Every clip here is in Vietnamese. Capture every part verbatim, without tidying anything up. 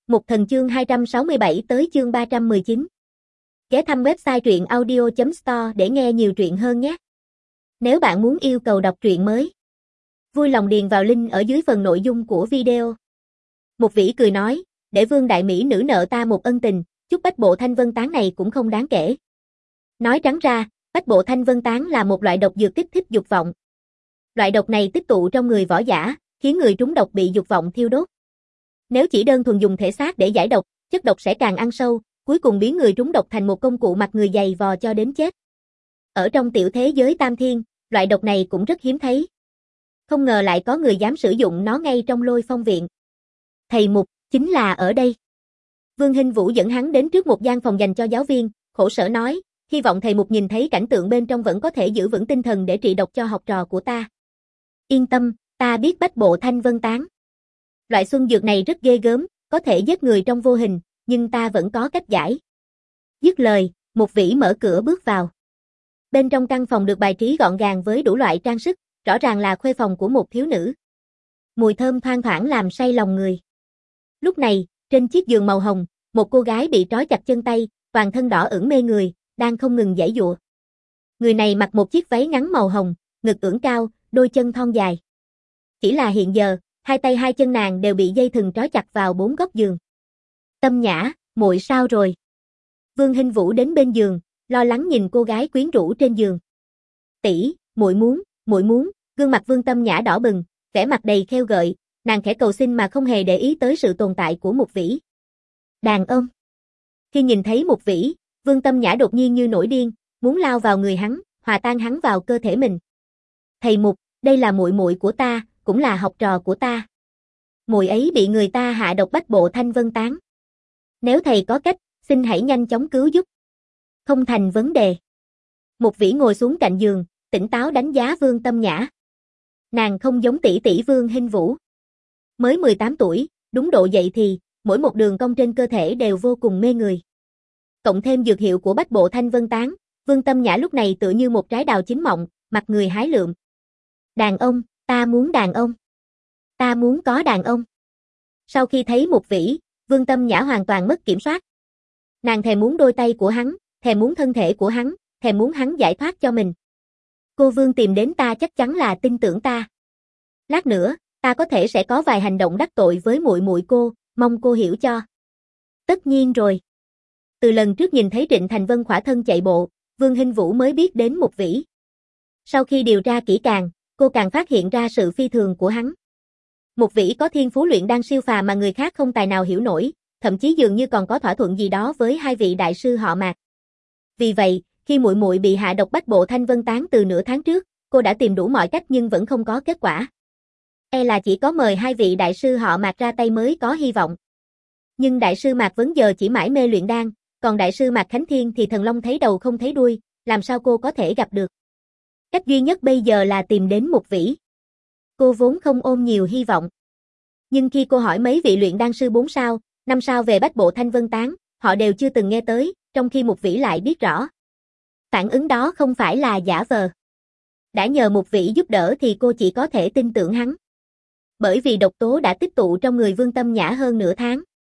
Mục Thần chương hai trăm sáu mươi bảy tới chương ba trăm mười chín. Ghé thăm website truyện audio chấm store để nghe nhiều truyện hơn nhé. Nếu bạn muốn yêu cầu đọc truyện mới, vui lòng điền vào link ở dưới phần nội dung của video. Mục Vĩ cười nói, để Vương đại mỹ nữ nợ ta một ân tình, chút bách bộ thanh vân tán này cũng không đáng kể. Nói trắng ra, bách bộ thanh vân tán là một loại độc dược kích thích dục vọng. Loại độc này tích tụ trong người võ giả, khiến người trúng độc bị dục vọng thiêu đốt. Nếu chỉ đơn thuần dùng thể xác để giải độc, chất độc sẽ càng ăn sâu, cuối cùng biến người trúng độc thành một công cụ mặt người dày vò cho đến chết. Ở trong tiểu thế giới Tam Thiên, loại độc này cũng rất hiếm thấy. Không ngờ lại có người dám sử dụng nó ngay trong Lôi Phong viện. Thầy Mục, chính là ở đây. Vương Hinh Vũ dẫn hắn đến trước một gian phòng dành cho giáo viên, khổ sở nói, hy vọng thầy Mục nhìn thấy cảnh tượng bên trong vẫn có thể giữ vững tinh thần để trị độc cho học trò của ta. Yên tâm, ta biết bách bộ thanh vân tán. Loại xuân dược này rất ghê gớm, có thể giết người trong vô hình, nhưng ta vẫn có cách giải. Dứt lời, Mục Vĩ mở cửa bước vào. Bên trong căn phòng được bài trí gọn gàng với đủ loại trang sức, rõ ràng là khuê phòng của một thiếu nữ. Mùi thơm thoang thoảng làm say lòng người. Lúc này, trên chiếc giường màu hồng, một cô gái bị trói chặt chân tay, toàn thân đỏ ửng mê người, đang không ngừng giãy giụa. Người này mặc một chiếc váy ngắn màu hồng, ngực ưỡn cao, đôi chân thon dài. Chỉ là hiện giờ, hai tay hai chân nàng đều bị dây thừng trói chặt vào bốn góc giường. Tâm Nhã, muội sao rồi? Vương Hinh Vũ đến bên giường, lo lắng nhìn cô gái quyến rũ trên giường. Tỷ, muội muốn, muội muốn, gương mặt Vương Tâm Nhã đỏ bừng, vẻ mặt đầy khêu gợi, nàng khẽ cầu xin mà không hề để ý tới sự tồn tại của Mục Vĩ. Đàn ông. Khi nhìn thấy Mục Vĩ, Vương Tâm Nhã đột nhiên như nổi điên, muốn lao vào người hắn, hòa tan hắn vào cơ thể mình. Thầy Mục, đây là muội muội của ta, cũng là học trò của ta. Muội ấy bị người ta hạ độc bách bộ thanh vân tán. Nếu thầy có cách, xin hãy nhanh chóng cứu giúp. Không thành vấn đề. Mục Vĩ ngồi xuống cạnh giường, tỉnh táo đánh giá Vương Tâm Nhã. Nàng không giống tỷ tỷ Vương Hinh Vũ. Mới mười tám tuổi, đúng độ dậy thì, mỗi một đường cong trên cơ thể đều vô cùng mê người. Cộng thêm dược hiệu của bách bộ thanh vân tán, Vương Tâm Nhã lúc này tựa như một trái đào chín mọng, mặt người hái lượm. Đàn ông, ta muốn đàn ông. Ta muốn có đàn ông. Sau khi thấy Mục Vĩ, Vương Tâm Nhã hoàn toàn mất kiểm soát. Nàng thèm muốn đôi tay của hắn, thèm muốn thân thể của hắn, thèm muốn hắn giải thoát cho mình. Cô Vương tìm đến ta chắc chắn là tin tưởng ta. Lát nữa, ta có thể sẽ có vài hành động đắc tội với muội muội cô, mong cô hiểu cho. Tất nhiên rồi. Từ lần trước nhìn thấy Trịnh Thành Vân khỏa thân chạy bộ, Vương Hinh Vũ mới biết đến Mục Vĩ. Sau khi điều tra kỹ càng, cô càng phát hiện ra sự phi thường của hắn. Mục Vĩ có thiên phú luyện đan siêu phà mà người khác không tài nào hiểu nổi, thậm chí dường như còn có thỏa thuận gì đó với hai vị đại sư họ Mạc. Vì vậy, khi muội muội bị hạ độc bách bộ thanh vân tán từ nửa tháng trước, cô đã tìm đủ mọi cách nhưng vẫn không có kết quả. E là chỉ có mời hai vị đại sư họ Mạc ra tay mới có hy vọng. Nhưng đại sư Mạc Vấn giờ chỉ mãi mê luyện đan, còn đại sư Mạc Khánh Thiên thì thần long thấy đầu không thấy đuôi, làm sao cô có thể gặp được. Cách duy nhất bây giờ là tìm đến Mục Vĩ. Cô vốn không ôm nhiều hy vọng. Nhưng khi cô hỏi mấy vị luyện đan sư bốn sao, năm sao về bách bộ thanh vân tán, họ đều chưa từng nghe tới, trong khi Mục Vĩ lại biết rõ. Phản ứng đó không phải là giả vờ. Đã nhờ Mục Vĩ giúp đỡ thì cô chỉ có thể tin tưởng hắn. Bởi vì độc tố đã tích tụ trong người Vương Tâm Nhã hơn nửa tháng.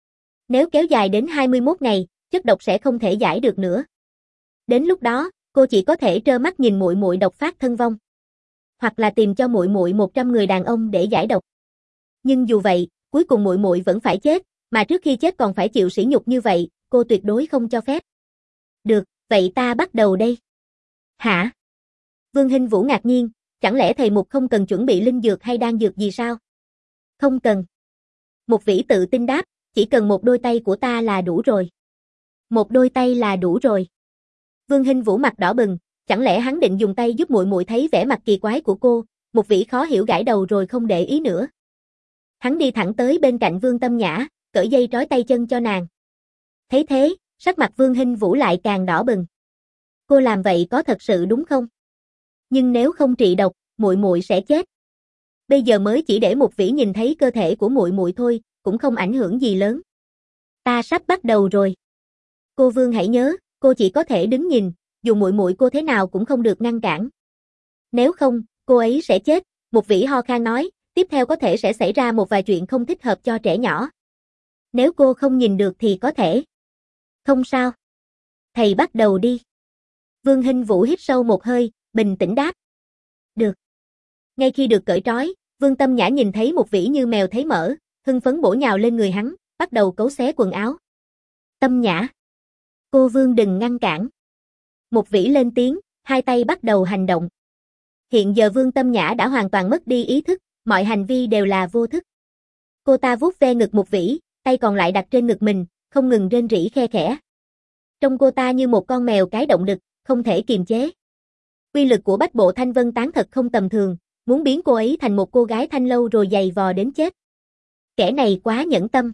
Nếu kéo dài đến hai mươi mốt ngày, chất độc sẽ không thể giải được nữa. Đến lúc đó, cô chỉ có thể trơ mắt nhìn muội muội độc phát thân vong, hoặc là tìm cho muội muội một trăm người đàn ông để giải độc. Nhưng dù vậy, cuối cùng muội muội vẫn phải chết, mà trước khi chết còn phải chịu sỉ nhục như vậy, cô tuyệt đối không cho phép. Được, vậy ta bắt đầu đây. Hả? Vương Hinh Vũ ngạc nhiên, chẳng lẽ thầy Mục không cần chuẩn bị linh dược hay đan dược gì sao? Không cần. Mục Vĩ tự tin đáp, chỉ cần một đôi tay của ta là đủ rồi. Một đôi tay là đủ rồi. Vương Hinh Vũ mặt đỏ bừng, chẳng lẽ hắn định dùng tay giúp muội muội thấy vẻ mặt kỳ quái của cô? Mục Vĩ khó hiểu gãi đầu rồi không để ý nữa. Hắn đi thẳng tới bên cạnh Vương Tâm Nhã, cởi dây trói tay chân cho nàng. Thấy thế, sắc mặt Vương Hinh Vũ lại càng đỏ bừng. Cô làm vậy có thật sự đúng không? Nhưng nếu không trị độc, muội muội sẽ chết. Bây giờ mới chỉ để Mục Vĩ nhìn thấy cơ thể của muội muội thôi, cũng không ảnh hưởng gì lớn. Ta sắp bắt đầu rồi. Cô Vương hãy nhớ, cô chỉ có thể đứng nhìn, dù muội muội cô thế nào cũng không được ngăn cản. Nếu không, cô ấy sẽ chết, Mục Vĩ ho khan nói, tiếp theo có thể sẽ xảy ra một vài chuyện không thích hợp cho trẻ nhỏ. Nếu cô không nhìn được thì có thể. Không sao. Thầy bắt đầu đi. Vương Hinh Vũ hít sâu một hơi, bình tĩnh đáp. Được. Ngay khi được cởi trói, Vương Tâm Nhã nhìn thấy một vĩ như mèo thấy mỡ, hưng phấn bổ nhào lên người hắn, bắt đầu cấu xé quần áo. Tâm Nhã. Cô Vương đừng ngăn cản. Một vĩ lên tiếng, hai tay bắt đầu hành động. Hiện giờ Vương Tâm Nhã đã hoàn toàn mất đi ý thức, mọi hành vi đều là vô thức. Cô ta vuốt ve ngực một vĩ, tay còn lại đặt trên ngực mình, không ngừng rên rỉ khe khẽ. Trông cô ta như một con mèo cái động đực, không thể kiềm chế. Uy lực của Bách Bộ Thanh Vân Tán thật không tầm thường, muốn biến cô ấy thành một cô gái thanh lâu rồi giày vò đến chết. Kẻ này quá nhẫn tâm.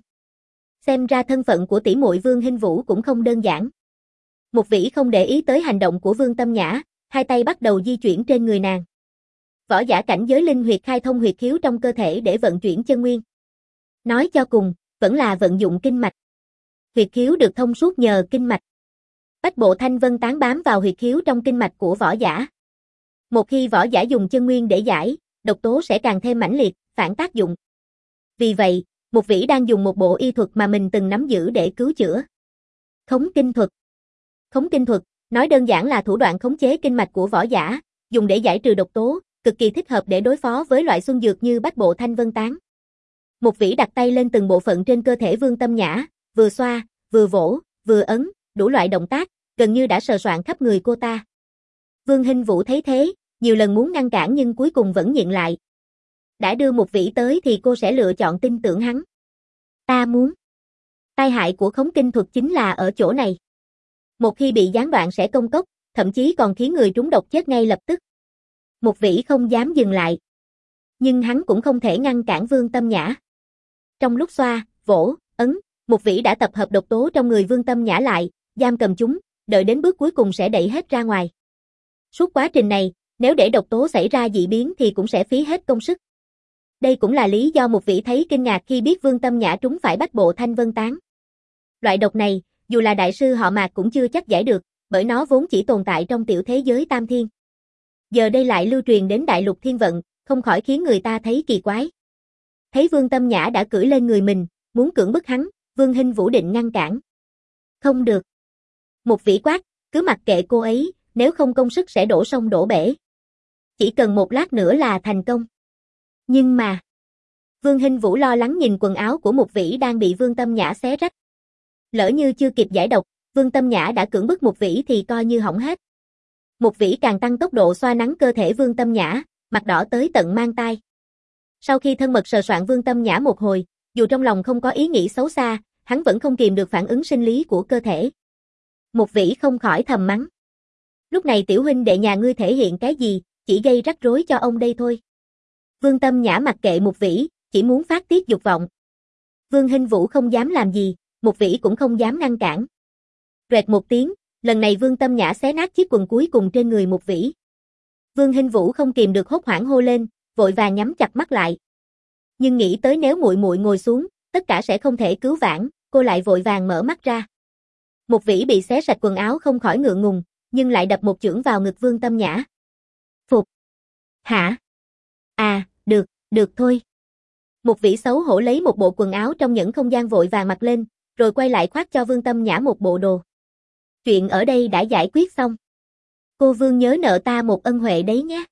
Xem ra thân phận của tỷ muội Vương Hinh Vũ cũng không đơn giản. Một vĩ không để ý tới hành động của Vương Tâm Nhã, hai tay bắt đầu di chuyển trên người nàng. Võ giả cảnh giới linh huyệt khai thông huyệt khiếu trong cơ thể để vận chuyển chân nguyên. Nói cho cùng, vẫn là vận dụng kinh mạch. Huyệt khiếu được thông suốt nhờ kinh mạch. Bách Bộ Thanh Vân Tán bám vào huyệt khiếu trong kinh mạch của võ giả. Một khi võ giả dùng chân nguyên để giải, độc tố sẽ càng thêm mãnh liệt, phản tác dụng. Vì vậy, một vĩ đang dùng một bộ y thuật mà mình từng nắm giữ để cứu chữa. Khống kinh thuật. Khống kinh thuật, nói đơn giản là thủ đoạn khống chế kinh mạch của võ giả, dùng để giải trừ độc tố, cực kỳ thích hợp để đối phó với loại xuân dược như Bách Bộ Thanh Vân Tán. Một vĩ đặt tay lên từng bộ phận trên cơ thể Vương Tâm Nhã, vừa xoa, vừa vỗ, vừa ấn, đủ loại động tác, gần như đã sờ soạn khắp người cô ta. Vương Hinh Vũ thấy thế, nhiều lần muốn ngăn cản nhưng cuối cùng vẫn nhịn lại. Đã đưa một vĩ tới thì cô sẽ lựa chọn tin tưởng hắn. Ta muốn. Tai hại của khống kinh thuật chính là ở chỗ này. Một khi bị gián đoạn sẽ công cốc, thậm chí còn khiến người trúng độc chết ngay lập tức. Một vĩ không dám dừng lại. Nhưng hắn cũng không thể ngăn cản Vương Tâm Nhã. Trong lúc xoa, vỗ, ấn, một vĩ đã tập hợp độc tố trong người Vương Tâm Nhã lại, giam cầm chúng, đợi đến bước cuối cùng sẽ đẩy hết ra ngoài. Suốt quá trình này, nếu để độc tố xảy ra dị biến thì cũng sẽ phí hết công sức. Đây cũng là lý do một vĩ thấy kinh ngạc khi biết Vương Tâm Nhã trúng phải Bách Bộ Thanh Vân Tán. Loại độc này, dù là đại sư họ Mạc cũng chưa chắc giải được, bởi nó vốn chỉ tồn tại trong tiểu thế giới Tam Thiên. Giờ đây lại lưu truyền đến đại lục thiên vận, không khỏi khiến người ta thấy kỳ quái. Thấy Vương Tâm Nhã đã cưỡi lên người mình, muốn cưỡng bức hắn, Vương Hinh Vũ định ngăn cản. Không được. Một vĩ quát, cứ mặc kệ cô ấy, nếu không công sức sẽ đổ sông đổ bể. Chỉ cần một lát nữa là thành công. Nhưng mà, Vương Hinh Vũ lo lắng nhìn quần áo của một vĩ đang bị Vương Tâm Nhã xé rách. Lỡ như chưa kịp giải độc, Vương Tâm Nhã đã cưỡng bức một vĩ thì coi như hỏng hết. Một vĩ càng tăng tốc độ xoa nắn cơ thể Vương Tâm Nhã, mặt đỏ tới tận mang tai. Sau khi thân mật sờ soạn Vương Tâm Nhã một hồi, dù trong lòng không có ý nghĩ xấu xa, hắn vẫn không kìm được phản ứng sinh lý của cơ thể. Một vĩ không khỏi thầm mắng. Lúc này tiểu huynh đệ nhà ngươi thể hiện cái gì, chỉ gây rắc rối cho ông đây thôi. Vương Tâm Nhã mặc kệ một vĩ, chỉ muốn phát tiết dục vọng. Vương Hinh Vũ không dám làm gì, một vĩ cũng không dám ngăn cản. Rẹt một tiếng, lần này Vương Tâm Nhã xé nát chiếc quần cuối cùng trên người một vĩ. Vương Hinh Vũ không kìm được hốt hoảng hô lên, vội vàng nhắm chặt mắt lại. Nhưng nghĩ tới nếu muội muội ngồi xuống, tất cả sẽ không thể cứu vãn, cô lại vội vàng mở mắt ra. Một vĩ bị xé sạch quần áo không khỏi ngượng ngùng, nhưng lại đập một chưởng vào ngực Vương Tâm Nhã. Phục. Hả? À, được, được thôi. Một vĩ xấu hổ lấy một bộ quần áo trong những không gian vội vàng mặc lên, rồi quay lại khoác cho Vương Tâm Nhã một bộ đồ. Chuyện ở đây đã giải quyết xong. Cô Vương nhớ nợ ta một ân huệ đấy nhé.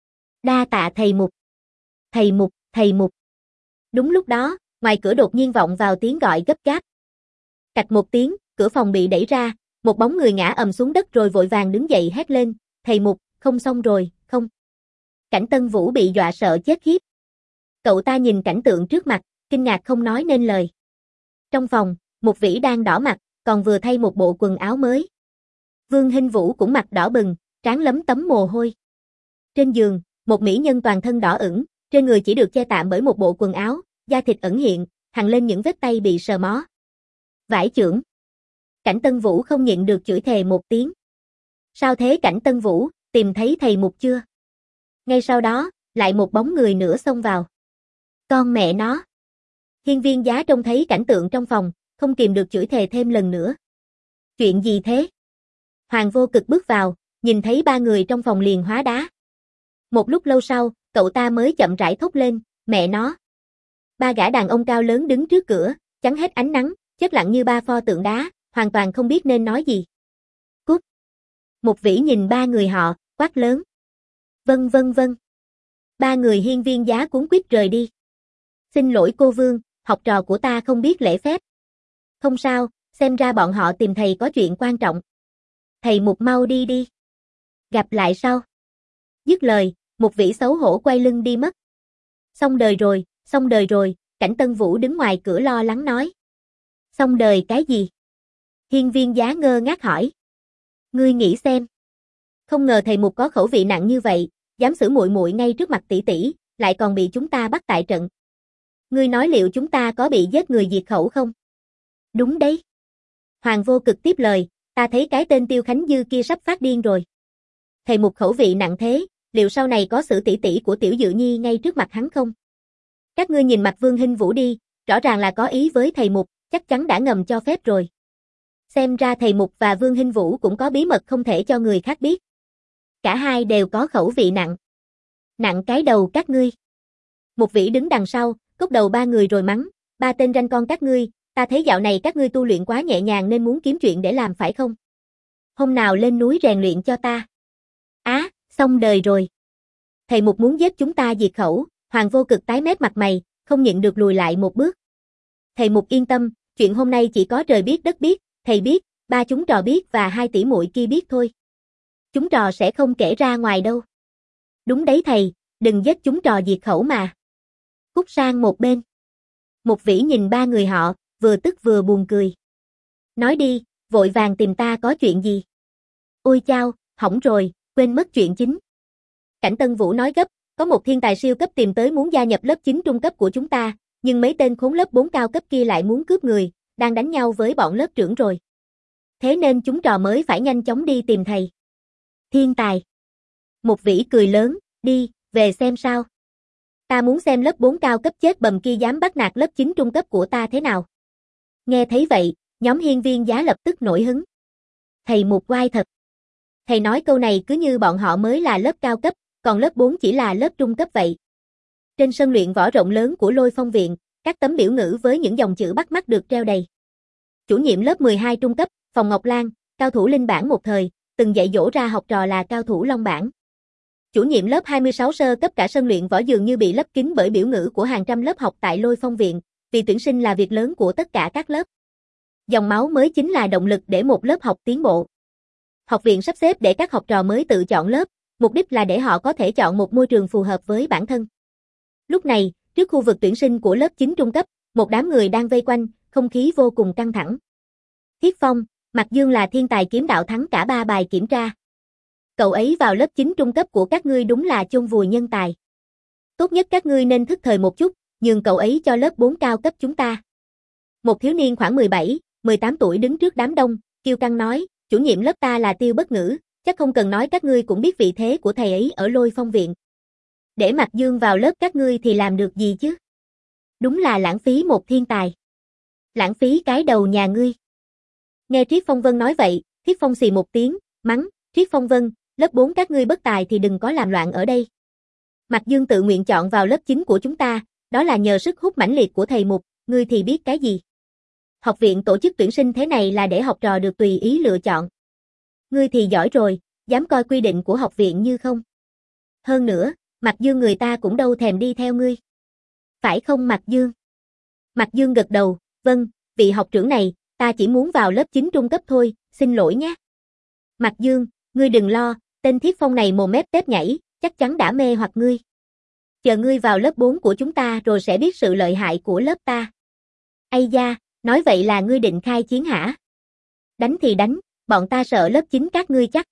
Đa tạ thầy Mục. Thầy Mục, thầy Mục. Đúng lúc đó, ngoài cửa đột nhiên vọng vào tiếng gọi gấp gáp. Cạch một tiếng, cửa phòng bị đẩy ra, một bóng người ngã ầm xuống đất rồi vội vàng đứng dậy hét lên, thầy Mục, không xong rồi, không. Cảnh Tân Vũ bị dọa sợ chết khiếp. Cậu ta nhìn cảnh tượng trước mặt, kinh ngạc không nói nên lời. Trong phòng, một vĩ đang đỏ mặt, còn vừa thay một bộ quần áo mới. Vương Hinh Vũ cũng mặt đỏ bừng, trán lấm tấm mồ hôi. Trên giường, một mỹ nhân toàn thân đỏ ửng, trên người chỉ được che tạm bởi một bộ quần áo, da thịt ẩn hiện, hằn lên những vết tay bị sờ mó. Vải chưởng. Cảnh Tân Vũ không nhịn được chửi thề một tiếng. Sao thế Cảnh Tân Vũ, tìm thấy thầy Mục chưa? Ngay sau đó, lại một bóng người nữa xông vào. Con mẹ nó. Hiên Viên Giá trông thấy cảnh tượng trong phòng, không kìm được chửi thề thêm lần nữa. Chuyện gì thế? Hoàng Vô Cực bước vào, nhìn thấy ba người trong phòng liền hóa đá. Một lúc lâu sau, cậu ta mới chậm rãi thốt lên, mẹ nó. Ba gã đàn ông cao lớn đứng trước cửa, chắn hết ánh nắng, chất lặng như ba pho tượng đá, hoàn toàn không biết nên nói gì. Cút! Một vĩ nhìn ba người họ, quát lớn. Vâng vâng vâng. Ba người hiên viên giá cuống quýt rời đi. Xin lỗi cô Vương, học trò của ta không biết lễ phép. Không sao, xem ra bọn họ tìm thầy có chuyện quan trọng. Thầy Mục mau đi đi. Gặp lại sau. Dứt lời, một vĩ xấu hổ quay lưng đi mất. Xong đời rồi, xong đời rồi, Cảnh Tân Vũ đứng ngoài cửa lo lắng nói. Xong đời cái gì? Hiên viên giá ngơ ngác hỏi. Ngươi nghĩ xem. Không ngờ thầy Mục có khẩu vị nặng như vậy, dám xử muội muội ngay trước mặt tỷ tỷ, lại còn bị chúng ta bắt tại trận. Ngươi nói liệu chúng ta có bị giết người diệt khẩu không? Đúng đấy. Hoàng Vô Cực tiếp lời, ta thấy cái tên Tiêu Khánh Dư kia sắp phát điên rồi. Thầy Mục khẩu vị nặng thế, liệu sau này có xử tỷ tỷ của Tiểu Dự Nhi ngay trước mặt hắn không? Các ngươi nhìn mặt Vương Hinh Vũ đi, rõ ràng là có ý với thầy Mục, chắc chắn đã ngầm cho phép rồi. Xem ra thầy Mục và Vương Hinh Vũ cũng có bí mật không thể cho người khác biết. Cả hai đều có khẩu vị nặng. Nặng cái đầu các ngươi. Một vĩ đứng đằng sau, cốc đầu ba người rồi mắng, ba tên ranh con các ngươi, ta thấy dạo này các ngươi tu luyện quá nhẹ nhàng nên muốn kiếm chuyện để làm phải không? Hôm nào lên núi rèn luyện cho ta. Á, à, xong đời rồi. Thầy Mục muốn giết chúng ta diệt khẩu, Hoàng Vô Cực tái mét mặt mày, không nhịn được lùi lại một bước. Thầy Mục yên tâm, chuyện hôm nay chỉ có trời biết đất biết, thầy biết, ba chúng trò biết và hai tỷ muội kia biết thôi. Chúng trò sẽ không kể ra ngoài đâu. Đúng đấy thầy, đừng giết chúng trò diệt khẩu mà. Cút sang một bên. Một vĩ nhìn ba người họ, vừa tức vừa buồn cười. Nói đi, vội vàng tìm ta có chuyện gì? Ôi chao, hỏng rồi, quên mất chuyện chính. Cảnh Tân Vũ nói gấp, có một thiên tài siêu cấp tìm tới muốn gia nhập lớp chín trung cấp của chúng ta, nhưng mấy tên khốn lớp bốn cao cấp kia lại muốn cướp người, đang đánh nhau với bọn lớp trưởng rồi. Thế nên chúng trò mới phải nhanh chóng đi tìm thầy. Thiên tài. Một vĩ cười lớn, đi, về xem sao. Ta muốn xem lớp bốn cao cấp chết bầm kia dám bắt nạt lớp chín trung cấp của ta thế nào. Nghe thấy vậy, nhóm hiên viên giá lập tức nổi hứng. Thầy Mục oai thật. Thầy nói câu này cứ như bọn họ mới là lớp cao cấp, còn lớp bốn chỉ là lớp trung cấp vậy. Trên sân luyện võ rộng lớn của Lôi Phong Viện, các tấm biểu ngữ với những dòng chữ bắt mắt được treo đầy. Chủ nhiệm lớp mười hai trung cấp, Phòng Ngọc Lan, cao thủ linh bản một thời, từng dạy dỗ ra học trò là cao thủ long bản. Chủ nhiệm lớp hai mươi sáu sơ cấp, cả sân luyện võ dường như bị lấp kín bởi biểu ngữ của hàng trăm lớp học tại Lôi Phong Viện, vì tuyển sinh là việc lớn của tất cả các lớp. Dòng máu mới chính là động lực để một lớp học tiến bộ. Học viện sắp xếp để các học trò mới tự chọn lớp, mục đích là để họ có thể chọn một môi trường phù hợp với bản thân. Lúc này, trước khu vực tuyển sinh của lớp chín trung cấp, một đám người đang vây quanh, không khí vô cùng căng thẳng. Thiết Phong, Mạc Dương là thiên tài kiếm đạo thắng cả ba bài kiểm tra. Cậu ấy vào lớp chín trung cấp của các ngươi đúng là chôn vùi nhân tài. Tốt nhất các ngươi nên thức thời một chút, nhường cậu ấy cho lớp bốn cao cấp chúng ta. Một thiếu niên khoảng mười bảy, mười tám tuổi đứng trước đám đông, kiêu căng nói, chủ nhiệm lớp ta là Tiêu Bất Ngữ, chắc không cần nói các ngươi cũng biết vị thế của thầy ấy ở Lôi Phong Viện. Để Mạc Dương vào lớp các ngươi thì làm được gì chứ? Đúng là lãng phí một thiên tài. Lãng phí cái đầu nhà ngươi. Nghe Triết Phong Vân nói vậy, Thiết Phong xì một tiếng, mắng, Triết Phong Vân, lớp bốn các ngươi bất tài thì đừng có làm loạn ở đây. Mạc Dương tự nguyện chọn vào lớp chín của chúng ta, đó là nhờ sức hút mãnh liệt của thầy Mục, ngươi thì biết cái gì? Học viện tổ chức tuyển sinh thế này là để học trò được tùy ý lựa chọn. Ngươi thì giỏi rồi, dám coi quy định của học viện như không? Hơn nữa, Mạc Dương người ta cũng đâu thèm đi theo ngươi. Phải không Mạc Dương? Mạc Dương gật đầu, vâng, vị học trưởng này, ta chỉ muốn vào lớp chín trung cấp thôi, xin lỗi nhé. Mạc Dương, ngươi đừng lo, tên Thiết Phong này mồm mép tép nhảy, chắc chắn đã mê hoặc ngươi. Chờ ngươi vào lớp bốn của chúng ta rồi sẽ biết sự lợi hại của lớp ta. Ây da, nói vậy là ngươi định khai chiến hả? Đánh thì đánh, bọn ta sợ lớp chín các ngươi chắc.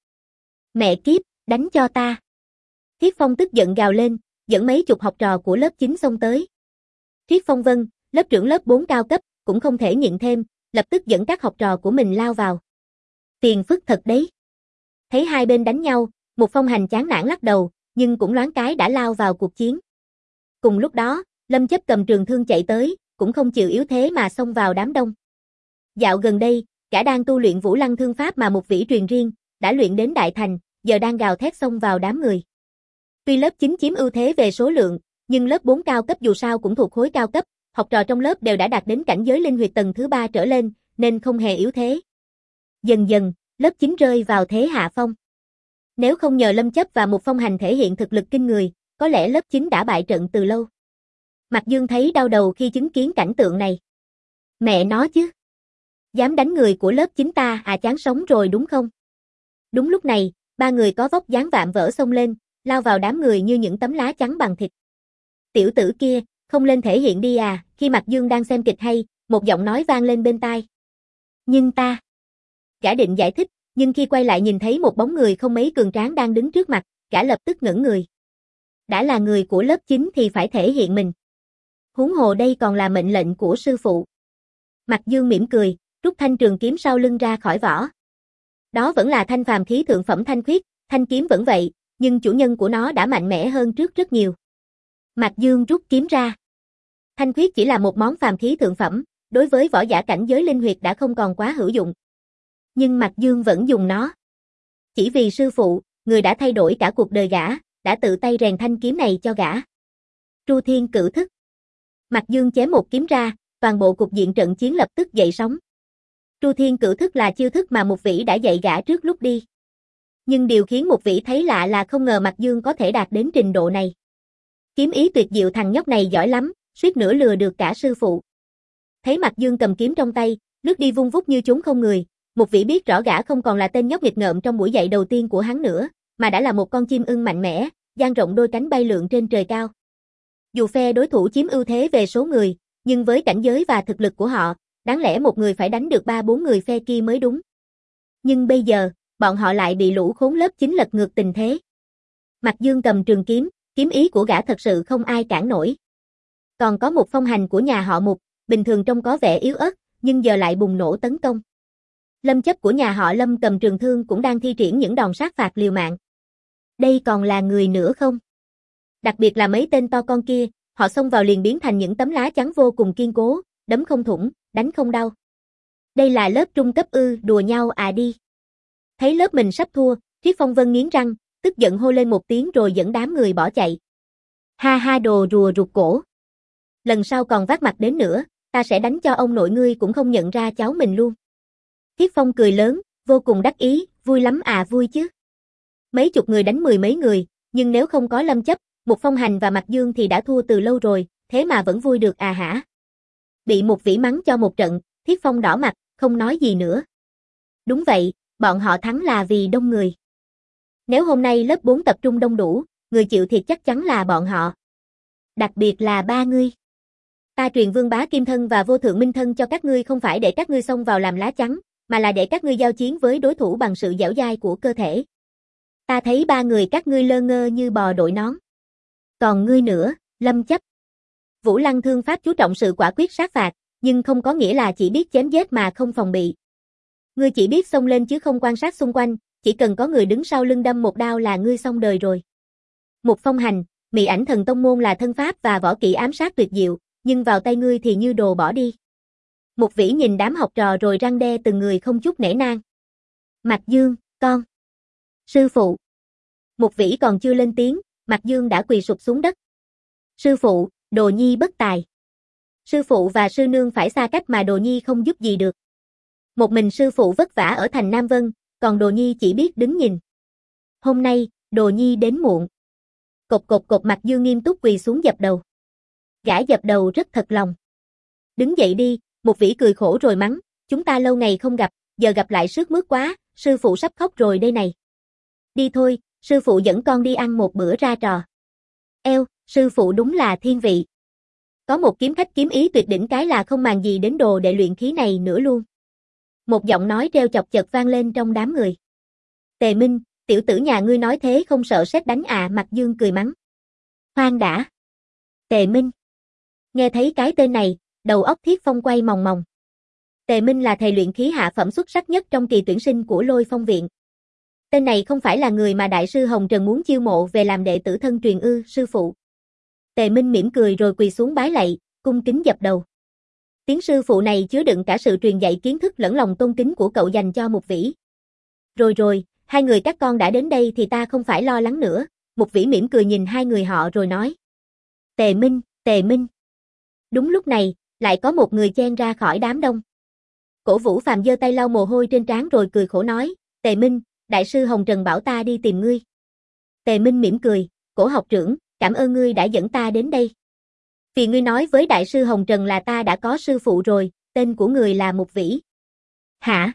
Mẹ kiếp, đánh cho ta. Thiết Phong tức giận gào lên, dẫn mấy chục học trò của lớp chín xông tới. Triết Phong Vân, lớp trưởng lớp bốn cao cấp, cũng không thể nhịn thêm, lập tức dẫn các học trò của mình lao vào. Phiền phức thật đấy. Thấy hai bên đánh nhau, một phong hành chán nản lắc đầu, nhưng cũng loáng cái đã lao vào cuộc chiến. Cùng lúc đó, Lâm Chấp cầm trường thương chạy tới, cũng không chịu yếu thế mà xông vào đám đông. Dạo gần đây, cả đang tu luyện Vũ Lăng thương pháp mà một vĩ truyền riêng, đã luyện đến đại thành, giờ đang gào thét xông vào đám người. Tuy lớp chín chiếm ưu thế về số lượng, nhưng lớp bốn cao cấp dù sao cũng thuộc khối cao cấp, học trò trong lớp đều đã đạt đến cảnh giới linh huyệt tầng thứ ba trở lên, nên không hề yếu thế. Dần dần, lớp chín rơi vào thế hạ phong. Nếu không nhờ Lâm Chấp và Một Phong Hành thể hiện thực lực kinh người, có lẽ lớp chín đã bại trận từ lâu. Mạc Dương thấy đau đầu khi chứng kiến cảnh tượng này. Mẹ nó chứ! Dám đánh người của lớp chín ta à, chán sống rồi đúng không? Đúng lúc này, ba người có vóc dáng vạm vỡ xông lên, lao vào đám người như những tấm lá chắn bằng thịt. Tiểu tử kia, không lên thể hiện đi à? Khi Mạc Dương đang xem kịch hay, một giọng nói vang lên bên tai. Nhưng ta... Gã định giải thích, nhưng khi quay lại nhìn thấy một bóng người không mấy cường tráng đang đứng trước mặt, gã lập tức ngẩn người. Đã là người của lớp chín thì phải thể hiện mình. Huống hồ đây còn là mệnh lệnh của sư phụ. Mạc Dương mỉm cười, rút thanh trường kiếm sau lưng ra khỏi vỏ. Đó vẫn là thanh phàm khí thượng phẩm thanh khuyết, thanh kiếm vẫn vậy, nhưng chủ nhân của nó đã mạnh mẽ hơn trước rất nhiều. Mạc Dương rút kiếm ra. Thanh khuyết chỉ là một món phàm khí thượng phẩm, đối với võ giả cảnh giới linh huyệt đã không còn quá hữu dụng. Nhưng Mạc Dương vẫn dùng nó. Chỉ vì sư phụ, người đã thay đổi cả cuộc đời gã, đã tự tay rèn thanh kiếm này cho gã. Tru Thiên Cửu Thức. Mạc Dương chém một kiếm ra, toàn bộ cục diện trận chiến lập tức dậy sóng. Tru Thiên Cửu Thức là chiêu thức mà Mục Vĩ đã dạy gã trước lúc đi. Nhưng điều khiến Mục Vĩ thấy lạ là không ngờ Mạc Dương có thể đạt đến trình độ này. Kiếm ý tuyệt diệu, thằng nhóc này giỏi lắm, suýt nữa lừa được cả sư phụ. Thấy Mạc Dương cầm kiếm trong tay, lướt đi vung vút như trốn không người, Mục Vĩ biết rõ gã không còn là tên nhóc nghịch ngợm trong buổi dạy đầu tiên của hắn nữa, mà đã là một con chim ưng mạnh mẽ, dang rộng đôi cánh bay lượn trên trời cao. Dù phe đối thủ chiếm ưu thế về số người, nhưng với cảnh giới và thực lực của họ, đáng lẽ một người phải đánh được ba bốn người phe kia mới đúng. Nhưng bây giờ, bọn họ lại bị lũ khốn lớp chín lật ngược tình thế. Mạc Dương cầm trường kiếm, kiếm ý của gã thật sự không ai cản nổi. Còn có một Phong Hành của nhà họ Mục, bình thường trông có vẻ yếu ớt, nhưng giờ lại bùng nổ tấn công. Lâm Chấp của nhà họ Lâm cầm trường thương cũng đang thi triển những đòn sát phạt liều mạng. Đây còn là người nữa không? Đặc biệt là mấy tên to con kia, họ xông vào liền biến thành những tấm lá chắn vô cùng kiên cố, đấm không thủng, đánh không đau. Đây là lớp trung cấp ư, đùa nhau à đi. Thấy lớp mình sắp thua, Triết Phong Vân nghiến răng, tức giận hô lên một tiếng rồi dẫn đám người bỏ chạy. Ha ha, đồ rùa rụt cổ. Lần sau còn vác mặt đến nữa, ta sẽ đánh cho ông nội ngươi cũng không nhận ra cháu mình luôn. Thiết Phong cười lớn, vô cùng đắc ý, vui lắm à, vui chứ. Mấy chục người đánh mười mấy người, nhưng nếu không có Lâm Chấp, Một Phong Hành và Mạc Dương thì đã thua từ lâu rồi, thế mà vẫn vui được à hả? Bị Mục Vĩ mắng cho một trận, Thiết Phong đỏ mặt, không nói gì nữa. Đúng vậy, bọn họ thắng là vì đông người. Nếu hôm nay lớp bốn tập trung đông đủ, người chịu thiệt chắc chắn là bọn họ. Đặc biệt là ba ngươi. Ta truyền Vương Bá Kim Thân và Vô Thượng Minh Thân cho các ngươi không phải để các ngươi xông vào làm lá chắn, mà là để các ngươi giao chiến với đối thủ bằng sự dẻo dai của cơ thể. Ta thấy ba người các ngươi lơ ngơ như bò đội nón. Còn ngươi nữa, Lâm Chấp. Vũ Lăng thương pháp chú trọng sự quả quyết sát phạt, nhưng không có nghĩa là chỉ biết chém giết mà không phòng bị. Ngươi chỉ biết xông lên chứ không quan sát xung quanh, chỉ cần có người đứng sau lưng đâm một đao là ngươi xong đời rồi. Một Phong Hành, Mị Ảnh Thần Tông môn là thân pháp và võ kỹ ám sát tuyệt diệu, nhưng vào tay ngươi thì như đồ bỏ đi. Mục Vĩ nhìn đám học trò rồi răn đe từng người không chút nể nang. Mạc Dương, con. Sư phụ. Mục Vĩ còn chưa lên tiếng, Mạc Dương đã quỳ sụp xuống đất. Sư phụ, Đồ Nhi bất tài. Sư phụ và sư nương phải xa cách mà Đồ Nhi không giúp gì được. Một mình sư phụ vất vả ở thành Nam Vân, còn Đồ Nhi chỉ biết đứng nhìn. Hôm nay, Đồ Nhi đến muộn. Cột cột cột, Mạc Dương nghiêm túc quỳ xuống dập đầu. Gã dập đầu rất thật lòng. Đứng dậy đi, Mục Vĩ cười khổ rồi mắng, chúng ta lâu ngày không gặp, giờ gặp lại sướt mướt quá, sư phụ sắp khóc rồi đây này. Đi thôi, sư phụ dẫn con đi ăn một bữa ra trò. Eo, sư phụ đúng là thiên vị. Có một kiếm khách kiếm ý tuyệt đỉnh cái là không màng gì đến đồ đệ luyện khí này nữa luôn. Một giọng nói treo chọc chật vang lên trong đám người. Tề Minh, tiểu tử nhà ngươi nói thế không sợ sét đánh à? Mạc Dương cười mắng. Khoan đã. Tề Minh. Nghe thấy cái tên này, đầu óc Thiết Phong quay mòng mòng. Tề Minh là thầy luyện khí hạ phẩm xuất sắc nhất trong kỳ tuyển sinh của Lôi Phong viện. Tên này không phải là người mà đại sư Hồng Trần muốn chiêu mộ về làm đệ tử thân truyền ư? Sư phụ. Tề Minh mỉm cười rồi quỳ xuống bái lạy, cung kính dập đầu. Tiếng sư phụ này chứa đựng cả sự truyền dạy kiến thức lẫn lòng tôn kính của cậu dành cho Mục Vĩ. Rồi rồi, hai người các con đã đến đây thì ta không phải lo lắng nữa. Mục Vĩ mỉm cười nhìn hai người họ rồi nói. Tề Minh, Tề Minh. Đúng lúc này, lại có một người chen ra khỏi đám đông. Cổ Vũ Phàm giơ tay lau mồ hôi trên trán rồi cười khổ nói, Tề Minh, đại sư Hồng Trần bảo ta đi tìm ngươi. Tề Minh mỉm cười, Cổ học trưởng, cảm ơn ngươi đã dẫn ta đến đây. Vì ngươi nói với đại sư Hồng Trần là ta đã có sư phụ rồi, tên của người là Mục Vĩ. Hả?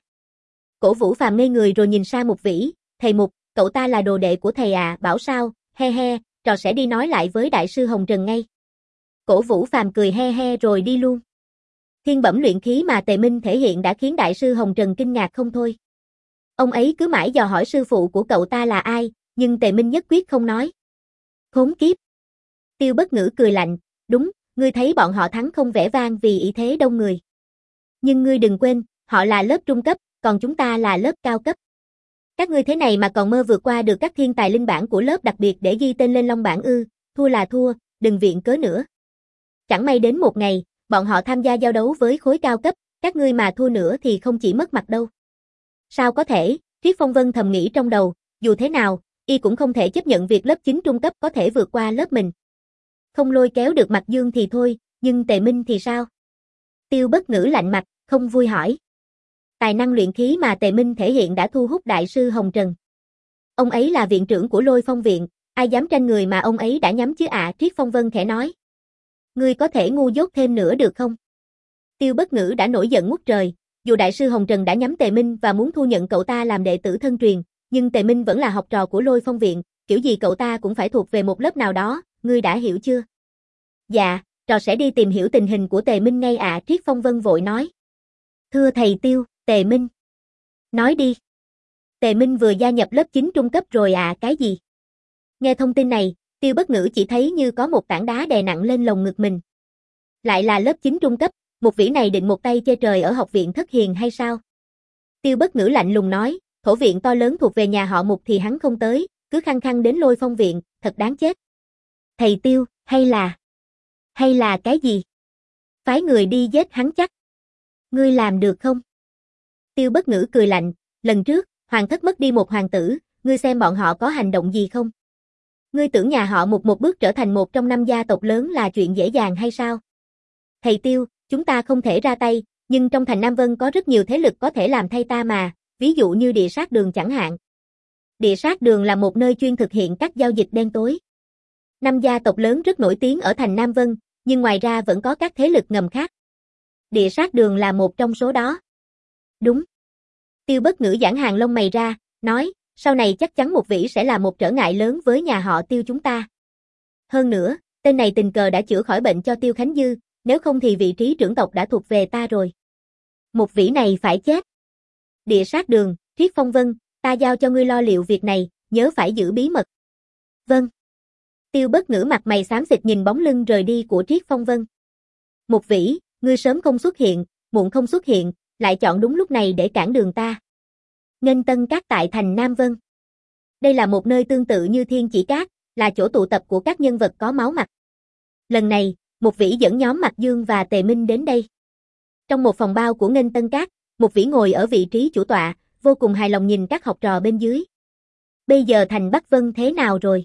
Cổ Vũ Phàm ngây người rồi nhìn sang Mục Vĩ, thầy Mục, cậu ta là đồ đệ của thầy à, bảo sao, he he, trò sẽ đi nói lại với đại sư Hồng Trần ngay. Cổ Vũ Phàm cười he he rồi đi luôn. Thiên bẩm luyện khí mà Tề Minh thể hiện đã khiến đại sư Hồng Trần kinh ngạc không thôi. Ông ấy cứ mãi dò hỏi sư phụ của cậu ta là ai, nhưng Tề Minh nhất quyết không nói. Khốn kiếp. Tiêu Bất Ngữ cười lạnh, đúng, ngươi thấy bọn họ thắng không vẻ vang vì ý thế đông người. Nhưng ngươi đừng quên, họ là lớp trung cấp, còn chúng ta là lớp cao cấp. Các ngươi thế này mà còn mơ vượt qua được các thiên tài linh bảng của lớp đặc biệt để ghi tên lên long bảng ư, thua là thua, đừng viện cớ nữa. Chẳng may đến một ngày, bọn họ tham gia giao đấu với khối cao cấp, các ngươi mà thua nữa thì không chỉ mất mặt đâu. Sao có thể, Triết Phong Vân thầm nghĩ trong đầu, dù thế nào, y cũng không thể chấp nhận việc lớp chín trung cấp có thể vượt qua lớp mình. Không lôi kéo được Mạc Dương thì thôi, nhưng Tề Minh thì sao? Tiêu Bất Ngữ lạnh mặt, không vui hỏi. Tài năng luyện khí mà Tề Minh thể hiện đã thu hút đại sư Hồng Trần. Ông ấy là viện trưởng của Lôi Phong Viện, ai dám tranh người mà ông ấy đã nhắm chứ ạ, à, Triết Phong Vân khẽ nói. Ngươi có thể ngu dốt thêm nữa được không? Tiêu Bất Ngữ đã nổi giận ngút trời, dù đại sư Hồng Trần đã nhắm Tề Minh và muốn thu nhận cậu ta làm đệ tử thân truyền, nhưng Tề Minh vẫn là học trò của Lôi Phong Viện, kiểu gì cậu ta cũng phải thuộc về một lớp nào đó, ngươi đã hiểu chưa? Dạ, trò sẽ đi tìm hiểu tình hình của Tề Minh ngay ạ, à, Triết Phong Vân vội nói. Thưa thầy Tiêu, Tề Minh. Nói đi. Tề Minh vừa gia nhập lớp chín trung cấp rồi à, cái gì? Nghe thông tin này, Tiêu Bất Ngữ chỉ thấy như có một tảng đá đè nặng lên lồng ngực mình. Lại là lớp chín trung cấp, Mục Vĩ này định một tay che trời ở học viện Thất Hiền hay sao? Tiêu Bất Ngữ lạnh lùng nói, thổ viện to lớn thuộc về nhà họ Mục thì hắn không tới, cứ khăng khăng đến Lôi Phong Viện, thật đáng chết. Thầy Tiêu, hay là... Hay là cái gì? Phái người đi giết hắn chắc. Ngươi làm được không? Tiêu Bất Ngữ cười lạnh, lần trước, hoàng thất mất đi một hoàng tử, ngươi xem bọn họ có hành động gì không? Ngươi tưởng nhà họ Mục một bước trở thành một trong năm gia tộc lớn là chuyện dễ dàng hay sao? Thầy Tiêu, chúng ta không thể ra tay, nhưng trong thành Nam Vân có rất nhiều thế lực có thể làm thay ta mà, ví dụ như Địa Sát Đường chẳng hạn. Địa Sát Đường là một nơi chuyên thực hiện các giao dịch đen tối. Năm gia tộc lớn rất nổi tiếng ở thành Nam Vân, nhưng ngoài ra vẫn có các thế lực ngầm khác. Địa Sát Đường là một trong số đó. Đúng. Tiêu Bất Ngữ giãn hàng lông mày ra, nói, sau này chắc chắn Mục Vĩ sẽ là một trở ngại lớn với nhà họ Tiêu chúng ta. Hơn nữa, tên này tình cờ đã chữa khỏi bệnh cho Tiêu Khánh Dư, nếu không thì vị trí trưởng tộc đã thuộc về ta rồi. Mục Vĩ này phải chết. Địa Sát Đường, Triết Phong Vân, ta giao cho ngươi lo liệu việc này, nhớ phải giữ bí mật. Vâng. Tiêu Bất Ngữ mặt mày xám xịt nhìn bóng lưng rời đi của Triết Phong Vân. Mục Vĩ, ngươi sớm không xuất hiện, muộn không xuất hiện, lại chọn đúng lúc này để cản đường ta. Nghênh Tân Các tại thành Nam Vân. Đây là một nơi tương tự như Thiên Chỉ Các, là chỗ tụ tập của các nhân vật có máu mặt. Lần này, Mục Vĩ dẫn nhóm Mạc Dương và Tề Minh đến đây. Trong một phòng bao của Nghênh Tân Các, Mục Vĩ ngồi ở vị trí chủ tọa, vô cùng hài lòng nhìn các học trò bên dưới. Bây giờ thành Bắc Vân thế nào rồi?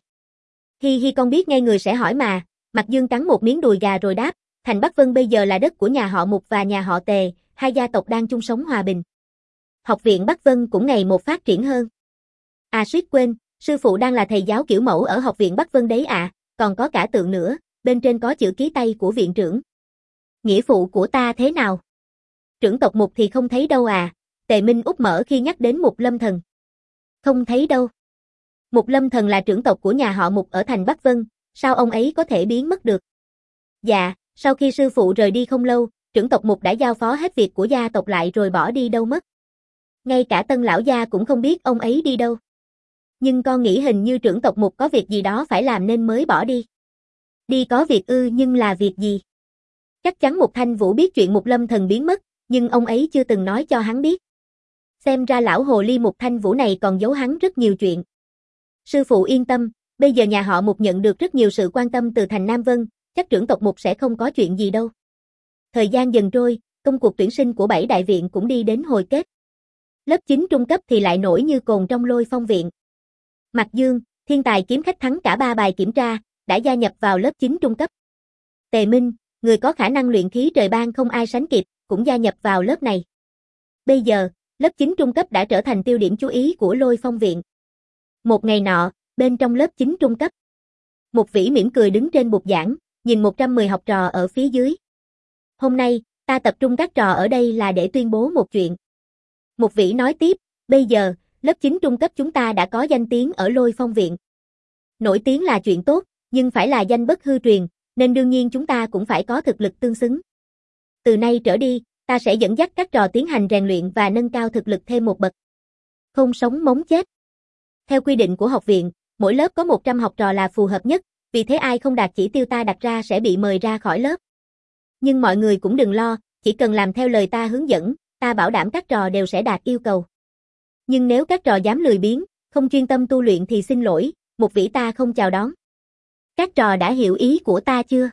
Hi hi, con biết ngay người sẽ hỏi mà, Mạc Dương cắn một miếng đùi gà rồi đáp, thành Bắc Vân bây giờ là đất của nhà họ Mục và nhà họ Tề, hai gia tộc đang chung sống hòa bình. Học viện Bắc Vân cũng ngày một phát triển hơn. À suýt quên, sư phụ đang là thầy giáo kiểu mẫu ở học viện Bắc Vân đấy ạ, à, còn có cả tượng nữa, bên trên có chữ ký tay của viện trưởng. Nghĩa phụ của ta thế nào? Trưởng tộc Mục thì không thấy đâu à, Tề Minh úp mở khi nhắc đến Mục Lâm Thần. Không thấy đâu. Mục Lâm Thần là trưởng tộc của nhà họ Mục ở thành Bắc Vân, sao ông ấy có thể biến mất được? Dạ, sau khi sư phụ rời đi không lâu, trưởng tộc Mục đã giao phó hết việc của gia tộc lại rồi bỏ đi đâu mất. Ngay cả Tân lão gia cũng không biết ông ấy đi đâu. Nhưng con nghĩ hình như trưởng tộc Mục có việc gì đó phải làm nên mới bỏ đi. Đi có việc ư, nhưng là việc gì? Chắc chắn Mục Thanh Vũ biết chuyện Mục Lâm Thần biến mất, nhưng ông ấy chưa từng nói cho hắn biết. Xem ra lão hồ ly Mục Thanh Vũ này còn giấu hắn rất nhiều chuyện. Sư phụ yên tâm, bây giờ nhà họ Mục nhận được rất nhiều sự quan tâm từ thành Nam Vân, chắc trưởng tộc Mục sẽ không có chuyện gì đâu. Thời gian dần trôi, công cuộc tuyển sinh của bảy đại viện cũng đi đến hồi kết. Lớp chín trung cấp thì lại nổi như cồn trong Lôi Phong Viện. Mạc Dương, thiên tài kiếm khách thắng cả ba bài kiểm tra, đã gia nhập vào lớp chín trung cấp. Tề Minh, người có khả năng luyện khí trời ban không ai sánh kịp, cũng gia nhập vào lớp này. Bây giờ, lớp chín trung cấp đã trở thành tiêu điểm chú ý của Lôi Phong viện. Một ngày nọ, bên trong lớp chín trung cấp, Mục Vĩ mỉm cười đứng trên bục giảng, nhìn một trăm mười học trò ở phía dưới. Hôm nay, ta tập trung các trò ở đây là để tuyên bố một chuyện. Mục Vĩ nói tiếp, bây giờ, lớp chín trung cấp chúng ta đã có danh tiếng ở Lôi Phong viện. Nổi tiếng là chuyện tốt, nhưng phải là danh bất hư truyền, nên đương nhiên chúng ta cũng phải có thực lực tương xứng. Từ nay trở đi, ta sẽ dẫn dắt các trò tiến hành rèn luyện và nâng cao thực lực thêm một bậc. Không sống mống chết. Theo quy định của học viện, mỗi lớp có một trăm học trò là phù hợp nhất, vì thế ai không đạt chỉ tiêu ta đặt ra sẽ bị mời ra khỏi lớp. Nhưng mọi người cũng đừng lo, chỉ cần làm theo lời ta hướng dẫn, ta bảo đảm các trò đều sẽ đạt yêu cầu. Nhưng nếu các trò dám lười biếng, không chuyên tâm tu luyện thì xin lỗi, Mục Vĩ ta không chào đón. Các trò đã hiểu ý của ta chưa?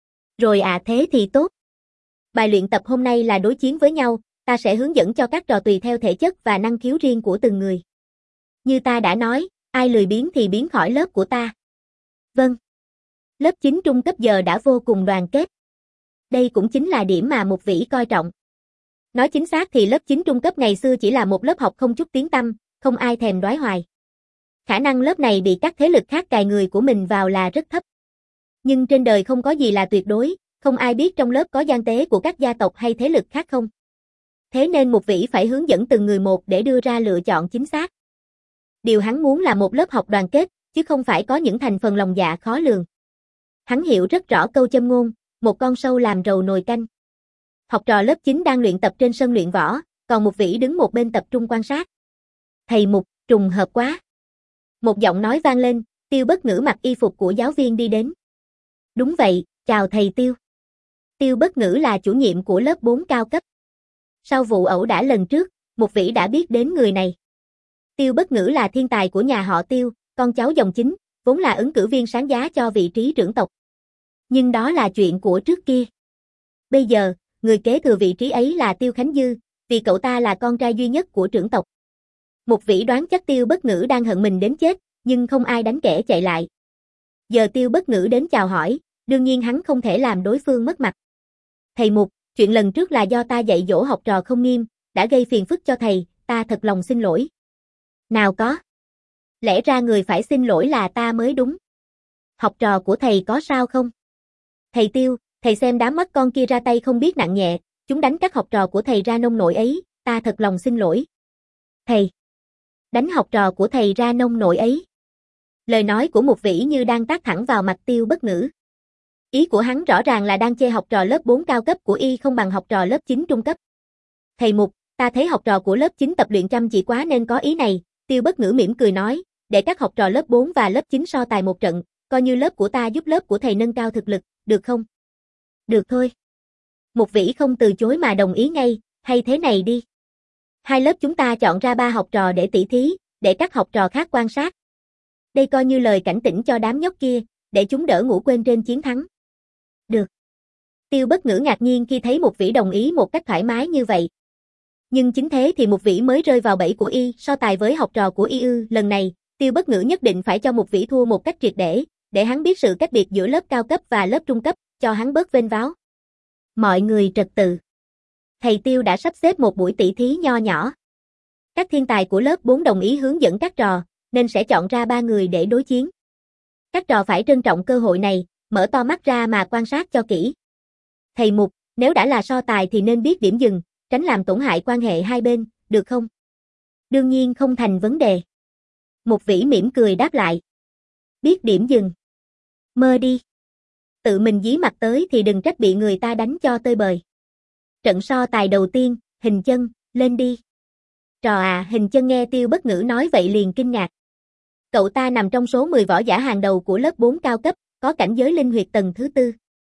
Rồi à, thế thì tốt. Bài luyện tập hôm nay là đối chiến với nhau, ta sẽ hướng dẫn cho các trò tùy theo thể chất và năng khiếu riêng của từng người. Như ta đã nói, ai lười biếng thì biến khỏi lớp của ta. Vâng. Lớp chín trung cấp giờ đã vô cùng đoàn kết. Đây cũng chính là điểm mà Mục Vĩ coi trọng. Nói chính xác thì lớp chín trung cấp ngày xưa chỉ là một lớp học không chút tiếng tăm, không ai thèm đoái hoài. Khả năng lớp này bị các thế lực khác cài người của mình vào là rất thấp. Nhưng trên đời không có gì là tuyệt đối, không ai biết trong lớp có gian tế của các gia tộc hay thế lực khác không. Thế nên Mục Vĩ phải hướng dẫn từng người một để đưa ra lựa chọn chính xác. Điều hắn muốn là một lớp học đoàn kết, chứ không phải có những thành phần lòng dạ khó lường. Hắn hiểu rất rõ câu châm ngôn, một con sâu làm rầu nồi canh. Học trò lớp chín đang luyện tập trên sân luyện võ, còn Mục Vĩ đứng một bên tập trung quan sát. Thầy Mục, trùng hợp quá. Một giọng nói vang lên, Tiêu Bất Ngữ mặc y phục của giáo viên đi đến. Đúng vậy, chào thầy Tiêu. Tiêu Bất Ngữ là chủ nhiệm của lớp bốn cao cấp. Sau vụ ẩu đả lần trước, Mục Vĩ đã biết đến người này. Tiêu Bất Ngữ là thiên tài của nhà họ Tiêu, con cháu dòng chính, vốn là ứng cử viên sáng giá cho vị trí trưởng tộc. Nhưng đó là chuyện của trước kia. Bây giờ, người kế thừa vị trí ấy là Tiêu Khánh Dư, vì cậu ta là con trai duy nhất của trưởng tộc. Mục Vĩ đoán chắc Tiêu Bất Ngữ đang hận mình đến chết, nhưng không ai đánh kẻ chạy lại. Giờ Tiêu Bất Ngữ đến chào hỏi, đương nhiên hắn không thể làm đối phương mất mặt. Thầy Mục, chuyện lần trước là do ta dạy dỗ học trò không nghiêm, đã gây phiền phức cho thầy, ta thật lòng xin lỗi. Nào có. Lẽ ra người phải xin lỗi là ta mới đúng. Học trò của thầy có sao không? Thầy Tiêu, thầy xem đám mắt con kia ra tay không biết nặng nhẹ, chúng đánh các học trò của thầy ra nông nổi ấy, ta thật lòng xin lỗi. Thầy. Đánh học trò của thầy ra nông nổi ấy. Lời nói của Mục Vĩ như đang tát thẳng vào mặt Tiêu Bất Ngữ. Ý của hắn rõ ràng là đang chê học trò lớp bốn cao cấp của y không bằng học trò lớp chín trung cấp. Thầy Mục, ta thấy học trò của lớp chín tập luyện chăm chỉ quá nên có ý này, Tiêu Bất Ngữ mỉm cười nói, để các học trò lớp bốn và lớp chín so tài một trận, coi như lớp của ta giúp lớp của thầy nâng cao thực lực, được không? Được thôi. Mục Vĩ không từ chối mà đồng ý ngay, hay thế này đi. Hai lớp chúng ta chọn ra ba học trò để tỉ thí, để các học trò khác quan sát. Đây coi như lời cảnh tỉnh cho đám nhóc kia, để chúng đỡ ngủ quên trên chiến thắng. Được. Tiêu Bất Ngữ ngạc nhiên khi thấy Mục Vĩ đồng ý một cách thoải mái như vậy. Nhưng chính thế thì Mục Vĩ mới rơi vào bẫy của y, so tài với học trò của y ư, lần này, Tiêu Bất Ngữ nhất định phải cho Mục Vĩ thua một cách triệt để, để hắn biết sự cách biệt giữa lớp cao cấp và lớp trung cấp, cho hắn bớt vênh váo. Mọi người trật tự. Thầy Tiêu đã sắp xếp một buổi tỉ thí nho nhỏ. Các thiên tài của lớp bốn đồng ý hướng dẫn các trò, nên sẽ chọn ra ba người để đối chiến. Các trò phải trân trọng cơ hội này, mở to mắt ra mà quan sát cho kỹ. Thầy Mục, nếu đã là so tài thì nên biết điểm dừng, tránh làm tổn hại quan hệ hai bên, được không? Đương nhiên không thành vấn đề. Mục Vĩ mỉm cười đáp lại. Biết điểm dừng. Mơ đi. Tự mình dí mặt tới thì đừng trách bị người ta đánh cho tơi bời. Trận so tài đầu tiên, Hình Chân, lên đi. Trò à, Hình Chân nghe Tiêu Bất Ngữ nói vậy liền kinh ngạc. Cậu ta nằm trong số mười võ giả hàng đầu của lớp bốn cao cấp, có cảnh giới linh huyệt tầng thứ tư.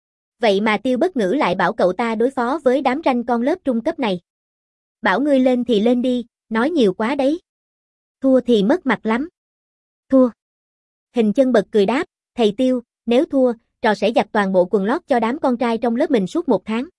Vậy mà Tiêu Bất Ngữ lại bảo cậu ta đối phó với đám ranh con lớp trung cấp này. Bảo ngươi lên thì lên đi, nói nhiều quá đấy. Thua thì mất mặt lắm. Thua. Hình Chân bật cười đáp, thầy Tiêu, nếu thua, trò sẽ giặt toàn bộ quần lót cho đám con trai trong lớp mình suốt một tháng.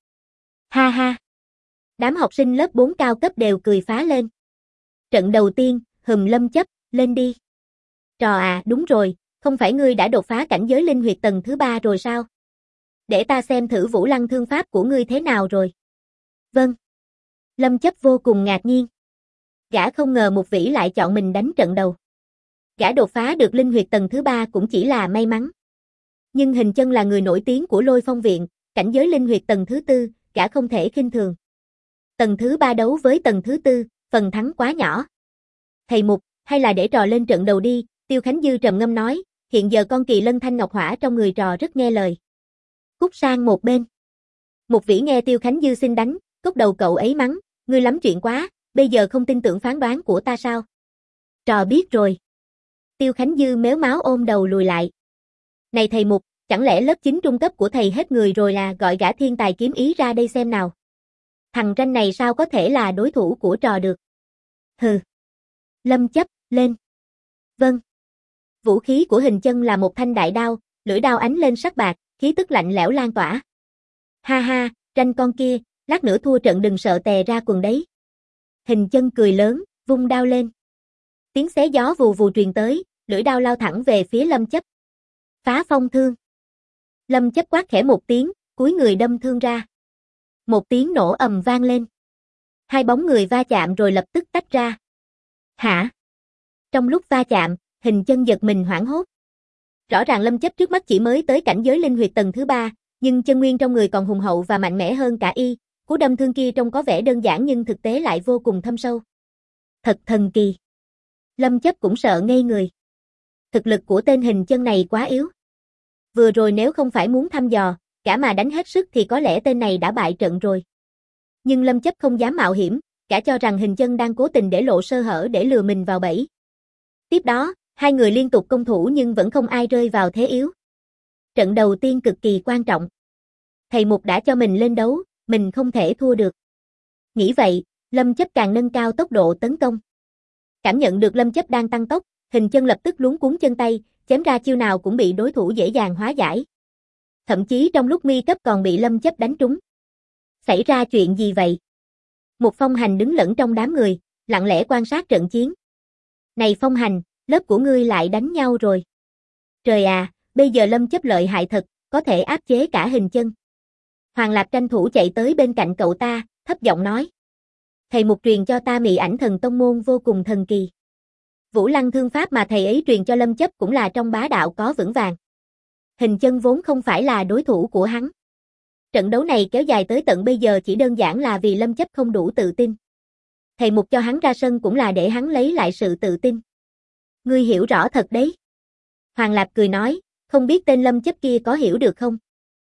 Ha ha. Đám học sinh lớp bốn cao cấp đều cười phá lên. Trận đầu tiên, Hùm Lâm Chấp, lên đi. Trò à, đúng rồi, không phải ngươi đã đột phá cảnh giới linh huyệt tầng thứ ba rồi sao? để ta xem thử Vũ Lăng thương pháp của ngươi thế nào rồi. Vâng. Lâm Chấp vô cùng ngạc nhiên. Gã không ngờ Mục Vĩ lại chọn mình đánh trận đầu. Gã đột phá được linh huyệt tầng thứ ba cũng chỉ là may mắn. Nhưng Hình Chân là người nổi tiếng của Lôi Phong Viện, cảnh giới linh huyệt tầng thứ tư, gã không thể khinh thường. Tầng thứ ba đấu với tầng thứ tư, phần thắng quá nhỏ. Thầy Mục, hay là để trò lên trận đầu đi, Tiêu Khánh Dư trầm ngâm nói, hiện giờ con kỳ lân thanh ngọc hỏa trong người trò rất nghe lời. Cút sang một bên. Mục Vĩ nghe Tiêu Khánh Dư xin đánh, cốc đầu cậu ấy mắng, ngươi lắm chuyện quá, bây giờ không tin tưởng phán đoán của ta sao? Trò biết rồi. Tiêu Khánh Dư méo máu ôm đầu lùi lại. Này thầy Mục, chẳng lẽ lớp chín trung cấp của thầy hết người rồi à, gọi gã thiên tài kiếm ý ra đây xem nào. Thằng ranh này sao có thể là đối thủ của trò được? Hừ. Lâm Chấp, lên. Vâng. Vũ khí của Hình Chân là một thanh đại đao, lưỡi đao ánh lên sắc bạc, khí tức lạnh lẽo lan tỏa. Ha ha, ranh con kia, lát nữa thua trận đừng sợ tè ra quần đấy. Hình Chân cười lớn, vung đao lên. Tiếng xé gió vù vù truyền tới, lưỡi đao lao thẳng về phía Lâm Chấp. Phá phong thương. Lâm Chấp quát khẽ một tiếng, cúi người đâm thương ra. Một tiếng nổ ầm vang lên. Hai bóng người va chạm rồi lập tức tách ra. Hả? Trong lúc va chạm, Hình Chân giật mình hoảng hốt. Rõ ràng Lâm Chấp trước mắt chỉ mới tới cảnh giới linh huyệt tầng thứ ba, nhưng chân nguyên trong người còn hùng hậu và mạnh mẽ hơn cả y, cú đâm thương kia trông có vẻ đơn giản nhưng thực tế lại vô cùng thâm sâu. Thật thần kỳ. Lâm Chấp cũng sợ ngây người. Thực lực của tên Hình Chân này quá yếu. Vừa rồi nếu không phải muốn thăm dò, cả mà đánh hết sức thì có lẽ tên này đã bại trận rồi. Nhưng Lâm Chấp không dám mạo hiểm, cả cho rằng Hình Chân đang cố tình để lộ sơ hở để lừa mình vào bẫy. Tiếp đó, hai người liên tục công thủ nhưng vẫn không ai rơi vào thế yếu. Trận đầu tiên cực kỳ quan trọng. Thầy Mục đã cho mình lên đấu, mình không thể thua được. Nghĩ vậy, Lâm Chấp càng nâng cao tốc độ tấn công. Cảm nhận được Lâm Chấp đang tăng tốc, Hình Chân lập tức luống cuống chân tay, chém ra chiêu nào cũng bị đối thủ dễ dàng hóa giải. Thậm chí trong lúc mi cấp còn bị Lâm Chấp đánh trúng. Xảy ra chuyện gì vậy? Một Phong Hành đứng lẫn trong đám người, lặng lẽ quan sát trận chiến. Này Phong Hành, lớp của ngươi lại đánh nhau rồi. Trời à, bây giờ Lâm Chấp lợi hại thật, có thể áp chế cả Hình Chân. Hoàng Lạp tranh thủ chạy tới bên cạnh cậu ta, thấp giọng nói. Thầy Mục truyền cho ta Mị Ảnh Thần Tông môn vô cùng thần kỳ. Vũ Lăng thương pháp mà thầy ấy truyền cho Lâm Chấp cũng là trong bá đạo có vững vàng. Hình Chân vốn không phải là đối thủ của hắn. Trận đấu này kéo dài tới tận bây giờ chỉ đơn giản là vì Lâm Chấp không đủ tự tin. Thầy Mục cho hắn ra sân cũng là để hắn lấy lại sự tự tin. Ngươi hiểu rõ thật đấy. Hoàng Lạp cười nói, không biết tên Lâm Chấp kia có hiểu được không?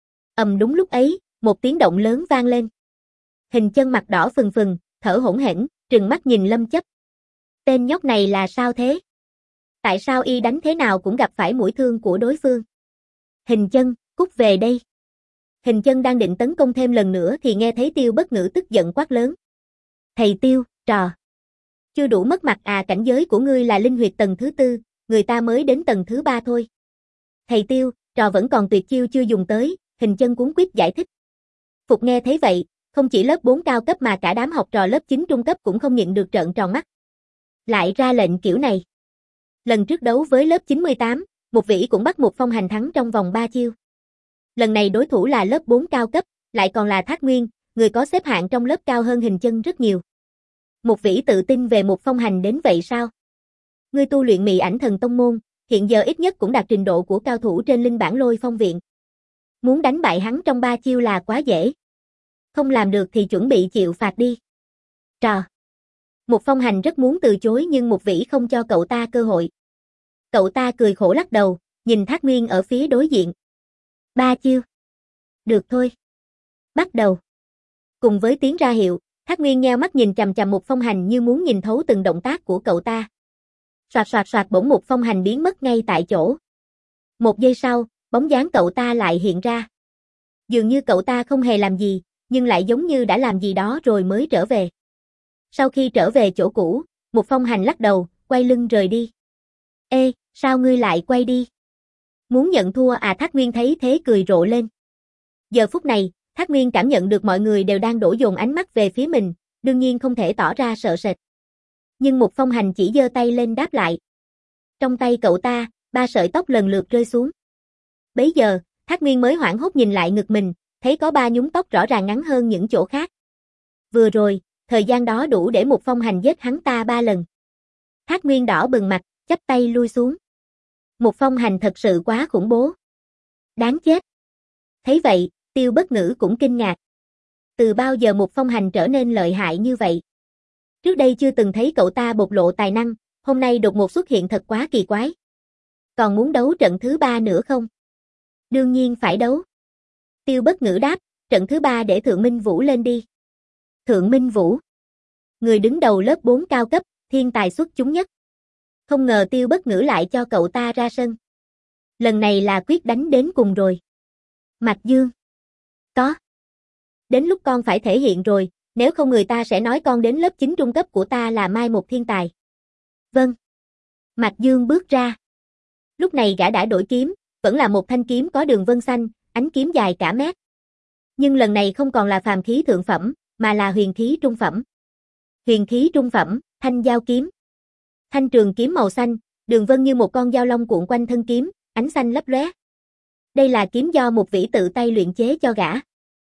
Ầm đúng lúc ấy, một tiếng động lớn vang lên. Hình Chân mặt đỏ phừng phừng, thở hổn hển, trừng mắt nhìn Lâm Chấp. Tên nhóc này là sao thế? Tại sao y đánh thế nào cũng gặp phải mũi thương của đối phương? Hình Chân, cút về đây. Hình Chân đang định tấn công thêm lần nữa thì nghe thấy Tiêu Bất Ngữ tức giận quát lớn. Thầy Tiêu, trò. Chưa đủ mất mặt à, cảnh giới của ngươi là linh huyệt tầng thứ tư, người ta mới đến tầng thứ ba thôi. Thầy Tiêu, trò vẫn còn tuyệt chiêu chưa dùng tới, Hình Chân cuống quýt giải thích. Phục nghe thấy vậy, không chỉ lớp bốn cao cấp mà cả đám học trò lớp chín trung cấp cũng không nhịn được trợn tròn mắt. Lại ra lệnh kiểu này. Lần trước đấu với lớp chín mươi tám, Mục Vĩ cũng bắt một Phong Hành thắng trong vòng ba chiêu. Lần này đối thủ là lớp bốn cao cấp, lại còn là Thác Nguyên, người có xếp hạng trong lớp cao hơn Hình Chân rất nhiều. Mục Vĩ tự tin về một Phong Hành đến vậy sao? Ngươi tu luyện Mị Ảnh Thần Tông môn, hiện giờ ít nhất cũng đạt trình độ của cao thủ trên linh bản Lôi Phong Viện. Muốn đánh bại hắn trong ba chiêu là quá dễ. Không làm được thì chuẩn bị chịu phạt đi. Trò. Một Phong Hành rất muốn từ chối nhưng Mục Vĩ không cho cậu ta cơ hội. Cậu ta cười khổ lắc đầu, nhìn Thác Nguyên ở phía đối diện. Ba chiêu. Được thôi. Bắt đầu. Cùng với tiếng ra hiệu, Thác Nguyên nheo mắt nhìn chằm chằm Một Phong Hành như muốn nhìn thấu từng động tác của cậu ta. Soạt soạt soạt bỗng Một Phong Hành biến mất ngay tại chỗ. Một giây sau, bóng dáng cậu ta lại hiện ra. Dường như cậu ta không hề làm gì, nhưng lại giống như đã làm gì đó rồi mới trở về. Sau khi trở về chỗ cũ, Một Phong Hành lắc đầu, quay lưng rời đi. Ê, sao ngươi lại quay đi? Muốn nhận thua à? Thác Nguyên thấy thế cười rộ lên. Giờ phút này, Thác Nguyên cảm nhận được mọi người đều đang đổ dồn ánh mắt về phía mình, đương nhiên không thể tỏ ra sợ sệt. Nhưng Một Phong Hành chỉ giơ tay lên đáp lại. Trong tay cậu ta, ba sợi tóc lần lượt rơi xuống. Bấy giờ, Thác Nguyên mới hoảng hốt nhìn lại ngực mình, thấy có ba nhúm tóc rõ ràng ngắn hơn những chỗ khác. Vừa rồi, thời gian đó đủ để Mục Phong Hành giết hắn ta ba lần. Thác Nguyên đỏ bừng mặt, chắp tay lui xuống. Mục Phong Hành thật sự quá khủng bố. Đáng chết. Thấy vậy, Tiêu Bất Ngữ cũng kinh ngạc. Từ bao giờ Mục Phong Hành trở nên lợi hại như vậy? Trước đây chưa từng thấy cậu ta bộc lộ tài năng, hôm nay đột ngột xuất hiện thật quá kỳ quái. Còn muốn đấu trận thứ ba nữa không? Đương nhiên phải đấu. Tiêu Bất Ngữ đáp, trận thứ ba để Thượng Minh Vũ lên đi. Thượng Minh Vũ. Người đứng đầu lớp bốn cao cấp, thiên tài xuất chúng nhất. Không ngờ Tiêu Bất Ngữ lại cho cậu ta ra sân. Lần này là quyết đánh đến cùng rồi. Mạc Dương. Có. Đến lúc con phải thể hiện rồi, nếu không người ta sẽ nói con đến lớp chín trung cấp của ta là mai một thiên tài. Vâng. Mạc Dương bước ra. Lúc này gã đã đổi kiếm, vẫn là một thanh kiếm có đường vân xanh, ánh kiếm dài cả mét. Nhưng lần này không còn là phàm khí thượng phẩm, mà là huyền khí trung phẩm. Huyền khí trung phẩm, thanh giao kiếm. Thanh trường kiếm màu xanh, đường vân như một con dao long cuộn quanh thân kiếm, ánh xanh lấp lóe. Đây là kiếm do một vĩ tự tay luyện chế cho gã.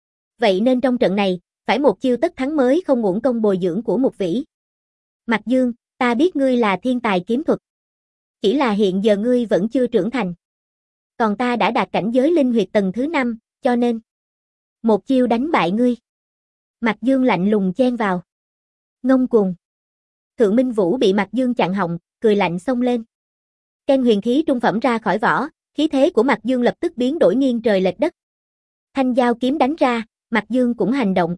Vậy nên trong trận này, phải một chiêu tất thắng mới không uổng công bồi dưỡng của một vĩ. Mạc Dương, ta biết ngươi là thiên tài kiếm thuật. Chỉ là hiện giờ ngươi vẫn chưa trưởng thành. Còn ta đã đạt cảnh giới linh huyệt tầng thứ năm, cho nên một chiêu đánh bại ngươi. Mạc Dương lạnh lùng chen vào. Ngông cuồng. Thượng Minh Vũ bị Mạc Dương chặn họng, cười lạnh xông lên. Ken huyền khí trung phẩm ra khỏi vỏ, khí thế của Mạc Dương lập tức biến đổi nghiêng trời lệch đất. Thanh giao kiếm đánh ra, Mạc Dương cũng hành động.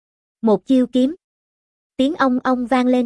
Một chiêu kiếm. Tiếng ong ong vang lên.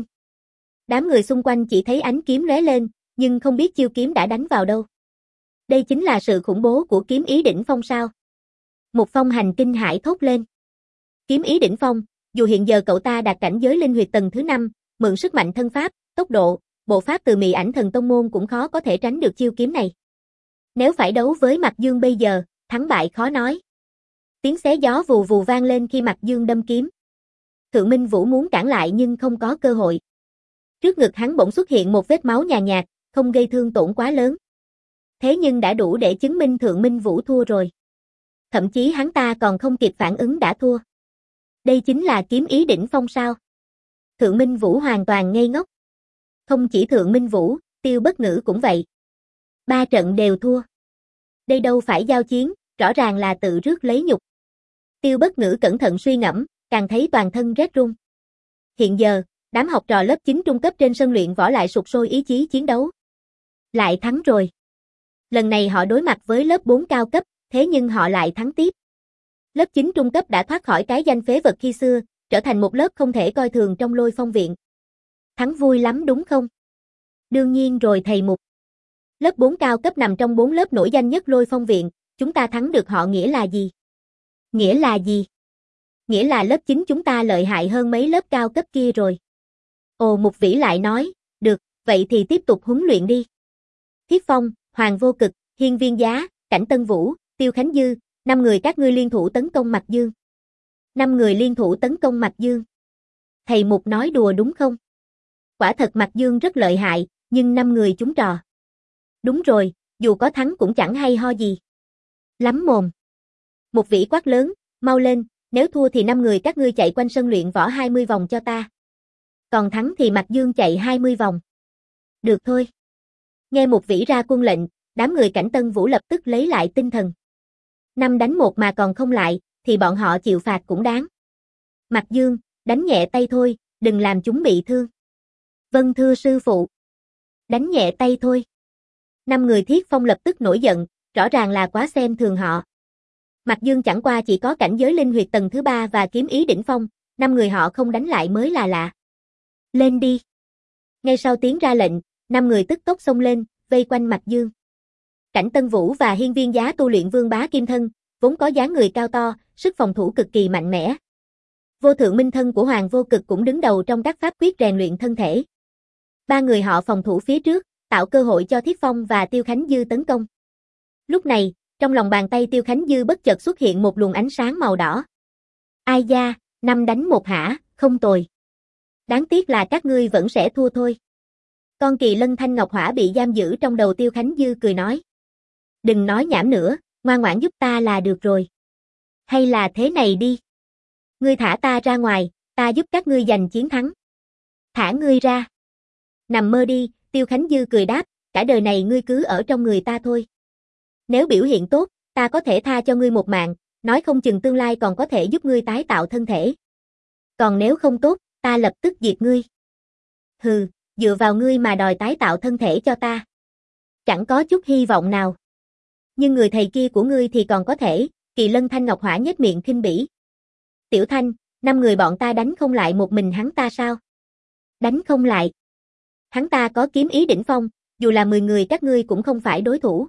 Đám người xung quanh chỉ thấy ánh kiếm lóe lên, nhưng không biết chiêu kiếm đã đánh vào đâu. Đây chính là sự khủng bố của kiếm ý đỉnh phong sao? Mục Phong Hành kinh hãi thốt lên. Kiếm ý đỉnh phong, dù hiện giờ cậu ta đạt cảnh giới linh huyệt tầng thứ năm, mượn sức mạnh thân pháp, tốc độ, bộ pháp từ Mị Ảnh Thần Tông môn cũng khó có thể tránh được chiêu kiếm này. Nếu phải đấu với Mạc Dương bây giờ, thắng bại khó nói. Tiếng xé gió vù vù vang lên khi Mạc Dương đâm kiếm. Thượng Minh Vũ muốn cản lại nhưng không có cơ hội. Trước ngực hắn bỗng xuất hiện một vết máu nhàn nhạt, không gây thương tổn quá lớn. Thế nhưng đã đủ để chứng minh Thượng Minh Vũ thua rồi. Thậm chí hắn ta còn không kịp phản ứng đã thua. Đây chính là kiếm ý đỉnh phong sao? Thượng Minh Vũ hoàn toàn ngây ngốc. Không chỉ Thượng Minh Vũ, Tiêu Bất Ngữ cũng vậy. Ba trận đều thua. Đây đâu phải giao chiến, rõ ràng là tự rước lấy nhục. Tiêu Bất Ngữ cẩn thận suy ngẫm, càng thấy toàn thân rét run. Hiện giờ, đám học trò lớp chín trung cấp trên sân luyện võ lại sục sôi ý chí chiến đấu. Lại thắng rồi. Lần này họ đối mặt với lớp bốn cao cấp, thế nhưng họ lại thắng tiếp. Lớp chín trung cấp đã thoát khỏi cái danh phế vật khi xưa, trở thành một lớp không thể coi thường trong Lôi Phong viện. Thắng vui lắm đúng không? Đương nhiên rồi thầy Mục. Lớp bốn cao cấp nằm trong bốn lớp nổi danh nhất Lôi Phong viện, chúng ta thắng được họ nghĩa là gì? Nghĩa là gì? Nghĩa là lớp chín chúng ta lợi hại hơn mấy lớp cao cấp kia rồi. Ồ, Mục Vĩ lại nói, được, vậy thì tiếp tục huấn luyện đi. Thiết Phong, Hoàng Vô Cực, Hiên Viên Giá, Cảnh Tân Vũ, Tiêu Khánh Dư, năm người các ngươi liên thủ tấn công Mạc Dương. Năm người liên thủ tấn công Mạc Dương. Thầy Mục nói đùa đúng không? Quả thật Mạc Dương rất lợi hại, nhưng năm người chúng trò. Đúng rồi, dù có thắng cũng chẳng hay ho gì. Lắm mồm. Mục Vĩ quát lớn, mau lên, nếu thua thì năm người các ngươi chạy quanh sân luyện võ hai mươi vòng cho ta. Còn thắng thì Mạc Dương chạy hai mươi vòng. Được thôi. Nghe Mục Vĩ ra quân lệnh, đám người Cảnh Tân Vũ lập tức lấy lại tinh thần. Năm đánh một mà còn không lại, thì bọn họ chịu phạt cũng đáng. Mạc Dương, đánh nhẹ tay thôi, đừng làm chúng bị thương. Vâng thưa sư phụ. Đánh nhẹ tay thôi. Năm người Thiết Phong lập tức nổi giận, rõ ràng là quá xem thường họ. Mạc Dương chẳng qua chỉ có cảnh giới linh huyệt tầng thứ ba và kiếm ý đỉnh phong, năm người họ không đánh lại mới là lạ. Lên đi. Ngay sau tiếng ra lệnh, năm người tức tốc xông lên, vây quanh Mạc Dương. Cảnh Tân Vũ và Hiên Viên Giá tu luyện vương bá kim thân, vốn có dáng người cao to, sức phòng thủ cực kỳ mạnh mẽ. Vô thượng minh thân của Hoàng Vô Cực cũng đứng đầu trong các pháp quyết rèn luyện thân thể. Ba người họ phòng thủ phía trước, tạo cơ hội cho Thiết Phong và Tiêu Khánh Dư tấn công. Lúc này, trong lòng bàn tay Tiêu Khánh Dư bất chợt xuất hiện một luồng ánh sáng màu đỏ. Ai da, năm đánh một hả, không tồi. Đáng tiếc là các ngươi vẫn sẽ thua thôi. Con kỳ lân thanh ngọc hỏa bị giam giữ trong đầu Tiêu Khánh Dư cười nói. Đừng nói nhảm nữa, Ngoan ngoãn giúp ta là được rồi. Hay là thế này đi. Ngươi thả ta ra ngoài, ta giúp các ngươi giành chiến thắng. Thả ngươi ra. Nằm mơ đi, Tiêu Khánh Dư cười đáp, cả đời này ngươi cứ ở trong người ta thôi. Nếu biểu hiện tốt, ta có thể tha cho ngươi một mạng, nói không chừng tương lai còn có thể giúp ngươi tái tạo thân thể. Còn nếu không tốt, ta lập tức diệt ngươi. Hừ, dựa vào ngươi mà đòi tái tạo thân thể cho ta. Chẳng có chút hy vọng nào. Nhưng người thầy kia của ngươi thì còn có thể, Kỳ Lân Thanh Ngọc Hỏa nhếch miệng khinh bỉ. Tiểu Thanh, năm người bọn ta đánh không lại một mình hắn ta sao? Đánh không lại. Hắn ta có kiếm ý đỉnh phong, dù là mười người các ngươi cũng không phải đối thủ.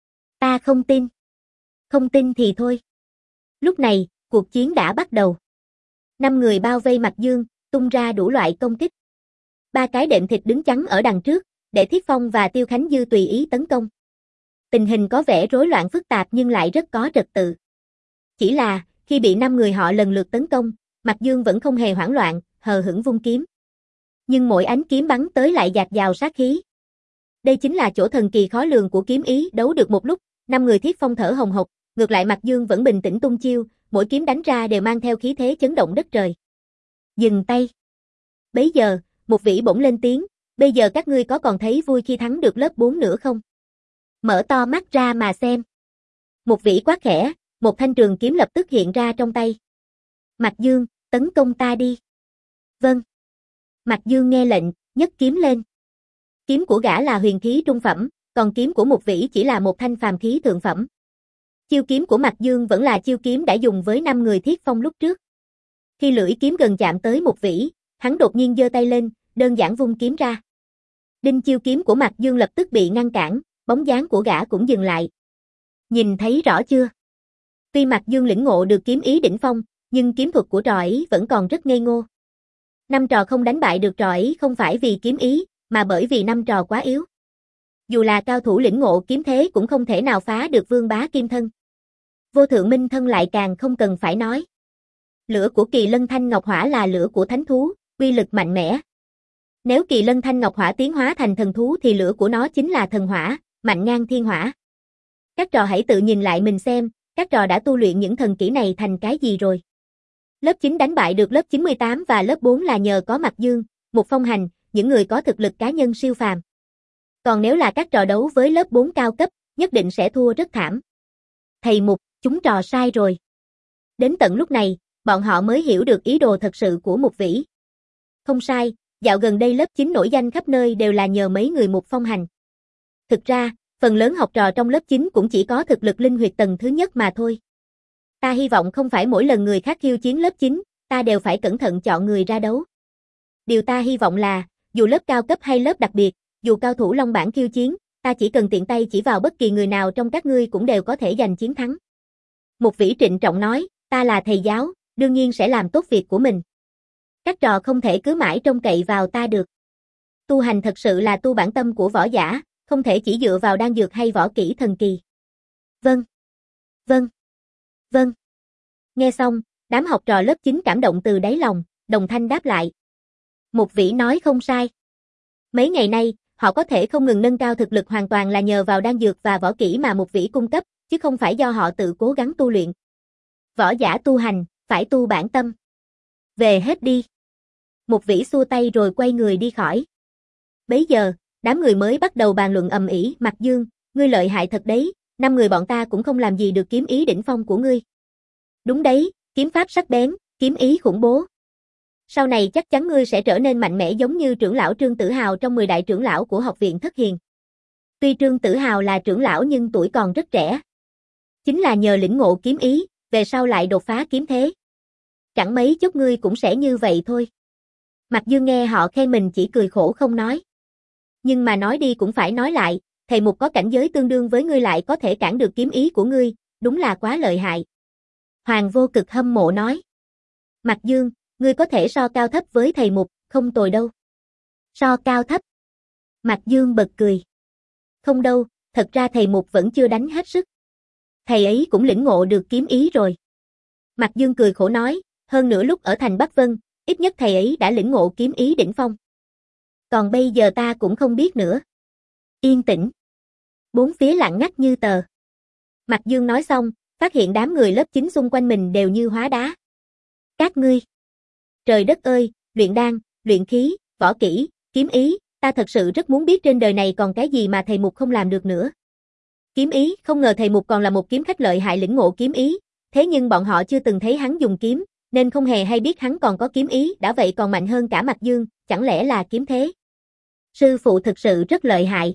Ta không tin. Không tin thì thôi. Lúc này, cuộc chiến đã bắt đầu. Năm người bao vây Mạc Dương, tung ra đủ loại công kích. Ba cái đệm thịt đứng chắn ở đằng trước, để Thiết Phong và Tiêu Khánh Dư tùy ý tấn công. Tình hình có vẻ rối loạn phức tạp nhưng lại rất có trật tự. Chỉ là, khi bị năm người họ lần lượt tấn công, Mạc Dương vẫn không hề hoảng loạn, hờ hững vung kiếm. Nhưng mỗi ánh kiếm bắn tới lại dạt dào sát khí. Đây chính là chỗ thần kỳ khó lường của kiếm ý. Đấu được một lúc, năm người Thiết Phong thở hồng hộc, ngược lại Mạc Dương vẫn bình tĩnh tung chiêu, mỗi kiếm đánh ra đều mang theo khí thế chấn động đất trời. Dừng tay. Bấy giờ, Một Vĩ bỗng lên tiếng, bây giờ các ngươi có còn thấy vui khi thắng được lớp bốn nữa không? Mở to mắt ra mà xem. Một Vĩ quát khẽ, một thanh trường kiếm lập tức hiện ra trong tay. Mạc Dương, tấn công ta đi. Vâng. Mạc Dương nghe lệnh, nhấc kiếm lên. Kiếm của gã là huyền khí trung phẩm, còn kiếm của Một Vĩ chỉ là một thanh phàm khí thượng phẩm. Chiêu kiếm của Mạc Dương vẫn là chiêu kiếm đã dùng với năm người Thiết Phong lúc trước. Khi lưỡi kiếm gần chạm tới Một Vĩ, hắn đột nhiên giơ tay lên, đơn giản vung kiếm ra. Đinh, chiêu kiếm của Mạc Dương lập tức bị ngăn cản, bóng dáng của gã cũng dừng lại. Nhìn thấy rõ chưa? Tuy Mạc Dương lĩnh ngộ được kiếm ý đỉnh phong, nhưng kiếm thuật của trò ấy vẫn còn rất ngây ngô. Năm trò không đánh bại được trò ấy không phải vì kiếm ý, mà bởi vì năm trò quá yếu. Dù là cao thủ lĩnh ngộ kiếm thế cũng không thể nào phá được Vương Bá Kim Thân. Vô Thượng Minh Thân lại càng không cần phải nói. Lửa của Kỳ Lân Thanh Ngọc Hỏa là lửa của thánh thú, uy lực mạnh mẽ. Nếu Kỳ Lân Thanh Ngọc Hỏa tiến hóa thành thần thú thì lửa của nó chính là thần hỏa, mạnh ngang thiên hỏa. Các trò hãy tự nhìn lại mình xem, các trò đã tu luyện những thần kỹ này thành cái gì rồi. Lớp chín đánh bại được lớp chín mươi tám và lớp bốn là nhờ có Mạc Dương, Mục Phong Hành, những người có thực lực cá nhân siêu phàm. Còn nếu là các trò đấu với lớp bốn cao cấp, nhất định sẽ thua rất thảm. Thầy Mục, chúng trò sai rồi. Đến tận lúc này, bọn họ mới hiểu được ý đồ thật sự của Mục Vĩ. Không sai, dạo gần đây lớp chín nổi danh khắp nơi đều là nhờ mấy người Mục Phong Hành. Thực ra, phần lớn học trò trong lớp chín cũng chỉ có thực lực linh huyệt tầng thứ nhất mà thôi. Ta hy vọng không phải mỗi lần người khác khiêu chiến lớp chín, ta đều phải cẩn thận chọn người ra đấu. Điều ta hy vọng là, dù lớp cao cấp hay lớp đặc biệt, dù cao thủ Long Bảng khiêu chiến, ta chỉ cần tiện tay chỉ vào bất kỳ người nào trong các ngươi cũng đều có thể giành chiến thắng. Mục Vĩ trịnh trọng nói, ta là thầy giáo, đương nhiên sẽ làm tốt việc của mình. Các trò không thể cứ mãi trông cậy vào ta được. Tu hành thật sự là tu bản tâm của võ giả, không thể chỉ dựa vào đan dược hay võ kỹ thần kỳ. Vâng. Vâng. Vâng. Nghe xong, đám học trò lớp chín cảm động từ đáy lòng, đồng thanh đáp lại. Mục Vĩ nói không sai. Mấy ngày nay, họ có thể không ngừng nâng cao thực lực hoàn toàn là nhờ vào đan dược và võ kỹ mà Mục Vĩ cung cấp, chứ không phải do họ tự cố gắng tu luyện. Võ giả tu hành, phải tu bản tâm. Về hết đi. Mục Vĩ xua tay rồi quay người đi khỏi. Bấy giờ, đám người mới bắt đầu bàn luận ầm ĩ, Mạc Dương, ngươi lợi hại thật đấy, năm người bọn ta cũng không làm gì được kiếm ý đỉnh phong của ngươi. Đúng đấy, kiếm pháp sắc bén, kiếm ý khủng bố. Sau này chắc chắn ngươi sẽ trở nên mạnh mẽ giống như trưởng lão Trương Tử Hào trong mười đại trưởng lão của học viện Thất Hiền. Tuy Trương Tử Hào là trưởng lão nhưng tuổi còn rất trẻ. Chính là nhờ lĩnh ngộ kiếm ý, về sau lại đột phá kiếm thế. Chẳng mấy chốc ngươi cũng sẽ như vậy thôi. Mạc Dương nghe họ khen mình chỉ cười khổ không nói. Nhưng mà nói đi cũng phải nói lại, thầy Mục có cảnh giới tương đương với ngươi lại có thể cản được kiếm ý của ngươi, đúng là quá lợi hại. Hoàng Vô Cực hâm mộ nói. Mạc Dương, ngươi có thể so cao thấp với thầy Mục, không tồi đâu. So cao thấp. Mạc Dương bật cười. Không đâu, thật ra thầy Mục vẫn chưa đánh hết sức. Thầy ấy cũng lĩnh ngộ được kiếm ý rồi. Mạc Dương cười khổ nói, hơn nữa lúc ở thành Bắc Vân, ít nhất thầy ấy đã lĩnh ngộ kiếm ý đỉnh phong. Còn bây giờ ta cũng không biết nữa. Yên tĩnh. Bốn phía lặng ngắt như tờ. Mạc Dương nói xong, phát hiện đám người lớp chín xung quanh mình đều như hóa đá. Các ngươi. Trời đất ơi, luyện đan, luyện khí, võ kỹ, kiếm ý, ta thật sự rất muốn biết trên đời này còn cái gì mà thầy Mục không làm được nữa. Kiếm ý, không ngờ thầy Mục còn là một kiếm khách lợi hại lĩnh ngộ kiếm ý, thế nhưng bọn họ chưa từng thấy hắn dùng kiếm, nên không hề hay biết hắn còn có kiếm ý, đã vậy còn mạnh hơn cả Mạc Dương, chẳng lẽ là kiếm thế? Sư phụ thực sự rất lợi hại.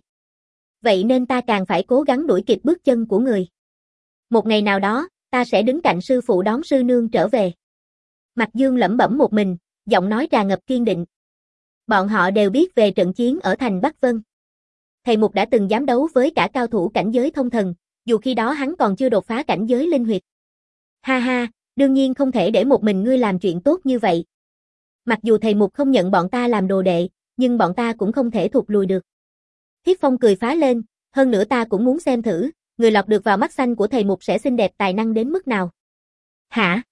Vậy nên ta càng phải cố gắng đuổi kịp bước chân của người. Một ngày nào đó, ta sẽ đứng cạnh sư phụ đón sư nương trở về. Mạc Dương lẩm bẩm một mình, giọng nói tràn ngập kiên định. Bọn họ đều biết về trận chiến ở thành Bắc Vân. Thầy Mục đã từng dám đấu với cả cao thủ cảnh giới thông thần, dù khi đó hắn còn chưa đột phá cảnh giới linh huyệt. Ha ha, đương nhiên không thể để một mình ngươi làm chuyện tốt như vậy. Mặc dù thầy Mục không nhận bọn ta làm đồ đệ, nhưng bọn ta cũng không thể thụt lùi được. Thiết Phong cười phá lên, hơn nữa ta cũng muốn xem thử, người lọt được vào mắt xanh của thầy Mục sẽ xinh đẹp tài năng đến mức nào. Hả?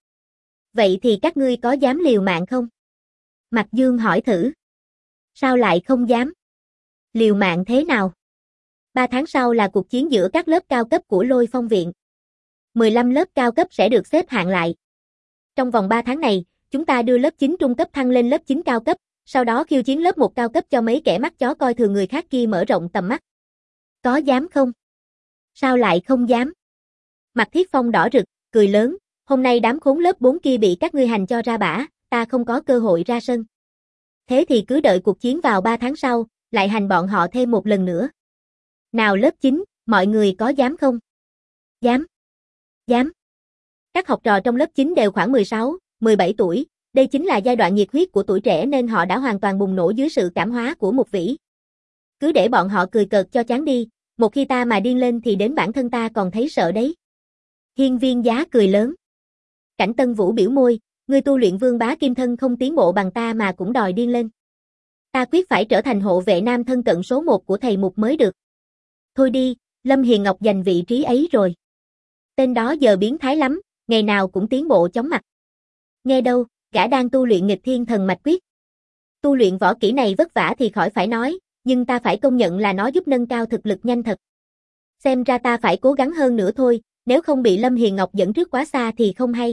Vậy thì các ngươi có dám liều mạng không? Mạc Dương hỏi thử. Sao lại không dám? Liều mạng thế nào? Ba tháng sau là cuộc chiến giữa các lớp cao cấp của Lôi Phong Viện. mười lăm lớp cao cấp sẽ được xếp hạng lại. Trong vòng ba tháng này, chúng ta đưa lớp chín trung cấp thăng lên lớp chín cao cấp, sau đó khiêu chiến lớp một cao cấp cho mấy kẻ mắt chó coi thường người khác kia mở rộng tầm mắt. Có dám không? Sao lại không dám? Mặt Thiết Phong đỏ rực, cười lớn, hôm nay đám khốn lớp bốn kia bị các ngươi hành cho ra bả, ta không có cơ hội ra sân. Thế thì cứ đợi cuộc chiến vào ba tháng sau, lại hành bọn họ thêm một lần nữa. Nào lớp chín, mọi người có dám không? Dám. Dám. Các học trò trong lớp chín đều khoảng mười sáu, mười bảy tuổi, đây chính là giai đoạn nhiệt huyết của tuổi trẻ nên họ đã hoàn toàn bùng nổ dưới sự cảm hóa của Mục Vĩ. Cứ để bọn họ cười cợt cho chán đi, một khi ta mà điên lên thì đến bản thân ta còn thấy sợ đấy. Hiên Viên Giá cười lớn. Cảnh Tân Vũ biểu môi, ngươi tu luyện vương bá kim thân không tiến bộ bằng ta mà cũng đòi điên lên. Ta quyết phải trở thành hộ vệ nam thân cận số một của thầy Mục mới được. Thôi đi, Lâm Hiền Ngọc giành vị trí ấy rồi. Tên đó giờ biến thái lắm, ngày nào cũng tiến bộ chóng mặt. Nghe đâu, gã đang tu luyện nghịch thiên thần mạch quyết. Tu luyện võ kỹ này vất vả thì khỏi phải nói, nhưng ta phải công nhận là nó giúp nâng cao thực lực nhanh thật. Xem ra ta phải cố gắng hơn nữa thôi, nếu không bị Lâm Hiền Ngọc dẫn trước quá xa thì không hay.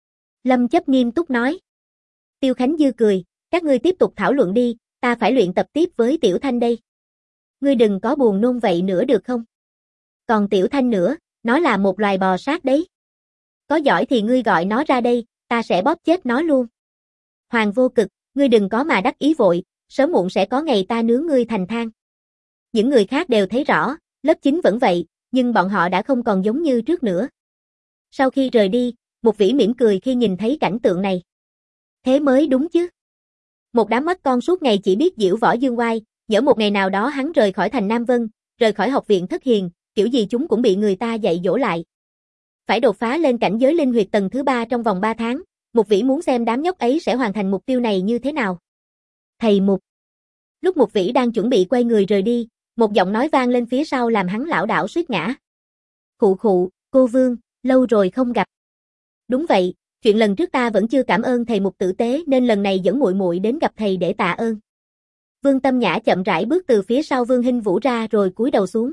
Lâm Chấp nghiêm túc nói. Tiêu Khánh Dư cười, các ngươi tiếp tục thảo luận đi, ta phải luyện tập tiếp với Tiểu Thanh đây. Ngươi đừng có buồn nôn vậy nữa được không? Còn Tiểu Thanh nữa, nó là một loài bò sát đấy. Có giỏi thì ngươi gọi nó ra đây, ta sẽ bóp chết nó luôn. Hoàng Vô Cực, ngươi đừng có mà đắc ý vội, sớm muộn sẽ có ngày ta nướng ngươi thành than. Những người khác đều thấy rõ, lớp chín vẫn vậy, nhưng bọn họ đã không còn giống như trước nữa. Sau khi rời đi, Mục Vĩ mỉm cười khi nhìn thấy cảnh tượng này. Thế mới đúng chứ. Một đám mắt con suốt ngày chỉ biết giễu võ dương oai, nhỡ một ngày nào đó hắn rời khỏi thành Nam Vân, rời khỏi học viện Thất Hiền, kiểu gì chúng cũng bị người ta dạy dỗ lại. Phải đột phá lên cảnh giới linh huyệt tầng thứ ba trong vòng ba tháng, Mục Vĩ muốn xem đám nhóc ấy sẽ hoàn thành mục tiêu này như thế nào. Thầy Mục. Lúc Mục Vĩ đang chuẩn bị quay người rời đi, một giọng nói vang lên phía sau làm hắn lảo đảo suýt ngã. Khụ khụ, cô Vương, lâu rồi không gặp. Đúng vậy, chuyện lần trước ta vẫn chưa cảm ơn thầy Mục tử tế nên lần này dẫn muội muội đến gặp thầy để tạ ơn. Vương Tâm Nhã chậm rãi bước từ phía sau Vương Hinh Vũ ra rồi cúi đầu xuống.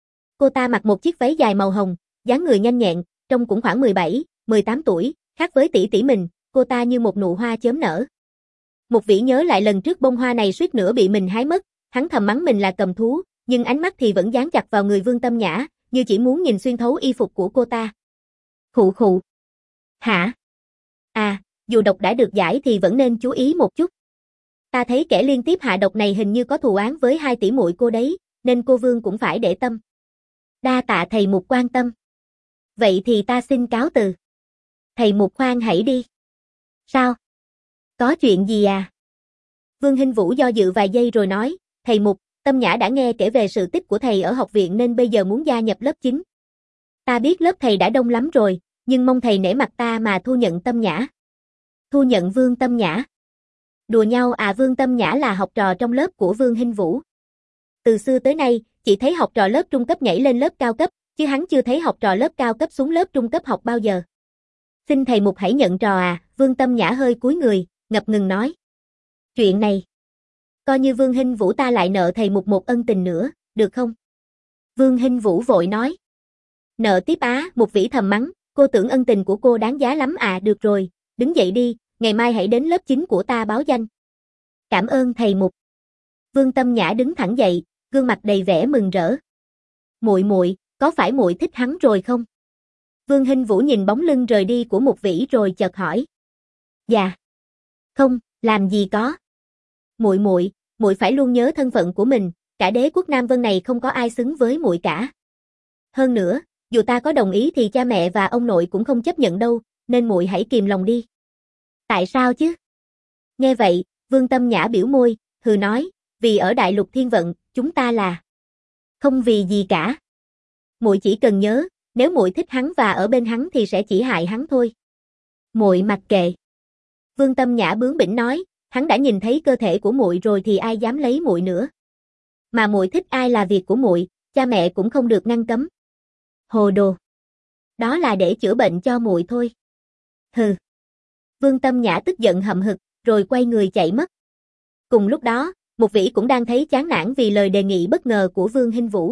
Cô ta mặc một chiếc váy dài màu hồng, dáng người nhanh nhẹn, trông cũng khoảng mười bảy, mười tám tuổi, khác với tỷ tỷ mình, cô ta như một nụ hoa chớm nở. Mục Vĩ nhớ lại lần trước bông hoa này suýt nữa bị mình hái mất, hắn thầm mắng mình là cầm thú, nhưng ánh mắt thì vẫn dán chặt vào người Vương Tâm Nhã, như chỉ muốn nhìn xuyên thấu y phục của cô ta. Khụ khụ. Hả? À, dù độc đã được giải thì vẫn nên chú ý một chút. Ta thấy kẻ liên tiếp hạ độc này hình như có thù oán với hai tỷ muội cô đấy, nên cô Vương cũng phải để tâm. Đa tạ thầy Mục quan tâm. Vậy thì ta xin cáo từ. Thầy Mục khoan hãy đi. Sao? Có chuyện gì à? Vương Hinh Vũ do dự vài giây rồi nói, thầy Mục, Tâm Nhã đã nghe kể về sự tích của thầy ở học viện nên bây giờ muốn gia nhập lớp chín. Ta biết lớp thầy đã đông lắm rồi, nhưng mong thầy nể mặt ta mà thu nhận Tâm Nhã. Thu nhận Vương Tâm Nhã. Đùa nhau à? Vương Tâm Nhã là học trò trong lớp của Vương Hinh Vũ. Từ xưa tới nay, chỉ thấy học trò lớp trung cấp nhảy lên lớp cao cấp, chứ hắn chưa thấy học trò lớp cao cấp xuống lớp trung cấp học bao giờ. Xin thầy Mục hãy nhận trò à? Vương Tâm Nhã hơi cúi người, ngập ngừng nói. Chuyện này, coi như Vương Hinh Vũ ta lại nợ thầy Mục một ân tình nữa, được không? Vương Hinh Vũ vội nói. Nợ tiếp á, Mục Vĩ thầm mắng, cô tưởng ân tình của cô đáng giá lắm à, được rồi, đứng dậy đi, ngày mai hãy đến lớp chín của ta báo danh. Cảm ơn thầy Mục. Vương Tâm Nhã đứng thẳng dậy, gương mặt đầy vẻ mừng rỡ. Muội muội, có phải muội thích hắn rồi không? Vương Hinh Vũ nhìn bóng lưng rời đi của Mục Vĩ rồi chợt hỏi. Dạ. Không, làm gì có. Muội muội, muội phải luôn nhớ thân phận của mình, cả đế quốc Nam Vân này không có ai xứng với muội cả. Hơn nữa, dù ta có đồng ý thì cha mẹ và ông nội cũng không chấp nhận đâu, nên muội hãy kìm lòng đi. Tại sao chứ? Nghe vậy, Vương Tâm Nhã biểu môi, hừ nói, vì ở Đại Lục Thiên Vận, chúng ta là không vì gì cả. Muội chỉ cần nhớ, nếu muội thích hắn và ở bên hắn thì sẽ chỉ hại hắn thôi. Muội mặc kệ. Vương Tâm Nhã bướng bỉnh nói, hắn đã nhìn thấy cơ thể của muội rồi thì ai dám lấy muội nữa. Mà muội thích ai là việc của muội, cha mẹ cũng không được ngăn cấm. Hồ đồ. Đó là để chữa bệnh cho muội thôi. Hừ. Vương Tâm Nhã tức giận hậm hực, rồi quay người chạy mất. Cùng lúc đó, Mục Vĩ cũng đang thấy chán nản vì lời đề nghị bất ngờ của Vương Hinh Vũ.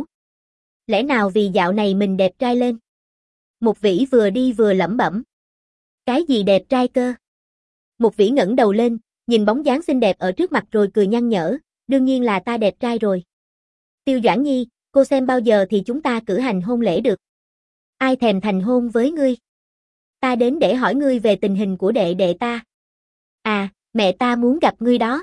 Lẽ nào vì dạo này mình đẹp trai lên? Mục Vĩ vừa đi vừa lẩm bẩm. Cái gì đẹp trai cơ? Mục Vĩ ngẩng đầu lên, nhìn bóng dáng xinh đẹp ở trước mặt rồi cười nhăn nhở, đương nhiên là ta đẹp trai rồi. Tiêu Doãn Nhi, cô xem bao giờ thì chúng ta cử hành hôn lễ được? Ai thèm thành hôn với ngươi? Ta đến để hỏi ngươi về tình hình của đệ đệ ta. À, mẹ ta muốn gặp ngươi đó.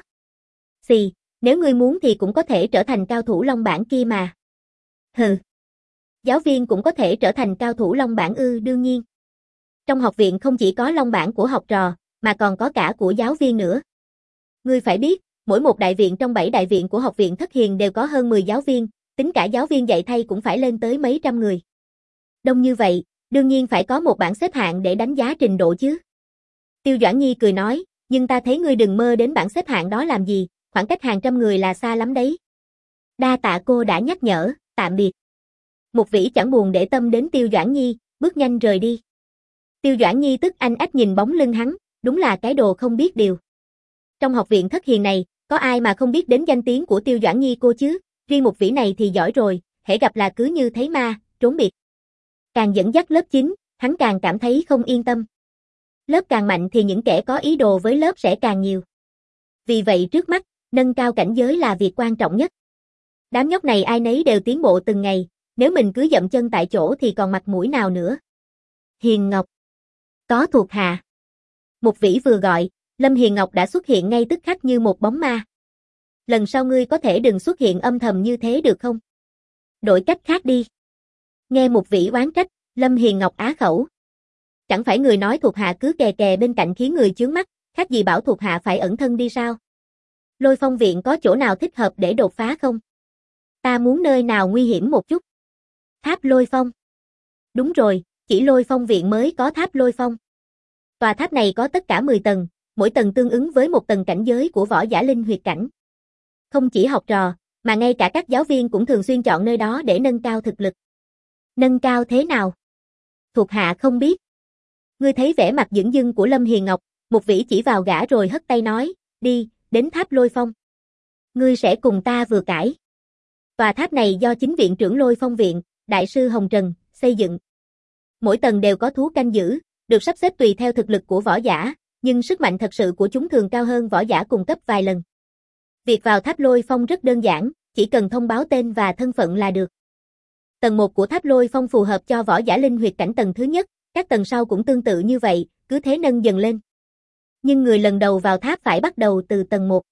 Xì, nếu ngươi muốn thì cũng có thể trở thành cao thủ Long Bảng kia mà. Hừ. Giáo viên cũng có thể trở thành cao thủ Long Bảng ư, đương nhiên. Trong học viện không chỉ có Long Bảng của học trò, mà còn có cả của giáo viên nữa. Ngươi phải biết, mỗi một đại viện trong bảy đại viện của học viện Thất Hiền đều có hơn mười giáo viên, tính cả giáo viên dạy thay cũng phải lên tới mấy trăm người. Đông như vậy, đương nhiên phải có một bảng xếp hạng để đánh giá trình độ chứ. Tiêu Doãn Nhi cười nói, nhưng ta thấy ngươi đừng mơ đến bảng xếp hạng đó làm gì, khoảng cách hàng trăm người là xa lắm đấy. Đa tạ cô đã nhắc nhở, tạm biệt. Mục Vĩ chẳng buồn để tâm đến Tiêu Doãn Nhi, bước nhanh rời đi. Tiêu Doãn Nhi tức anh ách nhìn bóng lưng hắn, đúng là cái đồ không biết điều. Trong học viện Thất Hiền này, có ai mà không biết đến danh tiếng của Tiêu Doãn Nhi cô chứ, riêng Mục Vĩ này thì giỏi rồi, hễ gặp là cứ như thấy ma, trốn biệt. Càng dẫn dắt lớp chín, hắn càng cảm thấy không yên tâm. Lớp càng mạnh thì những kẻ có ý đồ với lớp sẽ càng nhiều. Vì vậy trước mắt, nâng cao cảnh giới là việc quan trọng nhất. Đám nhóc này ai nấy đều tiến bộ từng ngày, nếu mình cứ dậm chân tại chỗ thì còn mặt mũi nào nữa. Hiền Ngọc. Có thuộc hạ. Mục Vĩ vừa gọi, Lâm Hiền Ngọc đã xuất hiện ngay tức khắc như một bóng ma. Lần sau ngươi có thể đừng xuất hiện âm thầm như thế được không? Đổi cách khác đi. Nghe Mục Vĩ oán trách, Lâm Hiền Ngọc á khẩu. Chẳng phải người nói thuộc hạ cứ kè kè bên cạnh khiến người chướng mắt, khác gì bảo thuộc hạ phải ẩn thân đi sao? Lôi Phong viện có chỗ nào thích hợp để đột phá không? Ta muốn nơi nào nguy hiểm một chút. Tháp Lôi Phong. Đúng rồi, chỉ Lôi Phong viện mới có tháp Lôi Phong. Tòa tháp này có tất cả mười tầng, mỗi tầng tương ứng với một tầng cảnh giới của võ giả linh huyệt cảnh. Không chỉ học trò, mà ngay cả các giáo viên cũng thường xuyên chọn nơi đó để nâng cao thực lực. Nâng cao thế nào? Thuộc hạ không biết. Ngươi thấy vẻ mặt dửng dưng của Lâm Hiền Ngọc, Mục Vĩ chỉ vào gã rồi hất tay nói, đi, đến tháp Lôi Phong. Ngươi sẽ cùng ta vừa cãi. Tòa tháp này do chính viện trưởng Lôi Phong viện, Đại sư Hồng Trần, xây dựng. Mỗi tầng đều có thú canh giữ, được sắp xếp tùy theo thực lực của võ giả, nhưng sức mạnh thật sự của chúng thường cao hơn võ giả cùng cấp vài lần. Việc vào tháp Lôi Phong rất đơn giản, chỉ cần thông báo tên và thân phận là được. Tầng một của tháp Lôi Phong phù hợp cho võ giả linh huyệt cảnh tầng thứ nhất, các tầng sau cũng tương tự như vậy, cứ thế nâng dần lên. Nhưng người lần đầu vào tháp phải bắt đầu từ tầng một.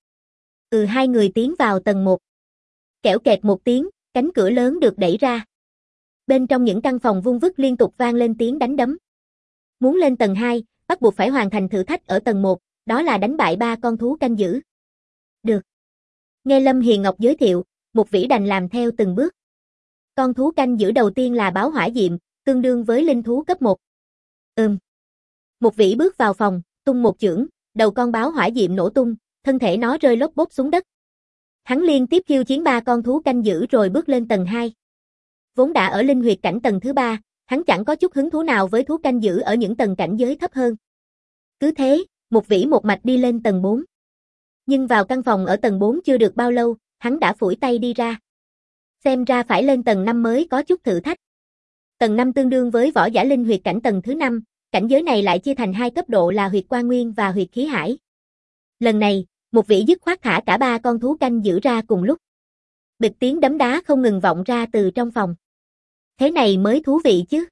Ừ hai người tiến vào tầng một. Kẽo kẹt một tiếng, cánh cửa lớn được đẩy ra. Bên trong những căn phòng vung vức liên tục vang lên tiếng đánh đấm. Muốn lên tầng hai, bắt buộc phải hoàn thành thử thách ở tầng một, đó là đánh bại ba con thú canh giữ. Được. Nghe Lâm Hiền Ngọc giới thiệu, Mục Vĩ đành làm theo từng bước. Con thú canh giữ đầu tiên là báo hỏa diệm, tương đương với linh thú cấp một. Ừm. Mục Vĩ bước vào phòng, tung một chưởng, đầu con báo hỏa diệm nổ tung, thân thể nó rơi lốp bốp xuống đất. Hắn liên tiếp khiêu chiến ba con thú canh giữ rồi bước lên tầng hai. Vốn đã ở linh huyệt cảnh tầng thứ ba, hắn chẳng có chút hứng thú nào với thú canh giữ ở những tầng cảnh giới thấp hơn. Cứ thế, Mục Vĩ một mạch đi lên tầng bốn. Nhưng vào căn phòng ở tầng bốn chưa được bao lâu, hắn đã phủi tay đi ra. Xem ra phải lên tầng năm mới có chút thử thách. Tầng năm tương đương với võ giả linh huyệt cảnh tầng thứ năm, cảnh giới này lại chia thành hai cấp độ là huyệt quan nguyên và huyệt khí hải. Lần này, một vị dứt khoát thả cả ba con thú canh giữ ra cùng lúc. Bịch tiếng đấm đá không ngừng vọng ra từ trong phòng. Thế này mới thú vị chứ.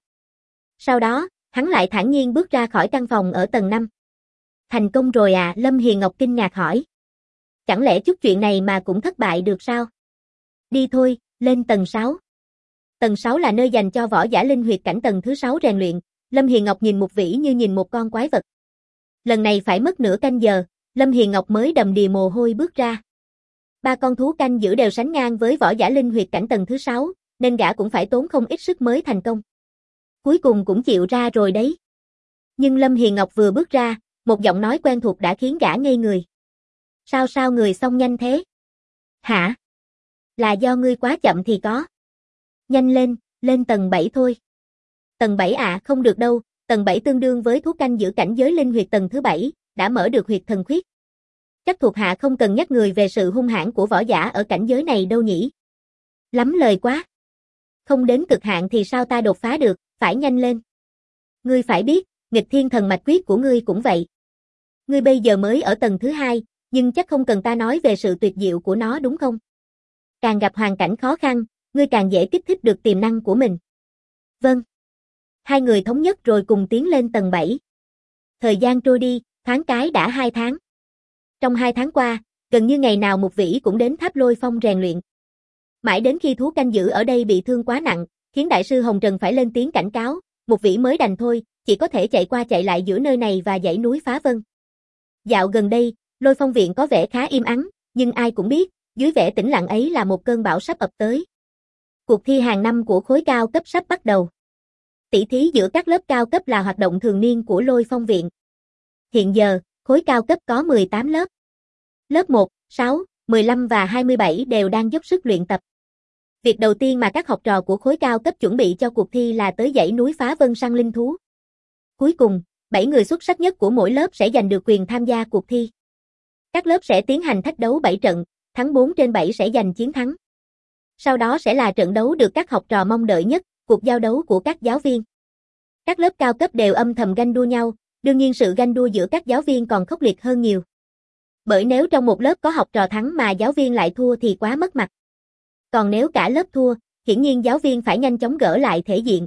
Sau đó, hắn lại thản nhiên bước ra khỏi căn phòng ở tầng năm. Thành công rồi à? Lâm Hiền Ngọc kinh ngạc hỏi. Chẳng lẽ chút chuyện này mà cũng thất bại được sao? Đi thôi, lên tầng sáu. Tầng sáu là nơi dành cho võ giả linh huyệt cảnh tầng thứ sáu rèn luyện. Lâm Hiền Ngọc nhìn Mục Vĩ như nhìn một con quái vật. Lần này phải mất nửa canh giờ, Lâm Hiền Ngọc mới đầm đìa mồ hôi bước ra. Ba con thú canh giữ đều sánh ngang với võ giả linh huyệt cảnh tầng thứ sáu, nên gã cũng phải tốn không ít sức mới thành công. Cuối cùng cũng chịu ra rồi đấy. Nhưng Lâm Hiền Ngọc vừa bước ra, một giọng nói quen thuộc đã khiến gã ngây người. Sao sao người xong nhanh thế? Hả? Là do ngươi quá chậm thì có. Nhanh lên, lên tầng bảy thôi. Tầng bảy à, không được đâu, tầng bảy tương đương với thú canh giữ cảnh giới linh huyệt tầng thứ bảy, đã mở được huyệt thần khuyết. Chắc thuộc hạ không cần nhắc người về sự hung hãn của võ giả ở cảnh giới này đâu nhỉ. Lắm lời quá. Không đến cực hạn thì sao ta đột phá được, phải nhanh lên. Ngươi phải biết, nghịch thiên thần mạch quyết của ngươi cũng vậy. Ngươi bây giờ mới ở tầng thứ hai, nhưng chắc không cần ta nói về sự tuyệt diệu của nó đúng không? Càng gặp hoàn cảnh khó khăn, ngươi càng dễ kích thích được tiềm năng của mình. Vâng. Hai người thống nhất rồi cùng tiến lên tầng bảy. Thời gian trôi đi, thoáng cái đã hai tháng. Trong hai tháng qua, gần như ngày nào Mục Vĩ cũng đến Tháp Lôi Phong rèn luyện. Mãi đến khi thú canh giữ ở đây bị thương quá nặng, khiến Đại sư Hồng Trần phải lên tiếng cảnh cáo, Mục Vĩ mới đành thôi, chỉ có thể chạy qua chạy lại giữa nơi này và dãy núi Phá Vân. Dạo gần đây, Lôi Phong viện có vẻ khá im ắng, nhưng ai cũng biết, dưới vẻ tĩnh lặng ấy là một cơn bão sắp ập tới. Cuộc thi hàng năm của khối cao cấp sắp bắt đầu. Tỷ thí giữa các lớp cao cấp là hoạt động thường niên của Lôi Phong viện. Hiện giờ, khối cao cấp có mười tám lớp. Lớp một, sáu, mười lăm và hai mươi bảy đều đang dốc sức luyện tập. Việc đầu tiên mà các học trò của khối cao cấp chuẩn bị cho cuộc thi là tới dãy núi Phá Vân săn linh thú. Cuối cùng, bảy người xuất sắc nhất của mỗi lớp sẽ giành được quyền tham gia cuộc thi. Các lớp sẽ tiến hành thách đấu bảy trận, thắng bốn trên bảy sẽ giành chiến thắng. Sau đó sẽ là trận đấu được các học trò mong đợi nhất, cuộc giao đấu của các giáo viên. Các lớp cao cấp đều âm thầm ganh đua nhau, đương nhiên sự ganh đua giữa các giáo viên còn khốc liệt hơn nhiều. Bởi nếu trong một lớp có học trò thắng mà giáo viên lại thua thì quá mất mặt. Còn nếu cả lớp thua, hiển nhiên giáo viên phải nhanh chóng gỡ lại thể diện.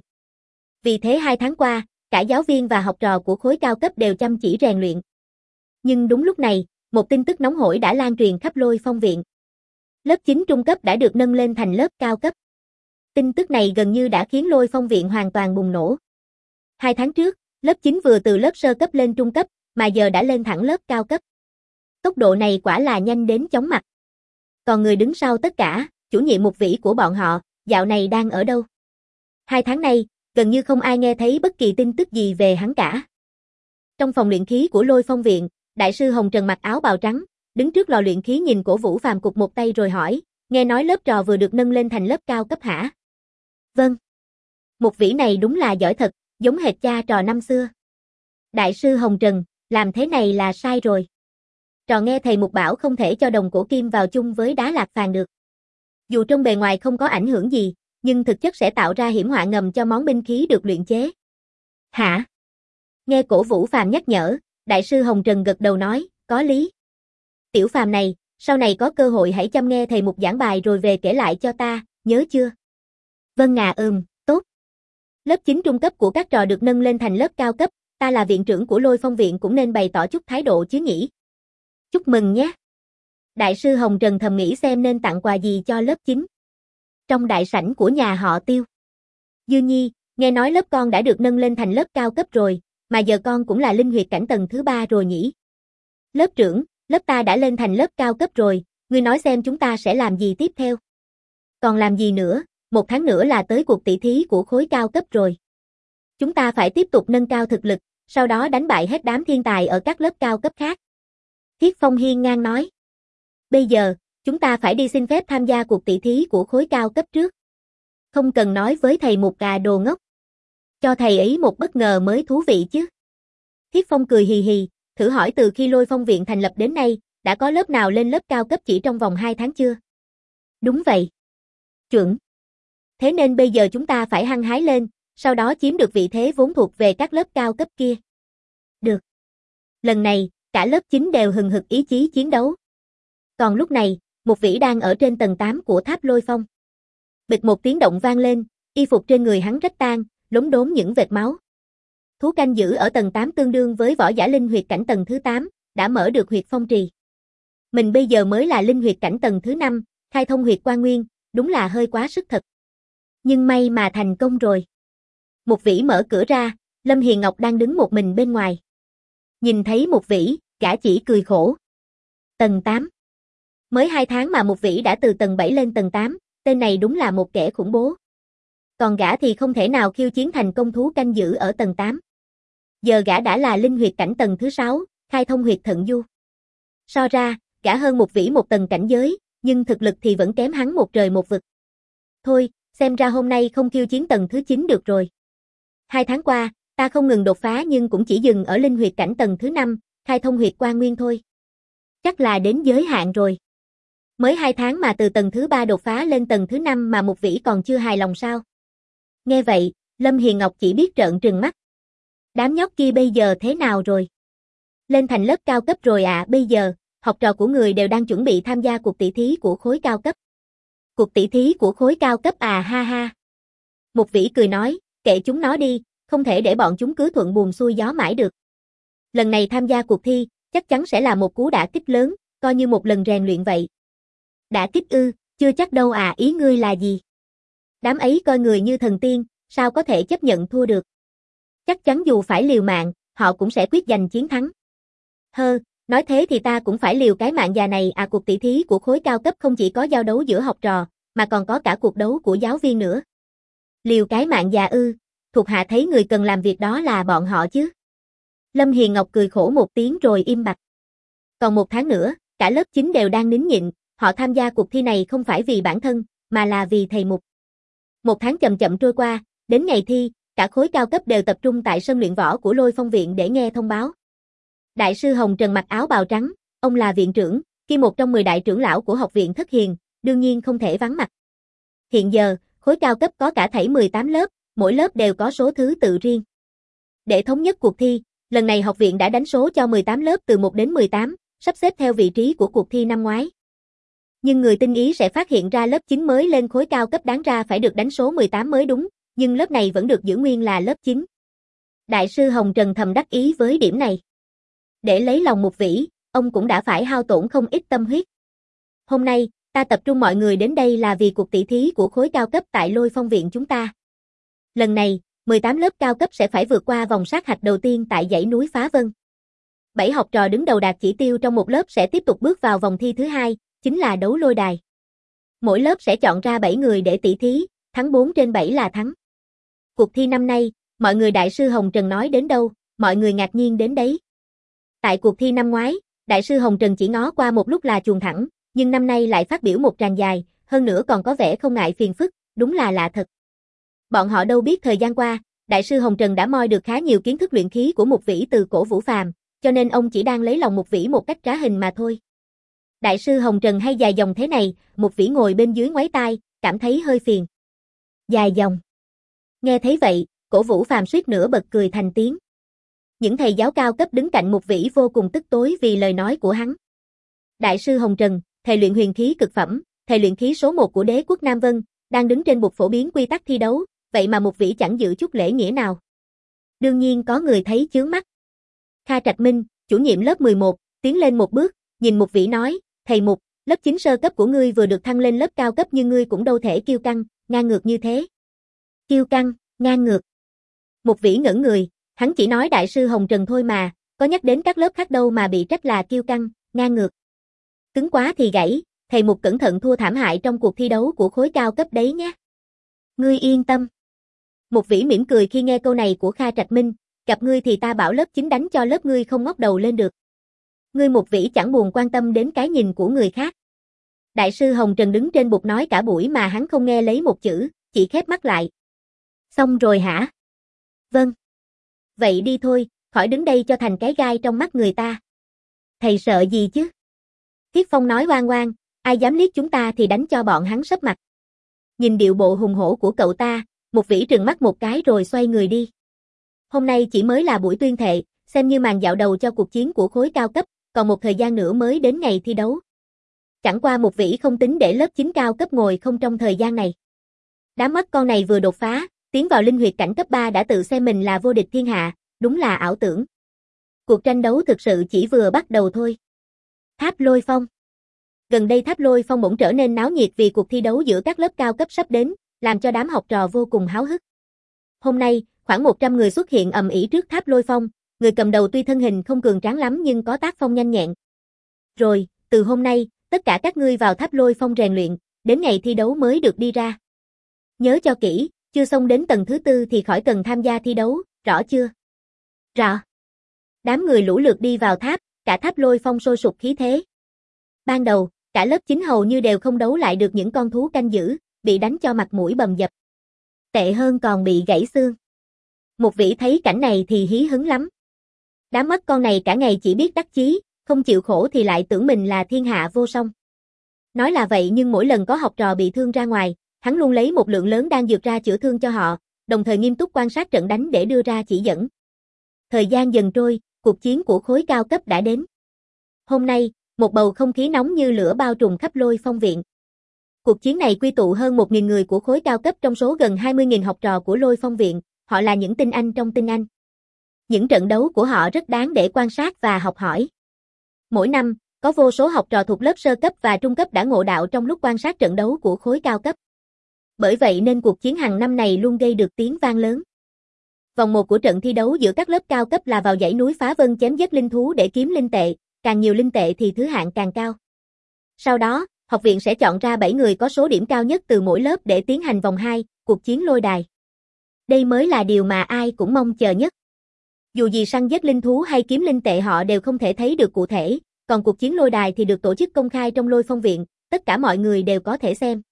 Vì thế hai tháng qua, cả giáo viên và học trò của khối cao cấp đều chăm chỉ rèn luyện. Nhưng đúng lúc này, một tin tức nóng hổi đã lan truyền khắp Lôi Phong viện. Lớp chín trung cấp đã được nâng lên thành lớp cao cấp. Tin tức này gần như đã khiến Lôi Phong viện hoàn toàn bùng nổ. Hai tháng trước, lớp chín vừa từ lớp sơ cấp lên trung cấp, mà giờ đã lên thẳng lớp cao cấp. Tốc độ này quả là nhanh đến chóng mặt. Còn người đứng sau tất cả, chủ nhiệm Mục Vĩ của bọn họ, dạo này đang ở đâu? Hai tháng nay, gần như không ai nghe thấy bất kỳ tin tức gì về hắn cả. Trong phòng luyện khí của Lôi Phong viện, Đại sư Hồng Trần mặc áo bào trắng, đứng trước lò luyện khí nhìn Cổ Vũ Phàm cục một tay rồi hỏi, nghe nói lớp trò vừa được nâng lên thành lớp cao cấp hả? Vâng. Mục Vĩ này đúng là giỏi thật, giống hệt cha trò năm xưa. Đại sư Hồng Trần, làm thế này là sai rồi. Trò nghe thầy Mục bảo không thể cho đồng cổ kim vào chung với đá lạc phàn được. Dù trong bề ngoài không có ảnh hưởng gì, nhưng thực chất sẽ tạo ra hiểm họa ngầm cho món binh khí được luyện chế. Hả? Nghe Cổ Vũ Phàm nhắc nhở, Đại sư Hồng Trần gật đầu nói, có lý. Tiểu Phàm này, sau này có cơ hội hãy chăm nghe thầy Mục giảng bài rồi về kể lại cho ta, nhớ chưa? Vâng à ừm, tốt. Lớp chín trung cấp của các trò được nâng lên thành lớp cao cấp, ta là viện trưởng của Lôi Phong viện cũng nên bày tỏ chút thái độ chứ nhỉ? Chúc mừng nhé. Đại sư Hồng Trần thầm nghĩ xem nên tặng quà gì cho lớp chín. Trong đại sảnh của nhà họ Tiêu. Dư Nhi, nghe nói lớp con đã được nâng lên thành lớp cao cấp rồi, mà giờ con cũng là linh huyệt cảnh tầng thứ ba rồi nhỉ? Lớp trưởng, lớp ta đã lên thành lớp cao cấp rồi, ngươi nói xem chúng ta sẽ làm gì tiếp theo? Còn làm gì nữa, một tháng nữa là tới cuộc tỷ thí của khối cao cấp rồi. Chúng ta phải tiếp tục nâng cao thực lực, sau đó đánh bại hết đám thiên tài ở các lớp cao cấp khác. Thiết Phong hiên ngang nói. Bây giờ, chúng ta phải đi xin phép tham gia cuộc tỷ thí của khối cao cấp trước. Không cần nói với thầy Mục gà đồ ngốc. Cho thầy ấy một bất ngờ mới thú vị chứ. Thiết Phong cười hì hì, thử hỏi từ khi Lôi Phong viện thành lập đến nay, đã có lớp nào lên lớp cao cấp chỉ trong vòng hai tháng chưa? Đúng vậy. Chuẩn. Thế nên bây giờ chúng ta phải hăng hái lên, sau đó chiếm được vị thế vốn thuộc về các lớp cao cấp kia. Được. Lần này, cả lớp chín đều hừng hực ý chí chiến đấu. Còn lúc này, Mục Vĩ đang ở trên tầng tám của tháp Lôi Phong. Bịch một tiếng động vang lên, y phục trên người hắn rách tan, lốm đốm những vệt máu. Thú canh giữ ở tầng tám tương đương với võ giả linh huyệt cảnh tầng thứ tám, đã mở được huyệt phong trì. Mình bây giờ mới là linh huyệt cảnh tầng thứ năm, khai thông huyệt quan nguyên, đúng là hơi quá sức thật. Nhưng may mà thành công rồi. Mục Vĩ mở cửa ra, Lâm Hiền Ngọc đang đứng một mình bên ngoài. Nhìn thấy Mục Vĩ, gã chỉ cười khổ. Tầng tám. Mới hai tháng mà Mục Vĩ đã từ tầng bảy lên tầng tám, tên này đúng là một kẻ khủng bố. Còn gã thì không thể nào khiêu chiến thành công thú canh giữ ở tầng tám. Giờ gã đã là linh huyệt cảnh tầng thứ sáu, khai thông huyệt thận du. So ra, gã hơn Mục Vĩ một tầng cảnh giới, nhưng thực lực thì vẫn kém hắn một trời một vực. Thôi, xem ra hôm nay không khiêu chiến tầng thứ chín được rồi. Hai tháng qua, ta không ngừng đột phá nhưng cũng chỉ dừng ở linh huyệt cảnh tầng thứ năm, khai thông huyệt quan nguyên thôi. Chắc là đến giới hạn rồi. Mới hai tháng mà từ tầng thứ ba đột phá lên tầng thứ năm mà Mục Vĩ còn chưa hài lòng sao? Nghe vậy, Lâm Hiền Ngọc chỉ biết trợn trừng mắt. Đám nhóc kia bây giờ thế nào rồi? Lên thành lớp cao cấp rồi à? Bây giờ, học trò của người đều đang chuẩn bị tham gia cuộc tỷ thí của khối cao cấp. Cuộc tỷ thí của khối cao cấp à, ha ha. Mục Vĩ cười nói, kệ chúng nó đi, không thể để bọn chúng cứ thuận buồm xuôi gió mãi được. Lần này tham gia cuộc thi, chắc chắn sẽ là một cú đả kích lớn, coi như một lần rèn luyện vậy. Đả kích ư, chưa chắc đâu à, ý ngươi là gì? Đám ấy coi người như thần tiên, sao có thể chấp nhận thua được? Chắc chắn dù phải liều mạng, họ cũng sẽ quyết giành chiến thắng. Hơ, nói thế thì ta cũng phải liều cái mạng già này à. Cuộc tỷ thí của khối cao cấp không chỉ có giao đấu giữa học trò, mà còn có cả cuộc đấu của giáo viên nữa. Liều cái mạng già ư, thuộc hạ thấy người cần làm việc đó là bọn họ chứ. Lâm Hiền Ngọc cười khổ một tiếng rồi im bặt. Còn một tháng nữa, cả lớp chín đều đang nín nhịn, họ tham gia cuộc thi này không phải vì bản thân, mà là vì thầy Mục. Một tháng chậm chậm trôi qua, đến ngày thi, cả khối cao cấp đều tập trung tại sân luyện võ của Lôi Phong viện để nghe thông báo. Đại sư Hồng Trần mặc áo bào trắng, ông là viện trưởng, kiêm một trong mười đại trưởng lão của học viện Thất Hiền, đương nhiên không thể vắng mặt. Hiện giờ, khối cao cấp có cả thảy mười tám lớp, mỗi lớp đều có số thứ tự riêng. Để thống nhất cuộc thi, lần này học viện đã đánh số cho mười tám lớp từ một đến mười tám, sắp xếp theo vị trí của cuộc thi năm ngoái. Nhưng người tinh ý sẽ phát hiện ra lớp chín mới lên khối cao cấp đáng ra phải được đánh số mười tám mới đúng, nhưng lớp này vẫn được giữ nguyên là lớp chín. Đại sư Hồng Trần thầm đắc ý với điểm này. Để lấy lòng Mục Vĩ, ông cũng đã phải hao tổn không ít tâm huyết. Hôm nay, ta tập trung mọi người đến đây là vì cuộc tỷ thí của khối cao cấp tại Lôi Phong viện chúng ta. Lần này, mười tám lớp cao cấp sẽ phải vượt qua vòng sát hạch đầu tiên tại dãy núi Phá Vân. bảy học trò đứng đầu đạt chỉ tiêu trong một lớp sẽ tiếp tục bước vào vòng thi thứ hai, chính là đấu lôi đài. Mỗi lớp sẽ chọn ra bảy người để tỷ thí, thắng bốn trên bảy là thắng. Cuộc thi năm nay, mọi người Đại sư Hồng Trần nói đến đâu, mọi người ngạc nhiên đến đấy. Tại cuộc thi năm ngoái, Đại sư Hồng Trần chỉ ngó qua một lúc là chuồn thẳng, nhưng năm nay lại phát biểu một tràng dài, hơn nữa còn có vẻ không ngại phiền phức, đúng là lạ thật. Bọn họ đâu biết thời gian qua, Đại sư Hồng Trần đã moi được khá nhiều kiến thức luyện khí của Mục Vĩ từ Cổ Vũ Phàm, cho nên ông chỉ đang lấy lòng Mục Vĩ một cách trá hình mà thôi. Đại sư Hồng Trần hay dài dòng thế này, Mục Vĩ ngồi bên dưới ngoáy tai, cảm thấy hơi phiền. Dài dòng. Nghe thấy vậy, Cổ Vũ Phàm suýt nữa bật cười thành tiếng. Những thầy giáo cao cấp đứng cạnh Mục Vĩ vô cùng tức tối vì lời nói của hắn. Đại sư Hồng Trần, thầy luyện huyền khí cực phẩm, thầy luyện khí số một của đế quốc Nam Vân, đang đứng trên bục phổ biến quy tắc thi đấu, vậy mà Mục Vĩ chẳng giữ chút lễ nghĩa nào. Đương nhiên có người thấy chướng mắt. Kha Trạch Minh, chủ nhiệm lớp mười một, tiến lên một bước, nhìn Mục Vĩ nói, thầy Mục, lớp chín sơ cấp của ngươi vừa được thăng lên lớp cao cấp nhưng ngươi cũng đâu thể kiêu căng, ngang ngược như thế. Kiêu căng, ngang ngược. Mục Vĩ ngẩn người, hắn chỉ nói Đại sư Hồng Trần thôi mà, có nhắc đến các lớp khác đâu mà bị trách là kiêu căng, ngang ngược. Cứng quá thì gãy, thầy Mục cẩn thận thua thảm hại trong cuộc thi đấu của khối cao cấp đấy nhé. Ngươi yên tâm. Mục Vĩ mỉm cười khi nghe câu này của Kha Trạch Minh, gặp ngươi thì ta bảo lớp chín đánh cho lớp ngươi không ngóc đầu lên được. Ngươi Mục Vĩ chẳng buồn quan tâm đến cái nhìn của người khác. Đại sư Hồng Trần đứng trên bục nói cả buổi mà hắn không nghe lấy một chữ, chỉ khép mắt lại. Xong rồi hả? Vâng. Vậy đi thôi, khỏi đứng đây cho thành cái gai trong mắt người ta. Thầy sợ gì chứ? Thiết Phong nói oan oan, ai dám liếc chúng ta thì đánh cho bọn hắn sấp mặt. Nhìn điệu bộ hùng hổ của cậu ta, Một vĩ trừng mắt một cái rồi xoay người đi. Hôm nay chỉ mới là buổi tuyên thệ, xem như màn dạo đầu cho cuộc chiến của khối cao cấp, còn một thời gian nữa mới đến ngày thi đấu. Chẳng qua một vĩ không tính để lớp chín cao cấp ngồi không trong thời gian này. Đám mắt con này vừa đột phá, tiến vào linh huyệt cảnh cấp ba đã tự xem mình là vô địch thiên hạ, đúng là ảo tưởng. Cuộc tranh đấu thực sự chỉ vừa bắt đầu thôi. Tháp Lôi Phong. Gần đây Tháp Lôi Phong bỗng trở nên náo nhiệt vì cuộc thi đấu giữa các lớp cao cấp sắp đến, làm cho đám học trò vô cùng háo hức. Hôm nay, khoảng một trăm người xuất hiện ầm ĩ trước Tháp Lôi Phong, người cầm đầu tuy thân hình không cường tráng lắm nhưng có tác phong nhanh nhẹn. Rồi, từ hôm nay, tất cả các ngươi vào Tháp Lôi Phong rèn luyện, đến ngày thi đấu mới được đi ra. Nhớ cho kỹ, chưa xông đến tầng thứ tư thì khỏi cần tham gia thi đấu, rõ chưa? Rõ. Đám người lũ lượt đi vào tháp, cả Tháp Lôi Phong sôi sục khí thế. Ban đầu, cả lớp chín hầu như đều không đấu lại được những con thú canh giữ, bị đánh cho mặt mũi bầm dập. Tệ hơn còn bị gãy xương. Một vĩ thấy cảnh này thì hí hứng lắm. Đám mắt con này cả ngày chỉ biết đắc chí, không chịu khổ thì lại tưởng mình là thiên hạ vô song. Nói là vậy nhưng mỗi lần có học trò bị thương ra ngoài, hắn luôn lấy một lượng lớn đan dược ra chữa thương cho họ, đồng thời nghiêm túc quan sát trận đánh để đưa ra chỉ dẫn. Thời gian dần trôi, cuộc chiến của khối cao cấp đã đến. Hôm nay, một bầu không khí nóng như lửa bao trùm khắp Lôi Phong viện. Cuộc chiến này quy tụ hơn một nghìn người của khối cao cấp trong số gần hai mươi nghìn học trò của Lôi Phong viện, họ là những tinh anh trong tinh anh. Những trận đấu của họ rất đáng để quan sát và học hỏi. Mỗi năm, có vô số học trò thuộc lớp sơ cấp và trung cấp đã ngộ đạo trong lúc quan sát trận đấu của khối cao cấp. Bởi vậy nên cuộc chiến hàng năm này luôn gây được tiếng vang lớn. Vòng một của trận thi đấu giữa các lớp cao cấp là vào dãy núi Phá Vân chém giết linh thú để kiếm linh tệ, càng nhiều linh tệ thì thứ hạng càng cao. Sau đó, học viện sẽ chọn ra bảy người có số điểm cao nhất từ mỗi lớp để tiến hành vòng hai, cuộc chiến lôi đài. Đây mới là điều mà ai cũng mong chờ nhất. Dù gì săn giết linh thú hay kiếm linh tệ họ đều không thể thấy được cụ thể, còn cuộc chiến lôi đài thì được tổ chức công khai trong Lôi Phong viện, tất cả mọi người đều có thể xem.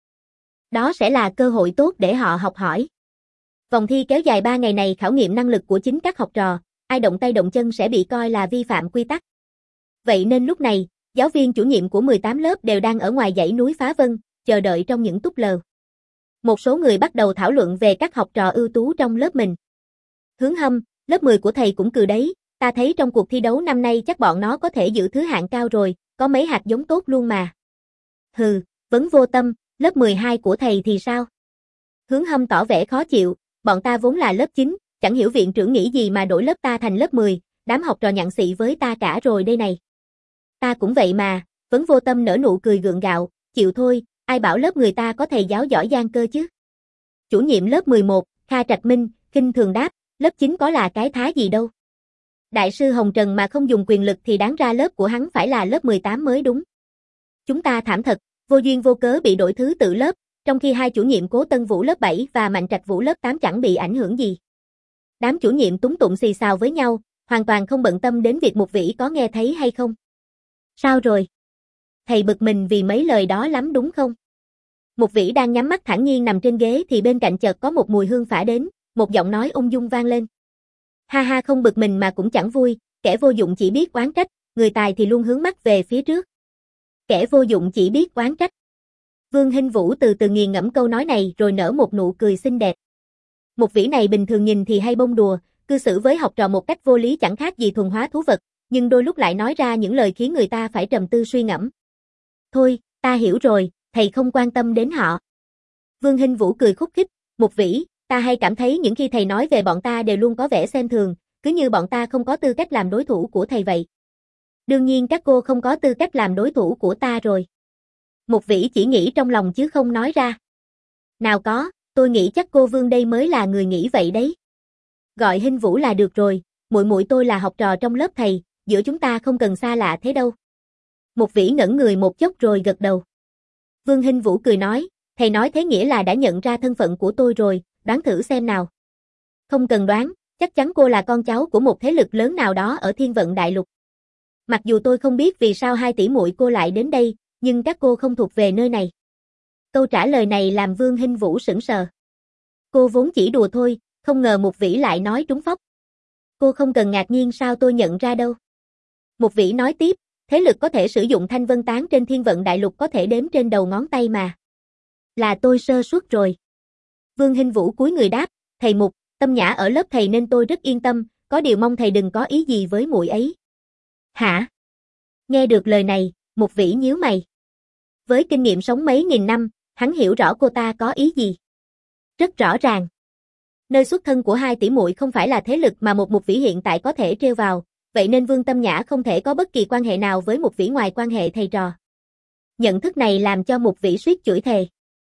Đó sẽ là cơ hội tốt để họ học hỏi. Vòng thi kéo dài ba ngày này khảo nghiệm năng lực của chính các học trò, ai động tay động chân sẽ bị coi là vi phạm quy tắc. Vậy nên lúc này, giáo viên chủ nhiệm của mười tám lớp đều đang ở ngoài dãy núi Phá Vân, chờ đợi trong những túp lều. Một số người bắt đầu thảo luận về các học trò ưu tú trong lớp mình. Hướng Hâm, lớp mười của thầy cũng cừ đấy, ta thấy trong cuộc thi đấu năm nay chắc bọn nó có thể giữ thứ hạng cao rồi, có mấy hạt giống tốt luôn mà. Hừ, Vấn Vô Tâm, lớp mười hai của thầy thì sao? Hướng Hâm tỏ vẻ khó chịu, bọn ta vốn là lớp chín, chẳng hiểu viện trưởng nghĩ gì mà đổi lớp ta thành lớp mười, đám học trò nhặng xị với ta cả rồi đây này. Ta cũng vậy mà, Vấn Vô Tâm nở nụ cười gượng gạo, chịu thôi, ai bảo lớp người ta có thầy giáo giỏi giang cơ chứ. Chủ nhiệm lớp mười một, Kha Trạch Minh, khinh thường đáp, lớp chín có là cái thá gì đâu. Đại sư Hồng Trần mà không dùng quyền lực thì đáng ra lớp của hắn phải là lớp mười tám mới đúng. Chúng ta thảm thật, vô duyên vô cớ bị đổi thứ tự lớp, trong khi hai chủ nhiệm Cố Tân Vũ lớp bảy và Mạnh Trạch Vũ lớp tám chẳng bị ảnh hưởng gì. Đám chủ nhiệm túng tụng xì xào với nhau, hoàn toàn không bận tâm đến việc một vĩ có nghe thấy hay không. Sao rồi? Thầy bực mình vì mấy lời đó lắm đúng không? Một vĩ đang nhắm mắt thản nhiên nằm trên ghế thì bên cạnh chợt có một mùi hương phả đến, một giọng nói ung dung vang lên. Ha ha, không bực mình mà cũng chẳng vui, kẻ vô dụng chỉ biết oán trách, người tài thì luôn hướng mắt về phía trước. Kẻ vô dụng chỉ biết oán trách. Vương Hinh Vũ từ từ nghiền ngẫm câu nói này rồi nở một nụ cười xinh đẹp. Một vĩ này bình thường nhìn thì hay bông đùa, cư xử với học trò một cách vô lý chẳng khác gì thuần hóa thú vật, nhưng đôi lúc lại nói ra những lời khiến người ta phải trầm tư suy ngẫm. Thôi, ta hiểu rồi, thầy không quan tâm đến họ. Vương Hinh Vũ cười khúc khích, một vĩ, ta hay cảm thấy những khi thầy nói về bọn ta đều luôn có vẻ xem thường, cứ như bọn ta không có tư cách làm đối thủ của thầy vậy. Đương nhiên các cô không có tư cách làm đối thủ của ta rồi. Một vĩ chỉ nghĩ trong lòng chứ không nói ra. Nào có, tôi nghĩ chắc cô Vương đây mới là người nghĩ vậy đấy. Gọi Hinh Vũ là được rồi, muội muội tôi là học trò trong lớp thầy, giữa chúng ta không cần xa lạ thế đâu. Một vĩ ngẩn người một chốc rồi gật đầu. Vương Hinh Vũ cười nói, thầy nói thế nghĩa là đã nhận ra thân phận của tôi rồi, đoán thử xem nào. Không cần đoán, chắc chắn cô là con cháu của một thế lực lớn nào đó ở Thiên Vận Đại Lục. Mặc dù tôi không biết vì sao hai tỷ muội cô lại đến đây, nhưng các cô không thuộc về nơi này. Câu trả lời này làm Vương Hinh Vũ sững sờ. Cô vốn chỉ đùa thôi, không ngờ một vĩ lại nói trúng phóc. Cô không cần ngạc nhiên sao tôi nhận ra đâu. Một vĩ nói tiếp, thế lực có thể sử dụng thanh vân tán trên Thiên Vận Đại Lục có thể đếm trên đầu ngón tay mà. Là tôi sơ suất rồi. Vương Hinh Vũ cúi người đáp, thầy Mục, Tâm Nhã ở lớp thầy nên tôi rất yên tâm, có điều mong thầy đừng có ý gì với muội ấy. Hả? Nghe được lời này, Mục Vĩ nhíu mày. Với kinh nghiệm sống mấy nghìn năm, hắn hiểu rõ cô ta có ý gì. Rất rõ ràng. Nơi xuất thân của hai tỷ muội không phải là thế lực mà một Mục Vĩ hiện tại có thể trêu vào, vậy nên Vương Tâm Nhã không thể có bất kỳ quan hệ nào với Mục Vĩ ngoài quan hệ thầy trò. Nhận thức này làm cho Mục Vĩ suýt chửi thề.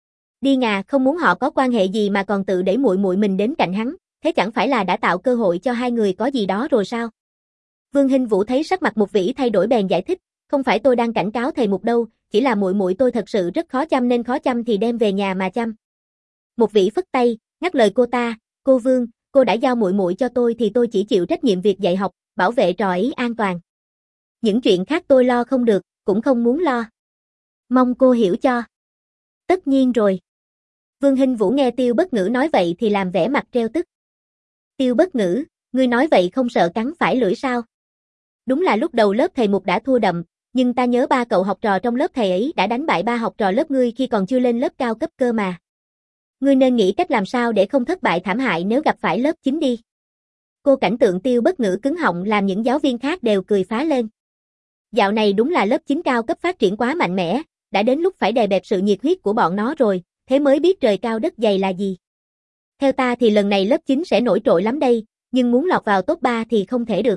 Đi ngà, không muốn họ có quan hệ gì mà còn tự đẩy muội muội mình đến cạnh hắn, thế chẳng phải là đã tạo cơ hội cho hai người có gì đó rồi sao? Vương Hinh Vũ thấy sắc mặt Mục Vĩ thay đổi bèn giải thích, không phải tôi đang cảnh cáo thầy Mục đâu, chỉ là muội muội tôi thật sự rất khó chăm nên khó chăm thì đem về nhà mà chăm. Mục Vĩ phất tay, ngắt lời cô ta, cô Vương, cô đã giao muội muội cho tôi thì tôi chỉ chịu trách nhiệm việc dạy học, bảo vệ trò ấy an toàn. Những chuyện khác tôi lo không được, cũng không muốn lo. Mong cô hiểu cho. Tất nhiên rồi. Vương Hinh Vũ nghe Tiêu Bất Ngữ nói vậy thì làm vẻ mặt treo tức. Tiêu Bất Ngữ, ngươi nói vậy không sợ cắn phải lưỡi sao? Đúng là lúc đầu lớp thầy Mục đã thua đậm, nhưng ta nhớ ba cậu học trò trong lớp thầy ấy đã đánh bại ba học trò lớp ngươi khi còn chưa lên lớp cao cấp cơ mà. Ngươi nên nghĩ cách làm sao để không thất bại thảm hại nếu gặp phải lớp chín đi. Cô cảnh tượng Tiêu Bất Ngữ cứng họng làm những giáo viên khác đều cười phá lên. Dạo này đúng là lớp chín cao cấp phát triển quá mạnh mẽ, đã đến lúc phải đè bẹp sự nhiệt huyết của bọn nó rồi, thế mới biết trời cao đất dày là gì. Theo ta thì lần này lớp chín sẽ nổi trội lắm đây, nhưng muốn lọt vào top ba thì không thể được.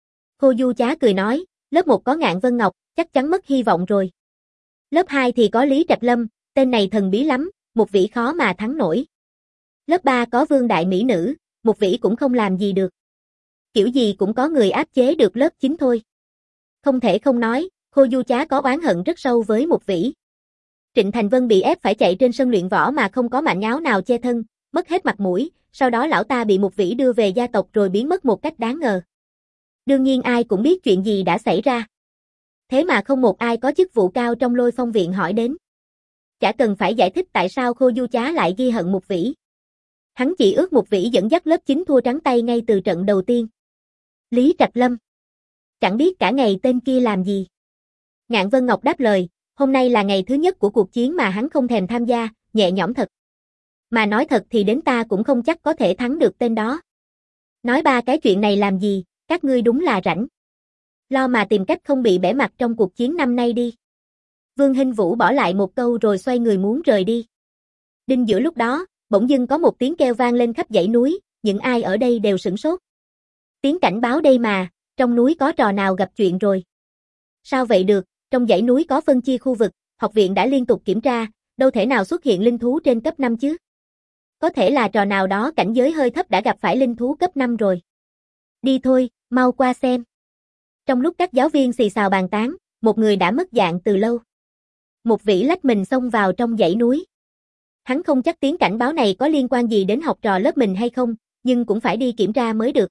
Cô Du Chá cười nói, lớp một có Ngạn Vân Ngọc, chắc chắn mất hy vọng rồi. Lớp hai thì có Lý Trạch Lâm, tên này thần bí lắm, Mục Vĩ khó mà thắng nổi. Lớp ba có Vương Đại Mỹ Nữ, Mục Vĩ cũng không làm gì được. Kiểu gì cũng có người áp chế được lớp chín thôi. Không thể không nói, Khô Du Chá có oán hận rất sâu với Mục Vĩ. Trịnh Thành Vân bị ép phải chạy trên sân luyện võ mà không có mảnh áo nào che thân, mất hết mặt mũi, sau đó lão ta bị Mục Vĩ đưa về gia tộc rồi biến mất một cách đáng ngờ. Đương nhiên ai cũng biết chuyện gì đã xảy ra. Thế mà không một ai có chức vụ cao trong Lôi Phong viện hỏi đến. Chả cần phải giải thích tại sao Khô Du Chá lại ghi hận Mục Vĩ. Hắn chỉ ước Mục Vĩ dẫn dắt lớp chín thua trắng tay ngay từ trận đầu tiên. Lý Trạch Lâm. Chẳng biết cả ngày tên kia làm gì. Ngạn Vân Ngọc đáp lời, hôm nay là ngày thứ nhất của cuộc chiến mà hắn không thèm tham gia, nhẹ nhõm thật. Mà nói thật thì đến ta cũng không chắc có thể thắng được tên đó. Nói ba cái chuyện này làm gì, các ngươi đúng là rảnh. Lo mà tìm cách không bị bẻ mặt trong cuộc chiến năm nay đi. Vương Hinh Vũ bỏ lại một câu rồi xoay người muốn rời đi. Đinh giữa lúc đó, bỗng dưng có một tiếng kêu vang lên khắp dãy núi, những ai ở đây đều sửng sốt. Tiếng cảnh báo đây mà, trong núi có trò nào gặp chuyện rồi. Sao vậy được, trong dãy núi có phân chia khu vực, học viện đã liên tục kiểm tra, đâu thể nào xuất hiện linh thú trên cấp năm chứ. Có thể là trò nào đó cảnh giới hơi thấp đã gặp phải linh thú cấp năm rồi. Đi thôi, mau qua xem. Trong lúc các giáo viên xì xào bàn tán, một người đã mất dạng từ lâu. Mục Vĩ lách mình xông vào trong dãy núi. Hắn không chắc tiếng cảnh báo này có liên quan gì đến học trò lớp mình hay không, nhưng cũng phải đi kiểm tra mới được.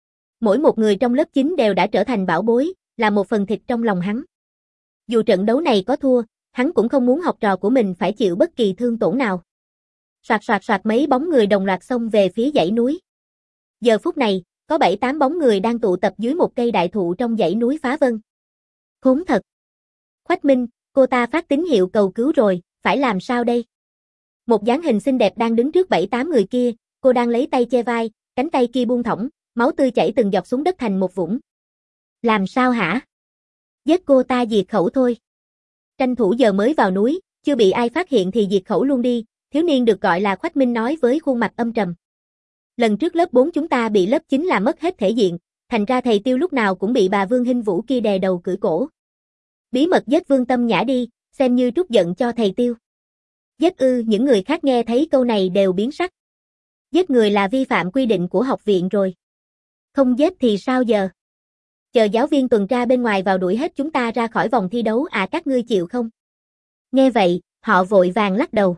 Mỗi một người trong lớp chín đều đã trở thành bảo bối, là một phần thịt trong lòng hắn. Dù trận đấu này có thua, hắn cũng không muốn học trò của mình phải chịu bất kỳ thương tổn nào. Soạt soạt soạt mấy bóng người đồng loạt xông về phía dãy núi. Giờ phút này, có bảy tám bóng người đang tụ tập dưới một cây đại thụ trong dãy núi Phá Vân. Khốn thật. Khoách Minh, cô ta phát tín hiệu cầu cứu rồi, phải làm sao đây? Một dáng hình xinh đẹp đang đứng trước bảy tám người kia, cô đang lấy tay che vai, cánh tay kia buông thõng, máu tươi chảy từng giọt xuống đất thành một vũng. Làm sao hả? Giết cô ta diệt khẩu thôi. Tranh thủ giờ mới vào núi, chưa bị ai phát hiện thì diệt khẩu luôn đi, thiếu niên được gọi là Khoách Minh nói với khuôn mặt âm trầm. Lần trước lớp bốn chúng ta bị lớp chín làm mất hết thể diện, thành ra thầy Tiêu lúc nào cũng bị bà Vương Hinh Vũ kia đè đầu cưỡi cổ. Bí mật giết Vương Tâm Nhã đi, xem như trút giận cho thầy Tiêu. Giết ư, những người khác nghe thấy câu này đều biến sắc. Giết người là vi phạm quy định của học viện rồi. Không giết thì sao giờ? Chờ giáo viên tuần tra bên ngoài vào đuổi hết chúng ta ra khỏi vòng thi đấu à, các ngươi chịu không? Nghe vậy, họ vội vàng lắc đầu.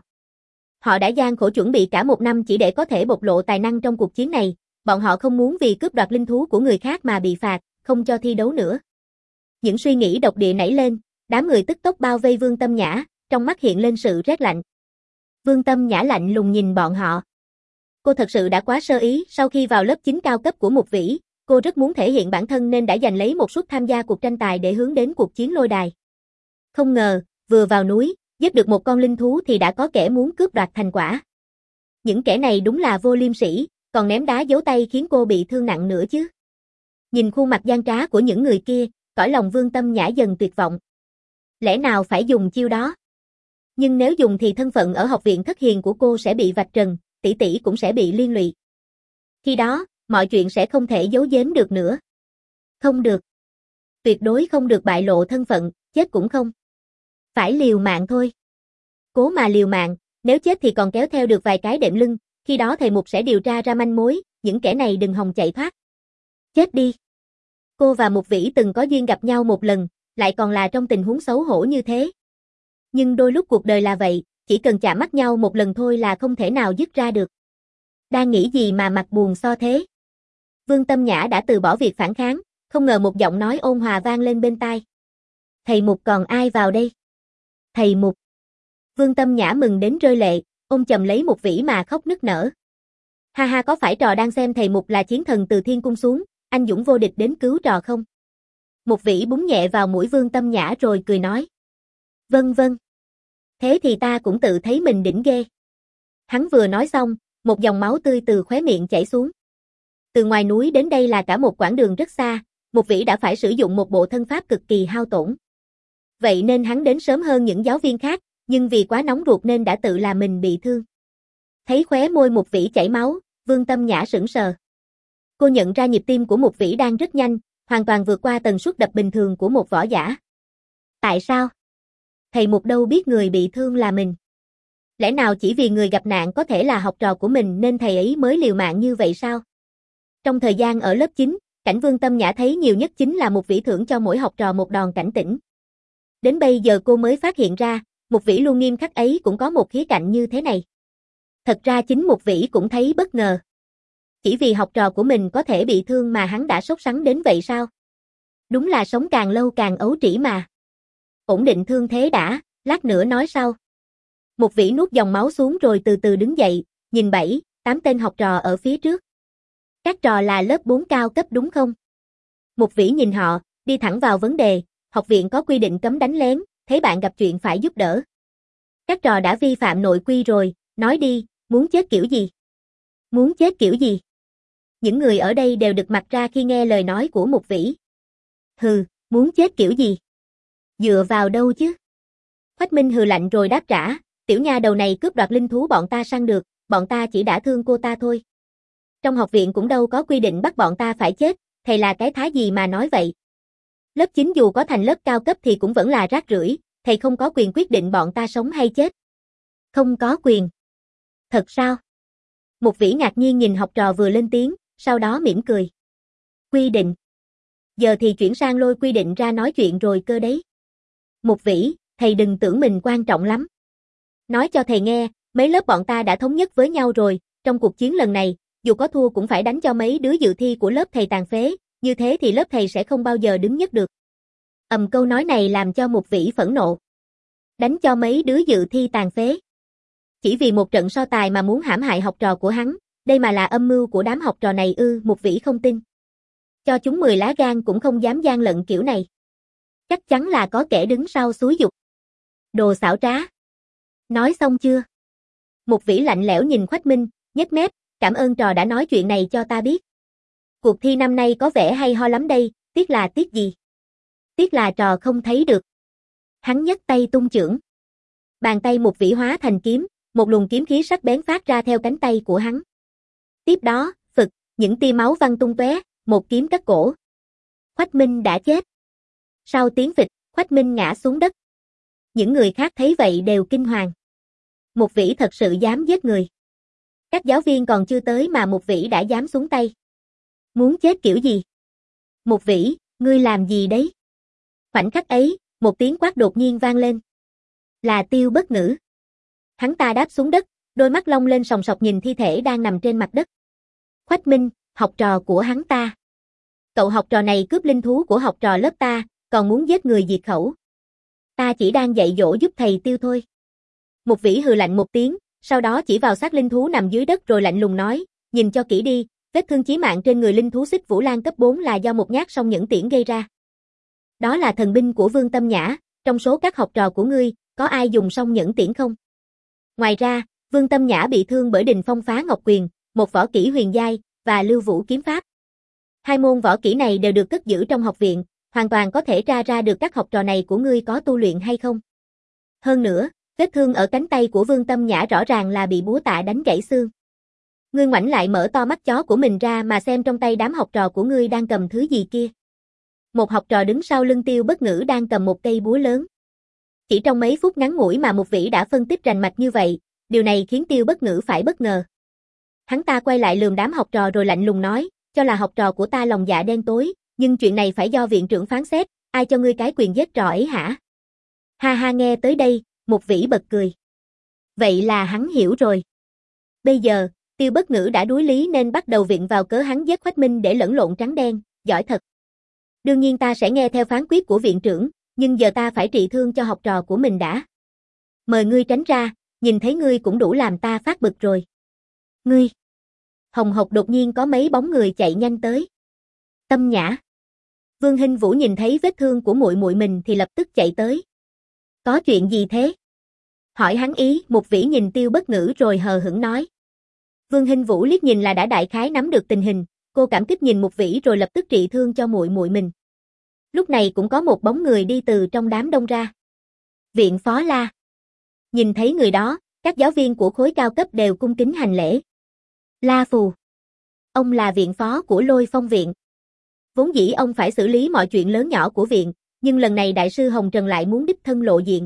Họ đã gian khổ chuẩn bị cả một năm chỉ để có thể bộc lộ tài năng trong cuộc chiến này, bọn họ không muốn vì cướp đoạt linh thú của người khác mà bị phạt, không cho thi đấu nữa. Những suy nghĩ độc địa nảy lên, đám người tức tốc bao vây Vương Tâm Nhã, trong mắt hiện lên sự rét lạnh. Vương Tâm Nhã lạnh lùng nhìn bọn họ. Cô thật sự đã quá sơ ý, sau khi vào lớp chín cao cấp của Mục Vĩ, cô rất muốn thể hiện bản thân nên đã giành lấy một suất tham gia cuộc tranh tài để hướng đến cuộc chiến lôi đài. Không ngờ, vừa vào núi, giết được một con linh thú thì đã có kẻ muốn cướp đoạt thành quả. Những kẻ này đúng là vô liêm sỉ, còn ném đá giấu tay khiến cô bị thương nặng nữa chứ. Nhìn khuôn mặt gian trá của những người kia, cõi lòng Vương Tâm Nhã dần tuyệt vọng. Lẽ nào phải dùng chiêu đó? Nhưng nếu dùng thì thân phận ở học viện thất hiền của cô sẽ bị vạch trần, tỷ tỷ cũng sẽ bị liên lụy. Khi đó, mọi chuyện sẽ không thể giấu giếm được nữa. Không được. Tuyệt đối không được bại lộ thân phận, chết cũng không. Phải liều mạng thôi. Cố mà liều mạng, nếu chết thì còn kéo theo được vài cái đệm lưng, khi đó thầy Mục sẽ điều tra ra manh mối, những kẻ này đừng hòng chạy thoát. Chết đi. Cô và Mục Vĩ từng có duyên gặp nhau một lần, lại còn là trong tình huống xấu hổ như thế. Nhưng đôi lúc cuộc đời là vậy, chỉ cần chạm mắt nhau một lần thôi là không thể nào dứt ra được. Đang nghĩ gì mà mặt buồn so thế? Vương Tâm Nhã đã từ bỏ việc phản kháng, không ngờ một giọng nói ôn hòa vang lên bên tai. Thầy Mục còn ai vào đây? Thầy Mục. Vương Tâm Nhã mừng đến rơi lệ, ôm chầm lấy Mục Vĩ mà khóc nức nở. Ha ha, có phải trò đang xem thầy Mục là chiến thần từ thiên cung xuống, anh dũng vô địch đến cứu trò không? Mục Vĩ búng nhẹ vào mũi Vương Tâm Nhã rồi cười nói. Vâng vâng. Thế thì ta cũng tự thấy mình đỉnh ghê. Hắn vừa nói xong, một dòng máu tươi từ khóe miệng chảy xuống. Từ ngoài núi đến đây là cả một quãng đường rất xa, Mục Vĩ đã phải sử dụng một bộ thân pháp cực kỳ hao tổn. Vậy nên hắn đến sớm hơn những giáo viên khác, nhưng vì quá nóng ruột nên đã tự làm mình bị thương. Thấy khóe môi Mục Vĩ chảy máu, Vương Tâm Nhã sững sờ. Cô nhận ra nhịp tim của Mục Vĩ đang rất nhanh, hoàn toàn vượt qua tần suất đập bình thường của một võ giả. Tại sao? Thầy Mục đâu biết người bị thương là mình. Lẽ nào chỉ vì người gặp nạn có thể là học trò của mình nên thầy ấy mới liều mạng như vậy sao? Trong thời gian ở lớp chín, cảnh Vương Tâm Nhã thấy nhiều nhất chính là Mục Vĩ thưởng cho mỗi học trò một đòn cảnh tỉnh. Đến bây giờ cô mới phát hiện ra, Mục Vĩ luôn nghiêm khắc ấy cũng có một khía cạnh như thế này. Thật ra chính Mục Vĩ cũng thấy bất ngờ. Chỉ vì học trò của mình có thể bị thương mà hắn đã sốt sắng đến vậy sao? Đúng là sống càng lâu càng ấu trĩ mà. Ổn định thương thế đã, lát nữa nói sau. Mục Vĩ nuốt dòng máu xuống rồi từ từ đứng dậy, nhìn bảy, tám tên học trò ở phía trước. Các trò là lớp bốn cao cấp đúng không? Mục Vĩ nhìn họ, đi thẳng vào vấn đề, học viện có quy định cấm đánh lén, thấy bạn gặp chuyện phải giúp đỡ. Các trò đã vi phạm nội quy rồi, nói đi, muốn chết kiểu gì? Muốn chết kiểu gì? Những người ở đây đều được mặt ra khi nghe lời nói của Mục Vĩ. Hừ, muốn chết kiểu gì? Dựa vào đâu chứ? Quách Minh hừ lạnh rồi đáp trả, tiểu nha đầu này cướp đoạt linh thú bọn ta săn được, bọn ta chỉ đã thương cô ta thôi. Trong học viện cũng đâu có quy định bắt bọn ta phải chết, thầy là cái thá gì mà nói vậy? Lớp chín dù có thành lớp cao cấp thì cũng vẫn là rác rưởi, thầy không có quyền quyết định bọn ta sống hay chết. Không có quyền. Thật sao? Mục Vĩ ngạc nhiên nhìn học trò vừa lên tiếng, sau đó mỉm cười. Quy định. Giờ thì chuyển sang lôi quy định ra nói chuyện rồi cơ đấy. Mục Vĩ, thầy đừng tưởng mình quan trọng lắm. Nói cho thầy nghe, mấy lớp bọn ta đã thống nhất với nhau rồi, trong cuộc chiến lần này, dù có thua cũng phải đánh cho mấy đứa dự thi của lớp thầy tàn phế, như thế thì lớp thầy sẽ không bao giờ đứng nhất được. Ầm câu nói này làm cho Mục Vĩ phẫn nộ. Đánh cho mấy đứa dự thi tàn phế. Chỉ vì một trận so tài mà muốn hãm hại học trò của hắn, đây mà là âm mưu của đám học trò này ư? Mục Vĩ không tin. Cho chúng mười lá gan cũng không dám gian lận kiểu này. Chắc chắn là có kẻ đứng sau xúi giục. Đồ xảo trá. Nói xong chưa? Mục Vĩ lạnh lẽo nhìn Quách Minh, nhếch mép, cảm ơn trò đã nói chuyện này cho ta biết. Cuộc thi năm nay có vẻ hay ho lắm đây, tiếc là tiếc gì? Tiếc là trò không thấy được. Hắn nhấc tay tung chưởng. Bàn tay Mục Vĩ hóa thành kiếm, một luồng kiếm khí sắc bén phát ra theo cánh tay của hắn. Tiếp đó, phực, những tia máu văng tung tóe, một kiếm cắt cổ. Quách Minh đã chết. Sau tiếng phịch, Quách Minh ngã xuống đất. Những người khác thấy vậy đều kinh hoàng. Mục Vĩ thật sự dám giết người. Các giáo viên còn chưa tới mà Mục Vĩ đã dám xuống tay. Muốn chết kiểu gì? Mục Vĩ, ngươi làm gì đấy? Khoảnh khắc ấy, một tiếng quát đột nhiên vang lên. Là Tiêu Bất Ngữ. Hắn ta đáp xuống đất, đôi mắt long lên sòng sọc nhìn thi thể đang nằm trên mặt đất. Quách Minh, học trò của hắn ta. Cậu học trò này cướp linh thú của học trò lớp ta, còn muốn giết người diệt khẩu. Ta chỉ đang dạy dỗ giúp thầy Tiêu thôi. Mục Vĩ hừ lạnh một tiếng, sau đó chỉ vào xác linh thú nằm dưới đất rồi lạnh lùng nói, nhìn cho kỹ đi, vết thương chí mạng trên người linh thú Xích Vũ Lan cấp bốn là do một nhát song nhẫn tiễn gây ra. Đó là thần binh của Vương Tâm Nhã, trong số các học trò của ngươi, có ai dùng song nhẫn tiễn không? Ngoài ra, Vương Tâm Nhã bị thương bởi Đình Phong Phá Ngọc Quyền, một võ kỹ huyền giai, và Lưu Vũ kiếm pháp. Hai môn võ kỹ này đều được cất giữ trong học viện, hoàn toàn có thể tra ra được các học trò này của ngươi có tu luyện hay không. Hơn nữa, vết thương ở cánh tay của Vương Tâm Nhã rõ ràng là bị búa tạ đánh gãy xương. Ngươi ngoảnh lại mở to mắt chó của mình ra mà xem trong tay đám học trò của ngươi đang cầm thứ gì kia. Một học trò đứng sau lưng Tiêu Bất Ngữ đang cầm một cây búa lớn. Chỉ trong mấy phút ngắn ngủi mà Mục Vĩ đã phân tích rành mạch như vậy, điều này khiến Tiêu Bất Ngữ phải bất ngờ. Hắn ta quay lại lườm đám học trò rồi lạnh lùng nói, cho là học trò của ta lòng dạ đen tối, nhưng chuyện này phải do viện trưởng phán xét, ai cho ngươi cái quyền giết trò ấy hả? Ha ha, nghe tới đây, Mục Vĩ bật cười. Vậy là hắn hiểu rồi. Bây giờ, Tiêu Bất Ngữ đã đuối lý nên bắt đầu viện vào cớ hắn giết Quách Minh để lẫn lộn trắng đen, giỏi thật. Đương nhiên ta sẽ nghe theo phán quyết của viện trưởng, nhưng giờ ta phải trị thương cho học trò của mình đã. Mời ngươi tránh ra, nhìn thấy ngươi cũng đủ làm ta phát bực rồi. Ngươi. Hồng Hộc đột nhiên có mấy bóng người chạy nhanh tới. Tâm Nhã. Vương Hinh Vũ nhìn thấy vết thương của muội muội mình thì lập tức chạy tới. Có chuyện gì thế? Hỏi hắn ý, Mục Vĩ nhìn Tiêu Bất Ngữ rồi hờ hững nói. Vương Hinh Vũ liếc nhìn là đã đại khái nắm được tình hình, cô cảm kích nhìn Mục Vĩ rồi lập tức trị thương cho muội muội mình. Lúc này cũng có một bóng người đi từ trong đám đông ra. Viện Phó La. Nhìn thấy người đó, các giáo viên của khối cao cấp đều cung kính hành lễ. La Phù. Ông là viện phó của Lôi Phong viện. Vốn dĩ ông phải xử lý mọi chuyện lớn nhỏ của viện, nhưng lần này đại sư Hồng Trần lại muốn đích thân lộ diện.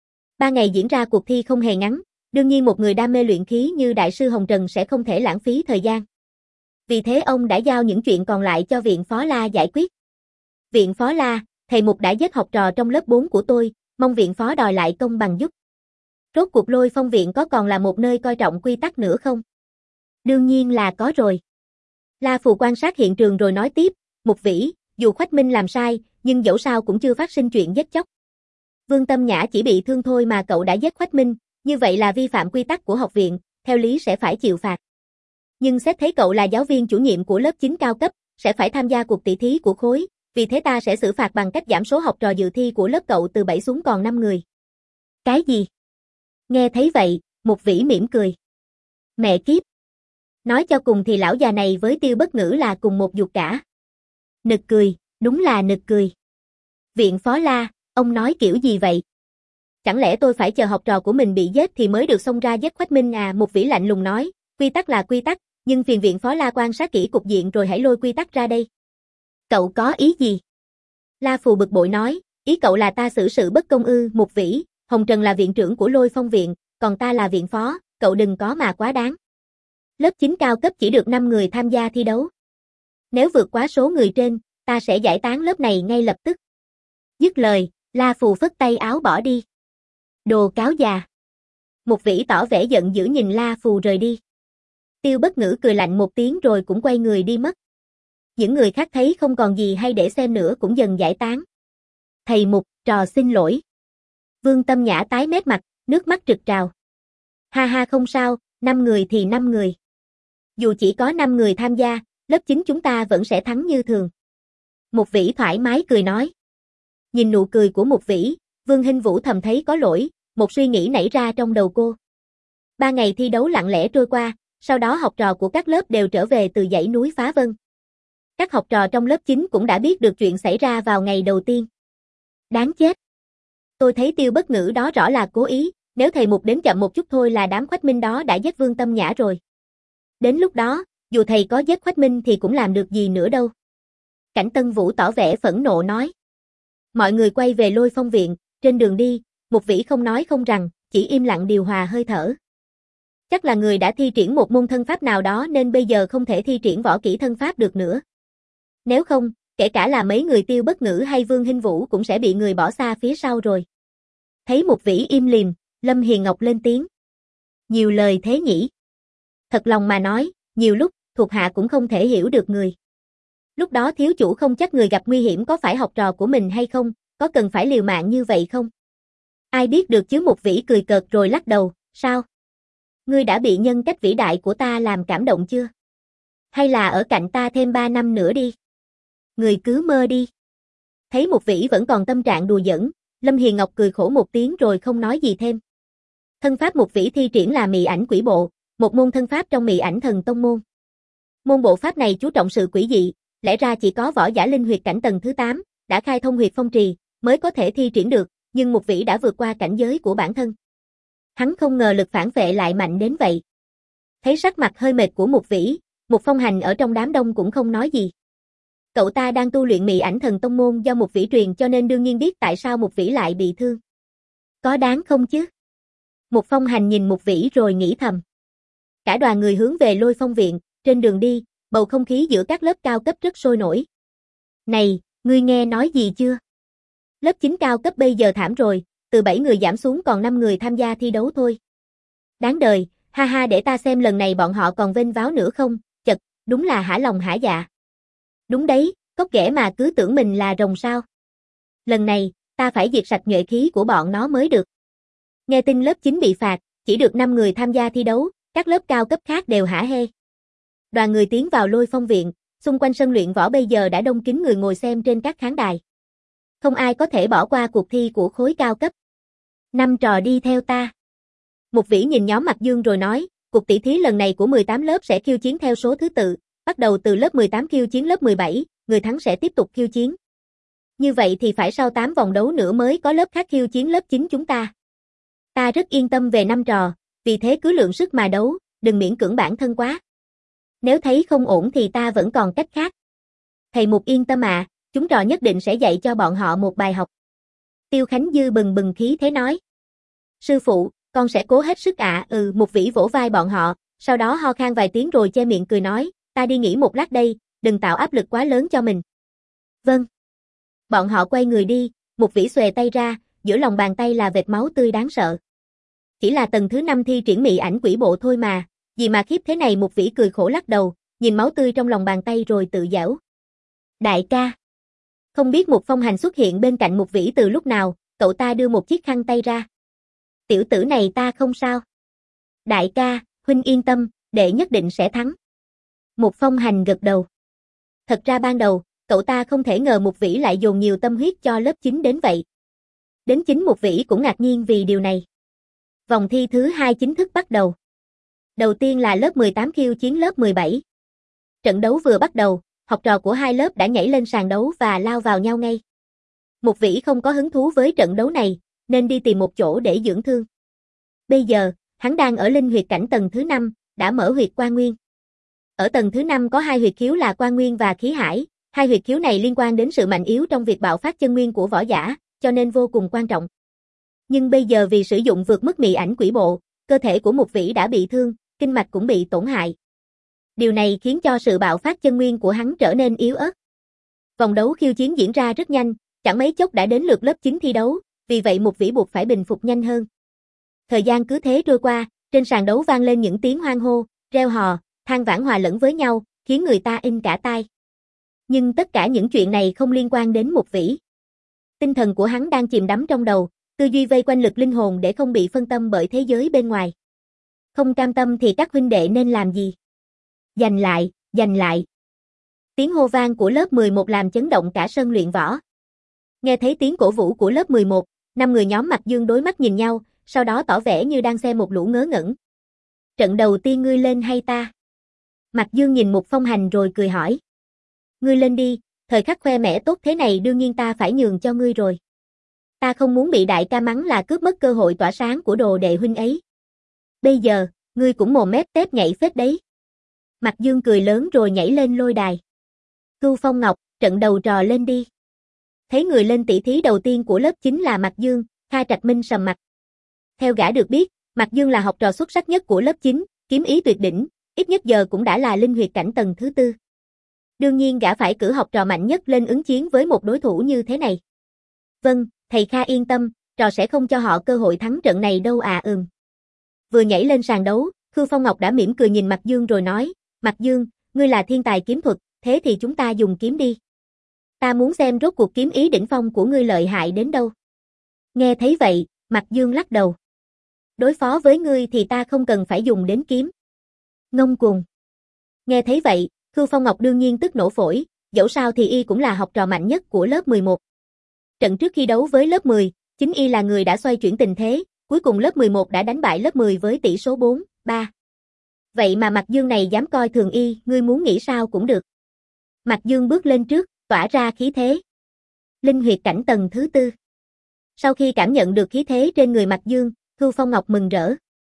Ba ngày diễn ra cuộc thi không hề ngắn, đương nhiên một người đam mê luyện khí như đại sư Hồng Trần sẽ không thể lãng phí thời gian. Vì thế ông đã giao những chuyện còn lại cho viện Phó La giải quyết. Viện Phó La, thầy Mục đã giết học trò trong lớp bốn của tôi, mong viện phó đòi lại công bằng giúp. Rốt cuộc Lôi Phong viện có còn là một nơi coi trọng quy tắc nữa không? Đương nhiên là có rồi. La Phù quan sát hiện trường rồi nói tiếp, Mục Vĩ, dù Quách Minh làm sai, nhưng dẫu sao cũng chưa phát sinh chuyện giết chóc. Vương Tâm Nhã chỉ bị thương thôi mà cậu đã giết Quách Minh, như vậy là vi phạm quy tắc của học viện, theo lý sẽ phải chịu phạt. Nhưng xét thấy cậu là giáo viên chủ nhiệm của lớp chín cao cấp, sẽ phải tham gia cuộc tỷ thí của khối, vì thế ta sẽ xử phạt bằng cách giảm số học trò dự thi của lớp cậu từ bảy xuống còn năm người. Cái gì? Nghe thấy vậy, Mục Vĩ mỉm cười. Mẹ kiếp. Nói cho cùng thì lão già này với Tiêu Bất Ngữ là cùng một ruột cả. Nực cười, đúng là nực cười. Viện Phó La, ông nói kiểu gì vậy? Chẳng lẽ tôi phải chờ học trò của mình bị giết thì mới được xông ra giết Quách Minh à? Mục Vĩ lạnh lùng nói, quy tắc là quy tắc, nhưng phiền viện Phó La quan sát kỹ cục diện rồi hãy lôi quy tắc ra đây. Cậu có ý gì? La Phù bực bội nói, ý cậu là ta xử sự bất công ư? Mục Vĩ, Hồng Trần là viện trưởng của Lôi Phong viện, còn ta là viện phó, cậu đừng có mà quá đáng. Lớp chín cao cấp chỉ được năm người tham gia thi đấu. Nếu vượt quá số người trên, ta sẽ giải tán lớp này ngay lập tức. Dứt lời, La Phù phất tay áo bỏ đi. Đồ cáo già. Mục Vĩ tỏ vẻ giận dữ nhìn La Phù rời đi. Tiêu Bất Ngữ cười lạnh một tiếng rồi cũng quay người đi mất. Những người khác thấy không còn gì hay để xem nữa cũng dần giải tán. Thầy Mục, trò xin lỗi. Vương Tâm Nhã tái mét mặt, nước mắt trực trào. Ha ha, không sao, năm người thì năm người. Dù chỉ có năm người tham gia, lớp chín chúng ta vẫn sẽ thắng như thường. Mục Vĩ thoải mái cười nói. Nhìn nụ cười của Mục Vĩ, Vương Hinh Vũ thầm thấy có lỗi, một suy nghĩ nảy ra trong đầu cô. Ba ngày thi đấu lặng lẽ trôi qua, sau đó học trò của các lớp đều trở về từ dãy núi Phá Vân. Các học trò trong lớp chín cũng đã biết được chuyện xảy ra vào ngày đầu tiên. Đáng chết. Tôi thấy Tiêu Bất Ngữ đó rõ là cố ý, nếu thầy Mục đến chậm một chút thôi là đám Quách Minh đó đã giết Vương Tâm Nhã rồi. Đến lúc đó, dù thầy có giết Quách Minh thì cũng làm được gì nữa đâu. Cảnh Tân Vũ tỏ vẻ phẫn nộ nói. Mọi người quay về Lôi Phong viện, trên đường đi, Mục Vĩ không nói không rằng, chỉ im lặng điều hòa hơi thở. Chắc là người đã thi triển một môn thân pháp nào đó nên bây giờ không thể thi triển võ kỹ thân pháp được nữa. Nếu không, kể cả là mấy người Tiêu Bất Ngữ hay Vương Hinh Vũ cũng sẽ bị người bỏ xa phía sau rồi. Thấy Mục Vĩ im lìm, Lâm Hiền Ngọc lên tiếng. Nhiều lời thế nhỉ? Thật lòng mà nói, nhiều lúc, thuộc hạ cũng không thể hiểu được người. Lúc đó thiếu chủ không chắc người gặp nguy hiểm có phải học trò của mình hay không, có cần phải liều mạng như vậy không? Ai biết được chứ? Mục Vĩ cười cợt rồi lắc đầu, sao? Ngươi đã bị nhân cách vĩ đại của ta làm cảm động chưa? Hay là ở cạnh ta thêm ba năm nữa đi? Người cứ mơ đi. Thấy Mục Vĩ vẫn còn tâm trạng đùa giỡn, Lâm Hiền Ngọc cười khổ một tiếng rồi không nói gì thêm. Thân pháp Mục Vĩ thi triển là Mị Ảnh Quỷ Bộ, một môn thân pháp trong Mị Ảnh Thần Tông môn. Môn bộ pháp này chú trọng sự quỷ dị, lẽ ra chỉ có võ giả linh huyệt cảnh tầng thứ tám, đã khai thông huyệt phong trì, mới có thể thi triển được, nhưng Mục Vĩ đã vượt qua cảnh giới của bản thân. Hắn không ngờ lực phản vệ lại mạnh đến vậy. Thấy sắc mặt hơi mệt của Mục Vĩ, Mục Phong Hành ở trong đám đông cũng không nói gì. Cậu ta đang tu luyện Mị Ảnh Thần Tông môn do Mục Vĩ truyền cho nên đương nhiên biết tại sao Mục Vĩ lại bị thương. Có đáng không chứ? Mục Phong Hành nhìn Mục Vĩ rồi nghĩ thầm. Cả đoàn người hướng về Lôi Phong viện, trên đường đi, bầu không khí giữa các lớp cao cấp rất sôi nổi. Này, ngươi nghe nói gì chưa? Lớp chín cao cấp bây giờ thảm rồi, từ bảy người giảm xuống còn năm người tham gia thi đấu thôi. Đáng đời, ha ha, để ta xem lần này bọn họ còn vênh váo nữa không, chật, đúng là hả lòng hả dạ. Đúng đấy, cóc ghẻ mà cứ tưởng mình là rồng sao. Lần này, ta phải diệt sạch nhuệ khí của bọn nó mới được. Nghe tin lớp chín bị phạt, chỉ được năm người tham gia thi đấu, các lớp cao cấp khác đều hả hê. Đoàn người tiến vào Lôi Phong viện, xung quanh sân luyện võ bây giờ đã đông kín người ngồi xem trên các khán đài. Không ai có thể bỏ qua cuộc thi của khối cao cấp. Năm trò đi theo ta. Mục Vĩ nhìn nhóm Mạc Dương rồi nói, cuộc tỷ thí lần này của mười tám lớp sẽ khiêu chiến theo số thứ tự, bắt đầu từ lớp mười tám khiêu chiến lớp mười bảy, người thắng sẽ tiếp tục khiêu chiến. Như vậy thì phải sau tám vòng đấu nữa mới có lớp khác khiêu chiến lớp chín chúng ta. Ta rất yên tâm về năm trò, vì thế cứ lượng sức mà đấu, đừng miễn cưỡng bản thân quá. Nếu thấy không ổn thì ta vẫn còn cách khác. Thầy Mục yên tâm ạ, à, chúng trò nhất định sẽ dạy cho bọn họ một bài học. Tiêu Khánh Dư bừng bừng khí thế nói. Sư phụ, con sẽ cố hết sức ạ. À. Ừ, Mục Vĩ vỗ vai bọn họ, sau đó ho khan vài tiếng rồi che miệng cười nói, ta đi nghỉ một lát đây, đừng tạo áp lực quá lớn cho mình. Vâng. Bọn họ quay người đi, Mục Vĩ xòe tay ra, giữa lòng bàn tay là vệt máu tươi đáng sợ. Chỉ là tầng thứ năm thi triển Mị Ảnh Quỷ Bộ thôi mà, gì mà khiếp thế này. Mục Vĩ cười khổ lắc đầu, nhìn máu tươi trong lòng bàn tay rồi tự giễu. Đại ca. Không biết Mục Phong Hành xuất hiện bên cạnh Mục Vĩ từ lúc nào, cậu ta đưa một chiếc khăn tay ra. Tiểu tử này ta không sao. Đại ca, huynh yên tâm, đệ nhất định sẽ thắng. Mục Phong Hành gật đầu. Thật ra ban đầu, cậu ta không thể ngờ Mục Vĩ lại dồn nhiều tâm huyết cho lớp chín đến vậy. Đến chính Mục Vĩ cũng ngạc nhiên vì điều này. Vòng thi thứ hai chính thức bắt đầu. Đầu tiên là lớp mười tám khiêu chiến lớp mười bảy. Trận đấu vừa bắt đầu, học trò của hai lớp đã nhảy lên sàn đấu và lao vào nhau ngay. Mục Vĩ không có hứng thú với trận đấu này, nên đi tìm một chỗ để dưỡng thương. Bây giờ, hắn đang ở linh huyệt cảnh tầng thứ năm, đã mở huyệt Quan Nguyên. Ở tầng thứ năm có hai huyệt khiếu là Quan Nguyên và Khí Hải, hai huyệt khiếu này liên quan đến sự mạnh yếu trong việc bạo phát chân nguyên của võ giả, cho nên vô cùng quan trọng. Nhưng bây giờ vì sử dụng vượt mức Mị Ảnh Quỷ Bộ, cơ thể của Mục Vĩ đã bị thương, kinh mạch cũng bị tổn hại. Điều này khiến cho sự bạo phát chân nguyên của hắn trở nên yếu ớt. Vòng đấu khiêu chiến diễn ra rất nhanh, chẳng mấy chốc đã đến lượt lớp chín thi đấu, vì vậy Mục Vĩ buộc phải bình phục nhanh hơn. Thời gian cứ thế trôi qua, trên sàn đấu vang lên những tiếng hoan hô, reo hò, than vãn hòa lẫn với nhau, khiến người ta in cả tai. Nhưng tất cả những chuyện này không liên quan đến Mục Vĩ. Tinh thần của hắn đang chìm đắm trong đầu, tư duy vây quanh lực linh hồn để không bị phân tâm bởi thế giới bên ngoài. Không cam tâm thì các huynh đệ nên làm gì? Giành lại, giành lại. Tiếng hô vang của lớp mười một làm chấn động cả sân luyện võ. Nghe thấy tiếng cổ vũ của lớp mười một, năm người nhóm Mạc Dương đối mắt nhìn nhau, sau đó tỏ vẻ như đang xem một lũ ngớ ngẩn. Trận đầu tiên ngươi lên hay ta? Mạc Dương nhìn Mục Phong Hành rồi cười hỏi. Ngươi lên đi, thời khắc khoe mẽ tốt thế này đương nhiên ta phải nhường cho ngươi rồi. Ta không muốn bị đại ca mắng là cướp mất cơ hội tỏa sáng của đồ đệ huynh ấy. Bây giờ, ngươi cũng mồm mép tép nhảy phết đấy. Mạc Dương cười lớn rồi nhảy lên lôi đài. Cưu Phong Ngọc, trận đầu trò lên đi. Thấy người lên tỷ thí đầu tiên của lớp chín là Mạc Dương, Kha Trạch Minh sầm mặt. Theo gã được biết, Mạc Dương là học trò xuất sắc nhất của lớp chín, kiếm ý tuyệt đỉnh, ít nhất giờ cũng đã là linh huyệt cảnh tầng thứ tư. Đương nhiên gã phải cử học trò mạnh nhất lên ứng chiến với một đối thủ như thế này. Vâng, thầy Kha yên tâm, trò sẽ không cho họ cơ hội thắng trận này đâu à ừm. Vừa nhảy lên sàn đấu, Cưu Phong Ngọc đã mỉm cười nhìn Mạc Dương rồi nói, Mạc Dương, ngươi là thiên tài kiếm thuật, thế thì chúng ta dùng kiếm đi. Ta muốn xem rốt cuộc kiếm ý đỉnh phong của ngươi lợi hại đến đâu. Nghe thấy vậy, Mạc Dương lắc đầu. Đối phó với ngươi thì ta không cần phải dùng đến kiếm. Ngông cuồng. Nghe thấy vậy, Cưu Phong Ngọc đương nhiên tức nổ phổi, dẫu sao thì y cũng là học trò mạnh nhất của lớp mười một. Trận trước khi đấu với lớp mười, chính y là người đã xoay chuyển tình thế, cuối cùng lớp mười một đã đánh bại lớp mười với tỷ số bốn ba. Vậy mà Mạc Dương này dám coi thường y, ngươi muốn nghĩ sao cũng được. Mạc Dương bước lên trước, tỏa ra khí thế. Linh huyệt cảnh tầng thứ tư. Sau khi cảm nhận được khí thế trên người Mạc Dương, Khưu Phong Ngọc mừng rỡ.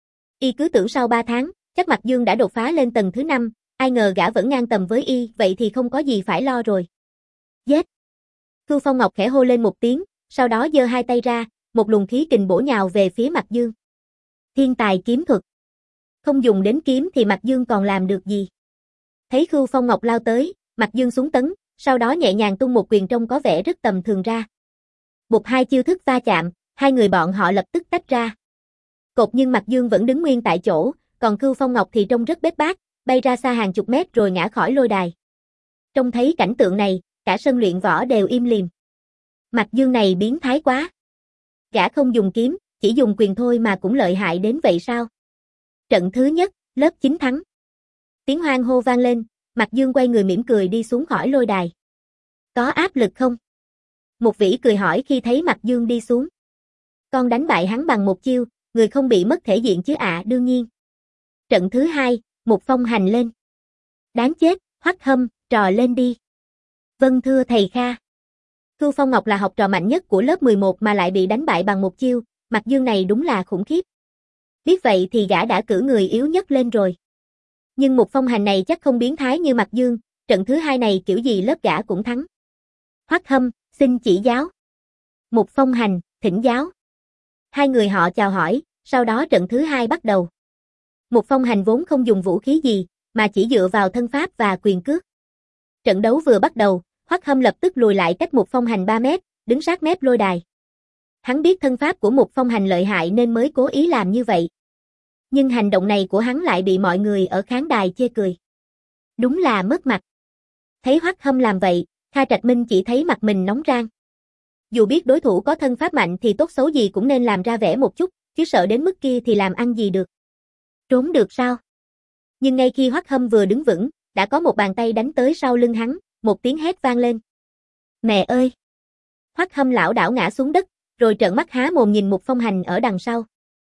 Y cứ tưởng sau ba tháng, chắc Mạc Dương đã đột phá lên tầng thứ năm, ai ngờ gã vẫn ngang tầm với y, vậy thì không có gì phải lo rồi. Giết! Khưu Phong Ngọc khẽ hô lên một tiếng, sau đó giơ hai tay ra, một luồng khí kình bổ nhào về phía Mạc Dương. Thiên tài kiếm thuật. Không dùng đến kiếm thì Mạc Dương còn làm được gì? Thấy Khưu Phong Ngọc lao tới, Mạc Dương xuống tấn, sau đó nhẹ nhàng tung một quyền trông có vẻ rất tầm thường ra. Bụp hai chiêu thức va chạm, hai người bọn họ lập tức tách ra. Cột nhưng Mạc Dương vẫn đứng nguyên tại chỗ, còn Khưu Phong Ngọc thì trông rất bết bát, bay ra xa hàng chục mét rồi ngã khỏi lôi đài. Trông thấy cảnh tượng này, cả sân luyện võ đều im lìm. Mạc Dương này biến thái quá. Gã không dùng kiếm, chỉ dùng quyền thôi mà cũng lợi hại đến vậy sao? Trận thứ nhất, lớp chín thắng. Tiếng hoan hô vang lên, Mạc Dương quay người mỉm cười đi xuống khỏi lôi đài. Có áp lực không? Một vĩ cười hỏi khi thấy Mạc Dương đi xuống. Con đánh bại hắn bằng một chiêu, người không bị mất thể diện chứ ạ, à, đương nhiên. Trận thứ hai, một phong hành lên. Đáng chết, Hoắc Hâm, trò lên đi. Vâng thưa thầy Kha. Khưu Phong Ngọc là học trò mạnh nhất của lớp mười một mà lại bị đánh bại bằng một chiêu, Mạc Dương này đúng là khủng khiếp. Biết vậy thì gã đã cử người yếu nhất lên rồi. Nhưng một phong hành này chắc không biến thái như Mạc Dương, trận thứ hai này kiểu gì lớp gã cũng thắng. Hoắc Hâm, xin chỉ giáo. Một phong hành, thỉnh giáo. Hai người họ chào hỏi, sau đó trận thứ hai bắt đầu. Một phong hành vốn không dùng vũ khí gì, mà chỉ dựa vào thân pháp và quyền cước. Trận đấu vừa bắt đầu, Hoắc Hâm lập tức lùi lại cách một phong hành ba mét, đứng sát mép lôi đài. Hắn biết thân pháp của một phong hành lợi hại nên mới cố ý làm như vậy. Nhưng hành động này của hắn lại bị mọi người ở khán đài chê cười. Đúng là mất mặt. Thấy Hoắc Hâm làm vậy, Kha Trạch Minh chỉ thấy mặt mình nóng rang. Dù biết đối thủ có thân pháp mạnh thì tốt xấu gì cũng nên làm ra vẻ một chút, chứ sợ đến mức kia thì làm ăn gì được. Trốn được sao? Nhưng ngay khi Hoắc Hâm vừa đứng vững, đã có một bàn tay đánh tới sau lưng hắn, một tiếng hét vang lên. Mẹ ơi! Hoắc Hâm lảo đảo ngã xuống đất, rồi trợn mắt há mồm nhìn một phong hành ở đằng sau.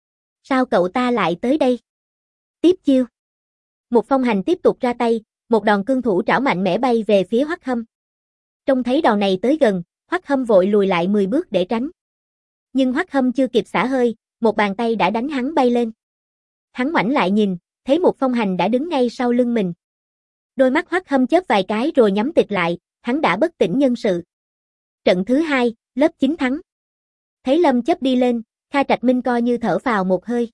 Sao cậu ta lại tới đây? Tiếp chiêu. Một phong hành tiếp tục ra tay, một đòn cương thủ trảo mạnh mẽ bay về phía Hoắc Hâm. Trông thấy đòn này tới gần, Hoắc Hâm vội lùi lại mười bước để tránh. Nhưng Hoắc Hâm chưa kịp xả hơi, một bàn tay đã đánh hắn bay lên. Hắn ngoảnh lại nhìn, thấy một phong hành đã đứng ngay sau lưng mình. Đôi mắt Hoắc Hâm chớp vài cái rồi nhắm tịt lại, hắn đã bất tỉnh nhân sự. Trận thứ hai, lớp chín thắng. Thấy Lâm Chấp đi lên, Kha Trạch Minh coi như thở phào một hơi.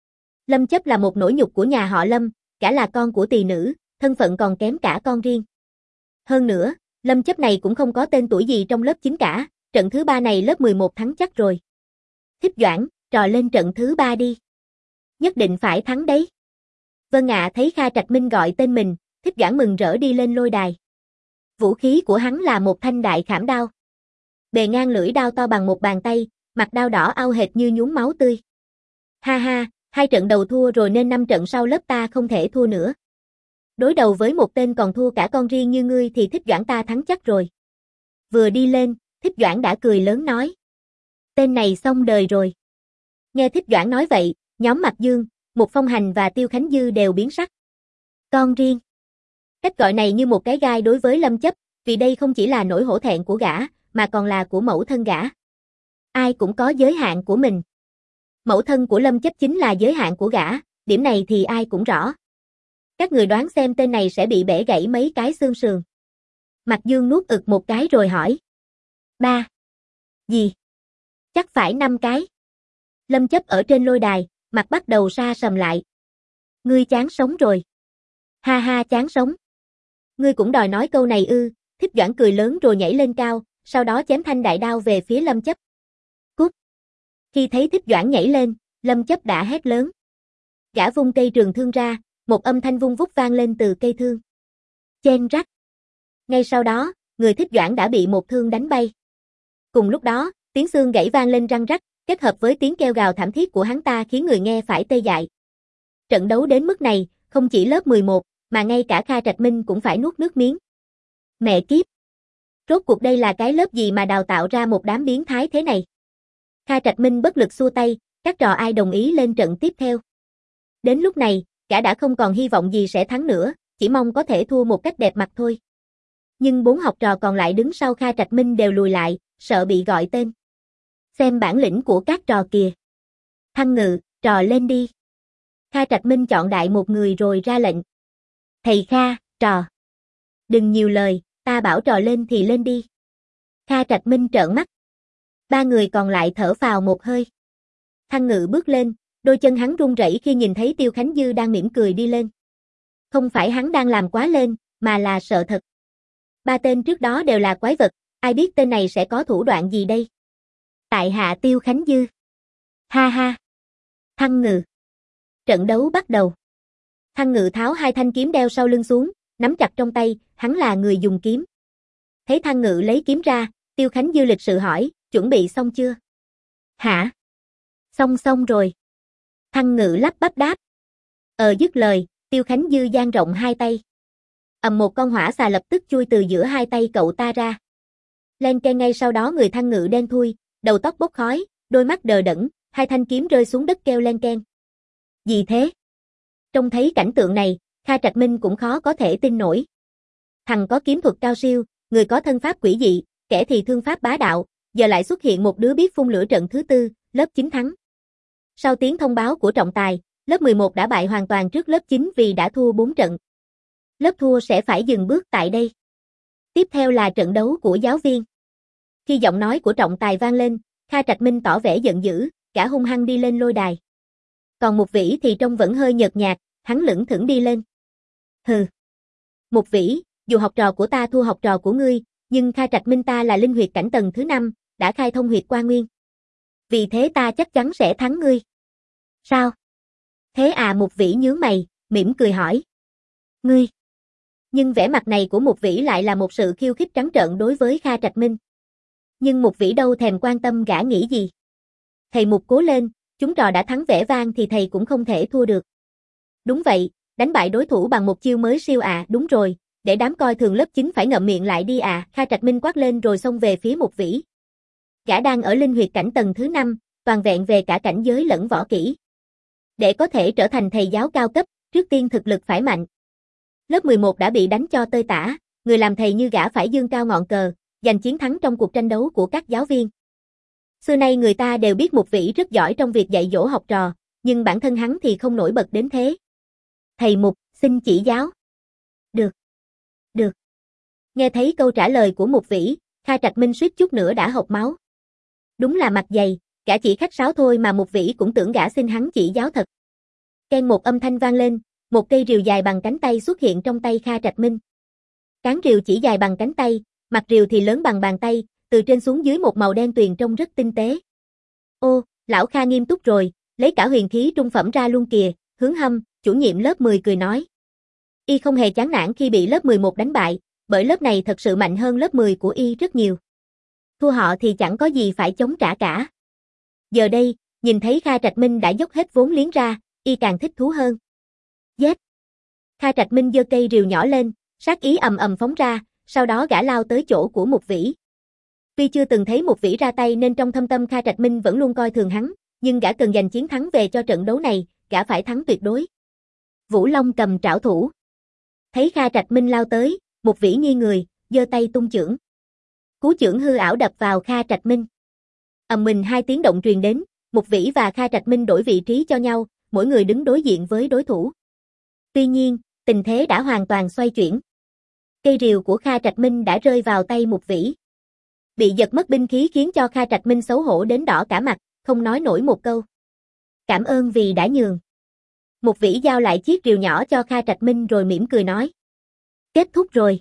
Lâm Chấp là một nỗi nhục của nhà họ Lâm, cả là con của tỳ nữ, thân phận còn kém cả con riêng. Hơn nữa, Lâm Chấp này cũng không có tên tuổi gì trong lớp chín cả, trận thứ ba này lớp mười một thắng chắc rồi. Thích Doãn, trò lên trận thứ ba đi. Nhất định phải thắng đấy. Vâng ạ, thấy Kha Trạch Minh gọi tên mình, Thích Doãn mừng rỡ đi lên lôi đài. Vũ khí của hắn là một thanh đại khảm đao. Bề ngang lưỡi đao to bằng một bàn tay, mặt đao đỏ au hệt như nhuốm máu tươi. Ha ha, hai trận đầu thua rồi nên năm trận sau lớp ta không thể thua nữa. Đối đầu với một tên còn thua cả con riêng như ngươi thì Thích Doãn ta thắng chắc rồi. Vừa đi lên, Thích Doãn đã cười lớn nói. Tên này xong đời rồi. Nghe Thích Doãn nói vậy, nhóm Mạc Dương, Một Phong Hành và Tiêu Khánh Dư đều biến sắc. Con riêng. Cách gọi này như một cái gai đối với Lâm Chấp, vì đây không chỉ là nỗi hổ thẹn của gã, mà còn là của mẫu thân gã. Ai cũng có giới hạn của mình. Mẫu thân của Lâm Chấp chính là giới hạn của gã, điểm này thì ai cũng rõ. Các người đoán xem tên này sẽ bị bẻ gãy mấy cái xương sườn. Mạc Dương nuốt ực một cái rồi hỏi. Ba. Gì? Chắc phải năm cái. Lâm Chấp ở trên lôi đài, mặt bắt đầu sa sầm lại. Ngươi chán sống rồi. Ha ha, chán sống. Ngươi cũng đòi nói câu này ư? Thích Doãn cười lớn rồi nhảy lên cao, sau đó chém thanh đại đao về phía Lâm Chấp. Cút. Khi thấy Thích Doãn nhảy lên, Lâm Chấp đã hét lớn. Gã vung cây trường thương ra, một âm thanh vung vút vang lên từ cây thương. Chen rách. Ngay sau đó, người Thích Doãn đã bị một thương đánh bay. Cùng lúc đó, tiếng xương gãy vang lên răng rắc, kết hợp với tiếng kêu gào thảm thiết của hắn ta khiến người nghe phải tê dại. Trận đấu đến mức này, không chỉ lớp mười một, mà ngay cả Kha Trạch Minh cũng phải nuốt nước miếng. Mẹ kiếp! Rốt cuộc đây là cái lớp gì mà đào tạo ra một đám biến thái thế này? Kha Trạch Minh bất lực xua tay, các trò ai đồng ý lên trận tiếp theo. Đến lúc này, gã đã không còn hy vọng gì sẽ thắng nữa, chỉ mong có thể thua một cách đẹp mặt thôi. Nhưng bốn học trò còn lại đứng sau Kha Trạch Minh đều lùi lại, sợ bị gọi tên. Xem bản lĩnh của các trò kìa. Thăng Ngự, trò lên đi. Kha Trạch Minh chọn đại một người rồi ra lệnh. Thầy Kha, trò. Đừng nhiều lời, ta bảo trò lên thì lên đi. Kha Trạch Minh trợn mắt. Ba người còn lại thở phào một hơi. Thăng Ngự bước lên, đôi chân hắn run rẩy khi nhìn thấy Tiêu Khánh Dư đang mỉm cười đi lên. Không phải hắn đang làm quá lên, mà là sợ thật. Ba tên trước đó đều là quái vật, ai biết tên này sẽ có thủ đoạn gì đây? Tại hạ Tiêu Khánh Dư. Ha ha. Thăng Ngự. Trận đấu bắt đầu. Thăng Ngự tháo hai thanh kiếm đeo sau lưng xuống, nắm chặt trong tay, hắn là người dùng kiếm. Thấy Thăng Ngự lấy kiếm ra, Tiêu Khánh Dư lịch sự hỏi, chuẩn bị xong chưa? Hả? Xong xong rồi. Thăng Ngự lắp bắp đáp. Ờ dứt lời, Tiêu Khánh Dư dang rộng hai tay. Ầm một con hỏa xà lập tức chui từ giữa hai tay cậu ta ra. Len keng ngay sau đó người Thăng Ngự đen thui, đầu tóc bốc khói, đôi mắt đờ đẫn, hai thanh kiếm rơi xuống đất kêu len keng. Gì thế? Trông thấy cảnh tượng này, Kha Trạch Minh cũng khó có thể tin nổi. Thằng có kiếm thuật cao siêu, người có thân pháp quỷ dị, kẻ thì thương pháp bá đạo, giờ lại xuất hiện một đứa biết phun lửa trận thứ tư, lớp chín thắng. Sau tiếng thông báo của trọng tài, lớp mười một đã bại hoàn toàn trước lớp chín vì đã thua bốn trận. Lớp thua sẽ phải dừng bước tại đây. Tiếp theo là trận đấu của giáo viên. Khi giọng nói của trọng tài vang lên, Kha Trạch Minh tỏ vẻ giận dữ, cả hung hăng đi lên lôi đài. Còn Mục Vĩ thì trông vẫn hơi nhợt nhạt, hắn lững thững đi lên. Hừ. Mục Vĩ, dù học trò của ta thua học trò của ngươi, nhưng Kha Trạch Minh ta là linh huyệt cảnh tầng thứ năm, đã khai thông huyệt Qua Nguyên. Vì thế ta chắc chắn sẽ thắng ngươi. Sao? Thế à? Mục Vĩ nhướng mày, mỉm cười hỏi. Ngươi. Nhưng vẻ mặt này của Mục Vĩ lại là một sự khiêu khích trắng trợn đối với Kha Trạch Minh. Nhưng Mục Vĩ đâu thèm quan tâm gã nghĩ gì. Thầy Mục cố lên, chúng trò đã thắng vẻ vang thì thầy cũng không thể thua được. Đúng vậy, đánh bại đối thủ bằng một chiêu mới siêu à, đúng rồi, để đám coi thường lớp chín phải ngậm miệng lại đi à, Kha Trạch Minh quát lên rồi xông về phía Mục Vĩ. Gã đang ở linh huyệt cảnh tầng thứ năm, toàn vẹn về cả cảnh giới lẫn võ kỹ. Để có thể trở thành thầy giáo cao cấp, trước tiên thực lực phải mạnh. Lớp mười một đã bị đánh cho tơi tả, người làm thầy như gã phải dương cao ngọn cờ, giành chiến thắng trong cuộc tranh đấu của các giáo viên. Xưa nay người ta đều biết Mục Vĩ rất giỏi trong việc dạy dỗ học trò, nhưng bản thân hắn thì không nổi bật đến thế. Thầy Mục, xin chỉ giáo. Được. Được. Nghe thấy câu trả lời của Mục Vĩ, Kha Trạch Minh suýt chút nữa đã hộc máu. Đúng là mặt dày, gã chỉ khách sáo thôi mà Mục Vĩ cũng tưởng gã xin hắn chỉ giáo thật. Keng một âm thanh vang lên, một cây rìu dài bằng cánh tay xuất hiện trong tay Kha Trạch Minh. Cán rìu chỉ dài bằng cánh tay, mặt rìu thì lớn bằng bàn tay, từ trên xuống dưới một màu đen tuyền trông rất tinh tế. Ô, lão Kha nghiêm túc rồi, lấy cả huyền khí trung phẩm ra luôn kìa, Hướng Hâm, chủ nhiệm lớp mười cười nói. Y không hề chán nản khi bị lớp mười một đánh bại, bởi lớp này thật sự mạnh hơn lớp mười của Y rất nhiều. Thua họ thì chẳng có gì phải chống trả cả. Giờ đây, nhìn thấy Kha Trạch Minh đã dốc hết vốn liếng ra, Y càng thích thú hơn. Giết! Kha Trạch Minh giơ cây rìu nhỏ lên, sát ý ầm ầm phóng ra, sau đó gã lao tới chỗ của Mục Vĩ. Tuy chưa từng thấy Mục Vĩ ra tay nên trong thâm tâm Kha Trạch Minh vẫn luôn coi thường hắn, nhưng gã cần giành chiến thắng về cho trận đấu này, gã phải thắng tuyệt đối. Vũ Long cầm trảo thủ. Thấy Kha Trạch Minh lao tới, Mục Vĩ nghiêng người, giơ tay tung chưởng. Cú chưởng hư ảo đập vào Kha Trạch Minh. Ầm mình hai tiếng động truyền đến, Mục Vĩ và Kha Trạch Minh đổi vị trí cho nhau, mỗi người đứng đối diện với đối thủ. Tuy nhiên, tình thế đã hoàn toàn xoay chuyển. Cây rìu của Kha Trạch Minh đã rơi vào tay Mục Vĩ. Bị giật mất binh khí khiến cho Kha Trạch Minh xấu hổ đến đỏ cả mặt, không nói nổi một câu. Cảm ơn vì đã nhường. Mục Vĩ giao lại chiếc rìu nhỏ cho Kha Trạch Minh rồi mỉm cười nói. Kết thúc rồi.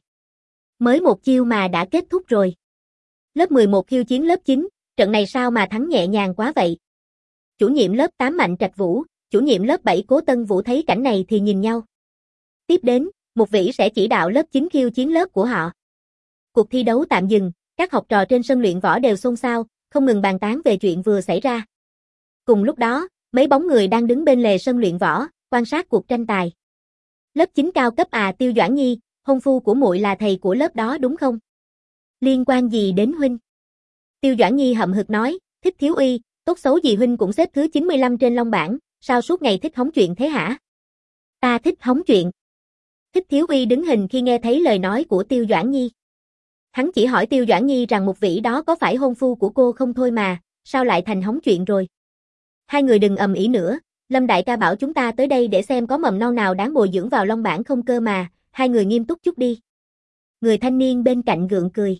Mới một chiêu mà đã kết thúc rồi. Lớp mười một khiêu chiến lớp chín, trận này sao mà thắng nhẹ nhàng quá vậy? Chủ nhiệm lớp tám Mạnh Trạch Vũ, chủ nhiệm lớp bảy Cố Tân Vũ thấy cảnh này thì nhìn nhau. Tiếp đến, Mục Vĩ sẽ chỉ đạo lớp chín khiêu chiến lớp của họ. Cuộc thi đấu tạm dừng, các học trò trên sân luyện võ đều xôn xao, không ngừng bàn tán về chuyện vừa xảy ra. Cùng lúc đó, mấy bóng người đang đứng bên lề sân luyện võ, quan sát cuộc tranh tài. Lớp chín cao cấp à? Tiêu Doãn Nhi, hôn phu của muội là thầy của lớp đó đúng không? Liên quan gì đến huynh? Tiêu Doãn Nhi hậm hực nói, Thích Thiếu Uy, Tốt xấu gì huynh cũng xếp thứ chín mươi lăm trên long bảng, sao suốt ngày thích hóng chuyện thế hả? Ta thích hóng chuyện. Thích Thiếu Uy đứng hình khi nghe thấy lời nói của Tiêu Doãn Nhi. Hắn chỉ hỏi Tiêu Doãn Nhi rằng Mục Vĩ đó có phải hôn phu của cô không thôi mà, sao lại thành hóng chuyện rồi? Hai người đừng ầm ĩ nữa, Lâm đại ca bảo chúng ta tới đây để xem có mầm non nào đáng bồi dưỡng vào long bảng không cơ mà, hai người nghiêm túc chút đi. Người thanh niên bên cạnh gượng cười.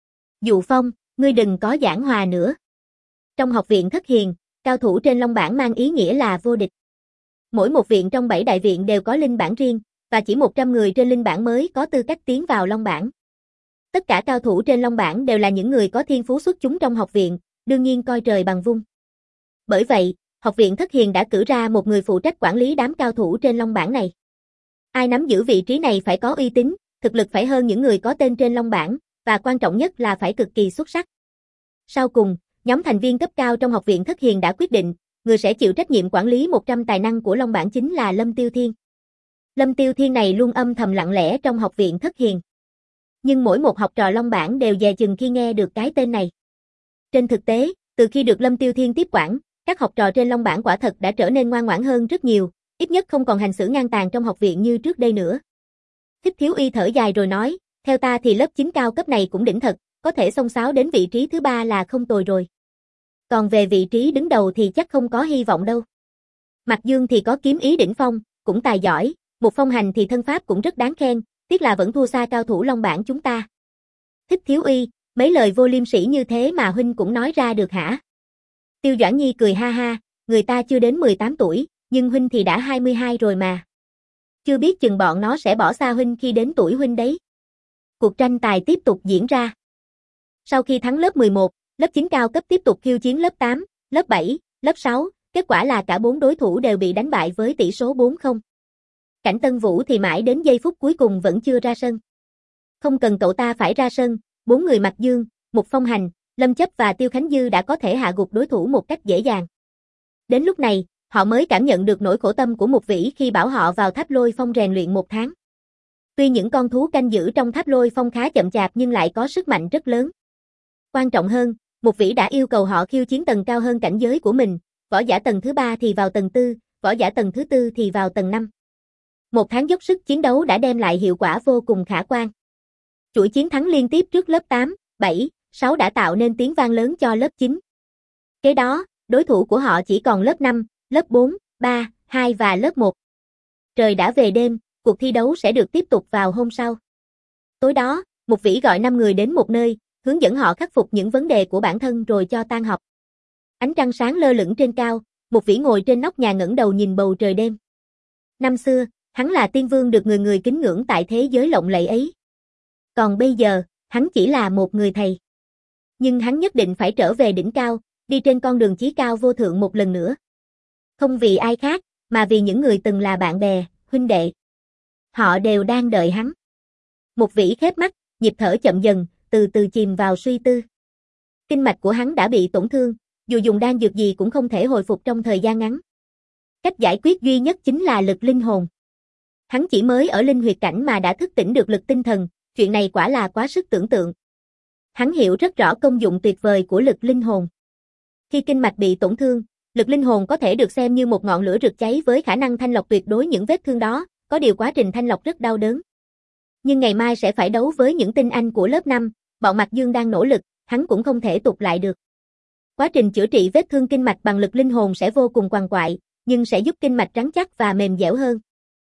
Dụ Phong, ngươi đừng có giảng hòa nữa. Trong học viện Thất Hiền, cao thủ trên long bảng mang ý nghĩa là vô địch. Mỗi một viện trong bảy đại viện đều có linh bảng riêng, và chỉ một trăm người trên linh bảng mới có tư cách tiến vào long bảng. Tất cả cao thủ trên long bảng đều là những người có thiên phú xuất chúng trong học viện, đương nhiên coi trời bằng vung. Bởi vậy, học viện Thất Hiền đã cử ra một người phụ trách quản lý đám cao thủ trên long bảng này. Ai nắm giữ vị trí này phải có uy tín, thực lực phải hơn những người có tên trên long bảng, và quan trọng nhất là phải cực kỳ xuất sắc. Sau cùng, nhóm thành viên cấp cao trong học viện Thất Hiền đã quyết định, người sẽ chịu trách nhiệm quản lý một trăm tài năng của long bảng chính là Lâm Tiêu Thiên. Lâm Tiêu Thiên này luôn âm thầm lặng lẽ trong học viện Thất Hiền. Nhưng mỗi một học trò long bảng đều dè chừng khi nghe được cái tên này. Trên thực tế, từ khi được Lâm Tiêu Thiên tiếp quản, các học trò trên long bảng quả thật đã trở nên ngoan ngoãn hơn rất nhiều, ít nhất không còn hành xử ngang tàn trong học viện như trước đây nữa. Thích Thiếu Uy thở dài rồi nói, theo ta thì lớp chín cao cấp này cũng đỉnh thật, có thể xông xáo đến vị trí thứ ba là không tồi rồi. Còn về vị trí đứng đầu thì chắc không có hy vọng đâu. Mạc Dương thì có kiếm ý đỉnh phong, cũng tài giỏi, Một Phong Hành thì thân pháp cũng rất đáng khen, tiếc là vẫn thua xa cao thủ long bảng chúng ta. Thích Thiếu Uy, mấy lời vô liêm sỉ như thế mà huynh cũng nói ra được hả? Tiêu Doãn Nhi cười ha ha, người ta chưa đến mười tám tuổi, nhưng huynh thì đã hai mươi hai rồi mà. Chưa biết chừng bọn nó sẽ bỏ xa huynh khi đến tuổi huynh đấy. Cuộc tranh tài tiếp tục diễn ra. Sau khi thắng lớp mười một, lớp chín cao cấp tiếp tục khiêu chiến lớp tám, lớp bảy, lớp sáu, kết quả là cả bốn đối thủ đều bị đánh bại với tỷ số bốn không. Cảnh Tân Vũ thì mãi đến giây phút cuối cùng vẫn chưa ra sân. Không cần cậu ta phải ra sân, bốn người Mạc Dương, Một Phong Hành, Lâm Chấp và Tiêu Khánh Dư đã có thể hạ gục đối thủ một cách dễ dàng. Đến lúc này, họ mới cảm nhận được nỗi khổ tâm của Mục Vĩ khi bảo họ vào Tháp Lôi Phong rèn luyện một tháng. Tuy những con thú canh giữ trong Tháp Lôi Phong khá chậm chạp nhưng lại có sức mạnh rất lớn. Quan trọng hơn, Mục Vĩ đã yêu cầu họ khiêu chiến tầng cao hơn cảnh giới của mình, võ giả tầng thứ ba thì vào tầng tư, võ giả tầng thứ tư thì vào tầng năm. Một tháng dốc sức chiến đấu đã đem lại hiệu quả vô cùng khả quan. Chuỗi chiến thắng liên tiếp trước lớp tám, bảy, sáu đã tạo nên tiếng vang lớn cho lớp chín. Kế đó, đối thủ của họ chỉ còn lớp năm, lớp bốn, ba, hai và lớp một. Trời đã về đêm, cuộc thi đấu sẽ được tiếp tục vào hôm sau. Tối đó, Mục Vĩ gọi năm người đến một nơi, hướng dẫn họ khắc phục những vấn đề của bản thân rồi cho tan học. Ánh trăng sáng lơ lửng trên cao, Mục Vĩ ngồi trên nóc nhà ngẩng đầu nhìn bầu trời đêm. Năm xưa, hắn là tiên vương được người người kính ngưỡng tại thế giới lộng lẫy ấy. Còn bây giờ, hắn chỉ là một người thầy. Nhưng hắn nhất định phải trở về đỉnh cao, đi trên con đường chí cao vô thượng một lần nữa. Không vì ai khác, mà vì những người từng là bạn bè, huynh đệ. Họ đều đang đợi hắn. Mục Vĩ khép mắt, nhịp thở chậm dần, từ từ chìm vào suy tư. Kinh mạch của hắn đã bị tổn thương, dù dùng đan dược gì cũng không thể hồi phục trong thời gian ngắn. Cách giải quyết duy nhất chính là lực linh hồn. Hắn chỉ mới ở linh huyệt cảnh mà đã thức tỉnh được lực tinh thần, chuyện này quả là quá sức tưởng tượng. Hắn hiểu rất rõ công dụng tuyệt vời của lực linh hồn. Khi kinh mạch bị tổn thương, lực linh hồn có thể được xem như một ngọn lửa rực cháy với khả năng thanh lọc tuyệt đối những vết thương đó, có điều quá trình thanh lọc rất đau đớn. Nhưng ngày mai sẽ phải đấu với những tinh anh của lớp năm, bọn Mạc Dương đang nỗ lực, hắn cũng không thể tụt lại được. Quá trình chữa trị vết thương kinh mạch bằng lực linh hồn sẽ vô cùng quằn quại, nhưng sẽ giúp kinh mạch rắn chắc và mềm dẻo hơn.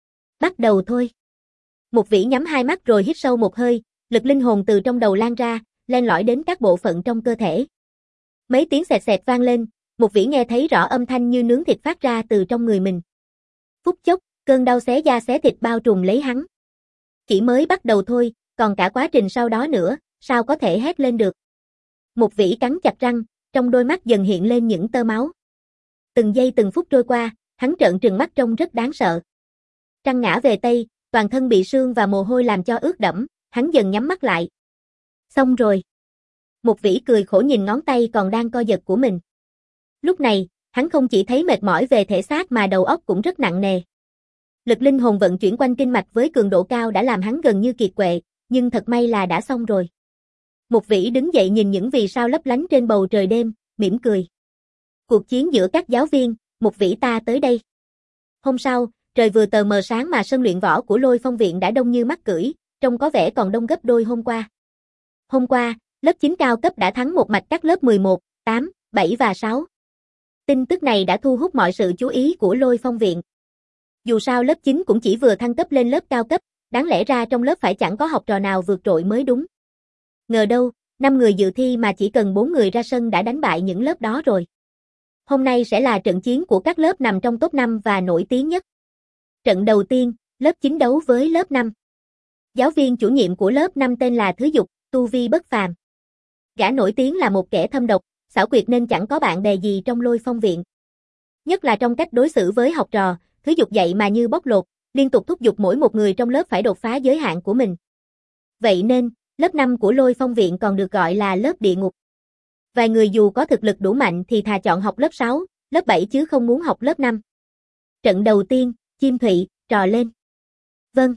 Bắt đầu thôi. Mục Vĩ nhắm hai mắt rồi hít sâu một hơi, lực linh hồn từ trong đầu lan ra, len lỏi đến các bộ phận trong cơ thể. Mấy tiếng xẹt xẹt vang lên, Mục Vĩ nghe thấy rõ âm thanh như nướng thịt phát ra từ trong người mình. Phút chốc, cơn đau xé da xé thịt bao trùm lấy hắn. Chỉ mới bắt đầu thôi, còn cả quá trình sau đó nữa, sao có thể hét lên được. Mục Vĩ cắn chặt răng, trong đôi mắt dần hiện lên những tơ máu. Từng giây từng phút trôi qua, hắn trợn trừng mắt trông rất đáng sợ. Trăng ngã về Tây, toàn thân bị sương và mồ hôi làm cho ướt đẫm, hắn dần nhắm mắt lại. Xong rồi. Mục Vĩ cười khổ nhìn ngón tay còn đang co giật của mình. Lúc này, hắn không chỉ thấy mệt mỏi về thể xác mà đầu óc cũng rất nặng nề. Lực linh hồn vận chuyển quanh kinh mạch với cường độ cao đã làm hắn gần như kiệt quệ, nhưng thật may là đã xong rồi. Mục Vĩ đứng dậy nhìn những vì sao lấp lánh trên bầu trời đêm, mỉm cười. Cuộc chiến giữa các giáo viên, Mục Vĩ ta tới đây. Hôm sau, trời vừa tờ mờ sáng mà sân luyện võ của Lôi Phong viện đã đông như mắc cưỡi, trông có vẻ còn đông gấp đôi hôm qua. Hôm qua, lớp chín cao cấp đã thắng một mạch các lớp mười một, tám, bảy và sáu. Tin tức này đã thu hút mọi sự chú ý của Lôi Phong viện. Dù sao lớp chín cũng chỉ vừa thăng cấp lên lớp cao cấp, đáng lẽ ra trong lớp phải chẳng có học trò nào vượt trội mới đúng. Ngờ đâu, năm người dự thi mà chỉ cần bốn người ra sân đã đánh bại những lớp đó rồi. Hôm nay sẽ là trận chiến của các lớp nằm trong top năm và nổi tiếng nhất. Trận đầu tiên, lớp chín đấu với lớp năm. Giáo viên chủ nhiệm của lớp năm tên là Thứ Dục, tu vi bất phàm. Gã nổi tiếng là một kẻ thâm độc, xảo quyệt nên chẳng có bạn bè gì trong Lôi Phong viện. Nhất là trong cách đối xử với học trò, Thứ Dục dạy mà như bóc lột, liên tục thúc giục mỗi một người trong lớp phải đột phá giới hạn của mình. Vậy nên, lớp năm của Lôi Phong viện còn được gọi là lớp địa ngục. Vài người dù có thực lực đủ mạnh thì thà chọn học lớp sáu, lớp bảy chứ không muốn học lớp năm. Trận đầu tiên, Chim Thụy, trò lên. Vâng.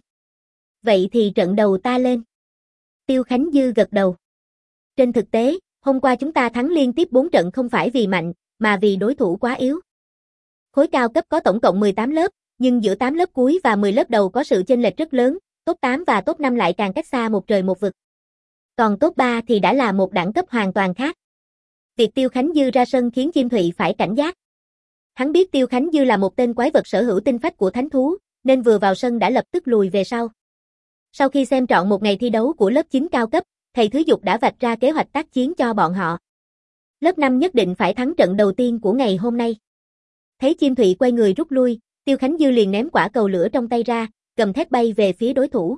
Vậy thì trận đầu ta lên. Tiêu Khánh Dư gật đầu. Trên thực tế, hôm qua chúng ta thắng liên tiếp bốn trận không phải vì mạnh, mà vì đối thủ quá yếu. Khối cao cấp có tổng cộng mười tám lớp, nhưng giữa tám lớp cuối và mười lớp đầu có sự chênh lệch rất lớn, top tám và top năm lại càng cách xa một trời một vực. Còn top ba thì đã là một đẳng cấp hoàn toàn khác. Việc Tiêu Khánh Dư ra sân khiến Chim Thụy phải cảnh giác. Hắn biết Tiêu Khánh Dư là một tên quái vật sở hữu tinh phách của thánh thú, nên vừa vào sân đã lập tức lùi về sau. Sau khi xem trọn một ngày thi đấu của lớp chín cao cấp, thầy Thứ Dục đã vạch ra kế hoạch tác chiến cho bọn họ. Lớp năm nhất định phải thắng trận đầu tiên của ngày hôm nay. Thấy Chim Thụy quay người rút lui, Tiêu Khánh Dư liền ném quả cầu lửa trong tay ra, gầm thét bay về phía đối thủ.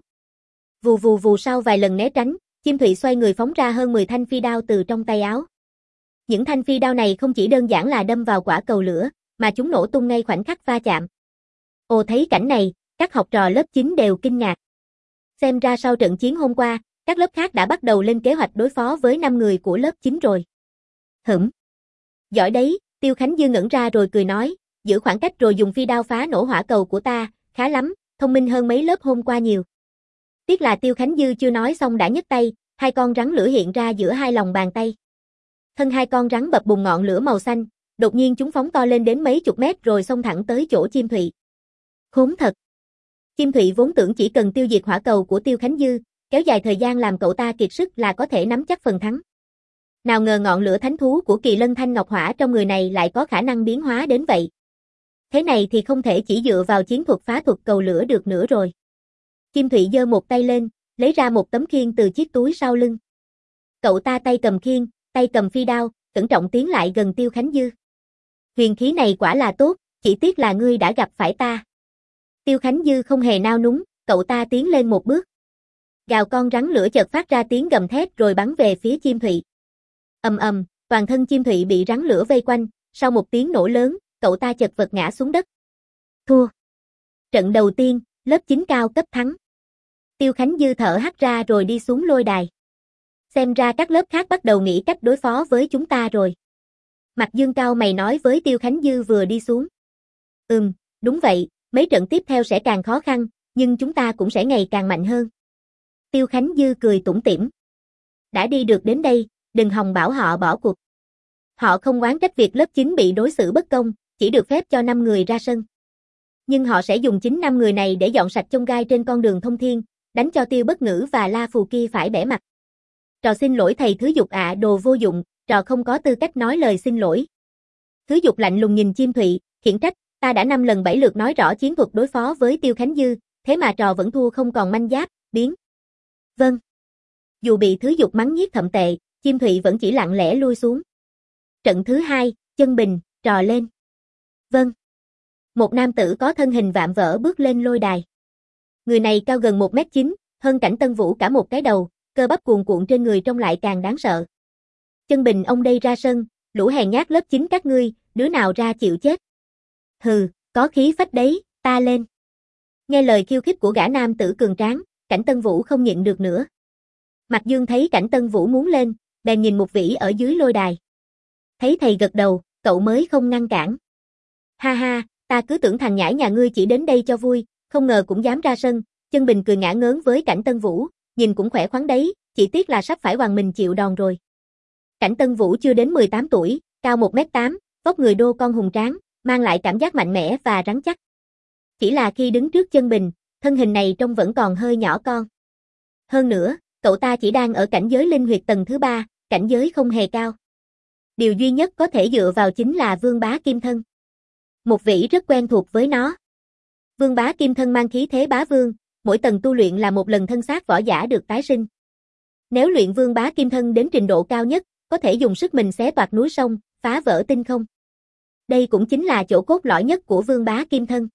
Vù vù vù sau vài lần né tránh, Chim Thụy xoay người phóng ra hơn mười thanh phi đao từ trong tay áo. Những thanh phi đao này không chỉ đơn giản là đâm vào quả cầu lửa, mà chúng nổ tung ngay khoảnh khắc va chạm. Ồ, thấy cảnh này, các học trò lớp chín đều kinh ngạc. Xem ra sau trận chiến hôm qua, các lớp khác đã bắt đầu lên kế hoạch đối phó với năm người của lớp chín rồi. Hửm. Giỏi đấy, Tiêu Khánh Dư ngẩn ra rồi cười nói, giữ khoảng cách rồi dùng phi đao phá nổ hỏa cầu của ta, khá lắm, thông minh hơn mấy lớp hôm qua nhiều. Tiếc là Tiêu Khánh Dư chưa nói xong đã nhấc tay, hai con rắn lửa hiện ra giữa hai lòng bàn tay. Thân hai con rắn bập bùng ngọn lửa màu xanh, đột nhiên chúng phóng to lên đến mấy chục mét rồi xông thẳng tới chỗ Chim Thụy. Khốn thật. Chim Thụy vốn tưởng chỉ cần tiêu diệt hỏa cầu của Tiêu Khánh Dư, kéo dài thời gian làm cậu ta kiệt sức là có thể nắm chắc phần thắng. Nào ngờ ngọn lửa thánh thú của Kỳ Lân Thanh Ngọc Hỏa trong người này lại có khả năng biến hóa đến vậy. Thế này thì không thể chỉ dựa vào chiến thuật phá thuật cầu lửa được nữa rồi. Chim Thụy giơ một tay lên, lấy ra một tấm khiên từ chiếc túi sau lưng. Cậu ta tay cầm khiên, tay cầm phi đao, cẩn trọng tiến lại gần Tiêu Khánh Dư. Huyền khí này quả là tốt, chỉ tiếc là ngươi đã gặp phải ta. Tiêu Khánh Dư không hề nao núng, cậu ta tiến lên một bước. Gào con rắn lửa chợt phát ra tiếng gầm thét rồi bắn về phía Chim Thụy. Ầm ầm, toàn thân Chim Thụy bị rắn lửa vây quanh, sau một tiếng nổ lớn, cậu ta chật vật ngã xuống đất. Thua. Trận đầu tiên, lớp chín cao cấp thắng. Tiêu Khánh Dư thở hắt ra rồi đi xuống lôi đài. Xem ra các lớp khác bắt đầu nghĩ cách đối phó với chúng ta rồi. Mạc Dương cao mày nói với Tiêu Khánh Dư vừa đi xuống. Ừm, đúng vậy, mấy trận tiếp theo sẽ càng khó khăn, nhưng chúng ta cũng sẽ ngày càng mạnh hơn. Tiêu Khánh Dư cười tủm tỉm. Đã đi được đến đây, đừng hòng bảo họ bỏ cuộc. Họ không oán trách việc lớp chín bị đối xử bất công, chỉ được phép cho năm người ra sân. Nhưng họ sẽ dùng chính năm người này để dọn sạch chông gai trên con đường thông thiên, đánh cho Tiêu Bất Ngữ và La Phù Kia phải bẻ mặt. Trò xin lỗi thầy Thứ Dục ạ, đồ vô dụng, trò không có tư cách nói lời xin lỗi. Thứ Dục lạnh lùng nhìn Chim Thụy, khiển trách, ta đã năm lần bảy lượt nói rõ chiến thuật đối phó với Tiêu Khánh Dư, thế mà trò vẫn thua không còn manh giáp, biến. Vâng. Dù bị Thứ Dục mắng nhiếc thậm tệ, Chim Thụy vẫn chỉ lặng lẽ lui xuống. Trận thứ hai, Chân Bình, trò lên. Vâng. Một nam tử có thân hình vạm vỡ bước lên lôi đài. Người này cao gần một mét chín, hơn Cảnh Tân Vũ cả một cái đầu, cơ bắp cuồn cuộn trên người trông lại càng đáng sợ. Chân Bình ông đây ra sân, lũ hèn nhát lớp chín các ngươi, đứa nào ra chịu chết. Hừ, có khí phách đấy, ta lên. Nghe lời khiêu khích của gã nam tử cường tráng, Cảnh Tân Vũ không nhịn được nữa. Mạc Dương thấy Cảnh Tân Vũ muốn lên, bèn nhìn Mục Vĩ ở dưới lôi đài. Thấy thầy gật đầu, cậu mới không ngăn cản. Ha ha, ta cứ tưởng thằng nhãi nhà ngươi chỉ đến đây cho vui, không ngờ cũng dám ra sân. Chân Bình cười ngả ngớn với Cảnh Tân Vũ, nhìn cũng khỏe khoắn đấy, chỉ tiếc là sắp phải oằn mình chịu đòn rồi. Cảnh Tân Vũ chưa đến mười tám tuổi, cao một mét tám, vóc người đô con hùng tráng, mang lại cảm giác mạnh mẽ và rắn chắc. Chỉ là khi đứng trước chân Bình, thân hình này trông vẫn còn hơi nhỏ con. Hơn nữa, cậu ta chỉ đang ở cảnh giới linh huyệt tầng thứ ba, cảnh giới không hề cao. Điều duy nhất có thể dựa vào chính là Vương Bá Kim Thân. Một vị rất quen thuộc với nó. Vương Bá Kim Thân mang khí thế bá vương, mỗi tầng tu luyện là một lần thân xác võ giả được tái sinh. Nếu luyện Vương Bá Kim Thân đến trình độ cao nhất, có thể dùng sức mình xé toạc núi sông, phá vỡ tinh không. Đây cũng chính là chỗ cốt lõi nhất của Vương Bá Kim Thân.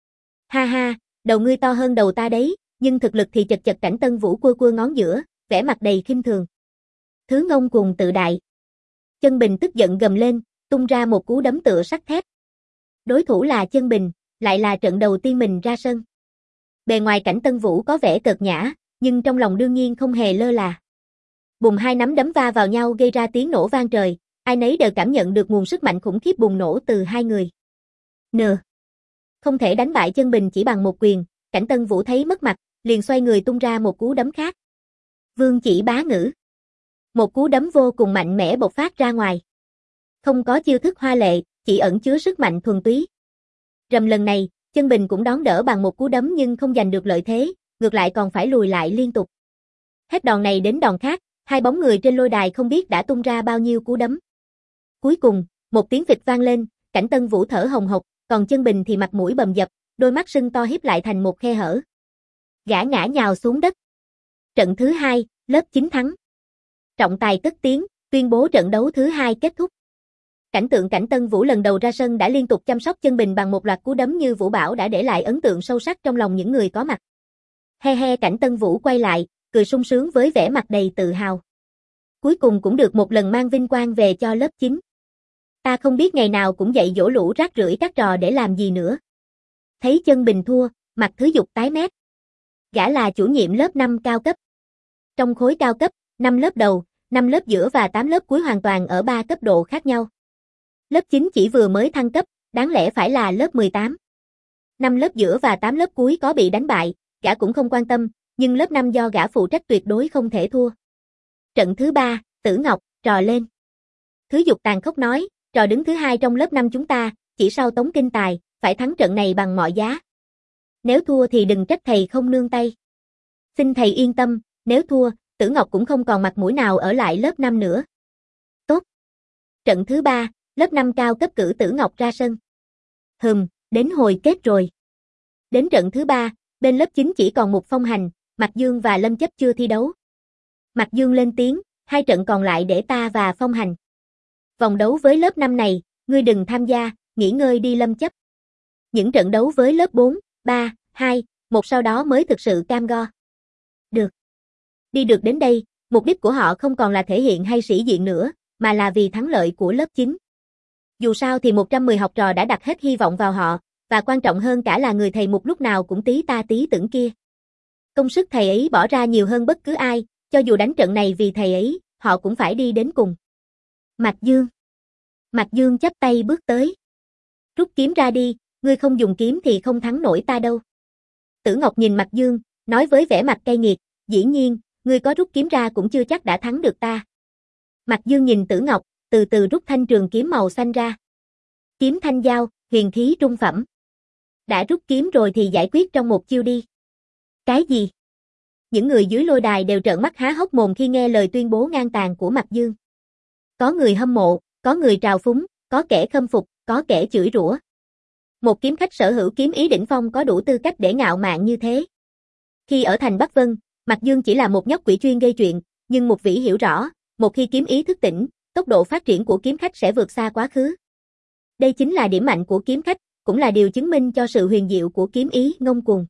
Ha ha, đầu ngươi to hơn đầu ta đấy, nhưng thực lực thì chật chật. Cảnh Tân Vũ cua cua ngón giữa, vẻ mặt đầy khinh thường. Thứ ngông cuồng tự đại. Chân Bình tức giận gầm lên, tung ra một cú đấm tựa sắt thép. Đối thủ là Chân Bình, lại là trận đầu tiên mình ra sân. Bề ngoài Cảnh Tân Vũ có vẻ cợt nhã, nhưng trong lòng đương nhiên không hề lơ là. Bùng hai nắm đấm va vào nhau gây ra tiếng nổ vang trời, ai nấy đều cảm nhận được nguồn sức mạnh khủng khiếp bùng nổ từ hai người. Nờ. Không thể đánh bại Chân Bình chỉ bằng một quyền, Cảnh Tân Vũ thấy mất mặt, liền xoay người tung ra một cú đấm khác. Vương chỉ bá ngữ. Một cú đấm vô cùng mạnh mẽ bộc phát ra ngoài. Không có chiêu thức hoa lệ, chỉ ẩn chứa sức mạnh thuần túy. Rầm lần này, Chân Bình cũng đón đỡ bằng một cú đấm nhưng không giành được lợi thế, ngược lại còn phải lùi lại liên tục. Hết đòn này đến đòn khác, hai bóng người trên lôi đài không biết đã tung ra bao nhiêu cú đấm. Cuối cùng, một tiếng phịch vang lên, Cảnh Tân Vũ thở hồng hộc, còn Chân Bình thì mặt mũi bầm dập, đôi mắt sưng to híp lại thành một khe hở. Gã ngã nhào xuống đất. Trận thứ hai, lớp chín thắng. Trọng tài cất tiếng, tuyên bố trận đấu thứ hai kết thúc. Cảnh tượng Cảnh Tân Vũ lần đầu ra sân đã liên tục chăm sóc Chân Bình bằng một loạt cú đấm như vũ bão đã để lại ấn tượng sâu sắc trong lòng những người có mặt. He he, Cảnh Tân Vũ quay lại, cười sung sướng với vẻ mặt đầy tự hào. Cuối cùng cũng được một lần mang vinh quang về cho lớp chín. Ta không biết ngày nào cũng dạy dỗ lũ rác rưởi các trò để làm gì nữa. Thấy Chân Bình thua, mặt Thứ Dục tái mét. Gã là chủ nhiệm lớp năm cao cấp. Trong khối cao cấp, năm lớp đầu, năm lớp giữa và tám lớp cuối hoàn toàn ở ba cấp độ khác nhau. Lớp chín chỉ vừa mới thăng cấp, đáng lẽ phải là lớp mười tám. Năm lớp giữa và tám lớp cuối có bị đánh bại, gã cũng không quan tâm, nhưng lớp năm do gã phụ trách tuyệt đối không thể thua. Trận thứ ba, Tử Ngọc, trò lên. Thứ Dục tàn khốc nói, trò đứng thứ hai trong lớp năm chúng ta, chỉ sau Tống Kinh Tài, phải thắng trận này bằng mọi giá. Nếu thua thì đừng trách thầy không nương tay. Xin thầy yên tâm, nếu thua, Tử Ngọc cũng không còn mặt mũi nào ở lại lớp năm nữa. Tốt. Trận thứ ba, lớp năm cao cấp cử Tử Ngọc ra sân. Hừm, đến hồi kết rồi. Đến trận thứ ba, bên lớp chín chỉ còn một Phong Hành, Mạc Dương và Lâm Chấp chưa thi đấu. Mạc Dương lên tiếng, hai trận còn lại để ta và Phong Hành. Vòng đấu với lớp năm này, ngươi đừng tham gia, nghỉ ngơi đi Lâm Chấp. Những trận đấu với lớp bốn, ba, hai, một sau đó mới thực sự cam go. Được. Đi được đến đây, mục đích của họ không còn là thể hiện hay sĩ diện nữa, mà là vì thắng lợi của lớp chín. Dù sao thì một trăm mười học trò đã đặt hết hy vọng vào họ, và quan trọng hơn cả là người thầy Mục lúc nào cũng tí ta tí tưởng kia. Công sức thầy ấy bỏ ra nhiều hơn bất cứ ai, cho dù đánh trận này vì thầy ấy, họ cũng phải đi đến cùng. Mạc Dương. Mạc Dương chắp tay bước tới. Rút kiếm ra đi, ngươi không dùng kiếm thì không thắng nổi ta đâu. Tử Ngọc nhìn Mạc Dương, nói với vẻ mặt cay nghiệt, dĩ nhiên, ngươi có rút kiếm ra cũng chưa chắc đã thắng được ta. Mạc Dương nhìn Tử Ngọc, từ từ rút thanh trường kiếm màu xanh ra. Kiếm thanh giao, huyền khí trung phẩm. Đã rút kiếm rồi thì giải quyết trong một chiêu đi. Cái gì? Những người dưới lôi đài đều trợn mắt há hốc mồm khi nghe lời tuyên bố ngang tàn của Mạc Dương. Có người hâm mộ, có người trào phúng, có kẻ khâm phục, có kẻ chửi rủa. Một kiếm khách sở hữu kiếm ý đỉnh phong có đủ tư cách để ngạo mạn như thế. Khi ở thành Bắc Vân, Mạc Dương chỉ là một nhóc quỷ chuyên gây chuyện, nhưng Mục Vĩ hiểu rõ, một khi kiếm ý thức tỉnh, tốc độ phát triển của kiếm khách sẽ vượt xa quá khứ. Đây chính là điểm mạnh của kiếm khách, cũng là điều chứng minh cho sự huyền diệu của kiếm ý ngông cuồng.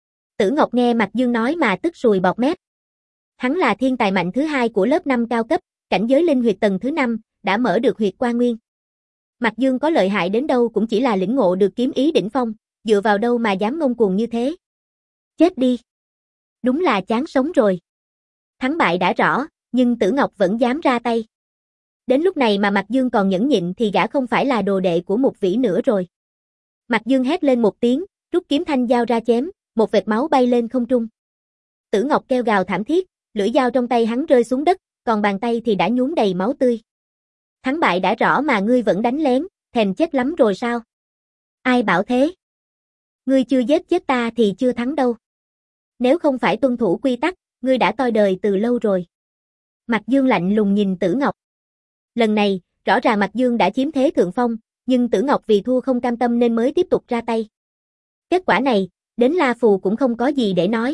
Tử Ngọc nghe Mạc Dương nói mà tức sùi bọt mép. Hắn là thiên tài mạnh thứ hai của lớp năm cao cấp, cảnh giới linh huyệt tầng thứ năm, đã mở được huyệt Quan Nguyên. Mạc Dương có lợi hại đến đâu cũng chỉ là lĩnh ngộ được kiếm ý đỉnh phong, dựa vào đâu mà dám ngông cuồng như thế. Chết đi. Đúng là chán sống rồi. Thắng bại đã rõ, nhưng Tử Ngọc vẫn dám ra tay. Đến lúc này mà Mạc Dương còn nhẫn nhịn thì gã không phải là đồ đệ của Mục Vĩ nữa rồi. Mạc Dương hét lên một tiếng, rút kiếm thanh dao ra chém, một vệt máu bay lên không trung. Tử Ngọc kêu gào thảm thiết, lưỡi dao trong tay hắn rơi xuống đất, còn bàn tay thì đã nhuốm đầy máu tươi. Thắng bại đã rõ mà ngươi vẫn đánh lén, Thèm chết lắm rồi sao? Ai bảo thế? Ngươi chưa giết chết ta thì chưa thắng đâu. Nếu không phải tuân thủ quy tắc, ngươi đã toi đời từ lâu rồi. Mạc Dương lạnh lùng nhìn Tử Ngọc. Lần này, rõ ràng Mạc Dương đã chiếm thế thượng phong, nhưng Tử Ngọc vì thua không cam tâm nên mới tiếp tục ra tay. Kết quả này, đến La Phù cũng không có gì để nói.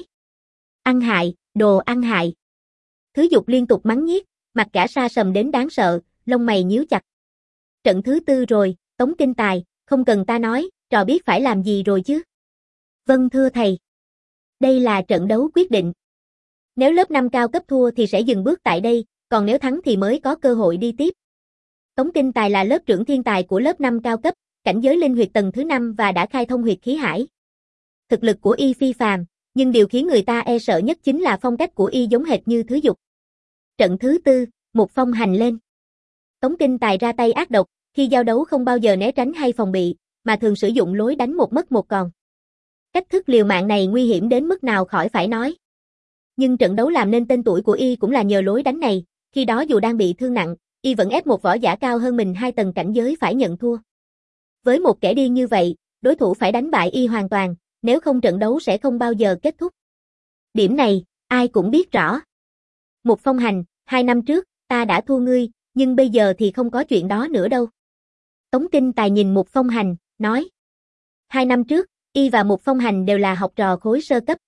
Ăn hại, đồ ăn hại. Thứ Dục liên tục mắng nhiếc, mặt cả sa sầm đến đáng sợ, lông mày nhíu chặt. Trận thứ tư rồi, Tống Kinh Tài, không cần ta nói, trò biết phải làm gì rồi chứ. Vâng thưa thầy. Đây là trận đấu quyết định. Nếu lớp năm cao cấp thua thì sẽ dừng bước tại đây, còn nếu thắng thì mới có cơ hội đi tiếp. Tống Kinh Tài là lớp trưởng thiên tài của lớp năm cao cấp, cảnh giới linh huyệt tầng thứ năm và đã khai thông huyệt khí hải. Thực lực của y phi phàm, nhưng điều khiến người ta e sợ nhất chính là phong cách của y giống hệt như Thứ Dục. Trận thứ tư, một phong hành lên. Tống Kinh Tài ra tay ác độc, khi giao đấu không bao giờ né tránh hay phòng bị, mà thường sử dụng lối đánh một mất một còn. Cách thức liều mạng này nguy hiểm đến mức nào khỏi phải nói. Nhưng trận đấu làm nên tên tuổi của y cũng là nhờ lối đánh này, khi đó dù đang bị thương nặng, y vẫn ép một võ giả cao hơn mình hai tầng cảnh giới phải nhận thua. Với một kẻ điên như vậy, đối thủ phải đánh bại y hoàn toàn, nếu không trận đấu sẽ không bao giờ kết thúc. Điểm này, ai cũng biết rõ. Một phong hành, hai năm trước, ta đã thua ngươi, nhưng bây giờ thì không có chuyện đó nữa đâu. Tống Kinh Tài nhìn Một Phong Hành, nói. Hai năm trước, y và Một Phong Hành đều là học trò khối sơ cấp.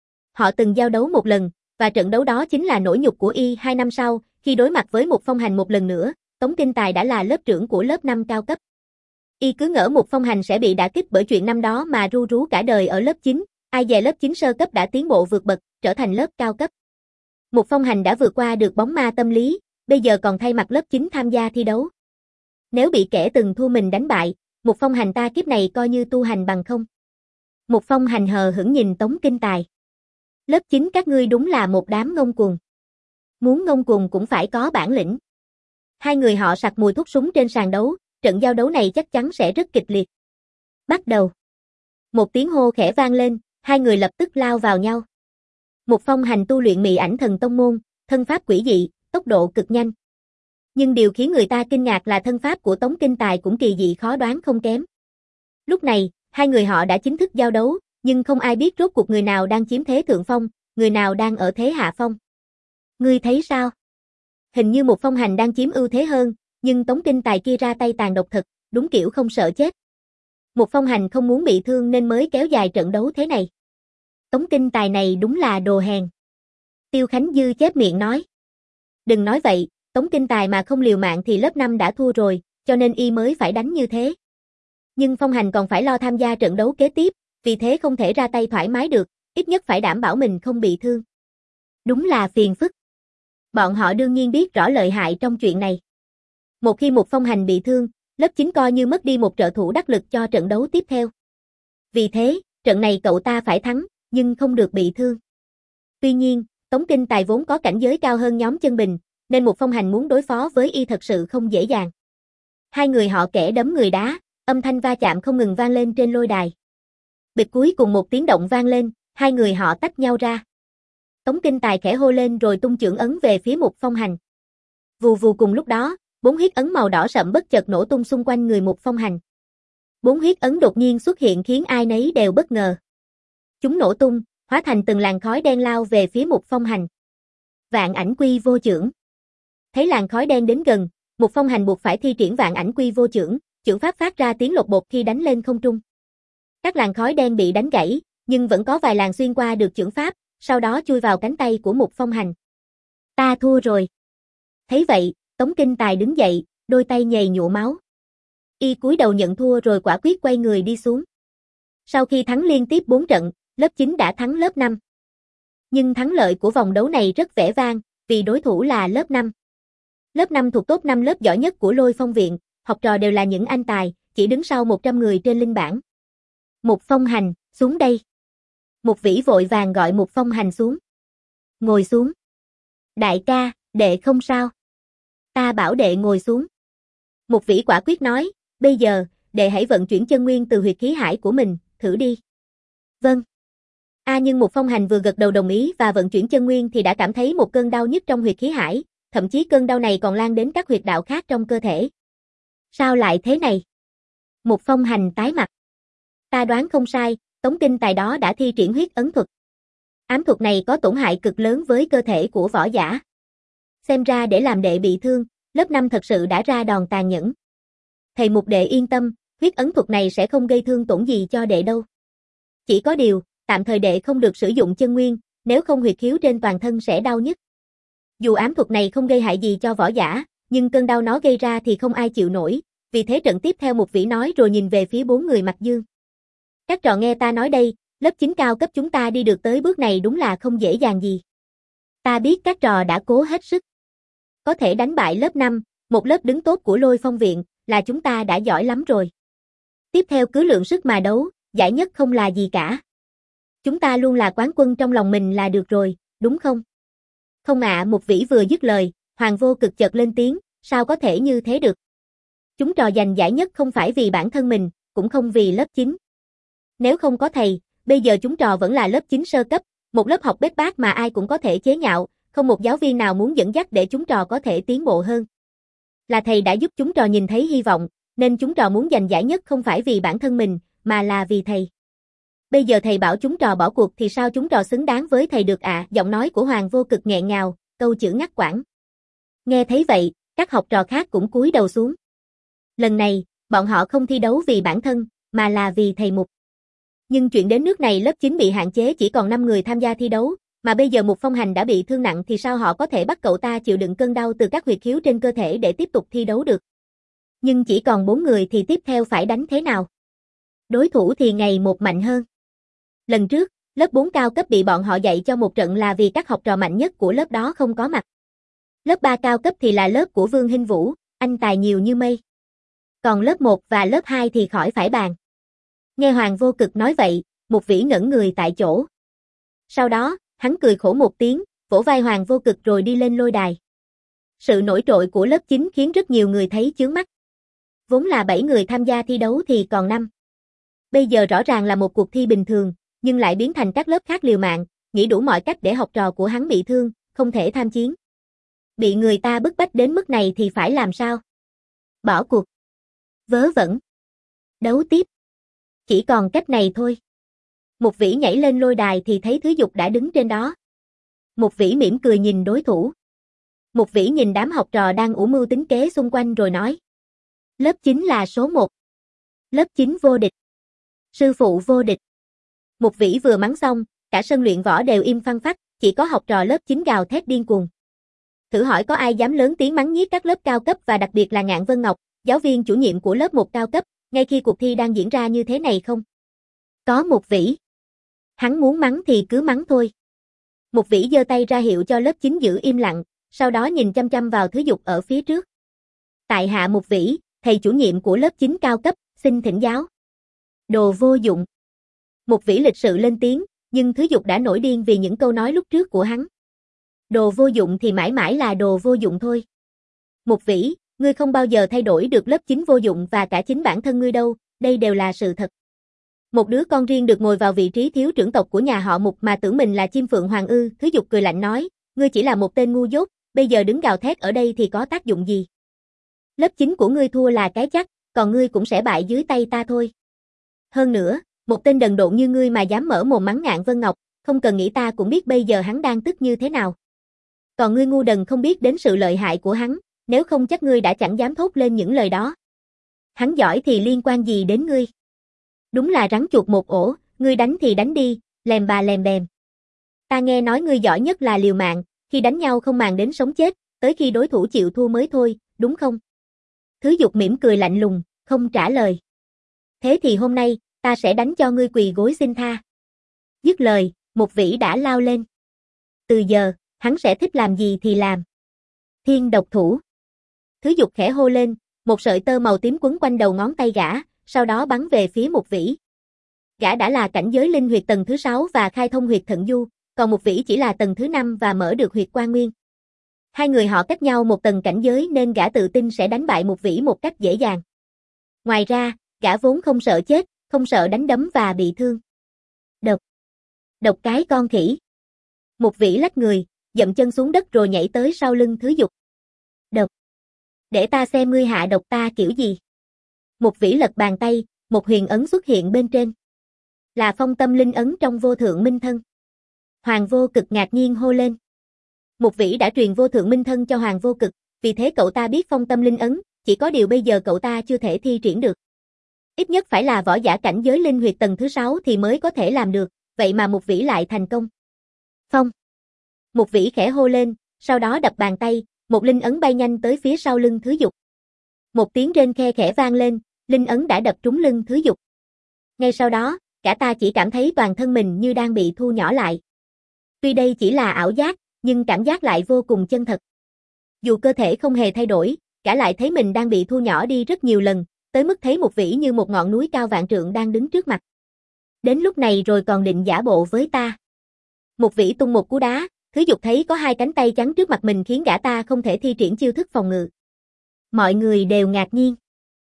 Họ từng giao đấu một lần, và trận đấu đó chính là nỗi nhục của y hai năm sau, khi đối mặt với Một Phong Hành một lần nữa, Tống Kinh Tài đã là lớp trưởng của lớp năm cao cấp. Y cứ ngỡ Một Phong Hành sẽ bị đả kích bởi chuyện năm đó mà ru rú cả đời ở lớp chín, ai dè lớp chín sơ cấp đã tiến bộ vượt bậc, trở thành lớp cao cấp. Một Phong Hành đã vượt qua được bóng ma tâm lý, bây giờ còn thay mặt lớp chín tham gia thi đấu. Nếu bị kẻ từng thua mình đánh bại, Một Phong Hành ta kiếp này coi như tu hành bằng không. Một Phong Hành hờ hững nhìn Tống Kinh Tài. Lớp chín các ngươi đúng là một đám ngông cuồng. Muốn ngông cuồng cũng phải có bản lĩnh. Hai người họ sặc mùi thuốc súng trên sàn đấu, trận giao đấu này chắc chắn sẽ rất kịch liệt. Bắt đầu. Một tiếng hô khẽ vang lên, hai người lập tức lao vào nhau. Một Phong Hành tu luyện Mị Ảnh Thần Tông môn, thân pháp quỷ dị, tốc độ cực nhanh. Nhưng điều khiến người ta kinh ngạc là thân pháp của Tống Kinh Tài cũng kỳ dị khó đoán không kém. Lúc này, hai người họ đã chính thức giao đấu, nhưng không ai biết rốt cuộc người nào đang chiếm thế thượng phong, người nào đang ở thế hạ phong. Ngươi thấy sao? Hình như Một Phong Hành đang chiếm ưu thế hơn, nhưng Tống Kinh Tài kia ra tay tàn độc thật, đúng kiểu không sợ chết. Một Phong Hành không muốn bị thương nên mới kéo dài trận đấu thế này. Tống Kinh Tài này đúng là đồ hèn. Tiêu Khánh Dư chép miệng nói. Đừng nói vậy, Tống Kinh Tài mà không liều mạng thì lớp năm đã thua rồi, cho nên y mới phải đánh như thế. Nhưng Phong Hành còn phải lo tham gia trận đấu kế tiếp, vì thế không thể ra tay thoải mái được, ít nhất phải đảm bảo mình không bị thương. Đúng là phiền phức. Bọn họ đương nhiên biết rõ lợi hại trong chuyện này. Một khi Một Phong Hành bị thương, lớp chín coi như mất đi một trợ thủ đắc lực cho trận đấu tiếp theo. Vì thế, trận này cậu ta phải thắng, nhưng không được bị thương. Tuy nhiên, Tống Kinh Tài vốn có cảnh giới cao hơn nhóm Chân Bình, nên Một Phong Hành muốn đối phó với y thật sự không dễ dàng. Hai người họ kẻ đấm người đá, âm thanh va chạm không ngừng vang lên trên lôi đài. Bịch cuối cùng một tiếng động vang lên, hai người họ tách nhau ra. Tống Kinh Tài khẽ hô lên rồi tung chưởng ấn về phía Một Phong Hành. Vù vù cùng lúc đó, bốn huyết ấn màu đỏ sậm bất chợt nổ tung xung quanh người Một Phong Hành. Bốn huyết ấn đột nhiên xuất hiện khiến ai nấy đều bất ngờ. Chúng nổ tung, hóa thành từng làn khói đen lao về phía Một Phong Hành. Vạn Ảnh Quy Vô Chưởng. Thấy làn khói đen đến gần, Một Phong Hành buộc phải thi triển Vạn Ảnh Quy Vô Chưởng, chưởng pháp phát ra tiếng lột bột khi đánh lên không trung. Các làn khói đen bị đánh gãy, nhưng vẫn có vài làn xuyên qua được chưởng pháp, sau đó chui vào cánh tay của Một Phong Hành. Ta thua rồi. Thấy vậy, Tống Kinh Tài đứng dậy, đôi tay nhầy nhụa máu. Y cúi đầu nhận thua rồi quả quyết quay người đi xuống. Sau khi thắng liên tiếp bốn trận, lớp chín đã thắng lớp năm. Nhưng thắng lợi của vòng đấu này rất vẻ vang, vì đối thủ là lớp năm. Lớp năm thuộc top năm lớp giỏi nhất của Lôi Phong Viện, học trò đều là những anh tài, chỉ đứng sau một trăm người trên linh bảng. Một Phong Hành, xuống đây. Một Vĩ vội vàng gọi Một Phong Hành xuống. Ngồi xuống. Đại ca, đệ không sao. Ta bảo đệ ngồi xuống. Một Vĩ quả quyết nói, bây giờ, đệ hãy vận chuyển chân nguyên từ huyệt khí hải của mình, thử đi. Vâng. A à, nhưng Một Phong Hành vừa gật đầu đồng ý và vận chuyển chân nguyên thì đã cảm thấy một cơn đau nhức trong huyệt khí hải, thậm chí cơn đau này còn lan đến các huyệt đạo khác trong cơ thể. Sao lại thế này? Một phong hành tái mặt. Ta đoán không sai, Tống Kinh Tài đó đã thi triển huyết ấn thuật. Ám thuật này có tổn hại cực lớn với cơ thể của võ giả. Xem ra để làm đệ bị thương, lớp năm thật sự đã ra đòn tàn nhẫn. Thầy Mục đệ yên tâm, huyết ấn thuật này sẽ không gây thương tổn gì cho đệ đâu. Chỉ có điều, tạm thời đệ không được sử dụng chân nguyên, nếu không huyệt khiếu trên toàn thân sẽ đau nhức. Dù ám thuật này không gây hại gì cho võ giả, nhưng cơn đau nó gây ra thì không ai chịu nổi, vì thế trận tiếp theo Mục Vĩ nói rồi nhìn về phía bốn người Mặc Dương. Các trò nghe ta nói đây, lớp chín cao cấp chúng ta đi được tới bước này đúng là không dễ dàng gì. Ta biết các trò đã cố hết sức. Có thể đánh bại lớp năm, một lớp đứng tốt của Lôi Phong Viện, là chúng ta đã giỏi lắm rồi. Tiếp theo cứ lượng sức mà đấu, giải nhất không là gì cả. Chúng ta luôn là quán quân trong lòng mình là được rồi, đúng không? Không ạ, à, Mục Vĩ vừa dứt lời, Hoàng Vô Cực chợt lên tiếng, sao có thể như thế được? Chúng trò giành giải nhất không phải vì bản thân mình, cũng không vì lớp chín. Nếu không có thầy, bây giờ chúng trò vẫn là lớp chín sơ cấp, một lớp học bết bát mà ai cũng có thể chế nhạo, không một giáo viên nào muốn dẫn dắt để chúng trò có thể tiến bộ hơn. Là thầy đã giúp chúng trò nhìn thấy hy vọng, nên chúng trò muốn giành giải nhất không phải vì bản thân mình, mà là vì thầy. Bây giờ thầy bảo chúng trò bỏ cuộc thì sao chúng trò xứng đáng với thầy được ạ? À? Giọng nói của Hoàng Vô Cực nghẹn ngào, câu chữ ngắt quãng. Nghe thấy vậy, các học trò khác cũng cúi đầu xuống. Lần này, bọn họ không thi đấu vì bản thân, mà là vì thầy Mục. Nhưng chuyện đến nước này lớp chín bị hạn chế chỉ còn năm người tham gia thi đấu, mà bây giờ Mục Phong Hành đã bị thương nặng thì sao họ có thể bắt cậu ta chịu đựng cơn đau từ các huyệt khiếu trên cơ thể để tiếp tục thi đấu được. Nhưng chỉ còn bốn người thì tiếp theo phải đánh thế nào? Đối thủ thì ngày một mạnh hơn. Lần trước, lớp bốn cao cấp bị bọn họ dạy cho một trận là vì các học trò mạnh nhất của lớp đó không có mặt. Lớp ba cao cấp thì là lớp của Vương Hinh Vũ, anh tài nhiều như mây. Còn lớp một và lớp hai thì khỏi phải bàn. Nghe Hoàng Vô Cực nói vậy, Mục Vĩ ngẩn người tại chỗ. Sau đó, hắn cười khổ một tiếng, vỗ vai Hoàng Vô Cực rồi đi lên lôi đài. Sự nổi trội của lớp chín khiến rất nhiều người thấy chướng mắt. Vốn là bảy người tham gia thi đấu thì còn năm. Bây giờ rõ ràng là một cuộc thi bình thường, nhưng lại biến thành các lớp khác liều mạng, nghĩ đủ mọi cách để học trò của hắn bị thương, không thể tham chiến. Bị người ta bức bách đến mức này thì phải làm sao? Bỏ cuộc. Vớ vẩn. Đấu tiếp. Chỉ còn cách này thôi. Mục Vĩ nhảy lên lôi đài thì thấy Thứ Dục đã đứng trên đó. Mục Vĩ mỉm cười nhìn đối thủ. Mục Vĩ nhìn đám học trò đang ủ mưu tính kế xung quanh rồi nói. Lớp chín là số một. Lớp chín vô địch. Sư phụ vô địch. Mục Vĩ vừa mắng xong, cả sân luyện võ đều im phăng phắc, chỉ có học trò lớp chín gào thét điên cuồng. Thử hỏi có ai dám lớn tiếng mắng nhiếc các lớp cao cấp và đặc biệt là Ngạn Vân Ngọc, giáo viên chủ nhiệm của lớp một cao cấp, ngay khi cuộc thi đang diễn ra như thế này không? Có Mục Vĩ. Hắn muốn mắng thì cứ mắng thôi. Mục Vĩ giơ tay ra hiệu cho lớp chín giữ im lặng, sau đó nhìn chăm chăm vào Thứ Dục ở phía trước. Tại hạ Mục Vĩ, thầy chủ nhiệm của lớp chín cao cấp, xin thỉnh giáo. Đồ vô dụng. Mục Vĩ lịch sự lên tiếng, nhưng Thứ Dục đã nổi điên vì những câu nói lúc trước của hắn. Đồ vô dụng thì mãi mãi là đồ vô dụng thôi. Mục Vĩ, ngươi không bao giờ thay đổi được lớp chín vô dụng và cả chính bản thân ngươi đâu, đây đều là sự thật. Một đứa con riêng được ngồi vào vị trí thiếu trưởng tộc của nhà họ Mục mà tưởng mình là chim phượng hoàng ư? Thứ Dục cười lạnh nói, ngươi chỉ là một tên ngu dốt, bây giờ đứng gào thét ở đây thì có tác dụng gì? Lớp chín của ngươi thua là cái chắc, còn ngươi cũng sẽ bại dưới tay ta thôi. Hơn nữa, một tên đần độn như ngươi mà dám mở mồm mắng Ngạn Vân Ngọc, không cần nghĩ ta cũng biết bây giờ hắn đang tức như thế nào. Còn ngươi ngu đần không biết đến sự lợi hại của hắn, nếu không chắc ngươi đã chẳng dám thốt lên những lời đó. Hắn giỏi thì liên quan gì đến ngươi? Đúng là rắn chuột một ổ, ngươi đánh thì đánh đi, lèm bà lèm bèm. Ta nghe nói ngươi giỏi nhất là liều mạng, khi đánh nhau không màng đến sống chết, tới khi đối thủ chịu thua mới thôi, đúng không? Thứ Dục mỉm cười lạnh lùng, không trả lời. Thế thì hôm nay, ta sẽ đánh cho ngươi quỳ gối xin tha. Dứt lời, Mục Vĩ đã lao lên. Từ giờ, hắn sẽ thích làm gì thì làm. Thiên độc thủ. Thứ Dục khẽ hô lên, một sợi tơ màu tím quấn quanh đầu ngón tay gã, sau đó bắn về phía Mục Vĩ. Gã đã là cảnh giới linh huyệt tầng thứ sáu và khai thông huyệt thận du, còn Mục Vĩ chỉ là tầng thứ năm và mở được huyệt Quan Nguyên. Hai người họ cách nhau một tầng cảnh giới nên gã tự tin sẽ đánh bại Mục Vĩ một cách dễ dàng. Ngoài ra, gã vốn không sợ chết, không sợ đánh đấm và bị thương. Độc. Độc cái con khỉ. Mục Vĩ lách người, dậm chân xuống đất rồi nhảy tới sau lưng Thứ Dục. Độc. Để ta xem ngươi hạ độc ta kiểu gì. Một vĩ lật bàn tay, một huyền ấn xuất hiện bên trên. Là phong tâm linh ấn trong vô thượng minh thân. Hoàng Vô Cực ngạc nhiên hô lên. Một vĩ đã truyền vô thượng minh thân cho Hoàng Vô Cực, vì thế cậu ta biết phong tâm linh ấn, chỉ có điều bây giờ cậu ta chưa thể thi triển được. Ít nhất phải là võ giả cảnh giới linh huyệt tầng thứ sáu thì mới có thể làm được, vậy mà một vĩ lại thành công. Phong. Một vĩ khẽ hô lên, sau đó đập bàn tay, một linh ấn bay nhanh tới phía sau lưng Thứ Dục. Một tiếng rên khe khẽ vang lên, linh ấn đã đập trúng lưng Thứ Dục. Ngay sau đó, cả ta chỉ cảm thấy toàn thân mình như đang bị thu nhỏ lại. Tuy đây chỉ là ảo giác, nhưng cảm giác lại vô cùng chân thật. Dù cơ thể không hề thay đổi, cả lại thấy mình đang bị thu nhỏ đi rất nhiều lần, tới mức thấy một vĩ như một ngọn núi cao vạn trượng đang đứng trước mặt. Đến lúc này rồi còn định giả bộ với ta. Một vĩ tung một cú đá, Thứ Dục thấy có hai cánh tay chắn trước mặt mình khiến gã ta không thể thi triển chiêu thức phòng ngự. Mọi người đều ngạc nhiên.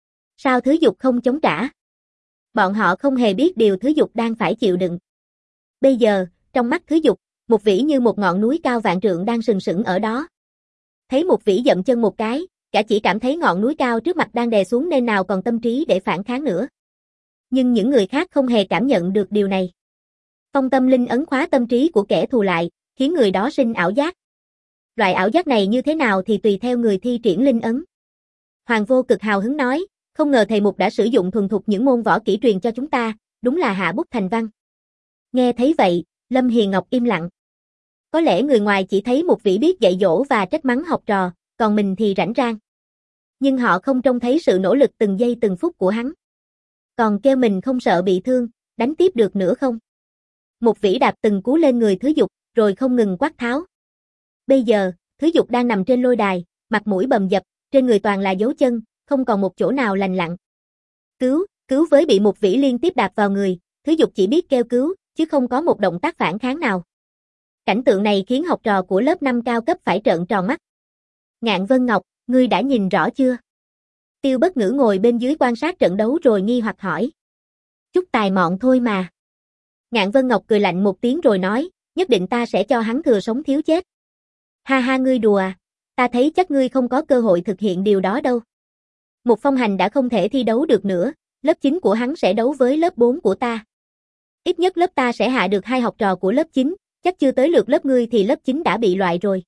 Sao Thứ Dục không chống trả? Bọn họ không hề biết điều Thứ Dục đang phải chịu đựng. Bây giờ, trong mắt Thứ Dục, một vĩ như một ngọn núi cao vạn trượng đang sừng sững ở đó. Thấy một vĩ dậm chân một cái, cả chỉ cảm thấy ngọn núi cao trước mặt đang đè xuống nên nào còn tâm trí để phản kháng nữa. Nhưng những người khác không hề cảm nhận được điều này. Phong tâm linh ấn khóa tâm trí của kẻ thù lại, khiến người đó sinh ảo giác. Loại ảo giác này như thế nào thì tùy theo người thi triển linh ấn. Hoàng Vô Cực hào hứng nói, không ngờ thầy Mục đã sử dụng thuần thục những môn võ kỹ truyền cho chúng ta, đúng là hạ bút thành văn. Nghe thấy vậy, Lâm Hiền Ngọc im lặng. Có lẽ người ngoài chỉ thấy một vĩ biết dạy dỗ và trách mắng học trò, còn mình thì rảnh rang. Nhưng họ không trông thấy sự nỗ lực từng giây từng phút của hắn. Còn kêu mình không sợ bị thương, đánh tiếp được nữa không? Một vĩ đạp từng cú lên người Thứ Dục, rồi không ngừng quát tháo. Bây giờ, Thứ Dục đang nằm trên lôi đài, mặt mũi bầm dập, trên người toàn là dấu chân, không còn một chỗ nào lành lặn. Cứu, cứu với bị một vĩ liên tiếp đạp vào người, Thứ Dục chỉ biết kêu cứu, chứ không có một động tác phản kháng nào. Cảnh tượng này khiến học trò của lớp năm cao cấp phải trợn tròn mắt. Ngạn Vân Ngọc, ngươi đã nhìn rõ chưa? Tiêu Bất Ngữ ngồi bên dưới quan sát trận đấu rồi nghi hoặc hỏi. Chút tài mọn thôi mà. Ngạn Vân Ngọc cười lạnh một tiếng rồi nói, nhất định ta sẽ cho hắn thừa sống thiếu chết. Ha ha, ngươi đùa à, ta thấy chắc ngươi không có cơ hội thực hiện điều đó đâu. Một Phong Hành đã không thể thi đấu được nữa, lớp chín của hắn sẽ đấu với lớp bốn của ta. Ít nhất lớp ta sẽ hạ được hai học trò của lớp chín, chắc chưa tới lượt lớp ngươi thì lớp chín đã bị loại rồi.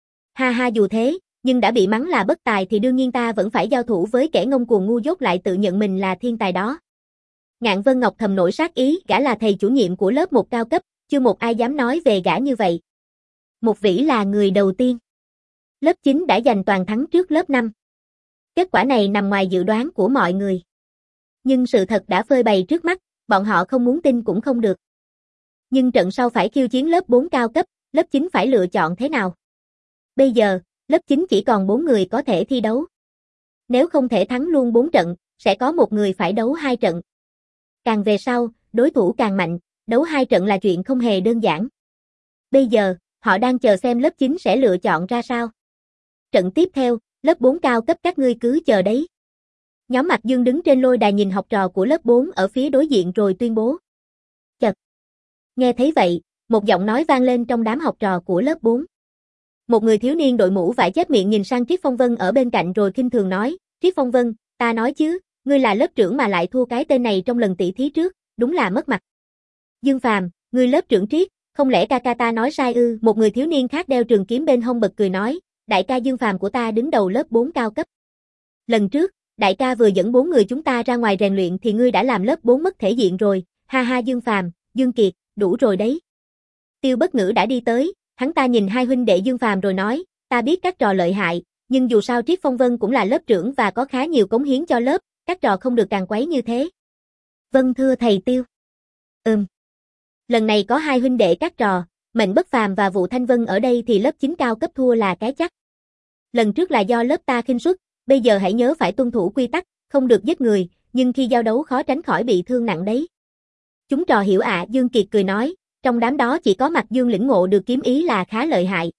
Ha ha, dù thế, nhưng đã bị mắng là bất tài thì đương nhiên ta vẫn phải giao thủ với kẻ ngông cuồng ngu dốt lại tự nhận mình là thiên tài đó. Ngạn Vân Ngọc thầm nổi sát ý, gã là thầy chủ nhiệm của lớp một cao cấp, chưa một ai dám nói về gã như vậy. Một vĩ là người đầu tiên. Lớp chín đã giành toàn thắng trước lớp năm. Kết quả này nằm ngoài dự đoán của mọi người. Nhưng sự thật đã phơi bày trước mắt, bọn họ không muốn tin cũng không được. Nhưng trận sau phải khiêu chiến lớp bốn cao cấp, lớp chín phải lựa chọn thế nào? Bây giờ, lớp chín chỉ còn bốn người có thể thi đấu. Nếu không thể thắng luôn bốn trận, sẽ có một người phải đấu hai trận. Càng về sau, đối thủ càng mạnh, đấu hai trận là chuyện không hề đơn giản. Bây giờ, họ đang chờ xem lớp chín sẽ lựa chọn ra sao. Trận tiếp theo, lớp bốn cao cấp các ngươi cứ chờ đấy. Nhóm Mạc Dương đứng trên lôi đài nhìn học trò của lớp bốn ở phía đối diện rồi tuyên bố. Chật. Nghe thấy vậy, một giọng nói vang lên trong đám học trò của lớp bốn. Một người thiếu niên đội mũ vải chép miệng nhìn sang Triết Phong Vân ở bên cạnh rồi khinh thường nói, Triết Phong Vân, ta nói chứ, ngươi là lớp trưởng mà lại thua cái tên này trong lần tỷ thí trước, đúng là mất mặt. Dương Phàm, ngươi lớp trưởng Triết, không lẽ ca ca ta nói sai ư? Một người thiếu niên khác đeo trường kiếm bên hông bật cười nói, đại ca Dương Phàm của ta đứng đầu lớp bốn cao cấp. Lần trước, đại ca vừa dẫn bốn người chúng ta ra ngoài rèn luyện thì ngươi đã làm lớp bốn mất thể diện rồi, ha ha. Dương Phàm, Dương Kiệt, đủ rồi đấy. Tiêu Bất Ngữ đã đi tới, hắn ta nhìn hai huynh đệ Dương Phàm rồi nói, ta biết các trò lợi hại, nhưng dù sao Triết Phong Vân cũng là lớp trưởng và có khá nhiều cống hiến cho lớp, các trò không được càng quấy như thế. Vâng thưa thầy Tiêu. Ừm. Lần này có hai huynh đệ các trò, Mệnh Bất Phàm và Vụ Thanh Vân ở đây thì lớp chín cao cấp thua là cái chắc. Lần trước là do lớp ta khinh suất, bây giờ hãy nhớ phải tuân thủ quy tắc, không được giết người, nhưng khi giao đấu khó tránh khỏi bị thương nặng đấy. Chúng trò hiểu ạ. Dương Kiệt cười nói, trong đám đó chỉ có Mạc Dương lĩnh ngộ được kiếm ý là khá lợi hại.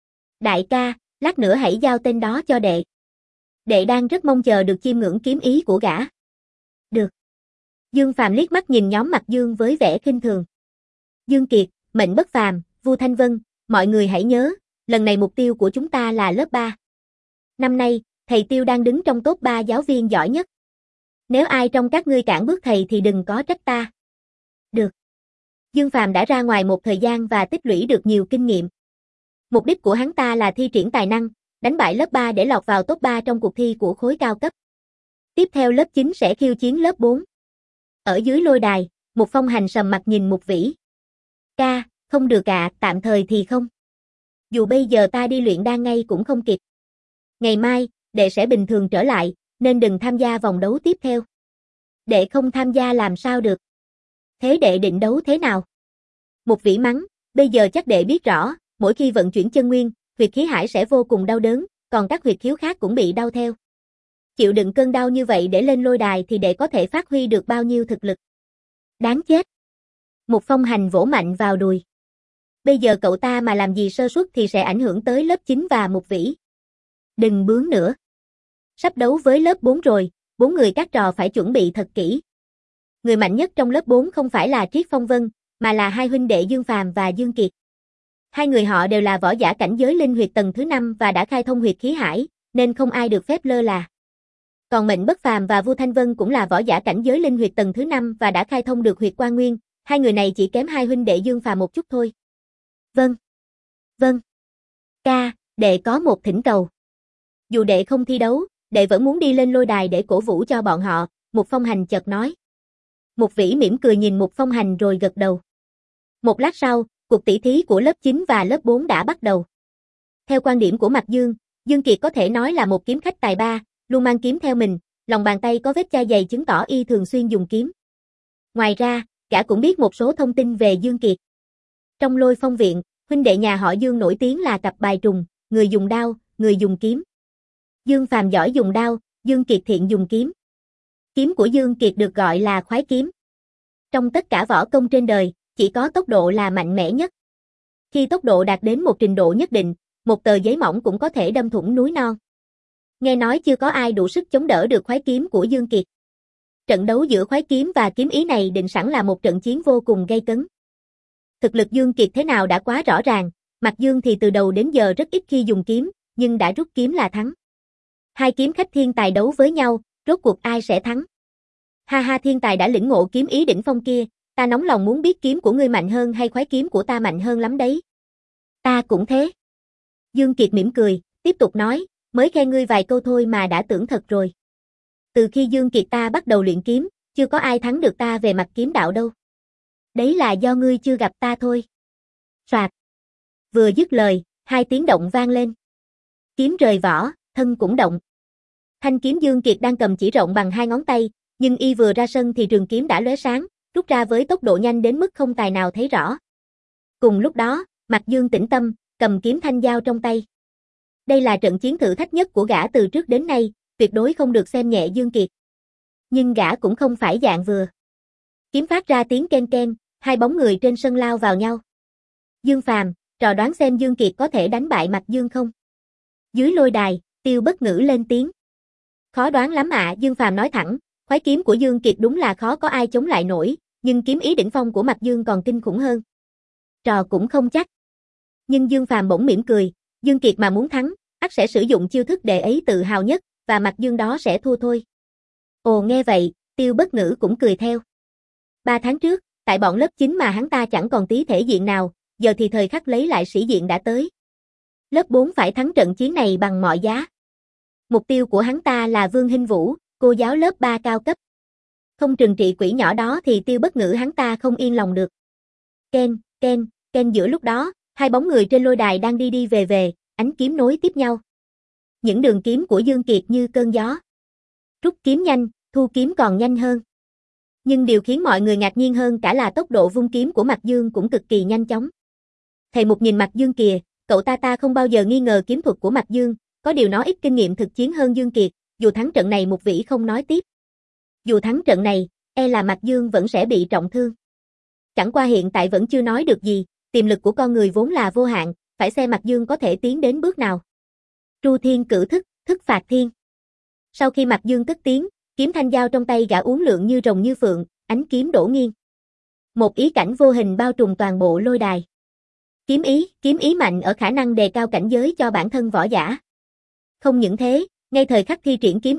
Đại ca, lát nữa hãy giao tên đó cho đệ. Đệ đang rất mong chờ được chiêm ngưỡng kiếm ý của gã. Được. Dương Phàm liếc mắt nhìn nhóm Mạc Dương với vẻ khinh thường. Dương Kiệt, Mệnh Bất Phàm, Vu Thanh Vân, mọi người hãy nhớ, lần này mục tiêu của chúng ta là lớp ba. Năm nay, thầy Tiêu đang đứng trong top ba giáo viên giỏi nhất. Nếu ai trong các ngươi cản bước thầy thì đừng có trách ta. Được. Dương Phàm đã ra ngoài một thời gian và tích lũy được nhiều kinh nghiệm. Mục đích của hắn ta là thi triển tài năng, đánh bại lớp ba để lọt vào top ba trong cuộc thi của khối cao cấp. Tiếp theo lớp chín sẽ khiêu chiến lớp bốn. Ở dưới lôi đài, Mục Phong Hành sầm mặt nhìn Mục Vĩ. Ca, không được ạ, à, tạm thời thì không. Dù bây giờ ta đi luyện đan ngay cũng không kịp. Ngày mai, đệ sẽ bình thường trở lại, nên đừng tham gia vòng đấu tiếp theo. Đệ không tham gia làm sao được. Thế đệ định đấu thế nào? Mục Vĩ mắng, bây giờ chắc đệ biết rõ, mỗi khi vận chuyển chân nguyên, huyệt khí hải sẽ vô cùng đau đớn, còn các huyệt khiếu khác cũng bị đau theo. Chịu đựng cơn đau như vậy để lên lôi đài thì đệ có thể phát huy được bao nhiêu thực lực. Đáng chết. Mục Phong Hành vỗ mạnh vào đùi. Bây giờ cậu ta mà làm gì sơ suất thì sẽ ảnh hưởng tới lớp chín và Mục Vĩ. Đừng bướng nữa. Sắp đấu với lớp bốn rồi, bốn người các trò phải chuẩn bị thật kỹ. Người mạnh nhất trong lớp bốn không phải là Triết Phong Vân, mà là hai huynh đệ Dương Phàm và Dương Kiệt. Hai người họ đều là võ giả cảnh giới linh huyệt tầng thứ năm và đã khai thông huyệt khí hải, nên không ai được phép lơ là. Còn Mệnh Bất Phàm và Vu Thanh Vân cũng là võ giả cảnh giới linh huyệt tầng thứ năm và đã khai thông được huyệt Quan Nguyên, hai người này chỉ kém hai huynh đệ Dương Phàm một chút thôi. Vâng. Vâng. Ca, đệ có một thỉnh cầu. Dù đệ không thi đấu, đệ vẫn muốn đi lên lôi đài để cổ vũ cho bọn họ, Mục Phong Hành chợt nói. Mục Vĩ mỉm cười nhìn Mục Phong Hành rồi gật đầu. Một lát sau, cuộc tỷ thí của lớp chín và lớp bốn đã bắt đầu. Theo quan điểm của Mạc Dương, Dương Kiệt có thể nói là một kiếm khách tài ba, luôn mang kiếm theo mình, lòng bàn tay có vết chai dày chứng tỏ y thường xuyên dùng kiếm. Ngoài ra, gã cũng biết một số thông tin về Dương Kiệt. Trong Lôi Phong viện, huynh đệ nhà họ Dương nổi tiếng là cặp bài trùng, người dùng đao, người dùng kiếm. Dương Phàm giỏi dùng đao, Dương Kiệt thiện dùng kiếm. Kiếm của Dương Kiệt được gọi là khoái kiếm. Trong tất cả võ công trên đời, chỉ có tốc độ là mạnh mẽ nhất. Khi tốc độ đạt đến một trình độ nhất định, một tờ giấy mỏng cũng có thể đâm thủng núi non. Nghe nói chưa có ai đủ sức chống đỡ được khoái kiếm của Dương Kiệt. Trận đấu giữa khoái kiếm và kiếm ý này định sẵn là một trận chiến vô cùng gay cấn. Thực lực Dương Kiệt thế nào đã quá rõ ràng, Mạc Dương thì từ đầu đến giờ rất ít khi dùng kiếm, nhưng đã rút kiếm là thắng. Hai kiếm khách thiên tài đấu với nhau, rốt cuộc ai sẽ thắng? Ha ha, thiên tài đã lĩnh ngộ kiếm ý đỉnh phong kia, ta nóng lòng muốn biết kiếm của ngươi mạnh hơn hay khoái kiếm của ta mạnh hơn lắm đấy. Ta cũng thế. Dương Kiệt mỉm cười, tiếp tục nói, mới khen ngươi vài câu thôi mà đã tưởng thật rồi. Từ khi Dương Kiệt ta bắt đầu luyện kiếm, chưa có ai thắng được ta về mặt kiếm đạo đâu. Đấy là do ngươi chưa gặp ta thôi. Soạt. Vừa dứt lời, hai tiếng động vang lên. Kiếm rời vỏ, thân cũng động. Thanh kiếm Dương Kiệt đang cầm chỉ rộng bằng hai ngón tay, nhưng y vừa ra sân thì trường kiếm đã lóe sáng, rút ra với tốc độ nhanh đến mức không tài nào thấy rõ. Cùng lúc đó, Mạc Dương tĩnh tâm, cầm kiếm thanh dao trong tay. Đây là trận chiến thử thách nhất của gã từ trước đến nay, tuyệt đối không được xem nhẹ Dương Kiệt. Nhưng gã cũng không phải dạng vừa. Kiếm phát ra tiếng ken ken, hai bóng người trên sân lao vào nhau. Dương Phàm, trò đoán xem Dương Kiệt có thể đánh bại Mạc Dương không? Dưới lôi đài, Tiêu Bất Ngữ lên tiếng. Khó đoán lắm ạ, à, Dương Phàm nói thẳng, khoái kiếm của Dương Kiệt đúng là khó có ai chống lại nổi, nhưng kiếm ý đỉnh phong của Mạc Dương còn kinh khủng hơn. Trò cũng không chắc. Nhưng Dương Phàm bỗng mỉm cười, Dương Kiệt mà muốn thắng, ắt sẽ sử dụng chiêu thức đệ ấy tự hào nhất, và Mạc Dương đó sẽ thua thôi. Ồ, nghe vậy, Tiêu Bất Ngữ cũng cười theo. Ba tháng trước, tại bọn lớp chín mà hắn ta chẳng còn tí thể diện nào, giờ thì thời khắc lấy lại sĩ diện đã tới. Lớp bốn phải thắng trận chiến này bằng mọi giá. Mục tiêu của hắn ta là Vương Hinh Vũ, cô giáo lớp ba cao cấp. Không trừng trị quỷ nhỏ đó thì Tiêu Bất Ngữ hắn ta không yên lòng được. Ken, ken, ken, giữa lúc đó, hai bóng người trên lôi đài đang đi đi về về, ánh kiếm nối tiếp nhau. Những đường kiếm của Dương Kiệt như cơn gió. Rút kiếm nhanh, thu kiếm còn nhanh hơn. Nhưng điều khiến mọi người ngạc nhiên hơn cả là tốc độ vung kiếm của Mạc Dương cũng cực kỳ nhanh chóng. Thầy Mục nhìn Mạc Dương kìa, cậu ta ta không bao giờ nghi ngờ kiếm thuật của Mạc Dương, có điều nó ít kinh nghiệm thực chiến hơn Dương Kiệt, dù thắng trận này Mục Vĩ không nói tiếp. Dù thắng trận này, e là Mạc Dương vẫn sẽ bị trọng thương. Chẳng qua hiện tại vẫn chưa nói được gì, tiềm lực của con người vốn là vô hạn, phải xem Mạc Dương có thể tiến đến bước nào. Tru Thiên Cử Thức, thức phạt thiên. Sau khi Mạc Dương cất tiếng, kiếm thanh dao trong tay gã uốn lượn như rồng như phượng, ánh kiếm đổ nghiêng. Một ý cảnh vô hình bao trùm toàn bộ lôi đài. Kiếm ý, kiếm ý mạnh ở khả năng đề cao cảnh giới cho bản thân võ giả. Không những thế, ngay thời khắc thi triển kiếm ý,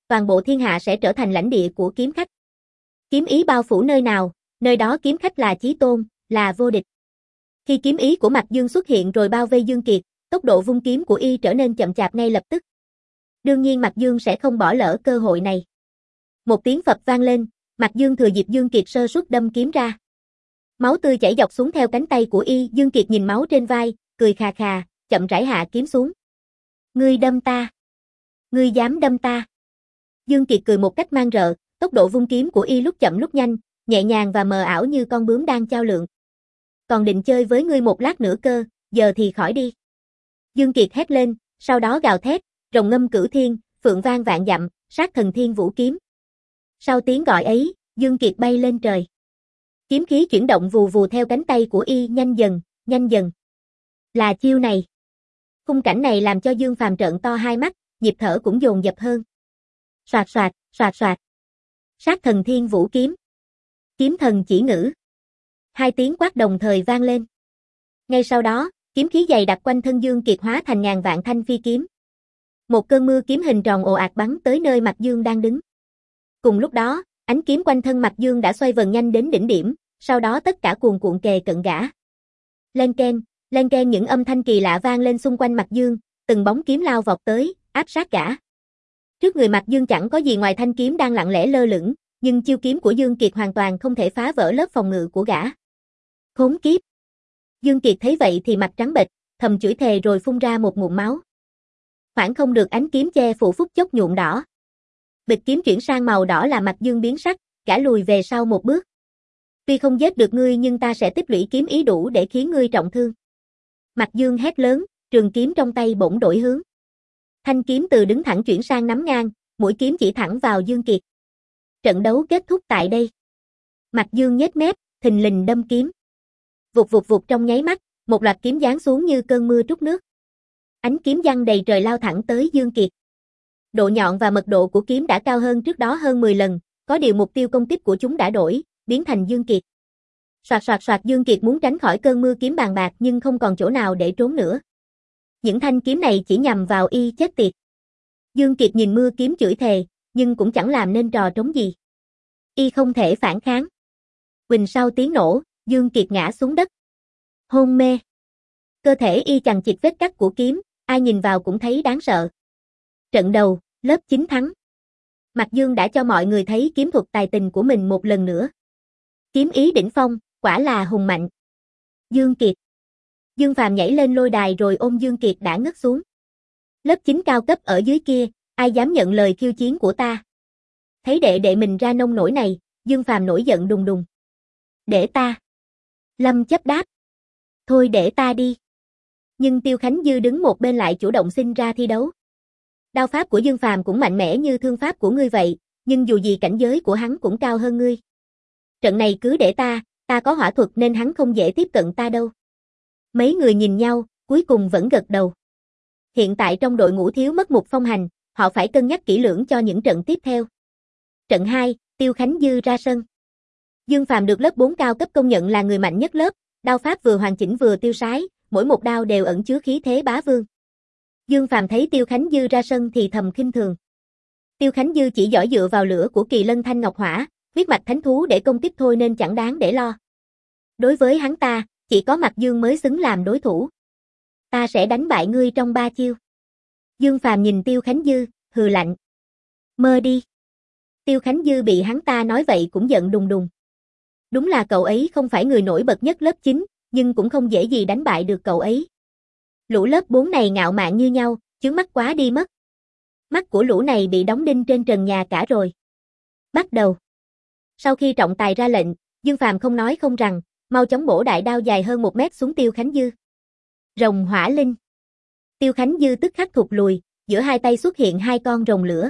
toàn bộ thiên hạ sẽ trở thành lãnh địa của kiếm khách. Kiếm ý bao phủ nơi nào, nơi đó kiếm khách là chí tôn, là vô địch. Khi kiếm ý của Mạc Dương xuất hiện rồi bao vây Dương Kiệt, tốc độ vung kiếm của y trở nên chậm chạp ngay lập tức. Đương nhiên Mạc Dương sẽ không bỏ lỡ cơ hội này. Một tiếng phập vang lên, Mạc Dương thừa dịp Dương Kiệt sơ suất đâm kiếm ra. Máu tươi chảy dọc xuống theo cánh tay của y, Dương Kiệt nhìn máu trên vai, cười khà khà, chậm rãi hạ kiếm xuống. Ngươi đâm ta. Ngươi dám đâm ta. Dương Kiệt cười một cách mang rợ, tốc độ vung kiếm của y lúc chậm lúc nhanh, nhẹ nhàng và mờ ảo như con bướm đang chao lượn. Còn định chơi với ngươi một lát nữa cơ, giờ thì khỏi đi. Dương Kiệt hét lên, sau đó gào thét, rồng ngâm cửu thiên, phượng vang vạn dặm, sát thần thiên vũ kiếm. Sau tiếng gọi ấy, Dương Kiệt bay lên trời. Kiếm khí chuyển động vù vù theo cánh tay của y, nhanh dần, nhanh dần. Là chiêu này. Khung cảnh này làm cho Dương Phàm trợn to hai mắt, nhịp thở cũng dồn dập hơn. Soạt soạt, soạt soạt. Sát thần thiên vũ kiếm. Kiếm thần chỉ ngữ. Hai tiếng quát đồng thời vang lên. Ngay sau đó, kiếm khí dày đặc quanh thân Dương Kiệt hóa thành ngàn vạn thanh phi kiếm. Một cơn mưa kiếm hình tròn ồ ạt bắn tới nơi Mạc Dương đang đứng. Cùng lúc đó, ánh kiếm quanh thân Mạc Dương đã xoay vần nhanh đến đỉnh điểm, sau đó tất cả cuồn cuộn kề cận gã. Len keng, len keng những âm thanh kỳ lạ vang lên xung quanh Mạc Dương, từng bóng kiếm lao vọt tới, áp sát gã. Trước người Mạc Dương chẳng có gì ngoài thanh kiếm đang lặng lẽ lơ lửng, nhưng chiêu kiếm của Dương Kiệt hoàn toàn không thể phá vỡ lớp phòng ngự của gã. Khốn kiếp! Dương Kiệt thấy vậy thì mặt trắng bệch, thầm chửi thề rồi phun ra một ngụm máu. Khoảng không được ánh kiếm che phủ phút chốc nhuộm đỏ. Bịch kiếm chuyển sang màu đỏ là Mạc Dương biến sắc, gã lùi về sau một bước. Tuy không giết được ngươi nhưng ta sẽ tích lũy kiếm ý đủ để khiến ngươi trọng thương. Mạc Dương hét lớn, trường kiếm trong tay bỗng đổi hướng. Thanh kiếm từ đứng thẳng chuyển sang nắm ngang, mũi kiếm chỉ thẳng vào Dương Kiệt. Trận đấu kết thúc tại đây. Mạc Dương nhếch mép, thình lình đâm kiếm. Vụt vụt vụt trong nháy mắt, một loạt kiếm giáng xuống như cơn mưa trút nước. Ánh kiếm giăng đầy trời lao thẳng tới Dương Kiệt. Độ nhọn và mật độ của kiếm đã cao hơn trước đó hơn mười lần, có điều mục tiêu công kích của chúng đã đổi, biến thành Dương Kiệt. Soạt soạt soạt, Dương Kiệt muốn tránh khỏi cơn mưa kiếm bàn bạc nhưng không còn chỗ nào để trốn nữa. Những thanh kiếm này chỉ nhằm vào y, chết tiệt. Dương Kiệt nhìn mưa kiếm chửi thề, nhưng cũng chẳng làm nên trò trống gì. Y không thể phản kháng. Huỳnh sau tiếng nổ, Dương Kiệt ngã xuống đất. Hôn mê. Cơ thể y chằng chịt vết cắt của kiếm, ai nhìn vào cũng thấy đáng sợ. Trận đầu, lớp chín thắng. Mạc Dương đã cho mọi người thấy kiếm thuật tài tình của mình một lần nữa. Kiếm ý đỉnh phong, quả là hùng mạnh. Dương Kiệt. Dương Phàm nhảy lên lôi đài rồi ôm Dương Kiệt đã ngất xuống. Lớp chín cao cấp ở dưới kia, ai dám nhận lời khiêu chiến của ta? Thấy đệ đệ mình ra nông nổi này, Dương Phàm nổi giận đùng đùng. Để ta. Lâm chấp đáp. Thôi để ta đi. Nhưng Tiêu Khánh Dư đứng một bên lại chủ động xin ra thi đấu. Đao pháp của Dương Phàm cũng mạnh mẽ như thương pháp của ngươi vậy, nhưng dù gì cảnh giới của hắn cũng cao hơn ngươi. Trận này cứ để ta, ta có hỏa thuật nên hắn không dễ tiếp cận ta đâu. Mấy người nhìn nhau, cuối cùng vẫn gật đầu. Hiện tại trong đội ngũ thiếu mất một phong hành, họ phải cân nhắc kỹ lưỡng cho những trận tiếp theo. Trận hai, Tiêu Khánh Dư ra sân. Dương Phàm được lớp bốn cao cấp công nhận là người mạnh nhất lớp, đao pháp vừa hoàn chỉnh vừa tiêu sái, mỗi một đao đều ẩn chứa khí thế bá vương. Dương Phàm thấy Tiêu Khánh Dư ra sân thì thầm khinh thường. Tiêu Khánh Dư chỉ giỏi dựa vào lửa của Kỳ Lân Thanh Ngọc Hỏa, huyết mạch thánh thú để công kích thôi nên chẳng đáng để lo. Đối với hắn ta, chỉ có Mạc Dương mới xứng làm đối thủ. Ta sẽ đánh bại ngươi trong ba chiêu. Dương Phàm nhìn Tiêu Khánh Dư, hừ lạnh. Mơ đi. Tiêu Khánh Dư bị hắn ta nói vậy cũng giận đùng đùng. Đúng là cậu ấy không phải người nổi bật nhất lớp chín, nhưng cũng không dễ gì đánh bại được cậu ấy. Lũ lớp bốn này ngạo mạn như nhau, chướng mắt quá đi mất. Mắt của lũ này bị đóng đinh trên trần nhà cả rồi. Bắt đầu. Sau khi trọng tài ra lệnh, Dương Phàm không nói không rằng, mau chóng bổ đại đao dài hơn một mét xuống Tiêu Khánh Dư. Rồng hỏa linh. Tiêu Khánh Dư tức khắc thụt lùi, giữa hai tay xuất hiện hai con rồng lửa.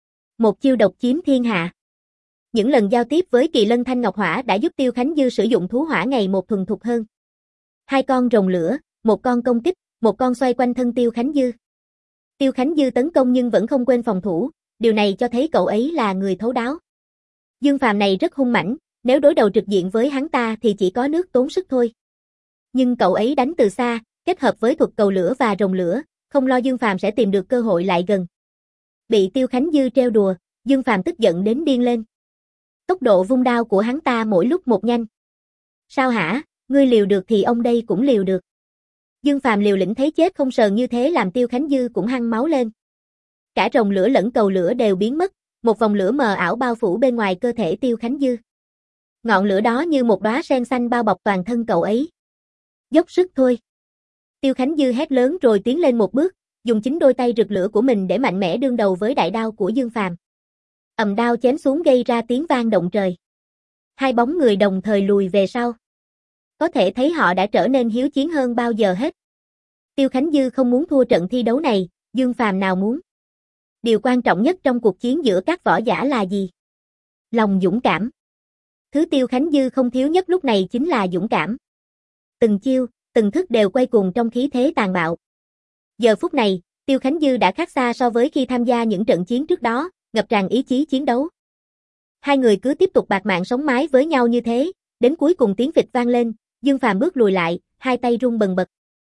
Một chiêu độc chiếm thiên hạ. Những lần giao tiếp với Kỳ Lân Thanh Ngọc Hỏa đã giúp Tiêu Khánh Dư sử dụng thú hỏa ngày một thuần thục hơn. Hai con rồng lửa, một con công kích, một con xoay quanh thân Tiêu Khánh Dư. Tiêu Khánh Dư tấn công nhưng vẫn không quên phòng thủ, điều này cho thấy cậu ấy là người thấu đáo. Dương Phàm này rất hung mãnh, nếu đối đầu trực diện với hắn ta thì chỉ có nước tốn sức thôi. Nhưng cậu ấy đánh từ xa, kết hợp với thuật cầu lửa và rồng lửa, không lo Dương Phàm sẽ tìm được cơ hội lại gần. Bị Tiêu Khánh Dư trêu đùa, Dương Phàm tức giận đến điên lên. Tốc độ vung đao của hắn ta mỗi lúc một nhanh. Sao hả, ngươi liều được thì ông đây cũng liều được. Dương Phàm liều lĩnh thấy chết không sờn như thế làm Tiêu Khánh Dư cũng hăng máu lên. Cả rồng lửa lẫn cầu lửa đều biến mất, một vòng lửa mờ ảo bao phủ bên ngoài cơ thể Tiêu Khánh Dư. Ngọn lửa đó như một đóa sen xanh bao bọc toàn thân cậu ấy. Dốc sức thôi. Tiêu Khánh Dư hét lớn rồi tiến lên một bước, dùng chính đôi tay rực lửa của mình để mạnh mẽ đương đầu với đại đao của Dương Phàm. Ầm đao chém xuống gây ra tiếng vang động trời. Hai bóng người đồng thời lùi về sau. Có thể thấy họ đã trở nên hiếu chiến hơn bao giờ hết. Tiêu Khánh Dư không muốn thua trận thi đấu này, Dương Phàm nào muốn. Điều quan trọng nhất trong cuộc chiến giữa các võ giả là gì? Lòng dũng cảm. Thứ Tiêu Khánh Dư không thiếu nhất lúc này chính là dũng cảm. Từng chiêu, từng thức đều quay cuồng trong khí thế tàn bạo. Giờ phút này, Tiêu Khánh Dư đã khác xa so với khi tham gia những trận chiến trước đó, ngập tràn ý chí chiến đấu. Hai người cứ tiếp tục bạt mạng sống mái với nhau như thế, đến cuối cùng tiếng phịch vang lên, Dương Phàm bước lùi lại, hai tay run bần bật.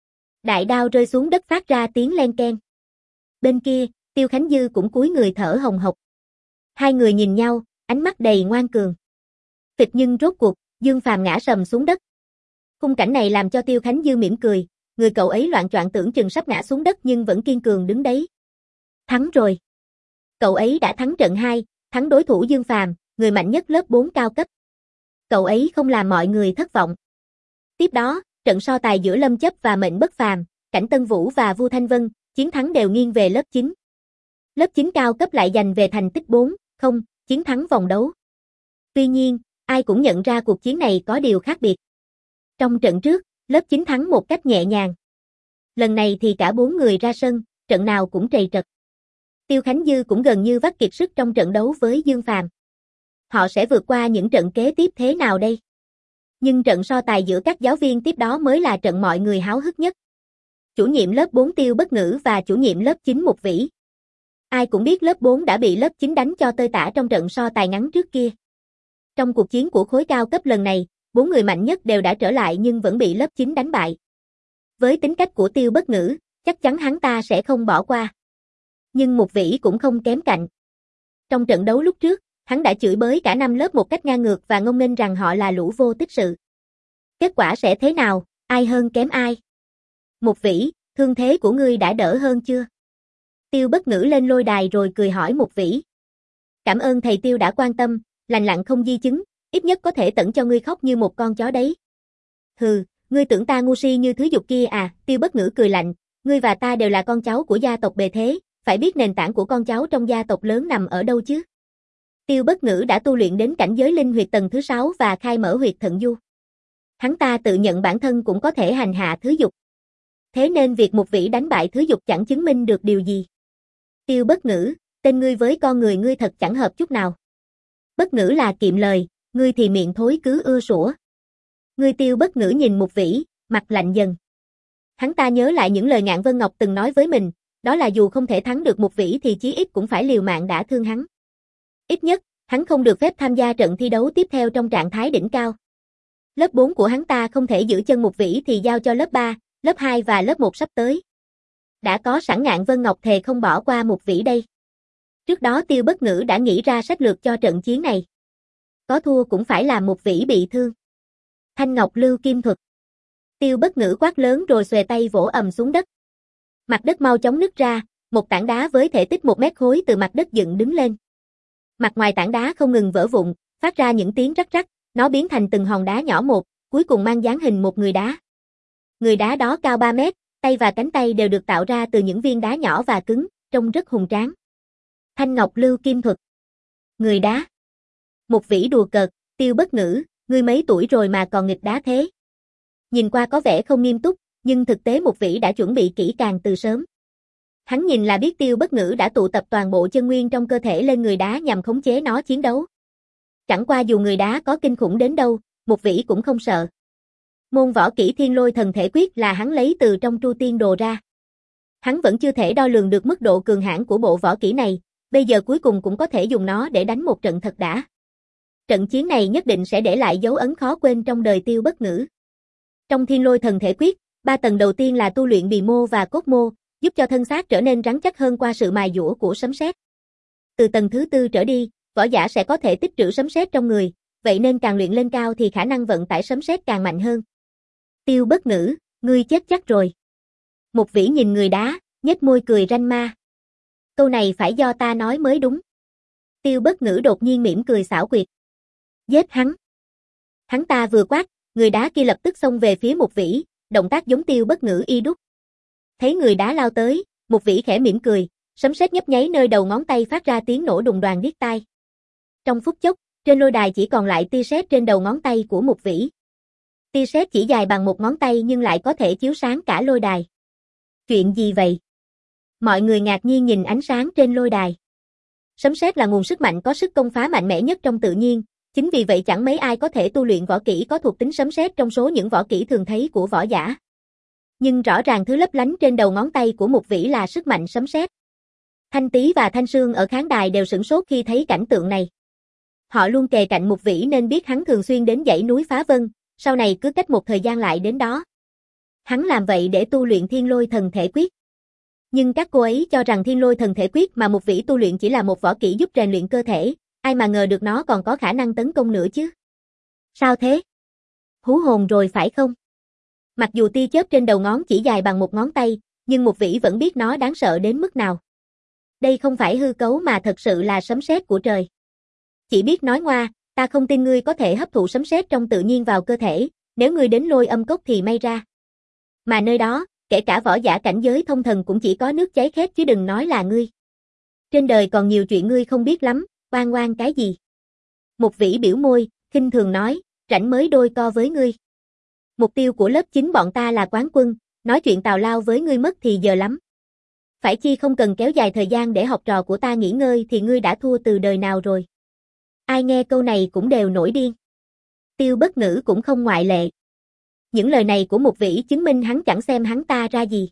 Đại đao rơi xuống đất phát ra tiếng len keng. Bên kia, Tiêu Khánh Dư cũng cúi người thở hồng hộc. Hai người nhìn nhau, ánh mắt đầy ngoan cường. Phịch nhưng rốt cuộc, Dương Phàm ngã sầm xuống đất. Khung cảnh này làm cho Tiêu Khánh Dư mỉm cười, người cậu ấy loạng choạng tưởng chừng sắp ngã xuống đất nhưng vẫn kiên cường đứng đấy. Thắng rồi. Cậu ấy đã thắng trận hai, thắng đối thủ Dương Phàm, người mạnh nhất lớp bốn cao cấp. Cậu ấy không làm mọi người thất vọng. Tiếp đó, trận so tài giữa Lâm Chấp và Mệnh Bất Phàm, Cảnh Tân Vũ và Vu Thanh Vân, chiến thắng đều nghiêng về lớp chín. Lớp chín cao cấp lại giành về thành tích bốn không, chiến thắng vòng đấu. Tuy nhiên, ai cũng nhận ra cuộc chiến này có điều khác biệt. Trong trận trước, lớp chín thắng một cách nhẹ nhàng. Lần này thì cả bốn người ra sân, trận nào cũng trầy trật. Tiêu Khánh Dư cũng gần như vắt kiệt sức trong trận đấu với Dương Phàm. Họ sẽ vượt qua những trận kế tiếp thế nào đây? Nhưng trận so tài giữa các giáo viên tiếp đó mới là trận mọi người háo hức nhất. Chủ nhiệm lớp bốn Tiêu Bất Ngữ và chủ nhiệm lớp chín Mục Vĩ. Ai cũng biết lớp bốn đã bị lớp chín đánh cho tơi tả trong trận so tài ngắn trước kia. Trong cuộc chiến của khối cao cấp lần này, bốn người mạnh nhất đều đã trở lại nhưng vẫn bị lớp chín đánh bại. Với tính cách của Tiêu Bất Ngữ, chắc chắn hắn ta sẽ không bỏ qua. Nhưng Mục Vĩ cũng không kém cạnh. Trong trận đấu lúc trước, hắn đã chửi bới cả năm lớp một cách ngang ngược và ngông nghênh rằng họ là lũ vô tích sự. Kết quả sẽ thế nào, ai hơn kém ai? Mục Vĩ, thương thế của ngươi đã đỡ hơn chưa? Tiêu Bất Ngữ lên lôi đài rồi cười hỏi Mục Vĩ. Cảm ơn thầy Tiêu đã quan tâm, lành lặn không di chứng, ít nhất có thể tận cho ngươi khóc như một con chó đấy. Hừ, ngươi tưởng ta ngu si như thứ dục kia à? Tiêu Bất Ngữ cười lạnh, ngươi và ta đều là con cháu của gia tộc bề thế, phải biết nền tảng của con cháu trong gia tộc lớn nằm ở đâu chứ? Tiêu Bất Ngữ đã tu luyện đến cảnh giới linh huyệt tầng thứ sáu và khai mở huyệt thận du. Hắn ta tự nhận bản thân cũng có thể hành hạ thứ dục. Thế nên việc Mục Vĩ đánh bại thứ dục chẳng chứng minh được điều gì. Tiêu Bất Ngữ, tên ngươi với con người ngươi thật chẳng hợp chút nào. Bất Ngữ là kiệm lời, ngươi thì miệng thối cứ ưa sủa. Ngươi Tiêu Bất Ngữ nhìn Mục Vĩ, mặt lạnh dần. Hắn ta nhớ lại những lời Ngạn Vân Ngọc từng nói với mình, đó là dù không thể thắng được Mục Vĩ thì chí ít cũng phải liều mạng đã thương hắn. Ít nhất, hắn không được phép tham gia trận thi đấu tiếp theo trong trạng thái đỉnh cao. Lớp bốn của hắn ta không thể giữ chân Mục Vĩ thì giao cho lớp ba, lớp hai và lớp một sắp tới. Đã có sẵn Ngạn Vân Ngọc thề không bỏ qua Mục Vĩ đây. Trước đó Tiêu Bất Ngữ đã nghĩ ra sách lược cho trận chiến này. Có thua cũng phải làm Mục Vĩ bị thương. Thanh Ngọc Lưu Kim Thuật. Tiêu Bất Ngữ quát lớn rồi xuề tay vỗ ầm xuống đất. Mặt đất mau chóng nứt ra, một tảng đá với thể tích một mét khối từ mặt đất dựng đứng lên. Mặt ngoài tảng đá không ngừng vỡ vụn, phát ra những tiếng rắc rắc, nó biến thành từng hòn đá nhỏ một, cuối cùng mang dáng hình một người đá. Người đá đó cao ba mét, tay và cánh tay đều được tạo ra từ những viên đá nhỏ và cứng, trông rất hùng tráng. Thanh Ngọc Lưu Kim Thuật. Người đá. Mục Vĩ đùa cợt, Tiêu Bất Ngữ, ngươi mấy tuổi rồi mà còn nghịch đá thế? Nhìn qua có vẻ không nghiêm túc, nhưng thực tế Mục Vĩ đã chuẩn bị kỹ càng từ sớm. Hắn nhìn là biết Tiêu Bất Ngữ đã tụ tập toàn bộ chân nguyên trong cơ thể lên người đá nhằm khống chế nó chiến đấu. Chẳng qua dù người đá có kinh khủng đến đâu, Mục Vĩ cũng không sợ. Môn võ kỹ Thiên Lôi Thần Thể Quyết là hắn lấy từ trong Tru Tiên Đồ ra. Hắn vẫn chưa thể đo lường được mức độ cường hãn của bộ võ kỹ này, bây giờ cuối cùng cũng có thể dùng nó để đánh một trận thật đã. Trận chiến này nhất định sẽ để lại dấu ấn khó quên trong đời Tiêu Bất Ngữ. Trong Thiên Lôi Thần Thể Quyết, ba tầng đầu tiên là tu luyện bì mô và cốt mô, giúp cho thân xác trở nên rắn chắc hơn qua sự mài dũa của sấm sét. Từ tầng thứ tư trở đi, võ giả sẽ có thể tích trữ sấm sét trong người, vậy nên càng luyện lên cao thì khả năng vận tải sấm sét càng mạnh hơn. Tiêu Bất Ngữ, ngươi chết chắc rồi. Mục Vĩ nhìn người đá, nhếch môi cười ranh ma. Câu này phải do ta nói mới đúng. Tiêu Bất Ngữ đột nhiên mỉm cười xảo quyệt. Giết hắn. Hắn ta vừa quát, người đá kia lập tức xông về phía Mục Vĩ, động tác giống Tiêu Bất Ngữ y đúc. Thấy người đá lao tới, Mục Vĩ khẽ mỉm cười, sấm sét nhấp nháy nơi đầu ngón tay phát ra tiếng nổ đùng đoàng điếc tai. Trong phút chốc, trên lôi đài chỉ còn lại tia sét trên đầu ngón tay của Mục Vĩ. Tia sét chỉ dài bằng một ngón tay nhưng lại có thể chiếu sáng cả lôi đài. Chuyện gì vậy? Mọi người ngạc nhiên nhìn ánh sáng trên lôi đài. Sấm sét là nguồn sức mạnh có sức công phá mạnh mẽ nhất trong tự nhiên, chính vì vậy chẳng mấy ai có thể tu luyện võ kỹ có thuộc tính sấm sét trong số những võ kỹ thường thấy của võ giả. Nhưng rõ ràng thứ lấp lánh trên đầu ngón tay của Mục Vĩ là sức mạnh sấm sét. Thanh Tý và Thanh Sương ở khán đài đều sửng sốt khi thấy cảnh tượng này. Họ luôn kề cạnh Mục Vĩ nên biết hắn thường xuyên đến dãy núi Phá Vân, sau này cứ cách một thời gian lại đến đó. Hắn làm vậy để tu luyện Thiên Lôi Thần Thể Quyết. Nhưng các cô ấy cho rằng Thiên Lôi Thần Thể Quyết mà Mục Vĩ tu luyện chỉ là một võ kỹ giúp rèn luyện cơ thể, ai mà ngờ được nó còn có khả năng tấn công nữa chứ. Sao thế? Hú hồn rồi phải không? Mặc dù tia chớp trên đầu ngón chỉ dài bằng một ngón tay, nhưng Mục Vĩ vẫn biết nó đáng sợ đến mức nào. Đây không phải hư cấu mà thật sự là sấm sét của trời. Chỉ biết nói ngoa, ta không tin ngươi có thể hấp thụ sấm sét trong tự nhiên vào cơ thể, nếu ngươi đến Lôi Âm Cốc thì may ra. Mà nơi đó, kể cả võ giả cảnh giới thông thần cũng chỉ có nước cháy khét chứ đừng nói là ngươi. Trên đời còn nhiều chuyện ngươi không biết lắm, oan oan cái gì. Mục Vĩ biểu môi, khinh thường nói, rảnh mới đôi co với ngươi. Mục tiêu của lớp chín bọn ta là quán quân, nói chuyện tào lao với ngươi mất thì giờ lắm. Phải chi không cần kéo dài thời gian để học trò của ta nghỉ ngơi thì ngươi đã thua từ đời nào rồi. Ai nghe câu này cũng đều nổi điên. Tiêu Bất Ngữ cũng không ngoại lệ. Những lời này của Mục Vĩ chứng minh hắn chẳng xem hắn ta ra gì.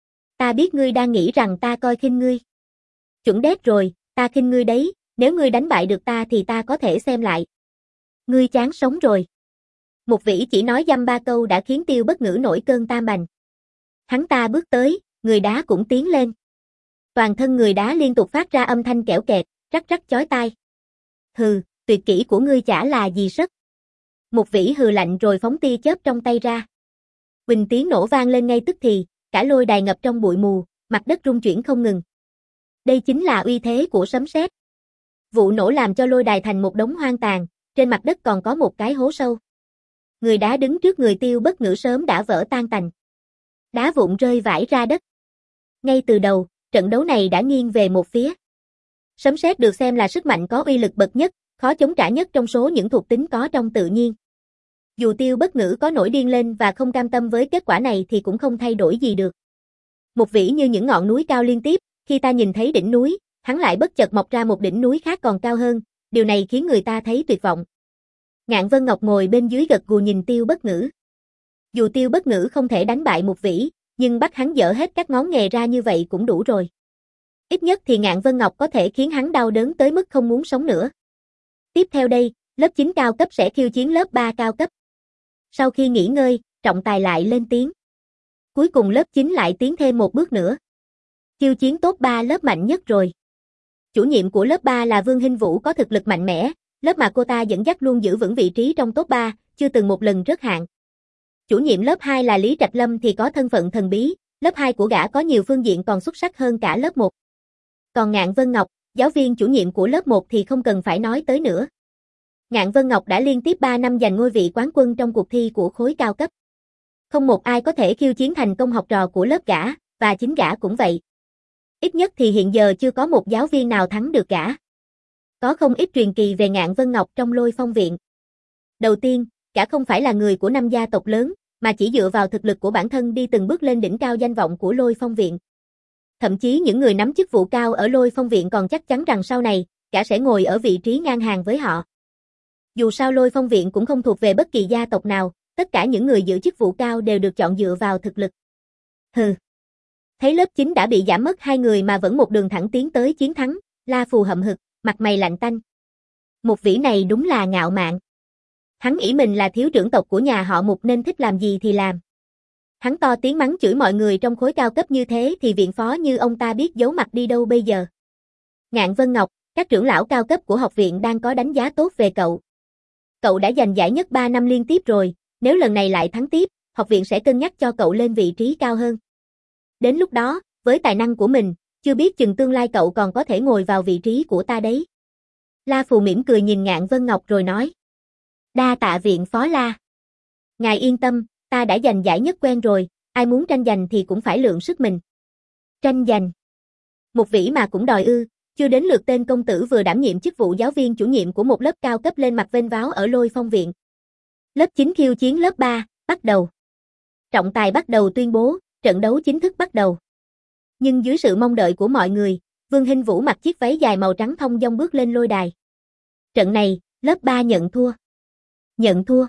Ta biết ngươi đang nghĩ rằng ta coi khinh ngươi. Chuẩn đét rồi, ta khinh ngươi đấy, nếu ngươi đánh bại được ta thì ta có thể xem lại. Ngươi chán sống rồi. Mục Vĩ chỉ nói dăm ba câu đã khiến Tiêu Bất Ngữ nổi cơn tam bành. Hắn ta bước tới, người đá cũng tiến lên. Toàn thân người đá liên tục phát ra âm thanh kẽo kẹt, rắc rắc chói tai. Hừ, tuyệt kỹ của ngươi chả là gì sất. Mục Vĩ hừ lạnh rồi phóng tia chớp trong tay ra. Bình tiếng nổ vang lên ngay tức thì, cả lôi đài ngập trong bụi mù, mặt đất rung chuyển không ngừng. Đây chính là uy thế của sấm sét. Vụ nổ làm cho lôi đài thành một đống hoang tàn, trên mặt đất còn có một cái hố sâu. Người đá đứng trước người Tiêu Bất Ngữ sớm đã vỡ tan tành. Đá vụn rơi vãi ra đất. Ngay từ đầu, trận đấu này đã nghiêng về một phía. Sấm sét được xem là sức mạnh có uy lực bậc nhất, khó chống trả nhất trong số những thuộc tính có trong tự nhiên. Dù Tiêu Bất Ngữ có nổi điên lên và không cam tâm với kết quả này thì cũng không thay đổi gì được. Mục Vĩ như những ngọn núi cao liên tiếp, khi ta nhìn thấy đỉnh núi, hắn lại bất chợt mọc ra một đỉnh núi khác còn cao hơn, điều này khiến người ta thấy tuyệt vọng. Ngạn Vân Ngọc ngồi bên dưới gật gù nhìn Tiêu Bất Ngữ. Dù Tiêu Bất Ngữ không thể đánh bại Mục Vĩ, nhưng bắt hắn dở hết các ngón nghề ra như vậy cũng đủ rồi. Ít nhất thì Ngạn Vân Ngọc có thể khiến hắn đau đớn tới mức không muốn sống nữa. Tiếp theo đây, lớp chín cao cấp sẽ khiêu chiến lớp ba cao cấp. Sau khi nghỉ ngơi, trọng tài lại lên tiếng. Cuối cùng lớp chín lại tiến thêm một bước nữa. Khiêu chiến top ba lớp mạnh nhất rồi. Chủ nhiệm của lớp ba là Vương Hinh Vũ có thực lực mạnh mẽ, lớp mà cô ta dẫn dắt luôn giữ vững vị trí trong top ba, chưa từng một lần rớt hạng. Chủ nhiệm lớp hai là Lý Trạch Lâm thì có thân phận thần bí, lớp hai của gã có nhiều phương diện còn xuất sắc hơn cả lớp một. Còn Ngạn Vân Ngọc, giáo viên chủ nhiệm của lớp một thì không cần phải nói tới nữa. Ngạn Vân Ngọc đã liên tiếp ba năm giành ngôi vị quán quân trong cuộc thi của khối cao cấp. Không một ai có thể khiêu chiến thành công học trò của lớp gã, và chính gã cũng vậy. Ít nhất thì hiện giờ chưa có một giáo viên nào thắng được gã. Có không ít truyền kỳ về Ngạn Vân Ngọc trong Lôi Phong Viện. Đầu tiên, gã không phải là người của năm gia tộc lớn, mà chỉ dựa vào thực lực của bản thân đi từng bước lên đỉnh cao danh vọng của Lôi Phong Viện. Thậm chí những người nắm chức vụ cao ở Lôi Phong Viện còn chắc chắn rằng sau này, gã sẽ ngồi ở vị trí ngang hàng với họ. Dù sao Lôi Phong Viện cũng không thuộc về bất kỳ gia tộc nào, tất cả những người giữ chức vụ cao đều được chọn dựa vào thực lực. Hừ. Thấy lớp chín đã bị giảm mất hai người mà vẫn một đường thẳng tiến tới chiến thắng, La Phù hậm hực, mặt mày lạnh tanh. Mục Vĩ này đúng là ngạo mạn. Hắn nghĩ mình là thiếu trưởng tộc của nhà họ Mục nên thích làm gì thì làm. Hắn to tiếng mắng chửi mọi người trong khối cao cấp như thế thì viện phó như ông ta biết giấu mặt đi đâu bây giờ. Ngạn Vân Ngọc, các trưởng lão cao cấp của học viện đang có đánh giá tốt về cậu. Cậu đã giành giải nhất ba năm liên tiếp rồi, nếu lần này lại thắng tiếp, học viện sẽ cân nhắc cho cậu lên vị trí cao hơn. Đến lúc đó, với tài năng của mình, chưa biết chừng tương lai cậu còn có thể ngồi vào vị trí của ta đấy. La Phù mỉm cười nhìn Ngạn Vân Ngọc rồi nói. Đa tạ viện phó La. Ngài yên tâm, ta đã giành giải nhất quen rồi, ai muốn tranh giành thì cũng phải lượng sức mình. Tranh giành. Một vĩ mà cũng đòi ư, chưa đến lượt tên công tử vừa đảm nhiệm chức vụ giáo viên chủ nhiệm của một lớp cao cấp lên mặt vênh váo ở Lôi Phong viện. Lớp chín khiêu chiến lớp ba, bắt đầu. Trọng tài bắt đầu tuyên bố, trận đấu chính thức bắt đầu. Nhưng dưới sự mong đợi của mọi người, Vương Hinh Vũ mặc chiếc váy dài màu trắng thong dong bước lên lôi đài. Trận này, lớp ba nhận thua. Nhận thua.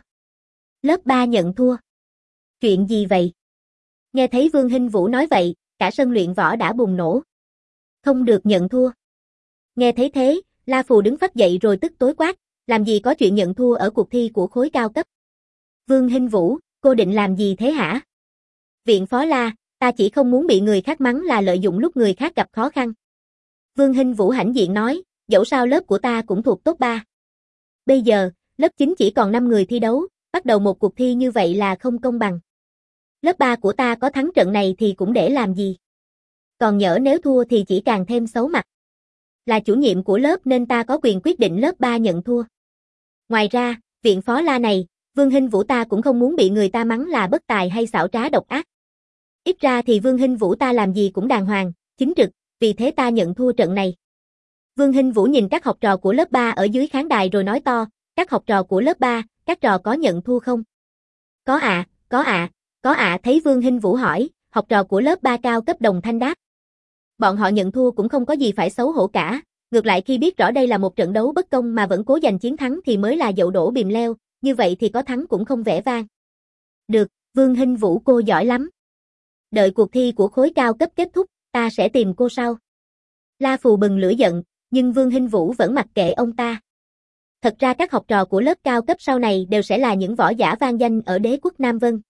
Lớp ba nhận thua. Chuyện gì vậy? Nghe thấy Vương Hinh Vũ nói vậy, cả sân luyện võ đã bùng nổ. Không được nhận thua. Nghe thấy thế, La Phù đứng phắt dậy rồi tức tối quát, làm gì có chuyện nhận thua ở cuộc thi của khối cao cấp. Vương Hinh Vũ, cô định làm gì thế hả? Viện phó La, ta chỉ không muốn bị người khác mắng là lợi dụng lúc người khác gặp khó khăn. Vương Hinh Vũ hãnh diện nói, dẫu sao lớp của ta cũng thuộc top ba. Bây giờ, lớp chín chỉ còn năm người thi đấu, bắt đầu một cuộc thi như vậy là không công bằng. Lớp ba của ta có thắng trận này thì cũng để làm gì. Còn nhỡ nếu thua thì chỉ càng thêm xấu mặt. Là chủ nhiệm của lớp nên ta có quyền quyết định lớp ba nhận thua. Ngoài ra, viện phó La này, Vương Hinh Vũ ta cũng không muốn bị người ta mắng là bất tài hay xảo trá độc ác. Ít ra thì Vương Hinh Vũ ta làm gì cũng đàng hoàng, chính trực, vì thế ta nhận thua trận này. Vương Hinh Vũ nhìn các học trò của lớp ba ở dưới khán đài rồi nói to, các học trò của lớp ba, các trò có nhận thua không? Có ạ, à, có ạ, à, có ạ à. Thấy Vương Hinh Vũ hỏi, học trò của lớp ba cao cấp đồng thanh đáp. Bọn họ nhận thua cũng không có gì phải xấu hổ cả, ngược lại khi biết rõ đây là một trận đấu bất công mà vẫn cố giành chiến thắng thì mới là dậu đổ bìm leo, như vậy thì có thắng cũng không vẻ vang. Được, Vương Hinh Vũ cô giỏi lắm. Đợi cuộc thi của khối cao cấp kết thúc, ta sẽ tìm cô sau. La Phù bừng lửa giận, nhưng Vương Hinh Vũ vẫn mặc kệ ông ta. Thật ra các học trò của lớp cao cấp sau này đều sẽ là những võ giả vang danh ở đế quốc Nam Vân.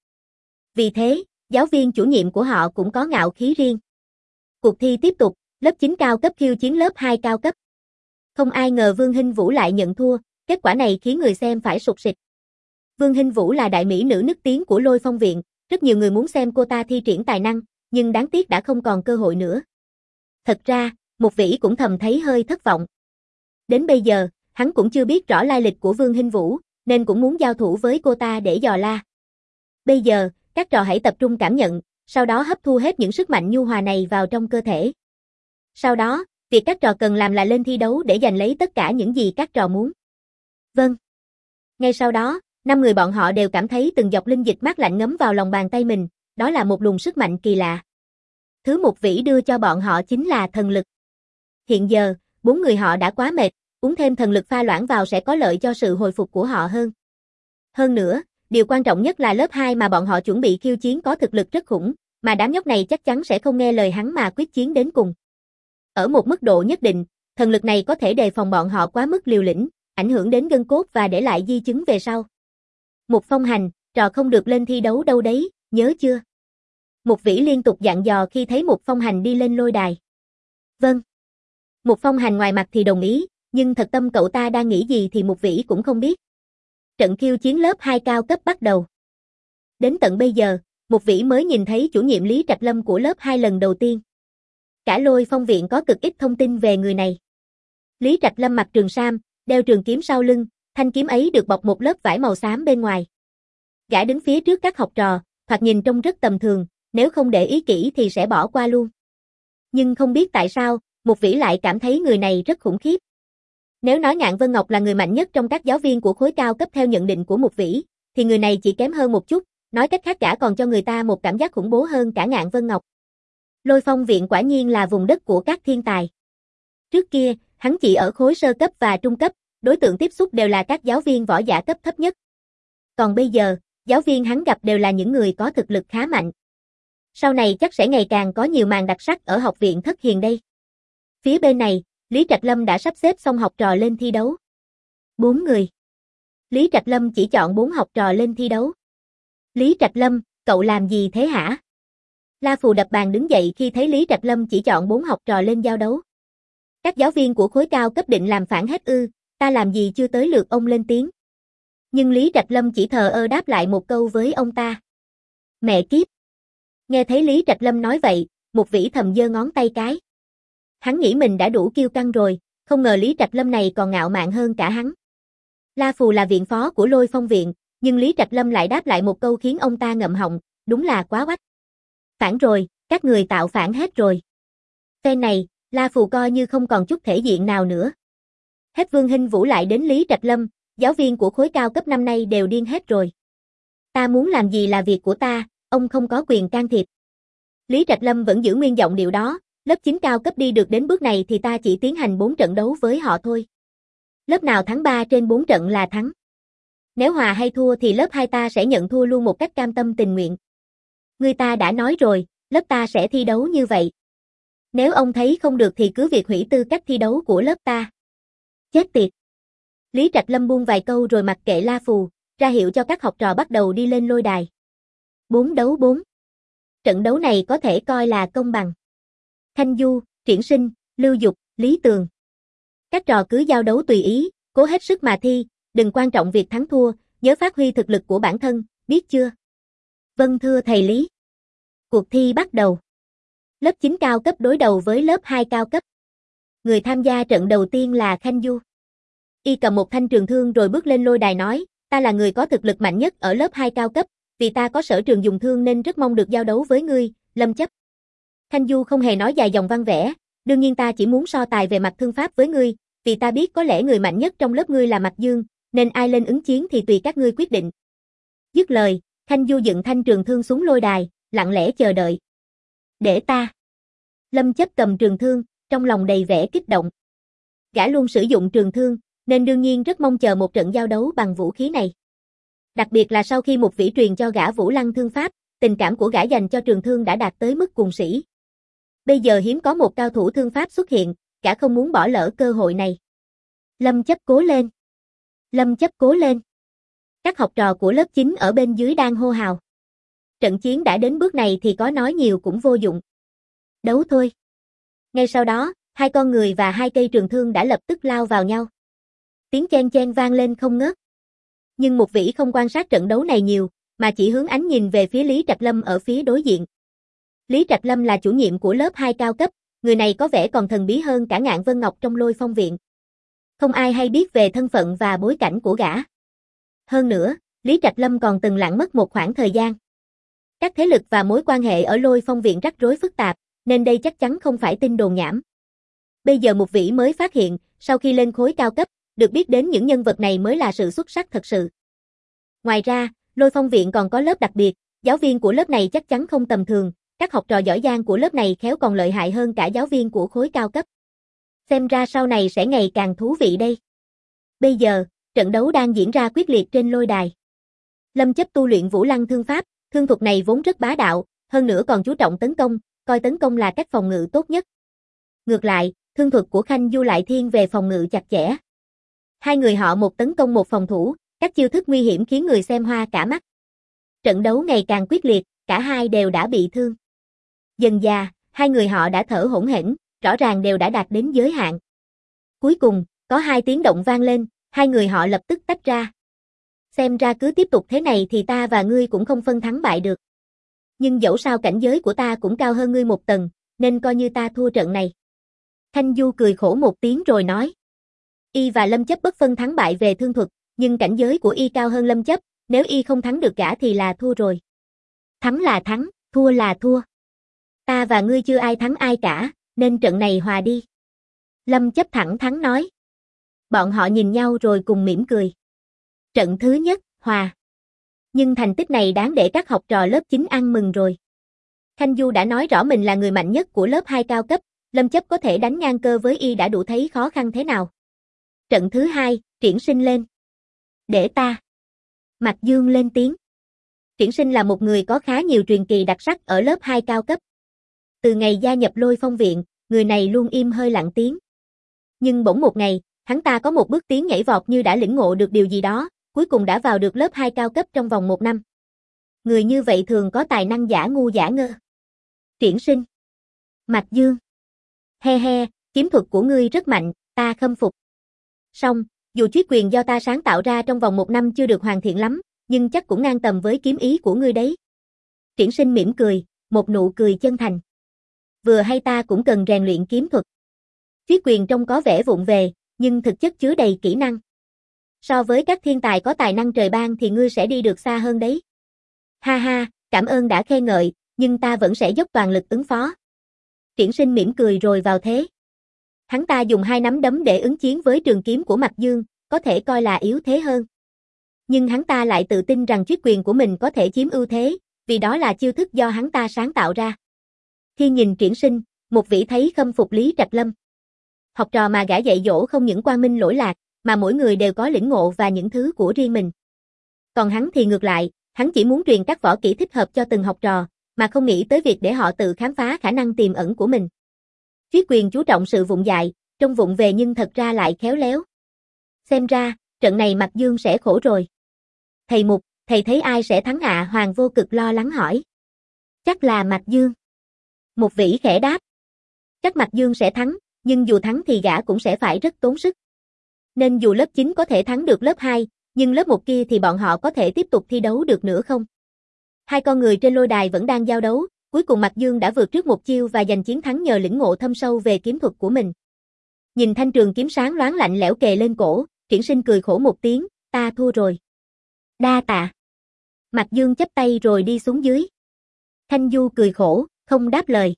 Vì thế, giáo viên chủ nhiệm của họ cũng có ngạo khí riêng. Cuộc thi tiếp tục, lớp chín cao cấp khiêu chiến lớp hai cao cấp. Không ai ngờ Vương Hinh Vũ lại nhận thua, kết quả này khiến người xem phải sụt sịt. Vương Hinh Vũ là đại mỹ nữ nức tiếng của Lôi Phong viện, rất nhiều người muốn xem cô ta thi triển tài năng, nhưng đáng tiếc đã không còn cơ hội nữa. Thật ra, Mục Vĩ cũng thầm thấy hơi thất vọng. Đến bây giờ, hắn cũng chưa biết rõ lai lịch của Vương Hinh Vũ, nên cũng muốn giao thủ với cô ta để dò la. Bây giờ, các trò hãy tập trung cảm nhận, sau đó hấp thu hết những sức mạnh nhu hòa này vào trong cơ thể. Sau đó, việc các trò cần làm là lên thi đấu để giành lấy tất cả những gì các trò muốn. Vâng. Ngay sau đó, năm người bọn họ đều cảm thấy từng giọt linh dịch mát lạnh ngấm vào lòng bàn tay mình, đó là một luồng sức mạnh kỳ lạ. Thứ Mục Vĩ đưa cho bọn họ chính là thần lực. Hiện giờ, bốn người họ đã quá mệt, uống thêm thần lực pha loãng vào sẽ có lợi cho sự hồi phục của họ hơn. Hơn nữa, điều quan trọng nhất là lớp hai mà bọn họ chuẩn bị khiêu chiến có thực lực rất khủng, mà đám nhóc này chắc chắn sẽ không nghe lời hắn mà quyết chiến đến cùng. Ở một mức độ nhất định, thần lực này có thể đề phòng bọn họ quá mức liều lĩnh, ảnh hưởng đến gân cốt và để lại di chứng về sau. Mục Phong Hành, trò không được lên thi đấu đâu đấy, nhớ chưa? Mục Vĩ liên tục dặn dò khi thấy Mục Phong Hành đi lên lôi đài. Vâng. Mục Phong Hành ngoài mặt thì đồng ý, nhưng thật tâm cậu ta đang nghĩ gì thì Mục Vĩ cũng không biết. Trận khiêu chiến lớp hai cao cấp bắt đầu. Đến tận bây giờ, Mục Vĩ mới nhìn thấy chủ nhiệm Lý Trạch Lâm của lớp hai lần đầu tiên. Cả Lôi Phong viện có cực ít thông tin về người này. Lý Trạch Lâm mặc trường sam, đeo trường kiếm sau lưng, thanh kiếm ấy được bọc một lớp vải màu xám bên ngoài. Gã đứng phía trước các học trò, thoạt nhìn trông rất tầm thường, nếu không để ý kỹ thì sẽ bỏ qua luôn. Nhưng không biết tại sao, Mục Vĩ lại cảm thấy người này rất khủng khiếp. Nếu nói Ngạn Vân Ngọc là người mạnh nhất trong các giáo viên của khối cao cấp theo nhận định của Mục Vĩ, thì người này chỉ kém hơn một chút, nói cách khác gã còn cho người ta một cảm giác khủng bố hơn cả Ngạn Vân Ngọc. Lôi Phong viện quả nhiên là vùng đất của các thiên tài. Trước kia, hắn chỉ ở khối sơ cấp và trung cấp, đối tượng tiếp xúc đều là các giáo viên võ giả cấp thấp nhất. Còn bây giờ, giáo viên hắn gặp đều là những người có thực lực khá mạnh. Sau này chắc sẽ ngày càng có nhiều màn đặc sắc ở học viện Thất Hiền đây. Phía bên này, Lý Trạch Lâm đã sắp xếp xong học trò lên thi đấu. Bốn người. Lý Trạch Lâm chỉ chọn bốn học trò lên thi đấu. Lý Trạch Lâm, cậu làm gì thế hả? La Phù đập bàn đứng dậy khi thấy Lý Trạch Lâm chỉ chọn bốn học trò lên giao đấu. Các giáo viên của khối cao cấp định làm phản hết ư, ta làm gì chưa tới lượt ông lên tiếng. Nhưng Lý Trạch Lâm chỉ thờ ơ đáp lại một câu với ông ta. Mẹ kiếp. Nghe thấy Lý Trạch Lâm nói vậy, Mục Vĩ thầm giơ ngón tay cái. Hắn nghĩ mình đã đủ kiêu căng rồi, không ngờ Lý Trạch Lâm này còn ngạo mạn hơn cả hắn. La Phù là viện phó của Lôi Phong viện, nhưng Lý Trạch Lâm lại đáp lại một câu khiến ông ta ngậm họng, đúng là quá oách. Phản rồi, các người tạo phản hết rồi. Phen này, La Phù coi như không còn chút thể diện nào nữa. Hết Vương Hinh Vũ lại đến Lý Trạch Lâm, giáo viên của khối cao cấp năm nay đều điên hết rồi. Ta muốn làm gì là việc của ta, ông không có quyền can thiệp. Lý Trạch Lâm vẫn giữ nguyên giọng điệu đó, lớp chín cao cấp đi được đến bước này thì ta chỉ tiến hành bốn trận đấu với họ thôi. Lớp nào thắng ba trên bốn trận là thắng. Nếu hòa hay thua thì lớp hai ta sẽ nhận thua luôn một cách cam tâm tình nguyện. Người ta đã nói rồi, lớp ta sẽ thi đấu như vậy. Nếu ông thấy không được thì cứ việc hủy tư cách thi đấu của lớp ta. Chết tiệt. Lý Trạch Lâm buông vài câu rồi mặc kệ La Phù, ra hiệu cho các học trò bắt đầu đi lên lôi đài. bốn đấu bốn. Trận đấu này có thể coi là công bằng. Thanh Du, Triển Sinh, Lưu Dục, Lý Tường. Các trò cứ giao đấu tùy ý, cố hết sức mà thi, đừng quan trọng việc thắng thua, nhớ phát huy thực lực của bản thân, biết chưa? Vâng thưa thầy Lý. Cuộc thi bắt đầu. Lớp chín cao cấp đối đầu với lớp hai cao cấp. Người tham gia trận đầu tiên là Khanh Du. Y cầm một thanh trường thương rồi bước lên lôi đài nói, ta là người có thực lực mạnh nhất ở lớp hai cao cấp, vì ta có sở trường dùng thương nên rất mong được giao đấu với ngươi, Lâm Chấp. Khanh Du không hề nói dài dòng văn vẽ, đương nhiên ta chỉ muốn so tài về mặt thương pháp với ngươi, vì ta biết có lẽ người mạnh nhất trong lớp ngươi là Mạc Dương, nên ai lên ứng chiến thì tùy các ngươi quyết định. Dứt lời, Khanh Du dựng thanh trường thương xuống lôi đài, lặng lẽ chờ đợi. Để ta. Lâm Chấp cầm trường thương, trong lòng đầy vẻ kích động. Gã luôn sử dụng trường thương, nên đương nhiên rất mong chờ một trận giao đấu bằng vũ khí này. Đặc biệt là sau khi Mục Vĩ truyền cho gã Vũ Lăng thương pháp, tình cảm của gã dành cho trường thương đã đạt tới mức cuồng sĩ. Bây giờ hiếm có một cao thủ thương pháp xuất hiện, gã không muốn bỏ lỡ cơ hội này. Lâm Chấp cố lên. Lâm Chấp cố lên. Các học trò của lớp chín ở bên dưới đang hô hào. Trận chiến đã đến bước này thì có nói nhiều cũng vô dụng. Đấu thôi. Ngay sau đó, hai con người và hai cây trường thương đã lập tức lao vào nhau. Tiếng chen chen vang lên không ngớt. Nhưng Mục Vĩ không quan sát trận đấu này nhiều, mà chỉ hướng ánh nhìn về phía Lý Trạch Lâm ở phía đối diện. Lý Trạch Lâm là chủ nhiệm của lớp hai cao cấp, người này có vẻ còn thần bí hơn cả Ngạn Vân Ngọc trong Lôi Phong viện. Không ai hay biết về thân phận và bối cảnh của gã. Hơn nữa, Lý Trạch Lâm còn từng lặn mất một khoảng thời gian. Các thế lực và mối quan hệ ở Lôi Phong viện rắc rối phức tạp, nên đây chắc chắn không phải tin đồn nhảm. Bây giờ Mục Vĩ mới phát hiện, sau khi lên khối cao cấp, được biết đến những nhân vật này mới là sự xuất sắc thật sự. Ngoài ra, Lôi Phong viện còn có lớp đặc biệt, giáo viên của lớp này chắc chắn không tầm thường, các học trò giỏi giang của lớp này khéo còn lợi hại hơn cả giáo viên của khối cao cấp. Xem ra sau này sẽ ngày càng thú vị đây. Bây giờ, trận đấu đang diễn ra quyết liệt trên lôi đài. Lâm Chấp tu luyện Vũ Lăng thương pháp, thương thuật này vốn rất bá đạo, hơn nữa còn chú trọng tấn công, coi tấn công là cách phòng ngự tốt nhất. Ngược lại, thương thuật của Khanh Du lại thiên về phòng ngự chặt chẽ. Hai người họ một tấn công một phòng thủ, các chiêu thức nguy hiểm khiến người xem hoa cả mắt. Trận đấu ngày càng quyết liệt, cả hai đều đã bị thương. Dần dà, hai người họ đã thở hổn hển, rõ ràng đều đã đạt đến giới hạn. Cuối cùng, có hai tiếng động vang lên, hai người họ lập tức tách ra. Xem ra cứ tiếp tục thế này thì ta và ngươi cũng không phân thắng bại được. Nhưng dẫu sao cảnh giới của ta cũng cao hơn ngươi một tầng, nên coi như ta thua trận này. Thanh Du cười khổ một tiếng rồi nói. Y và Lâm Chấp bất phân thắng bại về thương thuật, nhưng cảnh giới của Y cao hơn Lâm Chấp, nếu Y không thắng được gã thì là thua rồi. Thắng là thắng, thua là thua. Ta và ngươi chưa ai thắng ai cả, nên trận này hòa đi. Lâm Chấp thẳng thắn nói. Bọn họ nhìn nhau rồi cùng mỉm cười. Trận thứ nhất, hòa. Nhưng thành tích này đáng để các học trò lớp chín ăn mừng rồi. Thanh Du đã nói rõ mình là người mạnh nhất của lớp hai cao cấp, Lâm Chấp có thể đánh ngang cơ với Y đã đủ thấy khó khăn thế nào. Trận thứ hai, Triển Sinh lên. Để ta. Mạc Dương lên tiếng. Triển Sinh là một người có khá nhiều truyền kỳ đặc sắc ở lớp hai cao cấp. Từ ngày gia nhập Lôi Phong viện, người này luôn im hơi lặng tiếng. Nhưng bỗng một ngày, hắn ta có một bước tiến nhảy vọt như đã lĩnh ngộ được điều gì đó, cuối cùng đã vào được lớp hai cao cấp trong vòng một năm. Người như vậy thường có tài năng giả ngu giả ngơ. Triển Sinh. Mạc Dương. He he, Kiếm thuật của ngươi rất mạnh, ta khâm phục. Song, dù Chuyết Quyền do ta sáng tạo ra trong vòng một năm chưa được hoàn thiện lắm, nhưng chắc cũng ngang tầm với kiếm ý của ngươi đấy. Triển Sinh mỉm cười, một nụ cười chân thành. Vừa hay ta cũng cần rèn luyện kiếm thuật. Chuyết Quyền trông có vẻ vụng về, nhưng thực chất chứa đầy kỹ năng. So với các thiên tài có tài năng trời ban thì ngươi sẽ đi được xa hơn đấy. Ha ha, cảm ơn đã khen ngợi, nhưng ta vẫn sẽ dốc toàn lực ứng phó. Triển Sinh mỉm cười rồi vào thế. Hắn ta dùng hai nắm đấm để ứng chiến với trường kiếm của Mạc Dương, có thể coi là yếu thế hơn. Nhưng hắn ta lại tự tin rằng Chuyết Quyền của mình có thể chiếm ưu thế, vì đó là chiêu thức do hắn ta sáng tạo ra. Khi nhìn Triển Sinh, một vị thấy khâm phục Lý Trạch Lâm. Học trò mà gã dạy dỗ không những quang minh lỗi lạc, mà mỗi người đều có lĩnh ngộ và những thứ của riêng mình. Còn hắn thì ngược lại, hắn chỉ muốn truyền các võ kỹ thích hợp cho từng học trò, mà không nghĩ tới việc để họ tự khám phá khả năng tiềm ẩn của mình. Chuyết Quyền chú trọng sự vụng dại, trông vụng về nhưng thật ra lại khéo léo. Xem ra, trận này Mạc Dương sẽ khổ rồi. Thầy Mục, thầy thấy ai sẽ thắng ạ? À? Hoàng Vô Cực lo lắng hỏi. Chắc là Mạc Dương. Một Vĩ khẽ đáp. Chắc Mạc Dương sẽ thắng, nhưng dù thắng thì gã cũng sẽ phải rất tốn sức. Nên dù lớp chín có thể thắng được lớp hai, nhưng lớp một kia thì bọn họ có thể tiếp tục thi đấu được nữa không? Hai con người trên lôi đài vẫn đang giao đấu, cuối cùng Mạc Dương đã vượt trước một chiêu và giành chiến thắng nhờ lĩnh ngộ thâm sâu về kiếm thuật của mình. Nhìn thanh trường kiếm sáng loáng lạnh lẽo kề lên cổ, Triển Sinh cười khổ một tiếng, ta thua rồi. Đa tạ. Mạc Dương chắp tay rồi đi xuống dưới. Thanh Du cười khổ, không đáp lời.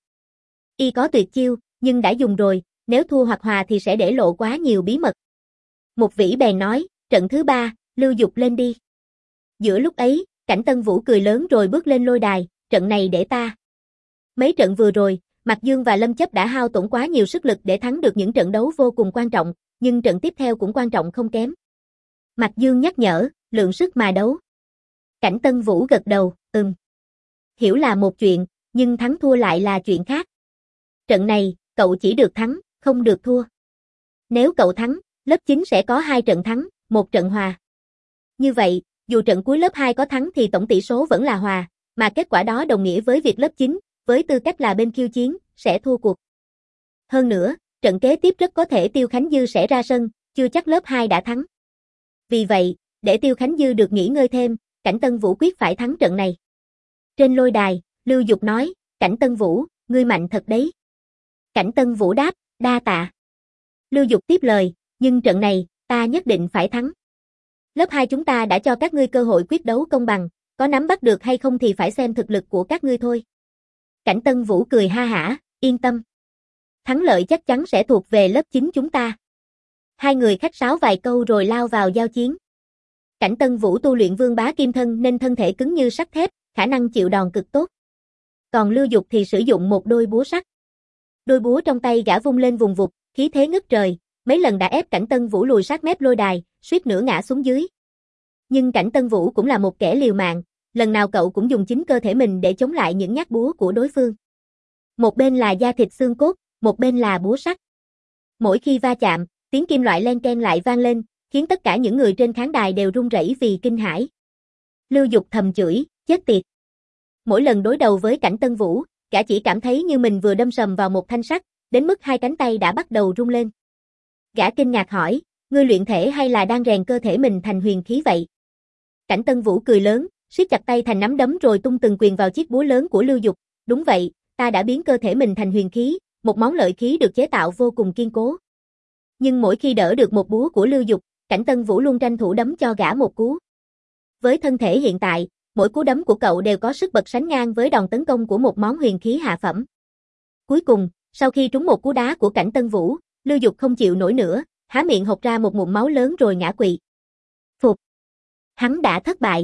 Y có tuyệt chiêu, nhưng đã dùng rồi, nếu thua hoặc hòa thì sẽ để lộ quá nhiều bí mật. Một Vĩ bèn nói, trận thứ ba, Lưu Dục lên đi. Giữa lúc ấy, Cảnh Tân Vũ cười lớn rồi bước lên lôi đài, trận này để ta. Mấy trận vừa rồi, Mạc Dương và Lâm Chấp đã hao tổn quá nhiều sức lực để thắng được những trận đấu vô cùng quan trọng, nhưng trận tiếp theo cũng quan trọng không kém. Mạc Dương nhắc nhở, lượng sức mà đấu. Cảnh Tân Vũ gật đầu, ừm. Hiểu là một chuyện, nhưng thắng thua lại là chuyện khác. Trận này, cậu chỉ được thắng, không được thua. Nếu cậu thắng, lớp chín sẽ có hai trận thắng, một trận hòa. Như vậy, dù trận cuối lớp hai có thắng thì tổng tỷ số vẫn là hòa, mà kết quả đó đồng nghĩa với việc lớp chín, với tư cách là bên khiêu chiến, sẽ thua cuộc. Hơn nữa, trận kế tiếp rất có thể Tiêu Khánh Dư sẽ ra sân, chưa chắc lớp hai đã thắng. Vì vậy, để Tiêu Khánh Dư được nghỉ ngơi thêm, Cảnh Tân Vũ quyết phải thắng trận này. Trên lôi đài, Lưu Dục nói, Cảnh Tân Vũ, ngươi mạnh thật đấy. Cảnh Tân Vũ đáp, đa tạ. Lưu Dục tiếp lời, nhưng trận này, ta nhất định phải thắng. Lớp hai chúng ta đã cho các ngươi cơ hội quyết đấu công bằng, có nắm bắt được hay không thì phải xem thực lực của các ngươi thôi. Cảnh Tân Vũ cười ha hả, yên tâm. Thắng lợi chắc chắn sẽ thuộc về lớp chín chúng ta. Hai người khách sáo vài câu rồi lao vào giao chiến. Cảnh Tân Vũ tu luyện Vương Bá Kim Thân nên thân thể cứng như sắt thép, khả năng chịu đòn cực tốt. Còn Lưu Dục thì sử dụng một đôi búa sắt. Đôi búa trong tay gã vung lên vùng vụt, khí thế ngất trời, mấy lần đã ép Cảnh Tân Vũ lùi sát mép lôi đài, suýt nữa ngã xuống dưới. Nhưng Cảnh Tân Vũ cũng là một kẻ liều mạng, lần nào cậu cũng dùng chính cơ thể mình để chống lại những nhát búa của đối phương. Một bên là da thịt xương cốt, một bên là búa sắt. Mỗi khi va chạm, tiếng kim loại len keng lại vang lên, khiến tất cả những người trên khán đài đều run rẩy vì kinh hãi. Lưu Dục thầm chửi, chết tiệt. Mỗi lần đối đầu với Cảnh Tân Vũ, gã chỉ cảm thấy như mình vừa đâm sầm vào một thanh sắt, đến mức hai cánh tay đã bắt đầu run lên. Gã kinh ngạc hỏi, ngươi luyện thể hay là đang rèn cơ thể mình thành huyền khí vậy? Cảnh Tân Vũ cười lớn, siết chặt tay thành nắm đấm rồi tung từng quyền vào chiếc búa lớn của Lưu Dục. Đúng vậy, ta đã biến cơ thể mình thành huyền khí, một món lợi khí được chế tạo vô cùng kiên cố. Nhưng mỗi khi đỡ được một búa của Lưu Dục, Cảnh Tân Vũ luôn tranh thủ đấm cho gã một cú. Với thân thể hiện tại, mỗi cú đấm của cậu đều có sức bật sánh ngang với đòn tấn công của một món huyền khí hạ phẩm. Cuối cùng, sau khi trúng một cú đá của Cảnh Tân Vũ, Lưu Dục không chịu nổi nữa, há miệng hộc ra một ngụm máu lớn rồi ngã quỵ. Phục. Hắn đã thất bại.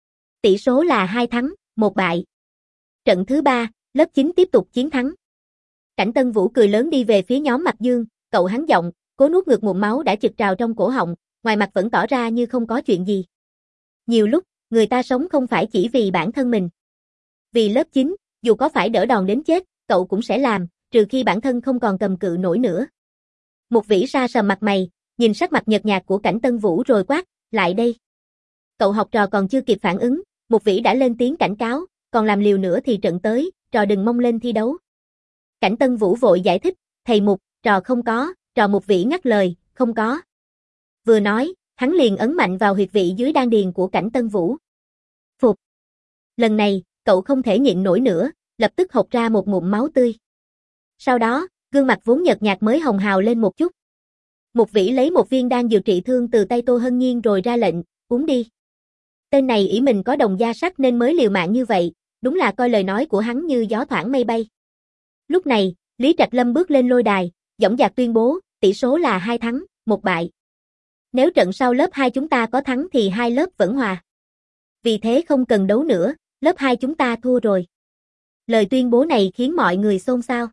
Tỷ số là hai thắng, một bại. Trận thứ ba, lớp chín tiếp tục chiến thắng. Cảnh Tân Vũ cười lớn đi về phía nhóm Mạc Dương, cậu hắn giọng, cố nuốt ngược ngụm máu đã trực trào trong cổ họng, ngoài mặt vẫn tỏ ra như không có chuyện gì. Nhiều lúc, người ta sống không phải chỉ vì bản thân mình. Vì lớp chín, dù có phải đỡ đòn đến chết, cậu cũng sẽ làm, trừ khi bản thân không còn cầm cự nổi nữa. Một Vĩ sa sầm mặt mày, nhìn sắc mặt nhợt nhạt của Cảnh Tân Vũ rồi quát, lại đây. Cậu học trò còn chưa kịp phản ứng, Một Vĩ đã lên tiếng cảnh cáo, còn làm liều nữa thì trận tới, trò đừng mong lên thi đấu. Cảnh Tân Vũ vội giải thích, thầy Mục, trò không có, trò Mục Vĩ ngắt lời, không có. Vừa nói, hắn liền ấn mạnh vào huyệt vị dưới đan điền của Cảnh Tân Vũ. Phục. Lần này, cậu không thể nhịn nổi nữa, lập tức hộc ra một ngụm máu tươi. Sau đó, gương mặt vốn nhợt nhạt mới hồng hào lên một chút. Mục Vĩ lấy một viên đan dược trị thương từ tay Tô Hân Nhiên rồi ra lệnh, uống đi. Tên này ỷ mình có đồng gia sắt nên mới liều mạng như vậy, đúng là coi lời nói của hắn như gió thoảng mây bay. Lúc này, Lý Trạch Lâm bước lên lôi đài, dõng dạc tuyên bố, tỷ số là hai thắng, một bại. Nếu trận sau lớp hai chúng ta có thắng thì hai lớp vẫn hòa. Vì thế không cần đấu nữa, lớp hai chúng ta thua rồi. Lời tuyên bố này khiến mọi người xôn xao.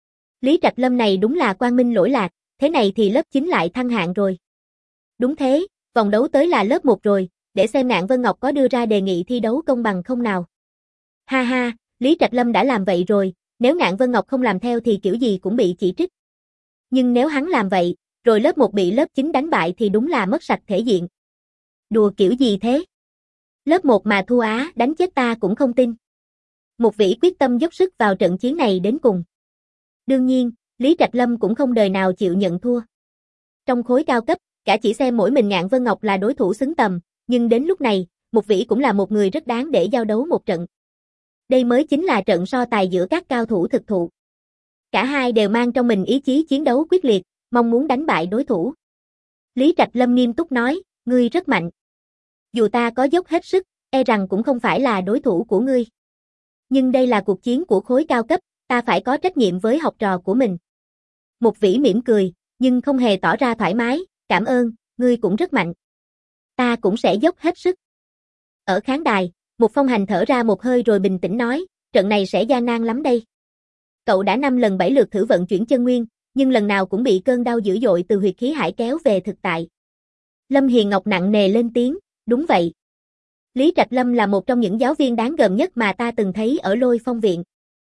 Lý Trạch Lâm này đúng là quang minh lỗi lạc, thế này thì lớp chín lại thăng hạng rồi. Đúng thế, vòng đấu tới là lớp một rồi, để xem Ngạn Vân Ngọc có đưa ra đề nghị thi đấu công bằng không nào. Ha ha, Lý Trạch Lâm đã làm vậy rồi, nếu Ngạn Vân Ngọc không làm theo thì kiểu gì cũng bị chỉ trích. Nhưng nếu hắn làm vậy, rồi lớp một bị lớp chín đánh bại thì đúng là mất sạch thể diện. Đùa kiểu gì thế? Lớp một mà thua á, đánh chết ta cũng không tin. Mục Vĩ quyết tâm dốc sức vào trận chiến này đến cùng. Đương nhiên, Lý Trạch Lâm cũng không đời nào chịu nhận thua. Trong khối cao cấp, cả chỉ xem mỗi mình Ngạn Vân Ngọc là đối thủ xứng tầm, nhưng đến lúc này, Mục Vĩ cũng là một người rất đáng để giao đấu một trận. Đây mới chính là trận so tài giữa các cao thủ thực thụ. Cả hai đều mang trong mình ý chí chiến đấu quyết liệt, mong muốn đánh bại đối thủ. Lý Trạch Lâm nghiêm túc nói, ngươi rất mạnh. Dù ta có dốc hết sức, e rằng cũng không phải là đối thủ của ngươi. Nhưng đây là cuộc chiến của khối cao cấp, ta phải có trách nhiệm với học trò của mình. Mục Vĩ mỉm cười, nhưng không hề tỏ ra thoải mái, cảm ơn, ngươi cũng rất mạnh. Ta cũng sẽ dốc hết sức. Ở khán đài, Mục Phong Hành thở ra một hơi rồi bình tĩnh nói, trận này sẽ gian nan lắm đây. Cậu đã năm lần bảy lượt thử vận chuyển chân nguyên, nhưng lần nào cũng bị cơn đau dữ dội từ huyệt khí hải kéo về thực tại. Lâm Hiền Ngọc nặng nề lên tiếng, đúng vậy. Lý Trạch Lâm là một trong những giáo viên đáng gờm nhất mà ta từng thấy ở Lôi Phong Viện.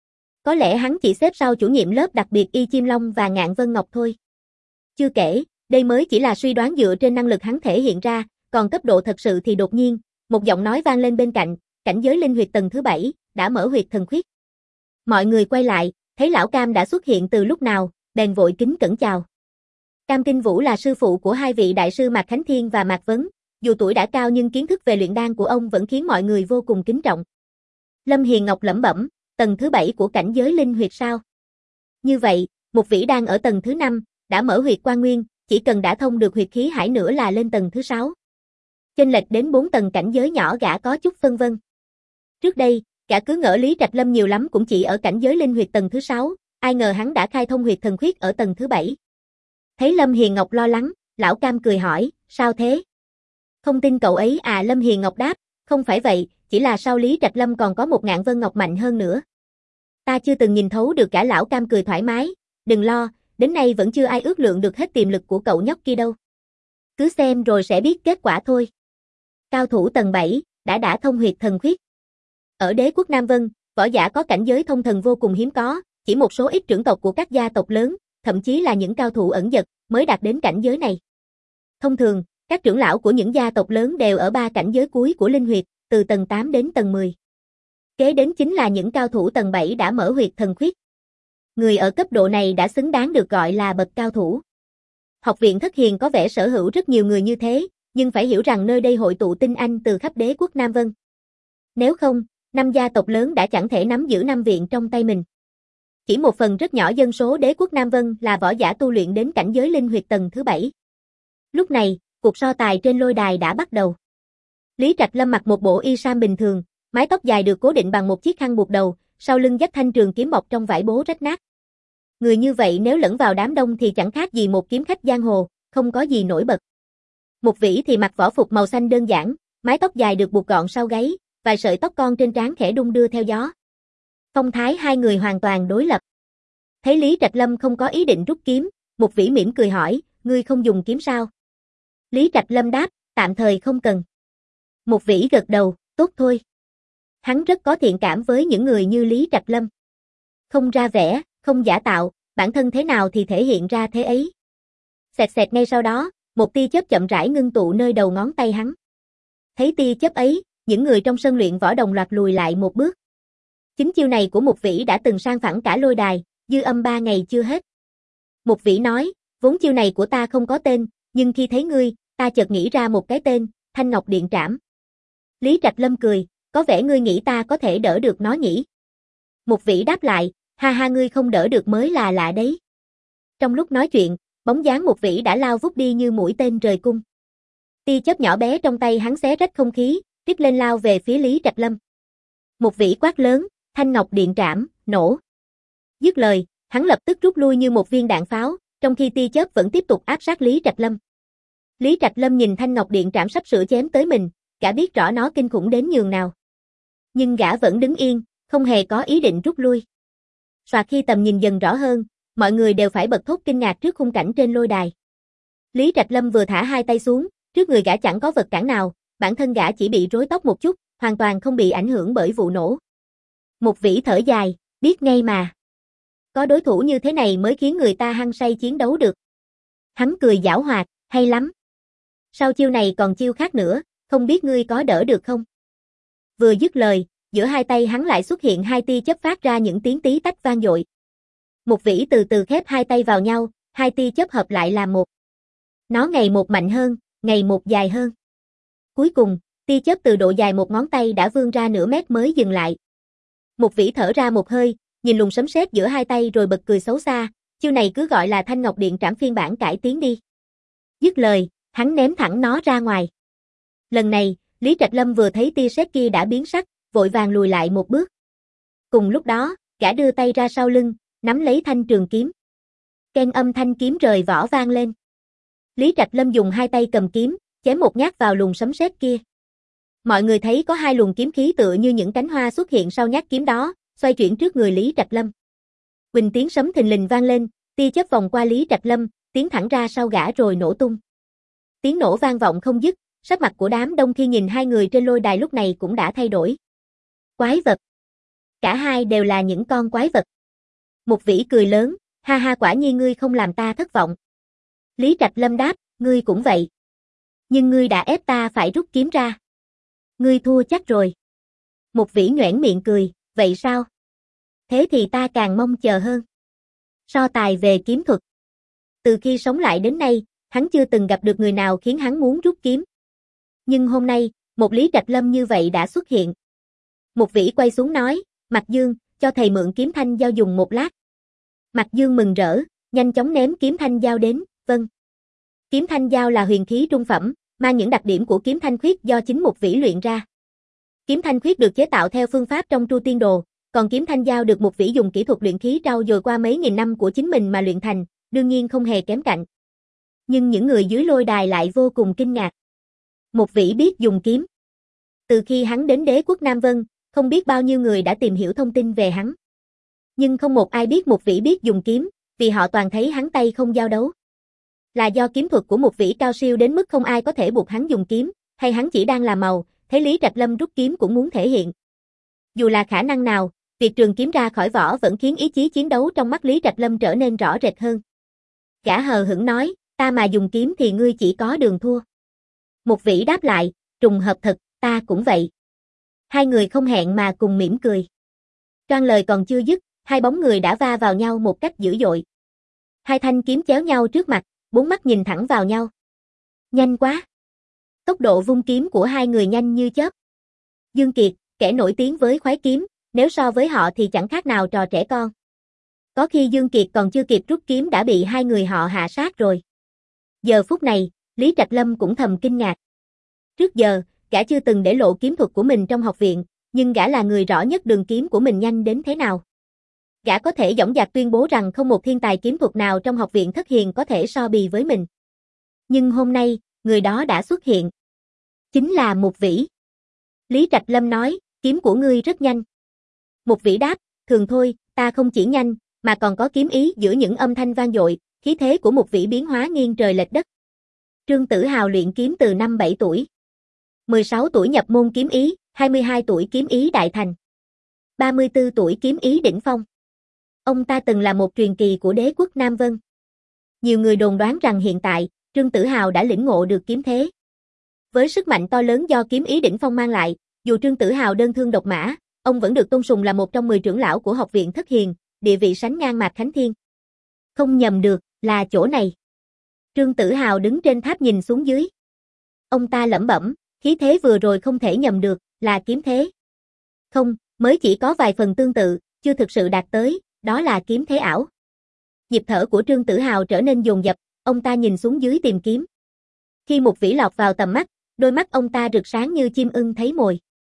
Có lẽ hắn chỉ xếp sau chủ nhiệm lớp đặc biệt Y Chim Long và Ngạn Vân Ngọc thôi. Chưa kể, đây mới chỉ là suy đoán dựa trên năng lực hắn thể hiện ra, còn cấp độ thật sự thì đột nhiên, một giọng nói vang lên bên cạnh, cảnh giới linh huyệt tầng thứ bảy, đã mở huyệt thần khuyết. Mọi người quay lại, thấy lão Cam đã xuất hiện từ lúc nào, bèn vội kính cẩn chào. Cam Kinh Vũ là sư phụ của hai vị đại sư Mạc Khánh Thiên và Mạc Vấn, dù tuổi đã cao nhưng kiến thức về luyện đan của ông vẫn khiến mọi người vô cùng kính trọng. Lâm Hiền Ngọc lẩm bẩm, tầng thứ bảy của cảnh giới linh huyệt sao? Như vậy, Mục Vĩ đang ở tầng thứ năm, đã mở huyệt Quan Nguyên, chỉ cần đã thông được huyệt khí hải nữa là lên tầng thứ sáu. Chênh lệch đến bốn tầng cảnh giới nhỏ gã có chút phân vân. Trước đây, gã cứ ngỡ Lý Trạch Lâm nhiều lắm cũng chỉ ở cảnh giới linh huyệt tầng thứ sáu, ai ngờ hắn đã khai thông huyệt thần khuyết ở tầng thứ bảy. Thấy Lâm Hiền Ngọc lo lắng, lão Cam cười hỏi, sao thế? Không tin cậu ấy à? Lâm Hiền Ngọc đáp, không phải vậy, chỉ là sau Lý Trạch Lâm còn có một Ngạn Vân Ngọc mạnh hơn nữa. Ta chưa từng nhìn thấu được cả. Lão Cam cười thoải mái, đừng lo, đến nay vẫn chưa ai ước lượng được hết tiềm lực của cậu nhóc kia đâu. Cứ xem rồi sẽ biết kết quả thôi. Cao thủ tầng bảy, đã đã thông huyệt thần khuyết. Ở đế quốc Nam Vân, võ giả có cảnh giới thông thần vô cùng hiếm có, chỉ một số ít trưởng tộc của các gia tộc lớn, thậm chí là những cao thủ ẩn dật, mới đạt đến cảnh giới này. Thông thường, các trưởng lão của những gia tộc lớn đều ở ba cảnh giới cuối của linh huyệt, từ tầng tám đến tầng mười. Kế đến chính là những cao thủ tầng bảy đã mở huyệt thần khuyết. Người ở cấp độ này đã xứng đáng được gọi là bậc cao thủ. Học viện Thất Hiền có vẻ sở hữu rất nhiều người như thế, nhưng phải hiểu rằng nơi đây hội tụ tinh anh từ khắp đế quốc Nam Vân. Nếu không, năm gia tộc lớn đã chẳng thể nắm giữ năm viện trong tay mình. Chỉ một phần rất nhỏ dân số đế quốc Nam Vân là võ giả tu luyện đến cảnh giới linh huyệt tầng thứ bảy. Lúc này, cuộc so tài trên lôi đài đã bắt đầu. Lý Trạch Lâm mặc một bộ y sam bình thường, mái tóc dài được cố định bằng một chiếc khăn buộc đầu, sau lưng dắt thanh trường kiếm bọc trong vải bố rách nát. Người như vậy nếu lẫn vào đám đông thì chẳng khác gì một kiếm khách giang hồ, không có gì nổi bật. Mục Vĩ thì mặc võ phục màu xanh đơn giản, mái tóc dài được buộc gọn sau gáy, vài sợi tóc con trên trán khẽ đung đưa theo gió. Phong thái hai người hoàn toàn đối lập. Thấy Lý Trạch Lâm không có ý định rút kiếm, Mục Vĩ mỉm cười hỏi, ngươi không dùng kiếm sao? Lý Trạch Lâm đáp, tạm thời không cần. Mục Vĩ gật đầu, tốt thôi. Hắn rất có thiện cảm với những người như Lý Trạch Lâm. Không ra vẻ, không giả tạo, bản thân thế nào thì thể hiện ra thế ấy. Xẹt xẹt ngay sau đó, một tia chớp chậm rãi ngưng tụ nơi đầu ngón tay hắn. Thấy tia chớp ấy, những người trong sân luyện võ đồng loạt lùi lại một bước. Chính chiêu này của Mục Vĩ đã từng sang phẳng cả lôi đài, dư âm ba ngày chưa hết. Một vĩ nói, vốn chiêu này của ta không có tên, nhưng khi thấy ngươi, ta chợt nghĩ ra một cái tên, Thanh Ngọc Điện Trảm. Lý Trạch Lâm cười, có vẻ ngươi nghĩ ta có thể đỡ được nó nhỉ? Một vĩ đáp lại, ha ha ngươi không đỡ được mới là lạ đấy. Trong lúc nói chuyện, bóng dáng một vĩ đã lao vút đi như mũi tên rời cung. Tia chớp nhỏ bé trong tay hắn xé rách không khí, rít lên lao về phía Lý Trạch Lâm. Một vĩ quát lớn, Thanh Ngọc Điện Trảm, nổ. Dứt lời, hắn lập tức rút lui như một viên đạn pháo, trong khi tia chớp vẫn tiếp tục áp sát Lý Trạch Lâm. Lý Trạch Lâm nhìn Thanh Ngọc Điện Trảm sắp sửa chém tới mình, gã biết rõ nó kinh khủng đến nhường nào. Nhưng gã vẫn đứng yên, không hề có ý định rút lui. Và khi tầm nhìn dần rõ hơn, mọi người đều phải bật thốt kinh ngạc trước khung cảnh trên lôi đài. Lý Trạch Lâm vừa thả hai tay xuống, trước người gã chẳng có vật cản nào, bản thân gã chỉ bị rối tóc một chút, hoàn toàn không bị ảnh hưởng bởi vụ nổ. Một vĩ thở dài, biết ngay mà. Có đối thủ như thế này mới khiến người ta hăng say chiến đấu được. Hắn cười giảo hoạt, hay lắm. Sau chiêu này còn chiêu khác nữa, không biết ngươi có đỡ được không? Vừa dứt lời, giữa hai tay hắn lại xuất hiện hai tia chớp phát ra những tiếng tí tách vang dội. Một vĩ từ từ khép hai tay vào nhau, hai tia chớp hợp lại làm một. Nó ngày một mạnh hơn, ngày một dài hơn. Cuối cùng, tia chớp từ độ dài một ngón tay đã vươn ra nửa mét mới dừng lại. Một vĩ thở ra một hơi, nhìn luồng sấm sét giữa hai tay rồi bật cười xấu xa, chiêu này cứ gọi là Thanh Ngọc Điện Trảm phiên bản cải tiến đi. Dứt lời, hắn ném thẳng nó ra ngoài. Lần này, Lý Trạch Lâm vừa thấy tia sét kia đã biến sắc, vội vàng lùi lại một bước. Cùng lúc đó, gã đưa tay ra sau lưng, nắm lấy thanh trường kiếm. Keng âm thanh kiếm rời vỏ vang lên. Lý Trạch Lâm dùng hai tay cầm kiếm, chém một nhát vào luồng sấm sét kia. Mọi người thấy có hai luồng kiếm khí tựa như những cánh hoa xuất hiện sau nhát kiếm đó, xoay chuyển trước người Lý Trạch Lâm. Quỳnh tiếng sấm thình lình vang lên, tia chớp vòng qua Lý Trạch Lâm, tiến thẳng ra sau gã rồi nổ tung. Tiếng nổ vang vọng không dứt, sắc mặt của đám đông khi nhìn hai người trên lôi đài lúc này cũng đã thay đổi. Quái vật. Cả hai đều là những con quái vật. Một vĩ cười lớn, ha ha quả nhiên ngươi không làm ta thất vọng. Lý Trạch Lâm đáp, ngươi cũng vậy. Nhưng ngươi đã ép ta phải rút kiếm ra. Ngươi thua chắc rồi. Một vĩ nhoẻn miệng cười, vậy sao? Thế thì ta càng mong chờ hơn. So tài về kiếm thuật. Từ khi sống lại đến nay, hắn chưa từng gặp được người nào khiến hắn muốn rút kiếm. Nhưng hôm nay, một Lý Trạch Lâm như vậy đã xuất hiện. Một vĩ quay xuống nói, Mạc Dương, cho thầy mượn kiếm thanh dao dùng một lát. Mạc Dương mừng rỡ, nhanh chóng ném kiếm thanh dao đến, vâng. Kiếm thanh dao là huyền khí trung phẩm, mang những đặc điểm của kiếm thanh khuyết do chính một vĩ luyện ra. Kiếm thanh khuyết được chế tạo theo phương pháp trong Tru Tiên Đồ, còn kiếm thanh dao được một vĩ dùng kỹ thuật luyện khí trau dồi qua mấy nghìn năm của chính mình mà luyện thành, đương nhiên không hề kém cạnh. Nhưng những người dưới lôi đài lại vô cùng kinh ngạc. Một vĩ biết dùng kiếm. Từ khi hắn đến đế quốc Nam Vân, không biết bao nhiêu người đã tìm hiểu thông tin về hắn. Nhưng không một ai biết một vĩ biết dùng kiếm, vì họ toàn thấy hắn tay không giao đấu. Là do kiếm thuật của một vĩ cao siêu đến mức không ai có thể buộc hắn dùng kiếm, hay hắn chỉ đang làm màu, thấy Lý Trạch Lâm rút kiếm cũng muốn thể hiện. Dù là khả năng nào, việc trường kiếm ra khỏi vỏ vẫn khiến ý chí chiến đấu trong mắt Lý Trạch Lâm trở nên rõ rệt hơn. Gã hờ hững nói, ta mà dùng kiếm thì ngươi chỉ có đường thua. Một vĩ đáp lại, trùng hợp thật, ta cũng vậy. Hai người không hẹn mà cùng mỉm cười. Toan lời còn chưa dứt, hai bóng người đã va vào nhau một cách dữ dội. Hai thanh kiếm chéo nhau trước mặt, bốn mắt nhìn thẳng vào nhau. Nhanh quá! Tốc độ vung kiếm của hai người nhanh như chớp. Dương Kiệt, kẻ nổi tiếng với khoái kiếm, nếu so với họ thì chẳng khác nào trò trẻ con. Có khi Dương Kiệt còn chưa kịp rút kiếm đã bị hai người họ hạ sát rồi. Giờ phút này, Lý Trạch Lâm cũng thầm kinh ngạc. Trước giờ, gã chưa từng để lộ kiếm thuật của mình trong học viện, nhưng gã là người rõ nhất đường kiếm của mình nhanh đến thế nào. Gã có thể dõng dạc tuyên bố rằng không một thiên tài kiếm thuật nào trong học viện Thất Hiền có thể so bì với mình. Nhưng hôm nay, người đó đã xuất hiện. Chính là một vĩ. Lý Trạch Lâm nói, kiếm của ngươi rất nhanh. Một vĩ đáp, thường thôi, ta không chỉ nhanh, mà còn có kiếm ý giữa những âm thanh vang dội, khí thế của một vĩ biến hóa nghiêng trời lệch đất. Trương Tử Hào luyện kiếm từ năm bảy tuổi. mười sáu tuổi nhập môn kiếm ý, hai mươi hai tuổi kiếm ý đại thành. ba mươi tư tuổi kiếm ý đỉnh phong. Ông ta từng là một truyền kỳ của đế quốc Nam Vân. Nhiều người đồn đoán rằng hiện tại, Trương Tử Hào đã lĩnh ngộ được kiếm thế. Với sức mạnh to lớn do kiếm ý đỉnh phong mang lại, dù Trương Tử Hào đơn thương độc mã, ông vẫn được tôn sùng là một trong mười trưởng lão của học viện Thất Hiền, địa vị sánh ngang Mạc Khánh Thiên. Không nhầm được, Là chỗ này. Trương Tử Hào đứng trên tháp nhìn xuống dưới. Ông ta lẩm bẩm, khí thế vừa rồi không thể nhầm được, là kiếm thế. Không, mới chỉ có vài phần tương tự, chưa thực sự đạt tới, đó là kiếm thế ảo. Nhịp thở của Trương Tử Hào trở nên dồn dập, ông ta nhìn xuống dưới tìm kiếm. Khi Mục Vĩ lọt vào tầm mắt, đôi mắt ông ta rực sáng như chim ưng thấy mồi.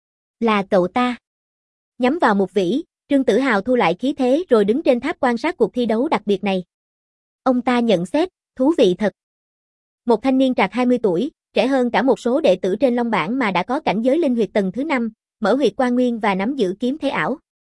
Là cậu ta. Nhắm vào Mục Vĩ, Trương Tử Hào thu lại khí thế rồi đứng trên tháp quan sát cuộc thi đấu đặc biệt này. Ông ta nhận xét, thú vị thật. Một thanh niên trạc hai mươi tuổi, trẻ hơn cả một số đệ tử trên Long Bảng mà đã có cảnh giới linh huyệt tầng thứ năm, mở huyệt quan nguyên và nắm giữ kiếm thế ảo.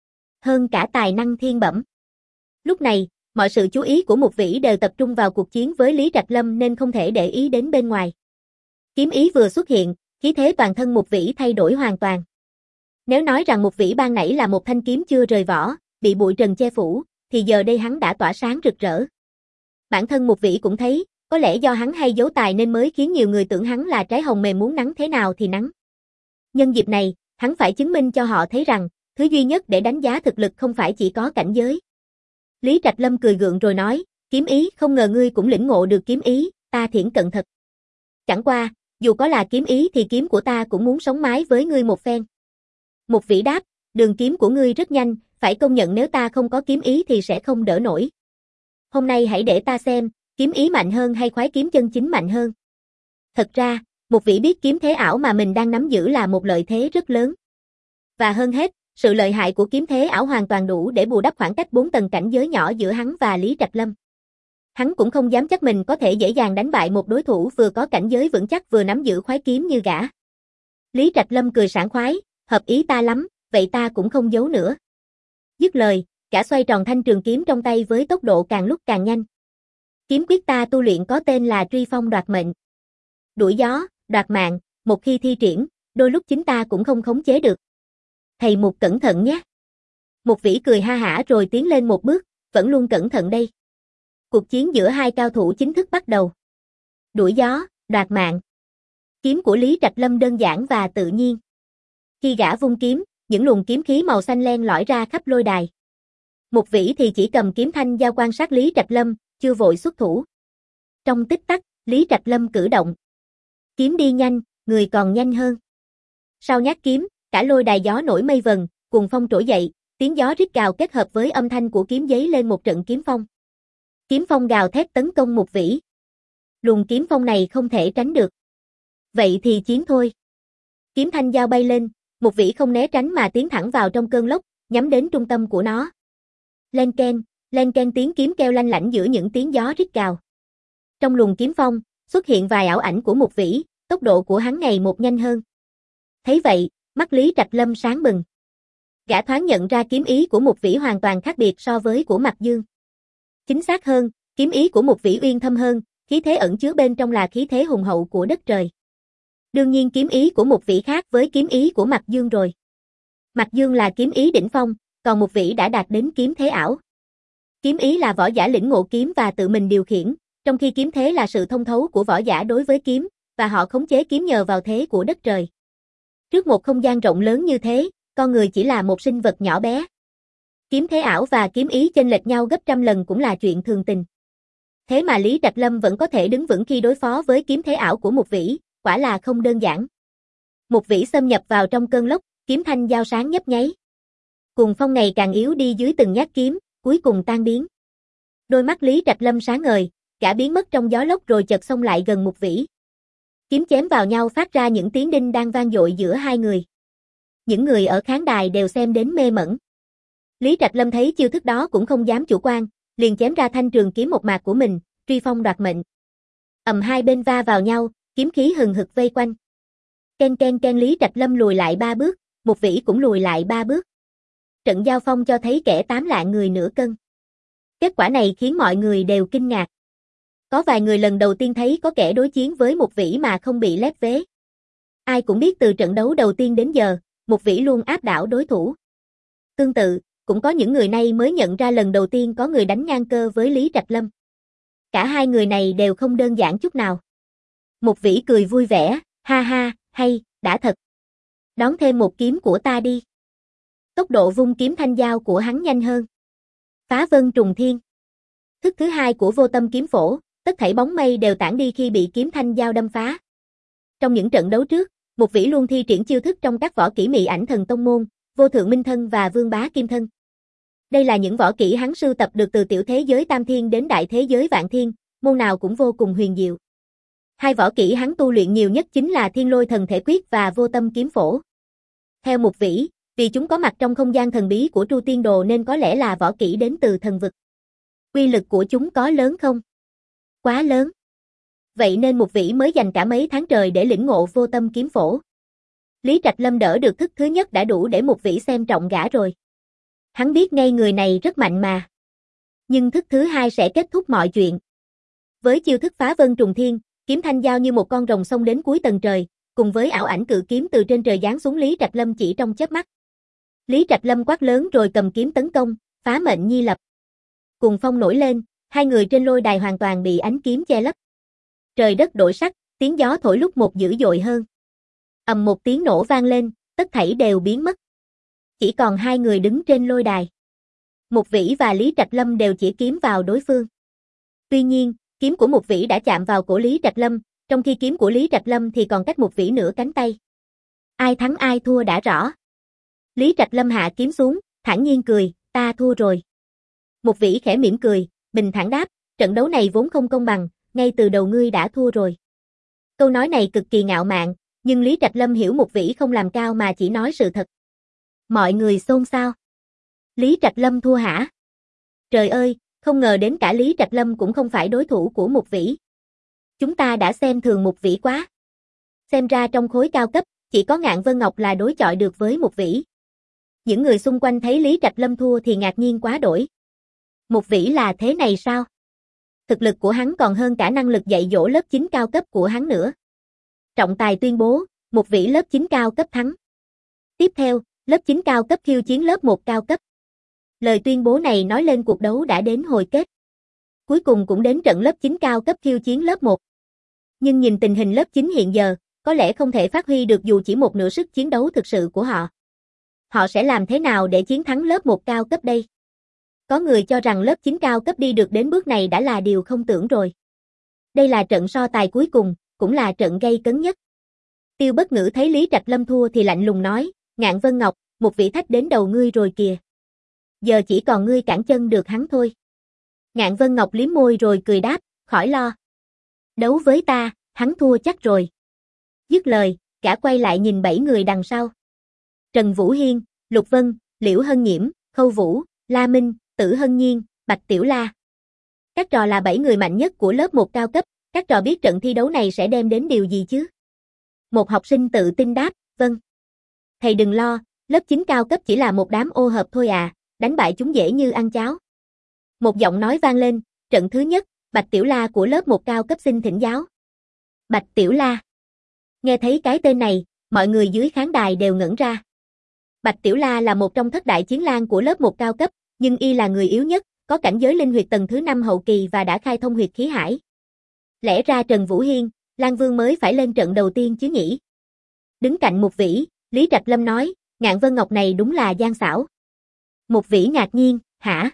Hơn cả tài năng thiên bẩm. Lúc này, mọi sự chú ý của Mục Vĩ đều tập trung vào cuộc chiến với Lý Trạch Lâm nên không thể để ý đến bên ngoài. Kiếm ý vừa xuất hiện, khí thế toàn thân Mục Vĩ thay đổi hoàn toàn. Nếu nói rằng Mục Vĩ ban nãy là một thanh kiếm chưa rời vỏ, bị bụi trần che phủ, thì giờ đây hắn đã tỏa sáng rực rỡ. Bản thân Mục Vĩ cũng thấy, có lẽ do hắn hay giấu tài nên mới khiến nhiều người tưởng hắn là trái hồng mềm muốn nắng thế nào thì nắng. Nhân dịp này, hắn phải chứng minh cho họ thấy rằng, thứ duy nhất để đánh giá thực lực không phải chỉ có cảnh giới. Lý Trạch Lâm cười gượng rồi nói, kiếm ý, không ngờ ngươi cũng lĩnh ngộ được kiếm ý, ta thiển cận thật. Chẳng qua, dù có là kiếm ý thì kiếm của ta cũng muốn sống mái với ngươi một phen. Mục Vĩ đáp, đường kiếm của ngươi rất nhanh, phải công nhận nếu ta không có kiếm ý thì sẽ không đỡ nổi. Hôm nay hãy để ta xem, kiếm ý mạnh hơn hay khoái kiếm chân chính mạnh hơn. Thật ra, Mục Vĩ biết kiếm thế ảo mà mình đang nắm giữ là một lợi thế rất lớn. Và hơn hết, sự lợi hại của kiếm thế ảo hoàn toàn đủ để bù đắp khoảng cách bốn tầng cảnh giới nhỏ giữa hắn và Lý Trạch Lâm. Hắn cũng không dám chắc mình có thể dễ dàng đánh bại một đối thủ vừa có cảnh giới vững chắc vừa nắm giữ khoái kiếm như gã. Lý Trạch Lâm cười sảng khoái, hợp ý ta lắm, vậy ta cũng không giấu nữa. Dứt lời, gã xoay tròn thanh trường kiếm trong tay với tốc độ càng lúc càng nhanh. Kiếm quyết ta tu luyện có tên là Truy Phong Đoạt Mệnh. Đuổi gió, đoạt mạng, một khi thi triển, đôi lúc chính ta cũng không khống chế được. Thầy Mục cẩn thận nhé. Mục Vĩ cười ha hả rồi tiến lên một bước, vẫn luôn cẩn thận đây. Cuộc chiến giữa hai cao thủ chính thức bắt đầu. Đuổi gió, đoạt mạng. Kiếm của Lý Trạch Lâm đơn giản và tự nhiên. Khi gã vung kiếm, những luồng kiếm khí màu xanh len lỏi ra khắp lôi đài. Mục Vĩ thì chỉ cầm kiếm thanh dao quan sát Lý Trạch Lâm, chưa vội xuất thủ. Trong tích tắc, Lý Trạch Lâm cử động. Kiếm đi nhanh, người còn nhanh hơn. Sau nhát kiếm, cả lôi đài gió nổi mây vần, cuồng phong trỗi dậy, tiếng gió rít gào kết hợp với âm thanh của kiếm giấy lên một trận kiếm phong. Kiếm phong gào thét tấn công Mục Vĩ. Luồng kiếm phong này không thể tránh được. Vậy thì chiến thôi. Kiếm thanh dao bay lên, Mục Vĩ không né tránh mà tiến thẳng vào trong cơn lốc, nhắm đến trung tâm của nó. Len ken, len ken tiếng kiếm kêu lanh lảnh giữa những tiếng gió rít gào. Trong luồng kiếm phong, xuất hiện vài ảo ảnh của Mục Vĩ, tốc độ của hắn ngày một nhanh hơn. Thấy vậy, mắt Lý Trạch Lâm sáng bừng. Gã thoáng nhận ra kiếm ý của Mục Vĩ hoàn toàn khác biệt so với của Mạc Dương. Chính xác hơn, kiếm ý của Mục Vĩ uyên thâm hơn, khí thế ẩn chứa bên trong là khí thế hùng hậu của đất trời. Đương nhiên kiếm ý của Mục Vĩ khác với kiếm ý của Mạc Dương rồi. Mạc Dương là kiếm ý đỉnh phong, còn Mục Vĩ đã đạt đến kiếm thế ảo. Kiếm ý là võ giả lĩnh ngộ kiếm và tự mình điều khiển, trong khi kiếm thế là sự thông thấu của võ giả đối với kiếm, và họ khống chế kiếm nhờ vào thế của đất trời. Trước một không gian rộng lớn như thế, con người chỉ là một sinh vật nhỏ bé. Kiếm thế ảo và kiếm ý chênh lệch nhau gấp trăm lần cũng là chuyện thường tình. Thế mà Lý Trạch Lâm vẫn có thể đứng vững khi đối phó với kiếm thế ảo của Mục Vĩ, quả là không đơn giản. Mục Vĩ xâm nhập vào trong cơn lốc, kiếm thanh dao sáng nhấp nháy. Cuồng phong ngày càng yếu đi dưới từng nhát kiếm, cuối cùng tan biến. Đôi mắt Lý Trạch Lâm sáng ngời, cả biến mất trong gió lốc rồi chợt xông lại gần Mục Vĩ. Kiếm chém vào nhau phát ra những tiếng đinh đang vang dội giữa hai người. Những người ở khán đài đều xem đến mê mẩn. Lý Trạch Lâm thấy chiêu thức đó cũng không dám chủ quan, liền chém ra thanh trường kiếm một mạc của mình, Truy Phong Đoạt Mệnh. Ầm hai bên va vào nhau, kiếm khí hừng hực vây quanh. Ken ken ken Lý Trạch Lâm lùi lại ba bước, Mục Vĩ cũng lùi lại ba bước. Trận giao phong cho thấy kẻ tám lạng người nửa cân. Kết quả này khiến mọi người đều kinh ngạc. Có vài người lần đầu tiên thấy có kẻ đối chiến với Mục Vĩ mà không bị lép vế. Ai cũng biết từ trận đấu đầu tiên đến giờ, Mục Vĩ luôn áp đảo đối thủ. Tương tự, cũng có những người nay mới nhận ra lần đầu tiên có người đánh ngang cơ với Lý Trạch Lâm. Cả hai người này đều không đơn giản chút nào. Mục Vĩ cười vui vẻ, ha ha, hay, đã thật. Đón thêm một kiếm của ta đi. Tốc độ vung kiếm thanh dao của hắn nhanh hơn. Phá vân trùng thiên. Thức thứ hai của Vô Tâm kiếm phổ, tất thảy bóng mây đều tản đi khi bị kiếm thanh giao đâm phá. Trong những trận đấu trước, Mục Vĩ luôn thi triển chiêu thức trong các võ kỹ Mị Ảnh Thần Tông môn, Vô Thượng Minh Thân và Vương Bá Kim Thân. Đây là những võ kỹ hắn sưu tập được từ tiểu thế giới Tam Thiên đến đại thế giới Vạn Thiên, môn nào cũng vô cùng huyền diệu. Hai võ kỹ hắn tu luyện nhiều nhất chính là Thiên Lôi Thần Thể Quyết và Vô Tâm kiếm phổ. Theo Mục Vĩ, vì chúng có mặt trong không gian thần bí của Tru Tiên Đồ nên có lẽ là võ kỹ đến từ thần vực. Uy lực của chúng có lớn không? Quá lớn. Vậy nên Mục Vĩ mới dành cả mấy tháng trời để lĩnh ngộ Vô Tâm kiếm phổ. Lý Trạch Lâm đỡ được thức thứ nhất đã đủ để Mục Vĩ xem trọng gã rồi. Hắn biết ngay người này rất mạnh mà. Nhưng thức thứ hai sẽ kết thúc mọi chuyện. Với chiêu thức phá vân trùng thiên, kiếm thanh giao như một con rồng xông đến cuối tầng trời, cùng với ảo ảnh cự kiếm từ trên trời giáng xuống Lý Trạch Lâm chỉ trong chớp mắt. Lý Trạch Lâm quát lớn rồi cầm kiếm tấn công, phá mệnh nhi lập. Cùng phong nổi lên, hai người trên lôi đài hoàn toàn bị ánh kiếm che lấp. Trời đất đổi sắc, tiếng gió thổi lúc một dữ dội hơn. Ầm một tiếng nổ vang lên, tất thảy đều biến mất. Chỉ còn hai người đứng trên lôi đài. Mục Vĩ và Lý Trạch Lâm đều chỉ kiếm vào đối phương. Tuy nhiên, kiếm của Mục Vĩ đã chạm vào cổ Lý Trạch Lâm, trong khi kiếm của Lý Trạch Lâm thì còn cách Mục Vĩ nửa cánh tay. Ai thắng ai thua đã rõ. Lý Trạch Lâm hạ kiếm xuống, thản nhiên cười, ta thua rồi. Mục Vĩ khẽ mỉm cười, bình thản đáp, trận đấu này vốn không công bằng, ngay từ đầu ngươi đã thua rồi. Câu nói này cực kỳ ngạo mạn, nhưng Lý Trạch Lâm hiểu Mục Vĩ không làm cao mà chỉ nói sự thật. Mọi người xôn xao. Lý Trạch Lâm thua hả? Trời ơi, không ngờ đến cả Lý Trạch Lâm cũng không phải đối thủ của Mục Vĩ. Chúng ta đã xem thường Mục Vĩ quá. Xem ra trong khối cao cấp, chỉ có Ngạn Vân Ngọc là đối chọi được với Mục Vĩ. Những người xung quanh thấy Lý Trạch Lâm thua thì ngạc nhiên quá đổi. Mục Vĩ là thế này sao? Thực lực của hắn còn hơn cả năng lực dạy dỗ lớp chín cao cấp của hắn nữa. Trọng tài tuyên bố, Mục Vĩ lớp chín cao cấp thắng. Tiếp theo, lớp chín cao cấp khiêu chiến lớp một cao cấp. Lời tuyên bố này nói lên cuộc đấu đã đến hồi kết. Cuối cùng cũng đến trận lớp chín cao cấp khiêu chiến lớp một. Nhưng nhìn tình hình lớp chín hiện giờ, có lẽ không thể phát huy được dù chỉ một nửa sức chiến đấu thực sự của họ. Họ sẽ làm thế nào để chiến thắng lớp một cao cấp đây? Có người cho rằng lớp chín cao cấp đi được đến bước này đã là điều không tưởng rồi. Đây là trận so tài cuối cùng, cũng là trận gay cấn nhất. Tiêu Bất Ngữ thấy Lý Trạch Lâm thua thì lạnh lùng nói, Ngạn Vân Ngọc, một vị thách đến đầu ngươi rồi kìa. Giờ chỉ còn ngươi cản chân được hắn thôi. Ngạn Vân Ngọc liếm môi rồi cười đáp, khỏi lo. Đấu với ta, hắn thua chắc rồi. Dứt lời, gã quay lại nhìn bảy người đằng sau. Trần Vũ Hiên, Lục Vân, Liễu Hân Nhiễm, Khâu Vũ, La Minh, Tử Hân Nhiên, Bạch Tiểu La. Các trò là bảy người mạnh nhất của lớp một cao cấp, các trò biết trận thi đấu này sẽ đem đến điều gì chứ? Một học sinh tự tin đáp, vâng. Thầy đừng lo, lớp chín cao cấp chỉ là một đám ô hợp thôi à, đánh bại chúng dễ như ăn cháo. Một giọng nói vang lên, trận thứ nhất, Bạch Tiểu La của lớp một cao cấp xin thỉnh giáo. Bạch Tiểu La. Nghe thấy cái tên này, mọi người dưới khán đài đều ngẩn ra. Bạch Tiểu La là một trong thất đại chiến lang của lớp một cao cấp, nhưng y là người yếu nhất, có cảnh giới linh huyệt tầng thứ năm hậu kỳ và đã khai thông huyệt khí hải. Lẽ ra Trần Vũ Hiên, Lan Vương mới phải lên trận đầu tiên chứ nhỉ? Đứng cạnh Mục Vĩ, Lý Trạch Lâm nói, Ngạn Vân Ngọc này đúng là gian xảo. Mục Vĩ ngạc nhiên, hả?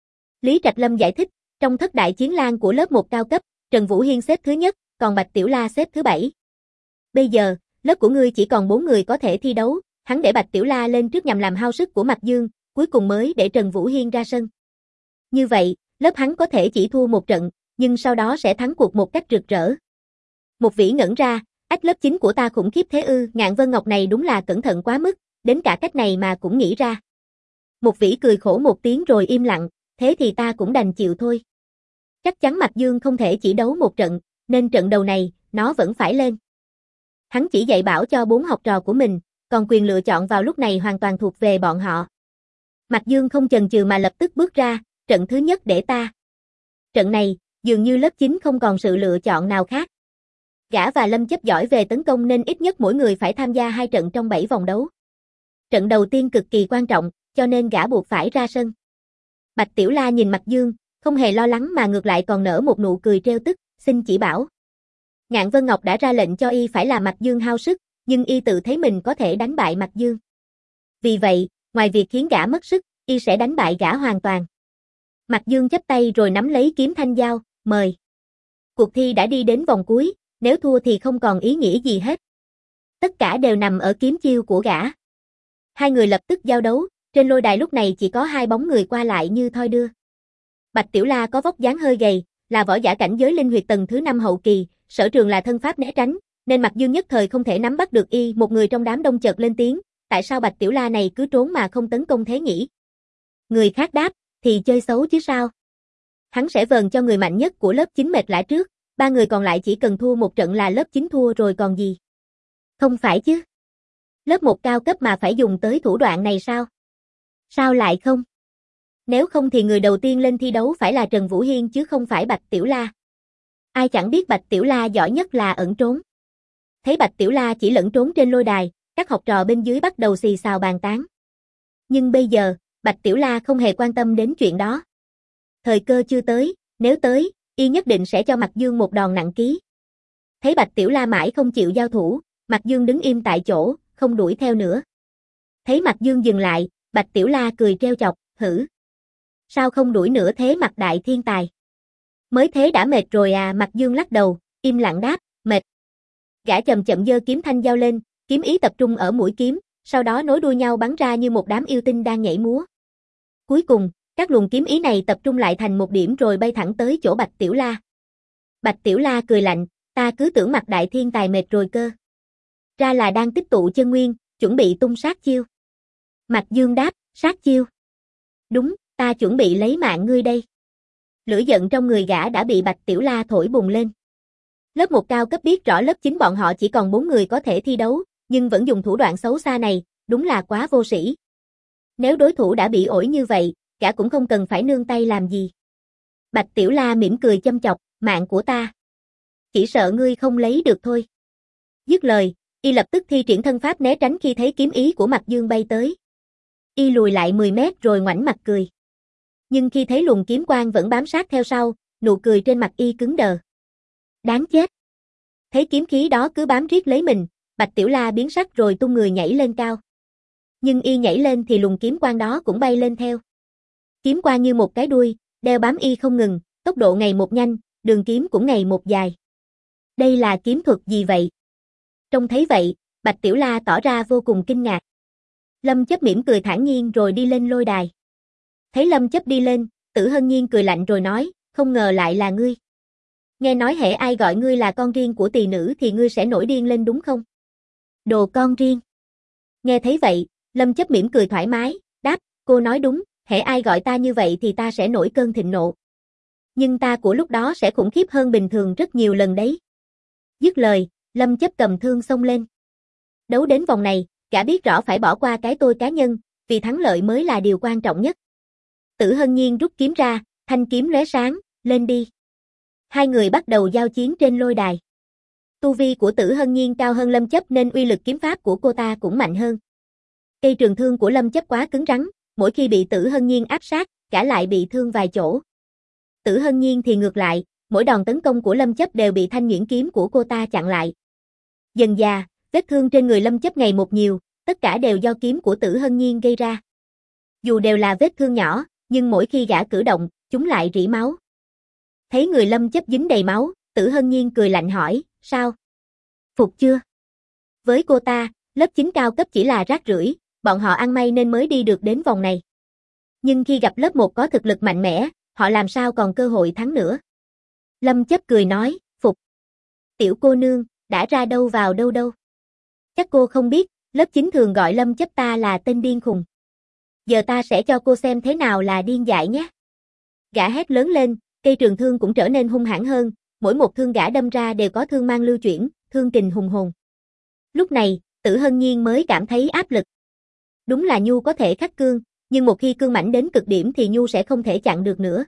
Lý Trạch Lâm giải thích, trong thất đại chiến lang của lớp một cao cấp, Trần Vũ Hiên xếp thứ nhất, còn Bạch Tiểu La xếp thứ bảy. Bây giờ, lớp của ngươi chỉ còn bốn người có thể thi đấu, hắn để Bạch Tiểu La lên trước nhằm làm hao sức của Mạc Dương, cuối cùng mới để Trần Vũ Hiên ra sân. Như vậy, lớp hắn có thể chỉ thua một trận, nhưng sau đó sẽ thắng cuộc một cách rực rỡ. Mục Vĩ ngẩn ra, ách lớp chín của ta khủng khiếp thế ư, Ngạn Vân Ngọc này đúng là cẩn thận quá mức, đến cả cách này mà cũng nghĩ ra. Mục Vĩ cười khổ một tiếng rồi im lặng, thế thì ta cũng đành chịu thôi. Chắc chắn Mạc Dương không thể chỉ đấu một trận, nên trận đầu này, nó vẫn phải lên. Hắn chỉ dạy bảo cho bốn học trò của mình, còn quyền lựa chọn vào lúc này hoàn toàn thuộc về bọn họ. Mạc Dương không chần chừ mà lập tức bước ra, trận thứ nhất để ta. Trận này, dường như lớp chín không còn sự lựa chọn nào khác. Gã và Lâm Chấp giỏi về tấn công nên ít nhất mỗi người phải tham gia hai trận trong bảy vòng đấu. Trận đầu tiên cực kỳ quan trọng, cho nên gã buộc phải ra sân. Bạch Tiểu La nhìn Mạc Dương, không hề lo lắng mà ngược lại còn nở một nụ cười trêu tức, xin chỉ bảo. Ngạn Vân Ngọc đã ra lệnh cho y phải làm Mạc Dương hao sức, nhưng y tự thấy mình có thể đánh bại Mạc Dương. Vì vậy, ngoài việc khiến gã mất sức, y sẽ đánh bại gã hoàn toàn. Mạc Dương chắp tay rồi nắm lấy kiếm thanh dao, mời. Cuộc thi đã đi đến vòng cuối, nếu thua thì không còn ý nghĩa gì hết. Tất cả đều nằm ở kiếm chiêu của gã. Hai người lập tức giao đấu, trên lôi đài lúc này chỉ có hai bóng người qua lại như thoi đưa. Bạch Tiểu La có vóc dáng hơi gầy, là võ giả cảnh giới linh huyệt tầng thứ năm hậu kỳ, sở trường là thân pháp né tránh, nên Mạc Dương nhất thời không thể nắm bắt được y. Một người trong đám đông chợt lên tiếng, tại sao Bạch Tiểu La này cứ trốn mà không tấn công thế nhỉ? Người khác đáp, thì chơi xấu chứ sao? Hắn sẽ vờn cho người mạnh nhất của lớp chín mệt lả trước, ba người còn lại chỉ cần thua một trận là lớp chín thua rồi còn gì. Không phải chứ? Lớp một cao cấp mà phải dùng tới thủ đoạn này sao? Sao lại không? Nếu không thì người đầu tiên lên thi đấu phải là Trần Vũ Hiên chứ không phải Bạch Tiểu La. Ai chẳng biết Bạch Tiểu La giỏi nhất là ẩn trốn. Thấy Bạch Tiểu La chỉ lẫn trốn trên lôi đài, các học trò bên dưới bắt đầu xì xào bàn tán. Nhưng bây giờ, Bạch Tiểu La không hề quan tâm đến chuyện đó. Thời cơ chưa tới, nếu tới, y nhất định sẽ cho Mạc Dương một đòn nặng ký. Thấy Bạch Tiểu La mãi không chịu giao thủ, Mạc Dương đứng im tại chỗ, không đuổi theo nữa. Thấy Mạc Dương dừng lại, Bạch Tiểu La cười trêu chọc, hử. Sao không đuổi nữa thế Mạc đại thiên tài? Mới thế đã mệt rồi à? Mạc Dương lắc đầu, im lặng đáp, mệt. Gã chậm chậm giơ kiếm thanh dao lên, kiếm ý tập trung ở mũi kiếm, sau đó nối đuôi nhau bắn ra như một đám yêu tinh đang nhảy múa. Cuối cùng, các luồng kiếm ý này tập trung lại thành một điểm rồi bay thẳng tới chỗ Bạch Tiểu La. Bạch Tiểu La cười lạnh, ta cứ tưởng Mạc đại thiên tài mệt rồi cơ. Ra là đang tích tụ chân nguyên, chuẩn bị tung sát chiêu. Mạc Dương đáp, sát chiêu. Đúng, ta chuẩn bị lấy mạng ngươi đây. Lửa giận trong người gã đã bị Bạch Tiểu La thổi bùng lên. Lớp một cao cấp biết rõ lớp chín bọn họ chỉ còn bốn người có thể thi đấu, nhưng vẫn dùng thủ đoạn xấu xa này, đúng là quá vô sĩ. Nếu đối thủ đã bị ổi như vậy, gã cũng không cần phải nương tay làm gì. Bạch Tiểu La mỉm cười châm chọc, mạng của ta. Chỉ sợ ngươi không lấy được thôi. Dứt lời, y lập tức thi triển thân pháp né tránh khi thấy kiếm ý của Mạc Dương bay tới. Y lùi lại mười mét rồi ngoảnh mặt cười. Nhưng khi thấy luồng kiếm quang vẫn bám sát theo sau, nụ cười trên mặt y cứng đờ. Đáng chết. Thấy kiếm khí đó cứ bám riết lấy mình, Bạch Tiểu La biến sắc rồi tung người nhảy lên cao. Nhưng y nhảy lên thì luồng kiếm quang đó cũng bay lên theo. Kiếm quang như một cái đuôi, đeo bám y không ngừng, tốc độ ngày một nhanh, đường kiếm cũng ngày một dài. Đây là kiếm thuật gì vậy? Trông thấy vậy, Bạch Tiểu La tỏ ra vô cùng kinh ngạc. Lâm Chấp mỉm cười thản nhiên rồi đi lên lôi đài. Thấy Lâm Chấp đi lên, Tử Hân Nhiên cười lạnh rồi nói, không ngờ lại là ngươi. Nghe nói hễ ai gọi ngươi là con riêng của tỳ nữ thì ngươi sẽ nổi điên lên đúng không? Đồ con riêng. Nghe thấy vậy, Lâm Chấp mỉm cười thoải mái, đáp, cô nói đúng, hễ ai gọi ta như vậy thì ta sẽ nổi cơn thịnh nộ. Nhưng ta của lúc đó sẽ khủng khiếp hơn bình thường rất nhiều lần đấy. Dứt lời, Lâm Chấp cầm thương xông lên. Đấu đến vòng này, gã biết rõ phải bỏ qua cái tôi cá nhân, vì thắng lợi mới là điều quan trọng nhất. Tử Hân Nhiên rút kiếm ra, thanh kiếm lóe sáng, lên đi. Hai người bắt đầu giao chiến trên lôi đài. Tu vi của Tử Hân Nhiên cao hơn Lâm Chấp nên uy lực kiếm pháp của cô ta cũng mạnh hơn. Cây trường thương của Lâm Chấp quá cứng rắn, mỗi khi bị Tử Hân Nhiên áp sát, gã lại bị thương vài chỗ. Tử Hân Nhiên thì ngược lại, mỗi đòn tấn công của Lâm Chấp đều bị thanh nhuyễn kiếm của cô ta chặn lại. Dần dà, vết thương trên người Lâm Chấp ngày một nhiều, tất cả đều do kiếm của Tử Hân Nhiên gây ra. Dù đều là vết thương nhỏ, nhưng mỗi khi gã cử động, chúng lại rỉ máu. Thấy người Lâm Chấp dính đầy máu, Tử Hân Nhiên cười lạnh hỏi, sao? Phục chưa? Với cô ta, lớp chín cao cấp chỉ là rác rưởi, bọn họ ăn may nên mới đi được đến vòng này. Nhưng khi gặp lớp một có thực lực mạnh mẽ, họ làm sao còn cơ hội thắng nữa? Lâm Chấp cười nói, phục. Tiểu cô nương, đã ra đâu vào đâu đâu. Chắc cô không biết, lớp chín thường gọi Lâm Chấp ta là tên điên khùng. Giờ ta sẽ cho cô xem thế nào là điên dại nhé. Gã hét lớn lên, cây trường thương cũng trở nên hung hãn hơn, mỗi một thương gã đâm ra đều có thương mang lưu chuyển, thương kình hùng hồn. Lúc này, Tử Hân Nhiên mới cảm thấy áp lực. Đúng là Nhu có thể khắc cương, nhưng một khi cương mãnh đến cực điểm thì Nhu sẽ không thể chặn được nữa.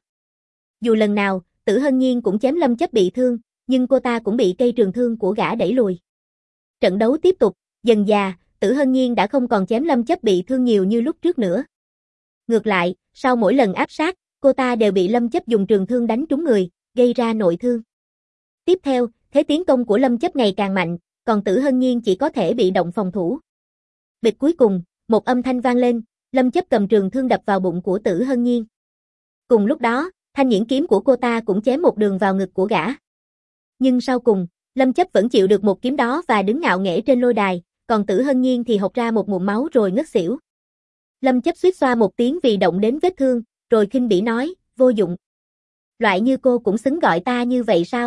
Dù lần nào, Tử Hân Nhiên cũng chém Lâm Chấp bị thương, nhưng cô ta cũng bị cây trường thương của gã đẩy lùi. Trận đấu tiếp tục, dần dà, Tử Hân Nhiên đã không còn chém Lâm Chấp bị thương nhiều như lúc trước nữa. Ngược lại, sau mỗi lần áp sát, cô ta đều bị Lâm Chấp dùng trường thương đánh trúng người, gây ra nội thương. Tiếp theo, thế tiến công của Lâm Chấp ngày càng mạnh, còn Tử Hân Nhiên chỉ có thể bị động phòng thủ. Bịch cuối cùng, một âm thanh vang lên, Lâm Chấp cầm trường thương đập vào bụng của Tử Hân Nhiên. Cùng lúc đó, thanh nhuyễn kiếm của cô ta cũng chém một đường vào ngực của gã. Nhưng sau cùng, Lâm Chấp vẫn chịu được một kiếm đó và đứng ngạo nghễ trên lôi đài, còn Tử Hân Nhiên thì hộc ra một ngụm máu rồi ngất xỉu. Lâm Chấp suýt xoa một tiếng vì động đến vết thương, rồi khinh bỉ nói, vô dụng. Loại như cô cũng xứng gọi ta như vậy sao?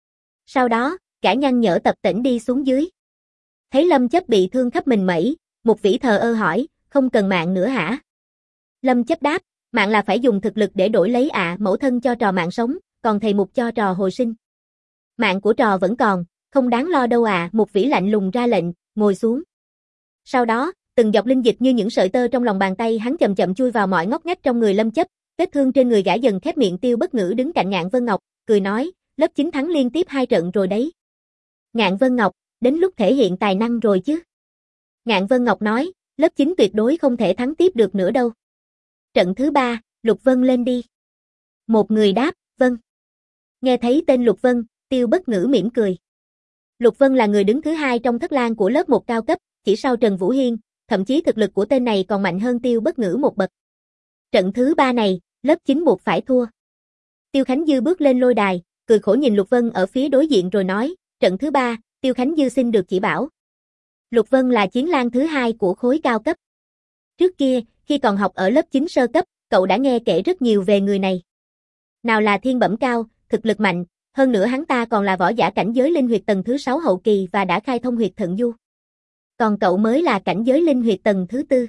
Sau đó, gã nhăn nhở tập tễnh đi xuống dưới. Thấy Lâm Chấp bị thương khắp mình mẩy, Mục Vĩ thờ ơ hỏi, không cần mạng nữa hả? Lâm Chấp đáp, mạng là phải dùng thực lực để đổi lấy ạ, à, mẫu thân cho trò mạng sống, còn thầy Mục cho trò hồi sinh. Mạng của trò vẫn còn, không đáng lo đâu à, Mục Vĩ lạnh lùng ra lệnh, ngồi xuống. Sau đó, từng giọt linh dịch như những sợi tơ trong lòng bàn tay hắn chậm chậm chui vào mọi ngóc ngách trong người Lâm Chấp, vết thương trên người gã dần khép miệng. Tiêu Bất Ngữ đứng cạnh Ngạn Vân Ngọc, cười nói, lớp chín thắng liên tiếp hai trận rồi đấy. Ngạn Vân Ngọc, đến lúc thể hiện tài năng rồi chứ. Ngạn Vân Ngọc nói, lớp chín tuyệt đối không thể thắng tiếp được nữa đâu. Trận thứ ba, Lục Vân lên đi. Một người đáp, vâng. Nghe thấy tên Lục Vân, Tiêu Bất Ngữ mỉm cười. Lục Vân là người đứng thứ hai trong thất lang của lớp một cao cấp, chỉ sau Trần Vũ Hiên, thậm chí thực lực của tên này còn mạnh hơn Tiêu Bất Ngữ một bậc. Trận thứ ba này, lớp chín buộc phải thua. Tiêu Khánh Dư bước lên lôi đài, cười khổ nhìn Lục Vân ở phía đối diện rồi nói, trận thứ ba, Tiêu Khánh Dư xin được chỉ bảo. Lục Vân là chiến lang thứ hai của khối cao cấp. Trước kia, khi còn học ở lớp chín sơ cấp, cậu đã nghe kể rất nhiều về người này. Nào là thiên bẩm cao, thực lực mạnh, hơn nữa hắn ta còn là võ giả cảnh giới linh huyệt tầng thứ sáu hậu kỳ và đã khai thông huyệt thận du. Còn cậu mới là cảnh giới linh huyệt tầng thứ tư.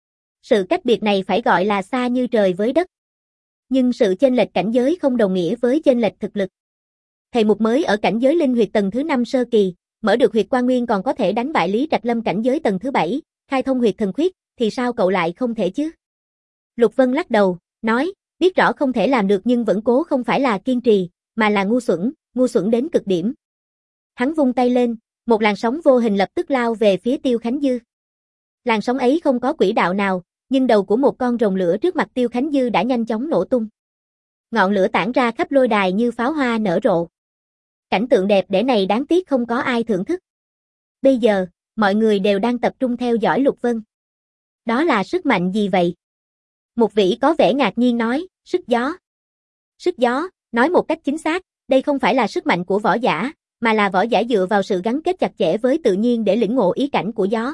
Sự cách biệt này phải gọi là xa như trời với đất. Nhưng sự chênh lệch cảnh giới không đồng nghĩa với chênh lệch thực lực. Thầy Mục mới ở cảnh giới linh huyệt tầng thứ năm sơ kỳ, mở được huyệt Quan Nguyên còn có thể đánh bại Lý Trạch Lâm cảnh giới tầng thứ bảy, khai thông huyệt thần khuyết, thì sao cậu lại không thể chứ? Lục Vân lắc đầu, nói, biết rõ không thể làm được nhưng vẫn cố không phải là kiên trì, mà là ngu xuẩn, ngu xuẩn đến cực điểm. Hắn vung tay lên, một làn sóng vô hình lập tức lao về phía Tiêu Khánh Dư. Làn sóng ấy không có quỹ đạo nào, nhưng đầu của một con rồng lửa trước mặt Tiêu Khánh Dư đã nhanh chóng nổ tung. Ngọn lửa tản ra khắp lôi đài như pháo hoa nở rộ. Cảnh tượng đẹp đẽ này đáng tiếc không có ai thưởng thức. Bây giờ, mọi người đều đang tập trung theo dõi Lục Vân. Đó là sức mạnh gì vậy? Mục Vĩ có vẻ ngạc nhiên nói, sức gió. Sức gió, nói một cách chính xác, đây không phải là sức mạnh của võ giả, mà là võ giả dựa vào sự gắn kết chặt chẽ với tự nhiên để lĩnh ngộ ý cảnh của gió.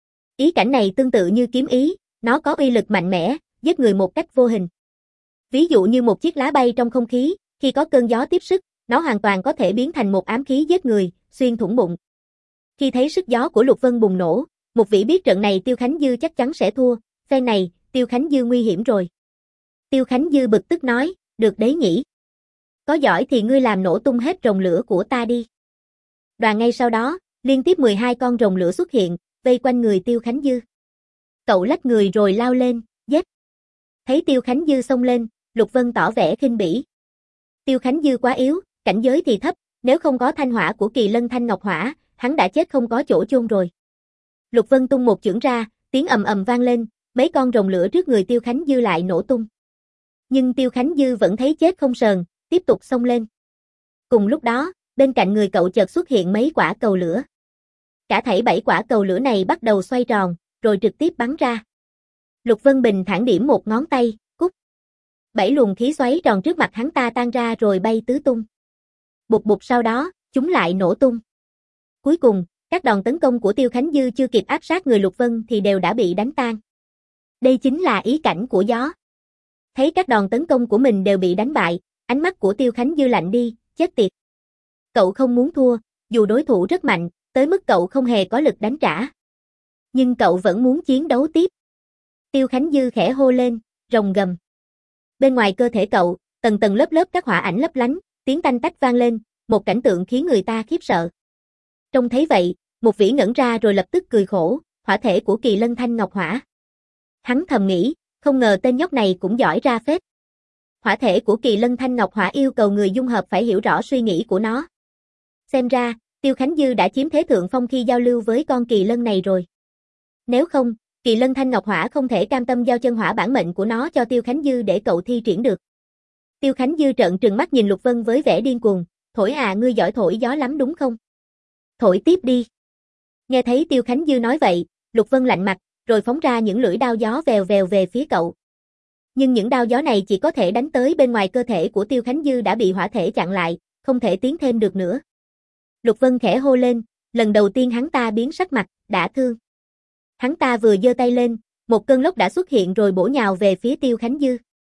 Ý cảnh này tương tự như kiếm ý, nó có uy lực mạnh mẽ, giết người một cách vô hình. Ví dụ như một chiếc lá bay trong không khí, khi có cơn gió tiếp sức, nó hoàn toàn có thể biến thành một ám khí giết người, xuyên thủng bụng. Khi thấy sức gió của Lục Vân bùng nổ, Mục Vĩ biết trận này Tiêu Khánh Dư chắc chắn sẽ thua, phen này, Tiêu Khánh Dư nguy hiểm rồi. Tiêu Khánh Dư bực tức nói, được đấy nhỉ. Có giỏi thì ngươi làm nổ tung hết rồng lửa của ta đi. Đoàn ngay sau đó, liên tiếp mười hai con rồng lửa xuất hiện, vây quanh người Tiêu Khánh Dư. Cậu lách người rồi lao lên, giết. Thấy Tiêu Khánh Dư xông lên, Lục Vân tỏ vẻ khinh bỉ. Tiêu Khánh Dư quá yếu, cảnh giới thì thấp, nếu không có thanh hỏa của Kỳ Lân Thanh Ngọc Hỏa, hắn đã chết không có chỗ chôn rồi. Lục Vân tung một chưởng ra, tiếng ầm ầm vang lên, mấy con rồng lửa trước người Tiêu Khánh Dư lại nổ tung. Nhưng Tiêu Khánh Dư vẫn thấy chết không sờn, tiếp tục xông lên. Cùng lúc đó, bên cạnh người cậu chợt xuất hiện mấy quả cầu lửa. Cả thảy bảy quả cầu lửa này bắt đầu xoay tròn, rồi trực tiếp bắn ra. Lục Vân bình thản điểm một ngón tay, cút. Bảy luồng khí xoáy tròn trước mặt hắn ta tan ra rồi bay tứ tung. Bụt bụt sau đó, chúng lại nổ tung. Cuối cùng, các đòn tấn công của Tiêu Khánh Dư chưa kịp áp sát người Lục Vân thì đều đã bị đánh tan. Đây chính là ý cảnh của gió. Thấy các đòn tấn công của mình đều bị đánh bại, ánh mắt của Tiêu Khánh Dư lạnh đi, chết tiệt. Cậu không muốn thua, dù đối thủ rất mạnh, tới mức cậu không hề có lực đánh trả. Nhưng cậu vẫn muốn chiến đấu tiếp. Tiêu Khánh Dư khẽ hô lên, rồng gầm. Bên ngoài cơ thể cậu, tầng tầng lớp lớp các hỏa ảnh lấp lánh, tiếng tanh tách vang lên, một cảnh tượng khiến người ta khiếp sợ. Trông thấy vậy, Mục Vĩ ngẩn ra rồi lập tức cười khổ, hỏa thể của Kỳ Lân Thanh Ngọc Hỏa. Hắn thầm nghĩ, không ngờ tên nhóc này cũng giỏi ra phết. Hỏa thể của Kỳ Lân Thanh Ngọc Hỏa yêu cầu người dung hợp phải hiểu rõ suy nghĩ của nó. Xem ra, Tiêu Khánh Dư đã chiếm thế thượng phong khi giao lưu với con Kỳ Lân này rồi. Nếu không, Kỳ Lân Thanh Ngọc Hỏa không thể cam tâm giao chân hỏa bản mệnh của nó cho Tiêu Khánh Dư để cậu thi triển được. Tiêu Khánh Dư trợn trừng mắt nhìn Lục Vân với vẻ điên cuồng, thổi à ngươi giỏi thổi gió lắm đúng không? Thổi tiếp đi. Nghe thấy Tiêu Khánh Dư nói vậy, Lục Vân lạnh mặt, rồi phóng ra những lưỡi đao gió vèo vèo về phía cậu. Nhưng những đao gió này chỉ có thể đánh tới bên ngoài cơ thể của Tiêu Khánh Dư đã bị hỏa thể chặn lại, không thể tiến thêm được nữa. Lục Vân khẽ hô lên, lần đầu tiên hắn ta biến sắc mặt, đã thương. Hắn ta vừa giơ tay lên, một cơn lốc đã xuất hiện rồi bổ nhào về phía Tiêu Khánh Dư.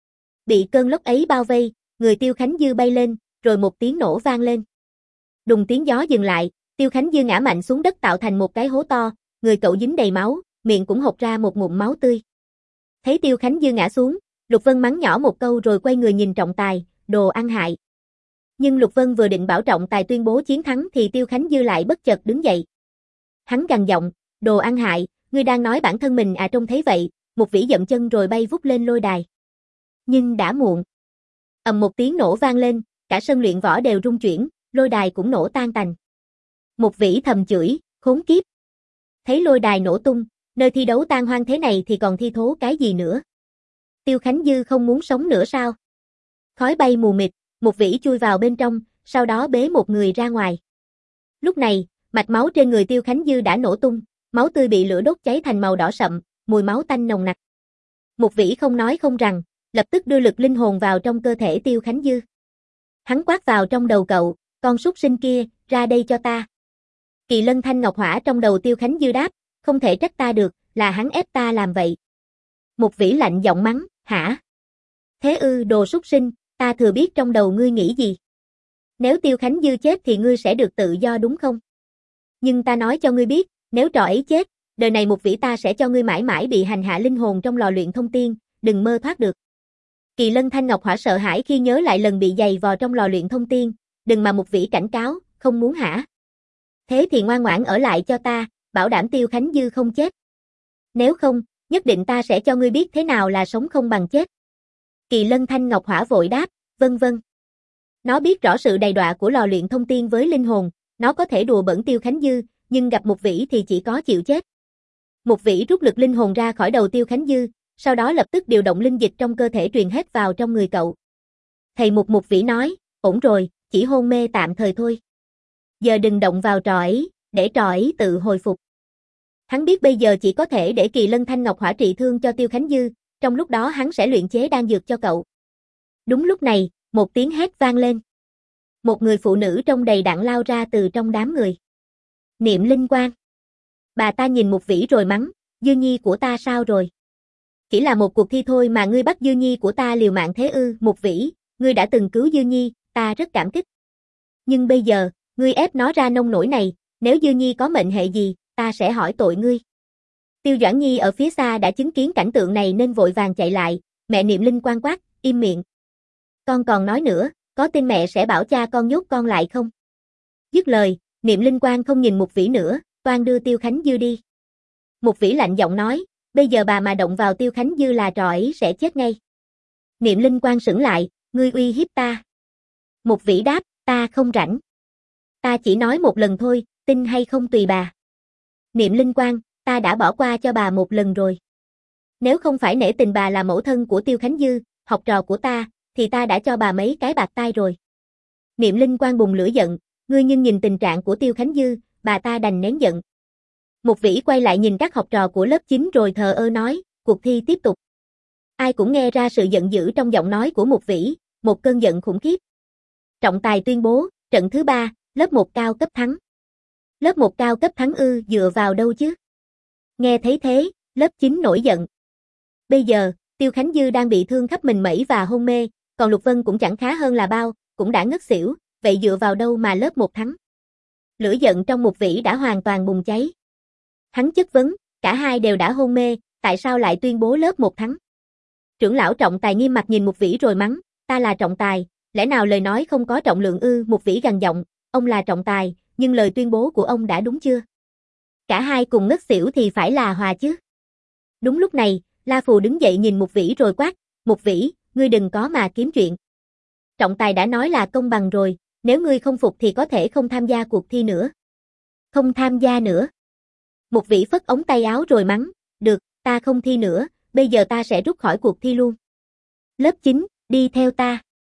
Bị cơn lốc ấy bao vây, người Tiêu Khánh Dư bay lên, rồi một tiếng nổ vang lên. Đùng tiếng gió dừng lại, Tiêu Khánh Dư ngã mạnh xuống đất tạo thành một cái hố to, người cậu dính đầy máu, miệng cũng hộc ra một ngụm máu tươi. Thấy Tiêu Khánh Dư ngã xuống, Lục Vân mắng nhỏ một câu rồi quay người nhìn Trọng Tài, đồ ăn hại. Nhưng Lục Vân vừa định bảo Trọng Tài tuyên bố chiến thắng thì Tiêu Khánh Dư lại bất chợt đứng dậy. Hắn gằn giọng, đồ ăn hại, ngươi đang nói bản thân mình à? Trông thấy vậy, một vĩ dậm chân rồi bay vút lên lôi đài. Nhưng đã muộn. Ầm một tiếng nổ vang lên, cả sân luyện võ đều rung chuyển, lôi đài cũng nổ tan tành. Một vĩ thầm chửi, khốn kiếp. Thấy lôi đài nổ tung, nơi thi đấu tan hoang thế này thì còn thi thố cái gì nữa? Tiêu Khánh Dư không muốn sống nữa sao? Khói bay mù mịt, một vĩ chui vào bên trong, sau đó bế một người ra ngoài. Lúc này, mạch máu trên người Tiêu Khánh Dư đã nổ tung, máu tươi bị lửa đốt cháy thành màu đỏ sậm, mùi máu tanh nồng nặc. Một vĩ không nói không rằng, lập tức đưa lực linh hồn vào trong cơ thể Tiêu Khánh Dư. Hắn quát vào trong đầu cậu, con súc sinh kia, ra đây cho ta. Kỳ lân thanh ngọc hỏa trong đầu Tiêu Khánh Dư đáp, không thể trách ta được, là hắn ép ta làm vậy. Một vĩ lạnh giọng mắng, hả? Thế ư, đồ súc sinh, ta thừa biết trong đầu ngươi nghĩ gì. Nếu Tiêu Khánh Dư chết thì ngươi sẽ được tự do đúng không? Nhưng ta nói cho ngươi biết, nếu trò ấy chết, đời này một vĩ ta sẽ cho ngươi mãi mãi bị hành hạ linh hồn trong lò luyện thông tiên, đừng mơ thoát được. Kỳ lân thanh ngọc hỏa sợ hãi khi nhớ lại lần bị giày vò trong lò luyện thông tiên, đừng mà một vĩ cảnh cáo, không muốn hả? Thế thì ngoan ngoãn ở lại cho ta, bảo đảm Tiêu Khánh Dư không chết. Nếu không, nhất định ta sẽ cho ngươi biết thế nào là sống không bằng chết. Kỳ lân thanh ngọc hỏa vội đáp, vân vân. Nó biết rõ sự đầy đọa của lò luyện thông tiên với linh hồn, nó có thể đùa bỡn Tiêu Khánh Dư, nhưng gặp một vĩ thì chỉ có chịu chết. Một vĩ rút lực linh hồn ra khỏi đầu Tiêu Khánh Dư, sau đó lập tức điều động linh dịch trong cơ thể truyền hết vào trong người cậu. Thầy Mục Mục Vĩ nói, ổn rồi, chỉ hôn mê tạm thời thôi. Giờ đừng động vào trò ấy, để trò ấy tự hồi phục. Hắn biết bây giờ chỉ có thể để Kỳ lân thanh ngọc hỏa trị thương cho Tiêu Khánh Dư, trong lúc đó hắn sẽ luyện chế đan dược cho cậu. Đúng lúc này, một tiếng hét vang lên. Một người phụ nữ trong đầy đặn lao ra từ trong đám người. Niệm Linh Quang. Bà ta nhìn một vĩ rồi mắng, Dư Nhi của ta sao rồi? Chỉ là một cuộc thi thôi mà ngươi bắt Dư Nhi của ta liều mạng thế ư? Một vĩ, ngươi đã từng cứu Dư Nhi, ta rất cảm kích. Nhưng bây giờ, ngươi ép nó ra nông nổi này, nếu Dư Nhi có mệnh hệ gì, ta sẽ hỏi tội ngươi. Tiêu Doãn Nhi ở phía xa đã chứng kiến cảnh tượng này nên vội vàng chạy lại, mẹ Niệm Linh Quang quát, im miệng. Con còn nói nữa, có tin mẹ sẽ bảo cha con nhốt con lại không? Dứt lời, Niệm Linh Quang không nhìn một vĩ nữa, toan đưa Tiêu Khánh Dư đi. Một vĩ lạnh giọng nói, bây giờ bà mà động vào Tiêu Khánh Dư là trò ấy sẽ chết ngay. Niệm Linh Quang sững lại, ngươi uy hiếp ta. Một vĩ đáp, ta không rảnh. Ta chỉ nói một lần thôi, tin hay không tùy bà. Niệm Linh Quang, ta đã bỏ qua cho bà một lần rồi. Nếu không phải nể tình bà là mẫu thân của Tiêu Khánh Dư, học trò của ta, thì ta đã cho bà mấy cái bạc tai rồi. Niệm Linh Quang bùng lửa giận, ngươi nhưng nhìn tình trạng của Tiêu Khánh Dư, bà ta đành nén giận. Một vĩ quay lại nhìn các học trò của lớp chín rồi thờ ơ nói, cuộc thi tiếp tục. Ai cũng nghe ra sự giận dữ trong giọng nói của một vĩ, một cơn giận khủng khiếp. Trọng tài tuyên bố, trận thứ ba, lớp một cao cấp thắng. Lớp một cao cấp thắng ư, dựa vào đâu chứ? Nghe thấy thế, lớp chín nổi giận. Bây giờ, Tiêu Khánh Dư đang bị thương khắp mình mẩy và hôn mê, còn Lục Vân cũng chẳng khá hơn là bao, cũng đã ngất xỉu, vậy dựa vào đâu mà lớp một thắng? Lửa giận trong một vĩ đã hoàn toàn bùng cháy. Hắn chất vấn, cả hai đều đã hôn mê, tại sao lại tuyên bố lớp một thắng? Trưởng lão Trọng Tài nghiêm mặt nhìn một vĩ rồi mắng, ta là Trọng Tài, lẽ nào lời nói không có trọng lượng ư? Một vĩ gằn giọng, ông là Trọng Tài, nhưng lời tuyên bố của ông đã đúng chưa? Cả hai cùng ngất xỉu thì phải là hòa chứ? Đúng lúc này, La Phù đứng dậy nhìn một vĩ rồi quát, một vĩ, ngươi đừng có mà kiếm chuyện. Trọng Tài đã nói là công bằng rồi, nếu ngươi không phục thì có thể không tham gia cuộc thi nữa. Không tham gia nữa. Một vĩ phất ống tay áo rồi mắng, được, ta không thi nữa, bây giờ ta sẽ rút khỏi cuộc thi luôn. Lớp chín, đi theo ta.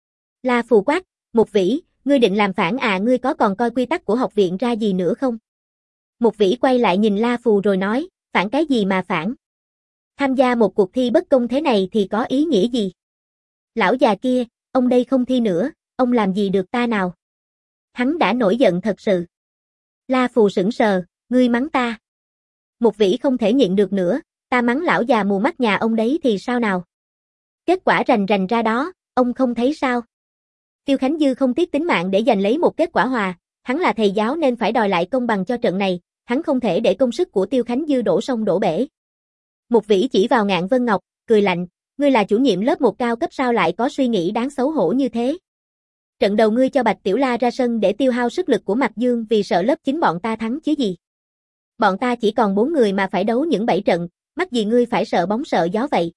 La Phù quát, một vĩ, ngươi định làm phản à? Ngươi có còn coi quy tắc của học viện ra gì nữa không? Một vĩ quay lại nhìn La Phù rồi nói, phản cái gì mà phản? Tham gia một cuộc thi bất công thế này thì có ý nghĩa gì? Lão già kia, ông đây không thi nữa, ông làm gì được ta nào? Hắn đã nổi giận thật sự. La Phù sững sờ, ngươi mắng ta. Mục Vĩ không thể nhịn được nữa, ta mắng lão già mù mắt nhà ông đấy thì sao nào? Kết quả rành rành ra đó, ông không thấy sao? Tiêu Khánh Dư không tiếc tính mạng để giành lấy một kết quả hòa, hắn là thầy giáo nên phải đòi lại công bằng cho trận này, hắn không thể để công sức của Tiêu Khánh Dư đổ sông đổ bể. Mục Vĩ chỉ vào Ngạn Vân Ngọc, cười lạnh, ngươi là chủ nhiệm lớp một cao cấp sao lại có suy nghĩ đáng xấu hổ như thế? Trận đầu ngươi cho Bạch Tiểu La ra sân để tiêu hao sức lực của Mạc Dương vì sợ lớp chín bọn ta thắng chứ gì. Bọn ta chỉ còn bốn người mà phải đấu những bảy trận, mắc gì ngươi phải sợ bóng sợ gió vậy?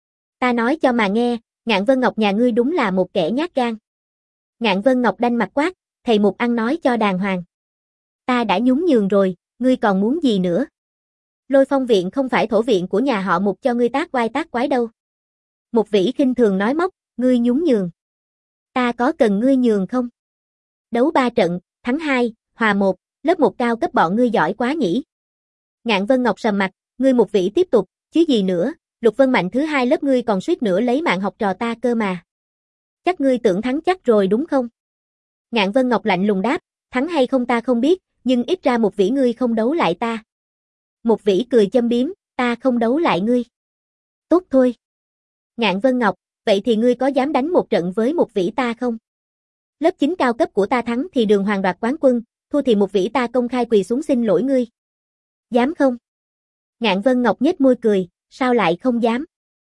Ta nói cho mà nghe, Ngạn Vân Ngọc nhà ngươi đúng là một kẻ nhát gan. Ngạn Vân Ngọc đanh mặt quát, thầy Mục ăn nói cho đàng hoàng. Ta đã nhún nhường rồi, ngươi còn muốn gì nữa? Lôi Phong viện không phải thổ viện của nhà họ Mục cho ngươi tác quai tác quái đâu. Mục Vĩ khinh thường nói móc, ngươi nhún nhường. Ta có cần ngươi nhường không? Đấu ba trận, thắng hai, hòa một, lớp một cao cấp bọn ngươi giỏi quá nhỉ. Ngạn Vân Ngọc sầm mặt, ngươi Mục Vĩ tiếp tục, chứ gì nữa, Lục Vân Mạnh thứ hai lớp ngươi còn suýt nữa lấy mạng học trò ta cơ mà. Chắc ngươi tưởng thắng chắc rồi đúng không? Ngạn Vân Ngọc lạnh lùng đáp, thắng hay không ta không biết, nhưng ít ra Mục Vĩ ngươi không đấu lại ta. Mục Vĩ cười châm biếm, ta không đấu lại ngươi. Tốt thôi. Ngạn Vân Ngọc, vậy thì ngươi có dám đánh một trận với Mục Vĩ ta không? Lớp chín cao cấp của ta thắng thì Đường Hoàng đoạt quán quân, thua thì Mục Vĩ ta công khai quỳ xuống xin lỗi ngươi. Dám không? Ngạn Vân Ngọc nhếch môi cười, sao lại không dám?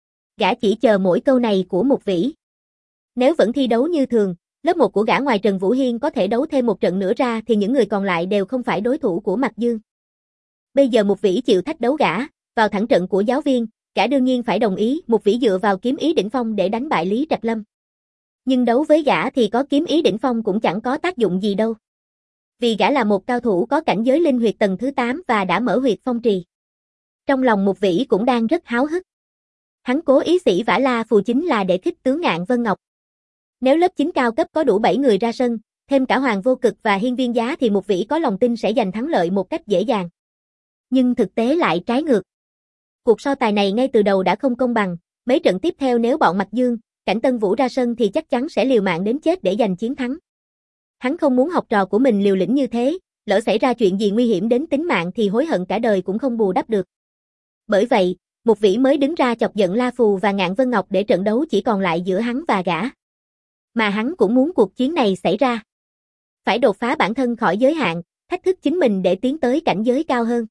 Gã chỉ chờ mỗi câu này của Mục Vĩ. Nếu vẫn thi đấu như thường, lớp một của gã ngoài Trần Vũ Hiên có thể đấu thêm một trận nữa ra thì những người còn lại đều không phải đối thủ của Mạc Dương. Bây giờ Mục Vĩ chịu thách đấu gã, vào thẳng trận của giáo viên, gã đương nhiên phải đồng ý. Mục Vĩ dựa vào kiếm ý đỉnh phong để đánh bại Lý Trạch Lâm. Nhưng đấu với gã thì có kiếm ý đỉnh phong cũng chẳng có tác dụng gì đâu. Vì gã là một cao thủ có cảnh giới linh huyệt tầng thứ tám và đã mở huyệt phong trì. Trong lòng Mục Vĩ cũng đang rất háo hức. Hắn cố ý xỉ vả La Phù chính là để khích tướng Ngạn Vân Ngọc. Nếu lớp chín cao cấp có đủ bảy người ra sân, thêm cả Hoàng Vô Cực và Hiên Viên Giá thì Mục Vĩ có lòng tin sẽ giành thắng lợi một cách dễ dàng. Nhưng thực tế lại trái ngược. Cuộc so tài này ngay từ đầu đã không công bằng, mấy trận tiếp theo nếu bọn Mạc Dương, Cảnh Tân Vũ ra sân thì chắc chắn sẽ liều mạng đến chết để giành chiến thắng. Hắn không muốn học trò của mình liều lĩnh như thế, lỡ xảy ra chuyện gì nguy hiểm đến tính mạng thì hối hận cả đời cũng không bù đắp được. Bởi vậy, Mục Vĩ mới đứng ra chọc giận La Phù và Ngạn Vân Ngọc để trận đấu chỉ còn lại giữa hắn và gã. Mà hắn cũng muốn cuộc chiến này xảy ra. Phải đột phá bản thân khỏi giới hạn, thách thức chính mình để tiến tới cảnh giới cao hơn.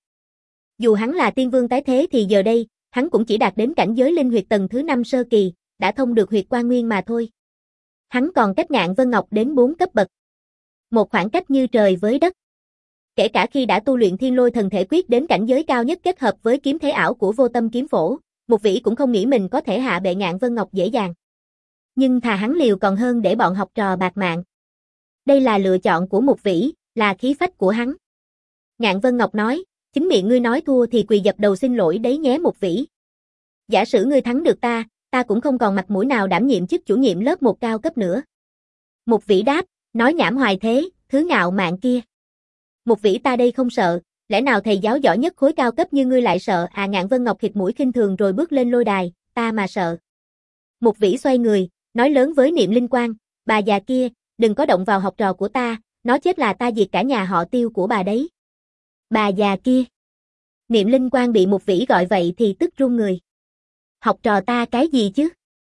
Dù hắn là tiên vương tái thế thì giờ đây, hắn cũng chỉ đạt đến cảnh giới linh huyệt tầng thứ năm sơ kỳ, đã thông được huyệt quan nguyên mà thôi. Hắn còn cách Ngạn Vân Ngọc đến bốn cấp bậc. Một khoảng cách như trời với đất. Kể cả khi đã tu luyện Thiên Lôi Thần Thể Quyết đến cảnh giới cao nhất kết hợp với kiếm thế ảo của Vô Tâm Kiếm Phổ, Mục Vĩ cũng không nghĩ mình có thể hạ bệ Ngạn Vân Ngọc dễ dàng. Nhưng thà hắn liều còn hơn để bọn học trò bạc mạng. Đây là lựa chọn của Mục Vĩ, là khí phách của hắn. Ngạn Vân Ngọc nói, chính miệng ngươi nói thua thì quỳ dập đầu xin lỗi đấy nhé Mục Vĩ. Giả sử ngươi thắng được ta, ta cũng không còn mặt mũi nào đảm nhiệm chức chủ nhiệm lớp một cao cấp nữa. Mục Vĩ đáp, nói nhảm hoài thế, thứ ngạo mạn kia. Mục Vĩ ta đây không sợ, lẽ nào thầy giáo giỏi nhất khối cao cấp như ngươi lại sợ à? Ngạn Vân Ngọc khịt mũi khinh thường rồi bước lên lôi đài, ta mà sợ. Mục Vĩ xoay người, nói lớn với Niệm Linh Quang, bà già kia, đừng có động vào học trò của ta, nó chết là ta diệt cả nhà họ Tiêu của bà đấy. Bà già kia. Niệm Linh Quang bị Mục Vĩ gọi vậy thì tức run người. Học trò ta cái gì chứ?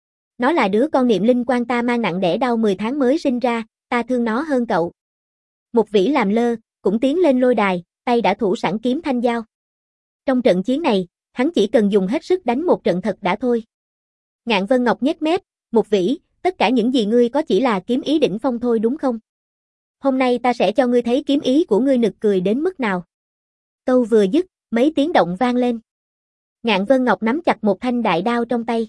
Nó là đứa con Niệm Linh Quang ta mang nặng đẻ đau mười tháng mới sinh ra, ta thương nó hơn cậu. Mục Vĩ làm lơ, cũng tiến lên lôi đài, tay đã thủ sẵn kiếm thanh dao. Trong trận chiến này, hắn chỉ cần dùng hết sức đánh một trận thật đã thôi. Ngạn Vân Ngọc nhếch mép, Mục Vĩ, tất cả những gì ngươi có chỉ là kiếm ý đỉnh phong thôi đúng không? Hôm nay ta sẽ cho ngươi thấy kiếm ý của ngươi nực cười đến mức nào. Câu vừa dứt, mấy tiếng động vang lên. Ngạn Vân Ngọc nắm chặt một thanh đại đao trong tay.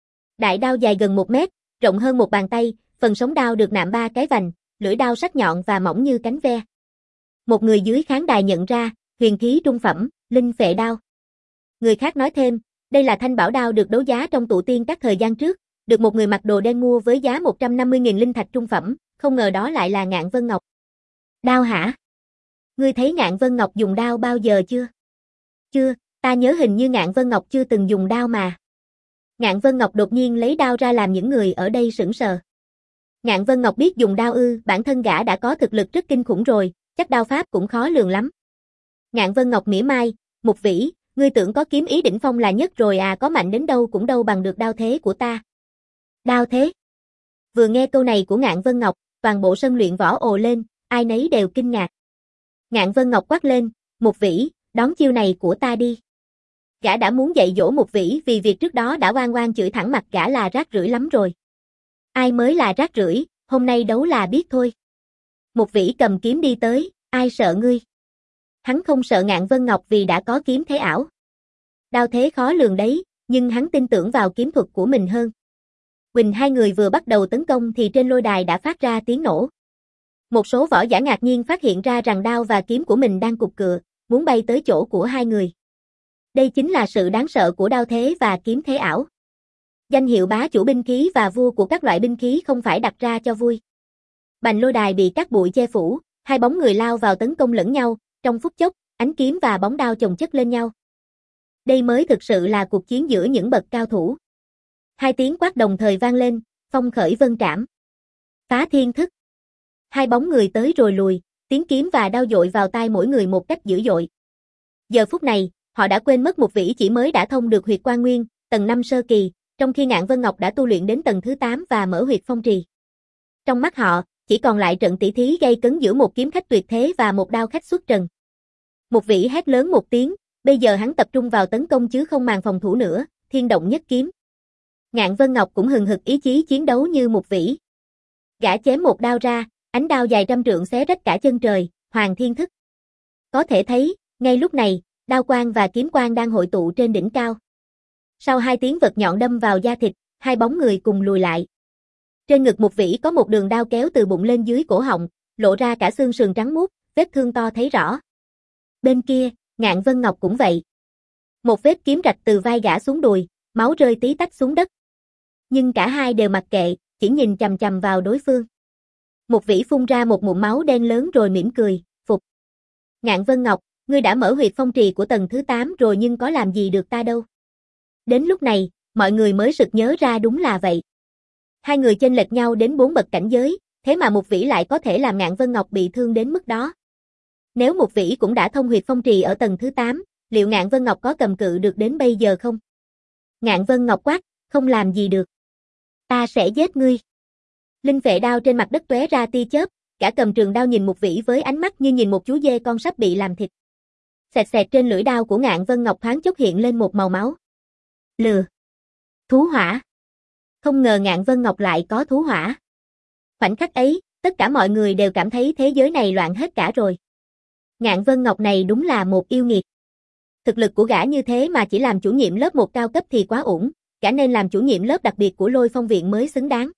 Đại đao dài gần một mét, rộng hơn một bàn tay, phần sống đao được nạm ba cái vành, lưỡi đao sắc nhọn và mỏng như cánh ve. Một người dưới khán đài nhận ra, huyền khí trung phẩm, linh phệ đao. Người khác nói thêm, đây là thanh bảo đao được đấu giá trong tụ tiên các thời gian trước, được một người mặc đồ đen mua với giá một trăm năm mươi nghìn linh thạch trung phẩm, không ngờ đó lại là Ngạn Vân Ngọc. Đao hả? Ngươi thấy Ngạn Vân Ngọc dùng đao bao giờ chưa? Chưa, Ta nhớ hình như Ngạn Vân Ngọc chưa từng dùng đao mà. Ngạn Vân Ngọc đột nhiên lấy đao ra làm những người ở đây sững sờ. Ngạn Vân Ngọc biết dùng đao ư, bản thân gã đã có thực lực rất kinh khủng rồi, chắc đao pháp cũng khó lường lắm. Ngạn Vân Ngọc mỉa mai, Mục Vĩ, ngươi tưởng có kiếm ý đỉnh phong là nhất rồi à, có mạnh đến đâu cũng đâu bằng được đao thế của ta. Đao thế? Vừa nghe câu này của Ngạn Vân Ngọc, toàn bộ sân luyện võ ồ lên, ai nấy đều kinh ngạc. Ngạn Vân Ngọc quát lên, Mục Vĩ, đón chiêu này của ta đi. Gã đã muốn dạy dỗ Mục Vĩ vì việc trước đó đã oan oan chửi thẳng mặt gã là rác rưởi lắm rồi. Ai mới là rác rưởi, hôm nay đấu là biết thôi. Mục Vĩ cầm kiếm đi tới, ai sợ ngươi? Hắn không sợ Ngạn Vân Ngọc vì đã có kiếm thế ảo. Đao thế khó lường đấy, nhưng hắn tin tưởng vào kiếm thuật của mình hơn. Quỳnh hai người vừa bắt đầu tấn công thì trên lôi đài đã phát ra tiếng nổ. Một số võ giả ngạc nhiên phát hiện ra rằng đao và kiếm của mình đang cục cựa, muốn bay tới chỗ của hai người. Đây chính là sự đáng sợ của đao thế và kiếm thế ảo. Danh hiệu bá chủ binh khí và vua của các loại binh khí không phải đặt ra cho vui. Bành lôi đài bị cát bụi che phủ, hai bóng người lao vào tấn công lẫn nhau, trong phút chốc, ánh kiếm và bóng đao chồng chất lên nhau. Đây mới thực sự là cuộc chiến giữa những bậc cao thủ. Hai tiếng quát đồng thời vang lên, phong khởi vân trảm. Phá thiên thức. Hai bóng người tới rồi lùi, tiếng kiếm và đao dội vào tai mỗi người một cách dữ dội. Giờ phút này, họ đã quên mất Mục Vĩ chỉ mới đã thông được huyệt Quan Nguyên, tầng năm sơ kỳ, trong khi Ngạn Vân Ngọc đã tu luyện đến tầng thứ tám và mở huyệt Phong Trì. Trong mắt họ, chỉ còn lại trận tỷ thí gay cấn giữa một kiếm khách tuyệt thế và một đao khách xuất trần. Mục Vĩ hét lớn một tiếng, bây giờ hắn tập trung vào tấn công chứ không màng phòng thủ nữa, thiên động nhất kiếm. Ngạn Vân Ngọc cũng hừng hực ý chí chiến đấu như Mục Vĩ. Gã chém một đao ra, ánh đao dài trăm trượng xé rách cả chân trời, Hoàng Thiên Thức. Có thể thấy, ngay lúc này, đao quang và kiếm quang đang hội tụ trên đỉnh cao. Sau hai tiếng vật nhọn đâm vào da thịt, hai bóng người cùng lùi lại. Trên ngực Mục Vĩ có một đường đao kéo từ bụng lên dưới cổ họng, lộ ra cả xương sườn trắng muốt, vết thương to thấy rõ. Bên kia, Ngạn Vân Ngọc cũng vậy. Một vết kiếm rạch từ vai gã xuống đùi, máu rơi tí tách xuống đất. Nhưng cả hai đều mặc kệ, chỉ nhìn chằm chằm vào đối phương. Mục Vĩ phun ra một ngụm máu đen lớn rồi mỉm cười, phục. Ngạn Vân Ngọc, ngươi đã mở huyệt phong trì của tầng thứ tám rồi nhưng có làm gì được ta đâu. Đến lúc này, mọi người mới sực nhớ ra đúng là vậy. Hai người chênh lệch nhau đến bốn bậc cảnh giới, thế mà Mục Vĩ lại có thể làm Ngạn Vân Ngọc bị thương đến mức đó. Nếu Mục Vĩ cũng đã thông huyệt phong trì ở tầng thứ tám, liệu Ngạn Vân Ngọc có cầm cự được đến bây giờ không? Ngạn Vân Ngọc quát, không làm gì được. Ta sẽ giết ngươi. Linh phệ đao trên mặt đất tóe ra tia chớp, cả cầm trường đao nhìn Mục Vĩ với ánh mắt như nhìn một chú dê con sắp bị làm thịt. Xẹt xẹt trên lưỡi đao của Ngạn Vân Ngọc thoáng chốc hiện lên một màu máu. Lừa. Thú hỏa. Không ngờ Ngạn Vân Ngọc lại có thú hỏa. Khoảnh khắc ấy, tất cả mọi người đều cảm thấy thế giới này loạn hết cả rồi. Ngạn Vân Ngọc này đúng là một yêu nghiệt. Thực lực của gã như thế mà chỉ làm chủ nhiệm lớp một cao cấp thì quá uổng, gã nên làm chủ nhiệm lớp đặc biệt của Lôi Phong viện mới xứng đáng.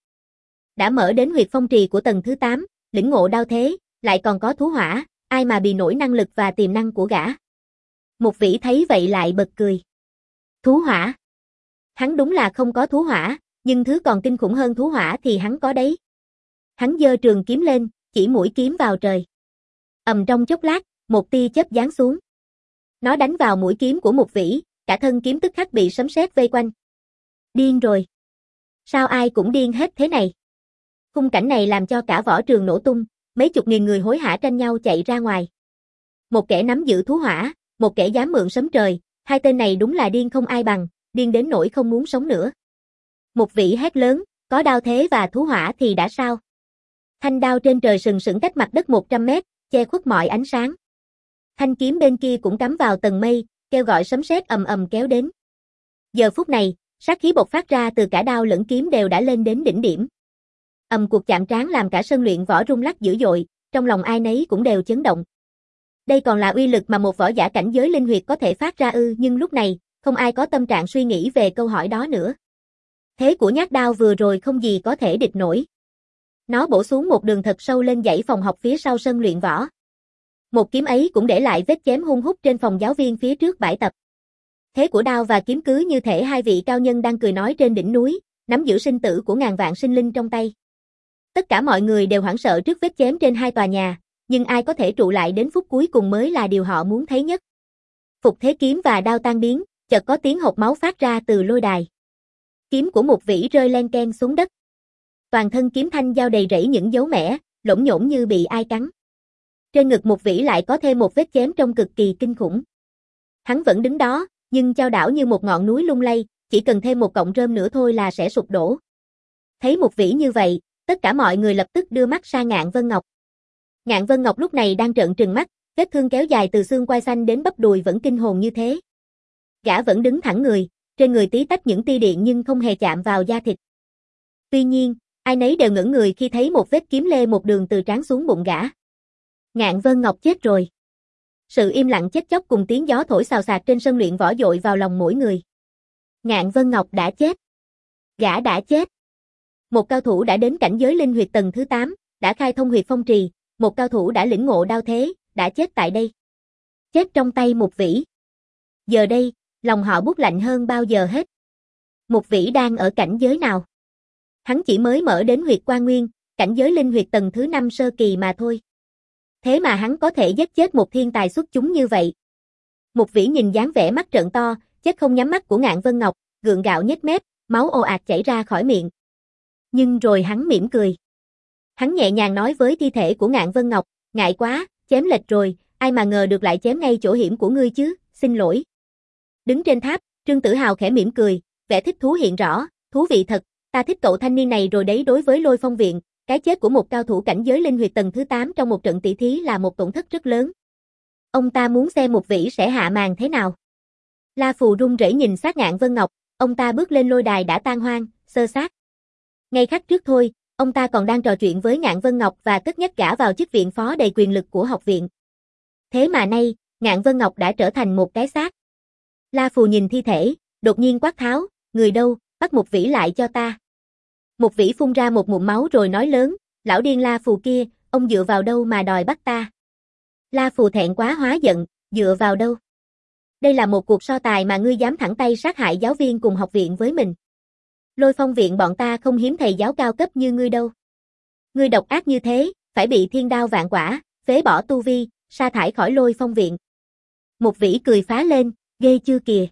Đã mở đến huyệt phong trì của tầng thứ tám, lĩnh ngộ đao thế, lại còn có thú hỏa, ai mà bị nổi năng lực và tiềm năng của gã. Mục Vĩ thấy vậy lại bật cười. Thú hỏa. Hắn đúng là không có thú hỏa, nhưng thứ còn kinh khủng hơn thú hỏa thì hắn có đấy. Hắn giơ trường kiếm lên, chỉ mũi kiếm vào trời. Ầm trong chốc lát, một tia chớp giáng xuống. Nó đánh vào mũi kiếm của Mục Vĩ, cả thân kiếm tức khắc bị sấm sét vây quanh. Điên rồi. Sao ai cũng điên hết thế này? Khung cảnh này làm cho cả võ trường nổ tung, mấy chục nghìn người hối hả tranh nhau chạy ra ngoài. Một kẻ nắm giữ thú hỏa, một kẻ dám mượn sấm trời, hai tên này đúng là điên không ai bằng, điên đến nỗi không muốn sống nữa. Mục Vĩ hét lớn, có đao thế và thú hỏa thì đã sao? Thanh đao trên trời sừng sững cách mặt đất một trăm mét, che khuất mọi ánh sáng. Thanh kiếm bên kia cũng cắm vào tầng mây, kêu gọi sấm sét ầm ầm kéo đến. Giờ phút này, sát khí bộc phát ra từ cả đao lẫn kiếm đều đã lên đến đỉnh điểm. Ầm cuộc chạm trán làm cả sân luyện võ rung lắc dữ dội, trong lòng ai nấy cũng đều chấn động. Đây còn là uy lực mà một võ giả cảnh giới linh huyệt có thể phát ra ư, nhưng lúc này, không ai có tâm trạng suy nghĩ về câu hỏi đó nữa. Thế của nhát đao vừa rồi không gì có thể địch nổi. Nó bổ xuống một đường thật sâu lên dãy phòng học phía sau sân luyện võ. Một kiếm ấy cũng để lại vết chém hung hút trên phòng giáo viên phía trước bãi tập. Thế của đao và kiếm cứ như thể hai vị cao nhân đang cười nói trên đỉnh núi, nắm giữ sinh tử của ngàn vạn sinh linh trong tay. Tất cả mọi người đều hoảng sợ trước vết chém trên hai tòa nhà, nhưng ai có thể trụ lại đến phút cuối cùng mới là điều họ muốn thấy nhất. Phục thế kiếm và đao tan biến, chợt có tiếng hộc máu phát ra từ lôi đài. Kiếm của Mục Vĩ rơi len keng xuống đất. Toàn thân kiếm thanh dao đầy rẫy những dấu mẻ, lỗm nhổn như bị ai cắn. Trên ngực Mục Vĩ lại có thêm một vết chém trông cực kỳ kinh khủng. Hắn vẫn đứng đó, nhưng chao đảo như một ngọn núi lung lay, chỉ cần thêm một cọng rơm nữa thôi là sẽ sụp đổ. Thấy Mục Vĩ như vậy, tất cả mọi người lập tức đưa mắt sang Ngạn Vân Ngọc. Ngạn Vân Ngọc lúc này đang trợn trừng mắt, vết thương kéo dài từ xương quai xanh đến bắp đùi vẫn kinh hồn như thế. Gã vẫn đứng thẳng người, trên người tí tách những tia điện nhưng không hề chạm vào da thịt. Tuy nhiên, ai nấy đều ngẩn người khi thấy một vết kiếm lê một đường từ trán xuống bụng gã. Ngạn Vân Ngọc chết rồi. Sự im lặng chết chóc cùng tiếng gió thổi xào xạc trên sân luyện võ dội vào lòng mỗi người. Ngạn Vân Ngọc đã chết. Gã đã chết. Một cao thủ đã đến cảnh giới linh huyệt tầng thứ tám, đã khai thông huyệt phong trì, một cao thủ đã lĩnh ngộ đao thế, đã chết tại đây. Chết trong tay Mục Vĩ. Giờ đây, lòng họ buốt lạnh hơn bao giờ hết. Mục Vĩ đang ở cảnh giới nào? Hắn chỉ mới mở đến huyệt Quan Nguyên, cảnh giới linh huyệt tầng thứ năm sơ kỳ mà thôi. Thế mà hắn có thể giết chết một thiên tài xuất chúng như vậy. Mục Vĩ nhìn dáng vẻ mắt trợn to, chết không nhắm mắt của Ngạn Vân Ngọc, gượng gạo nhếch mép, máu ồ ạt chảy ra khỏi miệng. Nhưng rồi hắn mỉm cười. Hắn nhẹ nhàng nói với thi thể của Ngạn Vân Ngọc, ngại quá, chém lệch rồi, ai mà ngờ được lại chém ngay chỗ hiểm của ngươi chứ, xin lỗi. Đứng trên tháp, Trương Tử Hào khẽ mỉm cười, vẻ thích thú hiện rõ, thú vị thật, ta thích cậu thanh niên này rồi đấy. Đối với Lôi Phong Viện, cái chết của một cao thủ cảnh giới linh huyệt tầng thứ tám trong một trận tỷ thí là một tổn thất rất lớn. Ông ta muốn xem Mục Vĩ sẽ hạ màn thế nào. La Phù run rẩy nhìn sát Ngạn Vân Ngọc, ông ta bước lên lôi đài đã tan hoang, xơ xác. Ngay khắc trước thôi, ông ta còn đang trò chuyện với Ngạn Vân Ngọc và cất nhắc gã vào chức viện phó đầy quyền lực của học viện. Thế mà nay, Ngạn Vân Ngọc đã trở thành một cái xác. La Phù nhìn thi thể, đột nhiên quát tháo, người đâu, bắt Mục Vĩ lại cho ta. Mục Vĩ phun ra một ngụm máu rồi nói lớn, lão điên La Phù kia, ông dựa vào đâu mà đòi bắt ta? La Phù thẹn quá hóa giận, dựa vào đâu? Đây là một cuộc so tài mà ngươi dám thẳng tay sát hại giáo viên cùng học viện với mình. Lôi Phong Viện bọn ta không hiếm thầy giáo cao cấp như ngươi đâu. Ngươi độc ác như thế, phải bị thiên đao vạn quả, phế bỏ tu vi, sa thải khỏi Lôi Phong Viện. Mục Vĩ cười phá lên, ghê chưa kìa.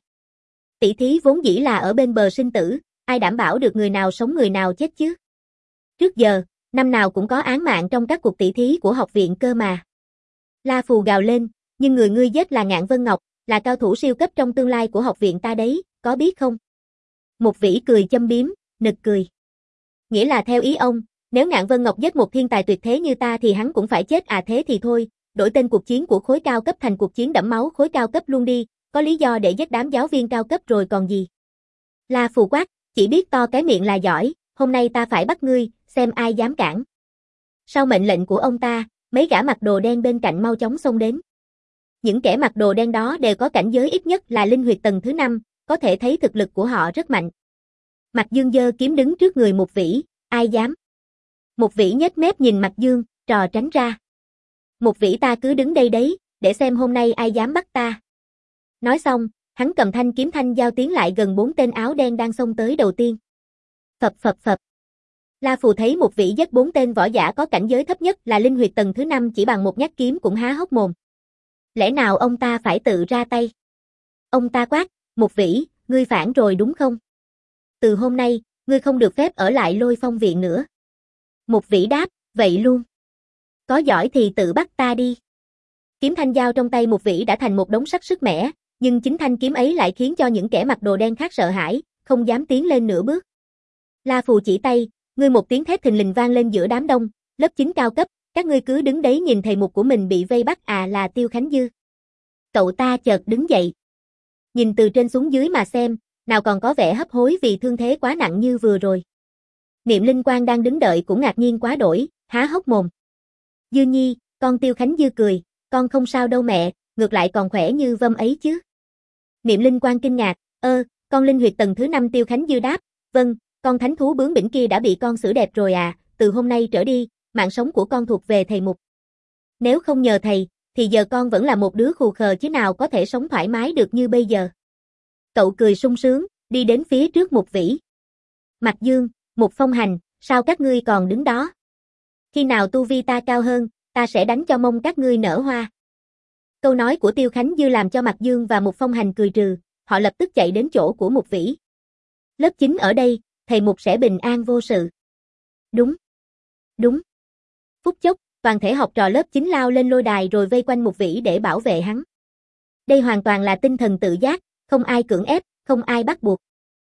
Tỷ thí vốn dĩ là ở bên bờ sinh tử, ai đảm bảo được người nào sống người nào chết chứ? Trước giờ, năm nào cũng có án mạng trong các cuộc tỷ thí của học viện cơ mà. La Phù gào lên, nhưng người ngươi giết là Ngạn Vân Ngọc, là cao thủ siêu cấp trong tương lai của học viện ta đấy, có biết không? Mục Vĩ cười châm biếm, nực cười. Nghĩa là theo ý ông, nếu Ngạn Vân Ngọc giết một thiên tài tuyệt thế như ta thì hắn cũng phải chết à? Thế thì thôi, đổi tên cuộc chiến của khối cao cấp thành cuộc chiến đẫm máu khối cao cấp luôn đi, có lý do để giết đám giáo viên cao cấp rồi còn gì. La Phù quát, chỉ biết to cái miệng là giỏi, hôm nay ta phải bắt ngươi, xem ai dám cản. Sau mệnh lệnh của ông ta, mấy gã mặc đồ đen bên cạnh mau chóng xông đến. Những kẻ mặc đồ đen đó đều có cảnh giới ít nhất là linh huyệt tầng thứ năm, có thể thấy thực lực của họ rất mạnh. Mạc Dương giơ kiếm đứng trước người Mục Vĩ, ai dám? Mục Vĩ nhếch mép nhìn Mạc Dương, trò tránh ra. Mục Vĩ ta cứ đứng đây đấy, để xem hôm nay ai dám bắt ta. Nói xong, hắn cầm thanh kiếm thanh giao tiến lại gần bốn tên áo đen đang xông tới đầu tiên. Phập phập phập. La Phù thấy Mục Vĩ giết bốn tên võ giả có cảnh giới thấp nhất là linh huyệt tầng thứ năm chỉ bằng một nhát kiếm cũng há hốc mồm. Lẽ nào ông ta phải tự ra tay? Ông ta quát, Mục Vĩ, ngươi phản rồi đúng không? Từ hôm nay, ngươi không được phép ở lại Lôi Phong Viện nữa. Mục Vĩ đáp, vậy luôn. Có giỏi thì tự bắt ta đi. Kiếm thanh dao trong tay Mục Vĩ đã thành một đống sắt sức mẻ, nhưng chính thanh kiếm ấy lại khiến cho những kẻ mặc đồ đen khác sợ hãi, không dám tiến lên nửa bước. La Phù chỉ tay, ngươi một tiếng thét thình lình vang lên giữa đám đông, lớp chín cao cấp, các ngươi cứ đứng đấy nhìn thầy Mục của mình bị vây bắt à? Là Tiêu Khánh Dư. Cậu ta chợt đứng dậy. Nhìn từ trên xuống dưới mà xem, nào còn có vẻ hấp hối vì thương thế quá nặng như vừa rồi. Niệm Linh Quang đang đứng đợi cũng ngạc nhiên quá đổi, há hốc mồm. Dư Nhi, con Tiêu Khánh Dư cười, con không sao đâu mẹ, ngược lại còn khỏe như vâm ấy chứ. Niệm Linh Quang kinh ngạc, ơ, con linh huyệt tầng thứ năm. Tiêu Khánh Dư đáp, vâng, con thánh thú bướng bỉnh kia đã bị con xử đẹp rồi à, từ hôm nay trở đi, mạng sống của con thuộc về thầy Mục. Nếu không nhờ thầy, thì giờ con vẫn là một đứa khù khờ chứ nào có thể sống thoải mái được như bây giờ. Cậu cười sung sướng, đi đến phía trước Mục Vĩ. Mạc Dương, Mục Phong Hành, sao các ngươi còn đứng đó? Khi nào tu vi ta cao hơn, ta sẽ đánh cho mông các ngươi nở hoa. Câu nói của Tiêu Khánh Dư làm cho Mạc Dương và Mục Phong Hành cười trừ, họ lập tức chạy đến chỗ của Mục Vĩ. Lớp chín ở đây, thầy Mục sẽ bình an vô sự. Đúng. Đúng. Phút chốc, toàn thể học trò lớp chín lao lên lôi đài rồi vây quanh Mục Vĩ để bảo vệ hắn. Đây hoàn toàn là tinh thần tự giác, không ai cưỡng ép, không ai bắt buộc.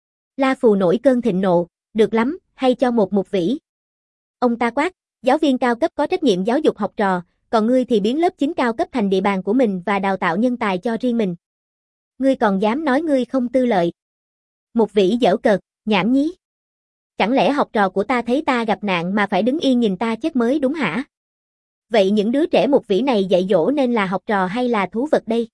La Phù nổi cơn thịnh nộ, được lắm, hay cho một Mục Vĩ. Ông ta quát, giáo viên cao cấp có trách nhiệm giáo dục học trò, còn ngươi thì biến lớp chín cao cấp thành địa bàn của mình và đào tạo nhân tài cho riêng mình. Ngươi còn dám nói ngươi không tư lợi. Mục Vĩ giễu cợt, nhảm nhí. Chẳng lẽ học trò của ta thấy ta gặp nạn mà phải đứng yên nhìn ta chết mới đúng hả? Vậy những đứa trẻ Mục Vĩ này dạy dỗ nên là học trò hay là thú vật đây?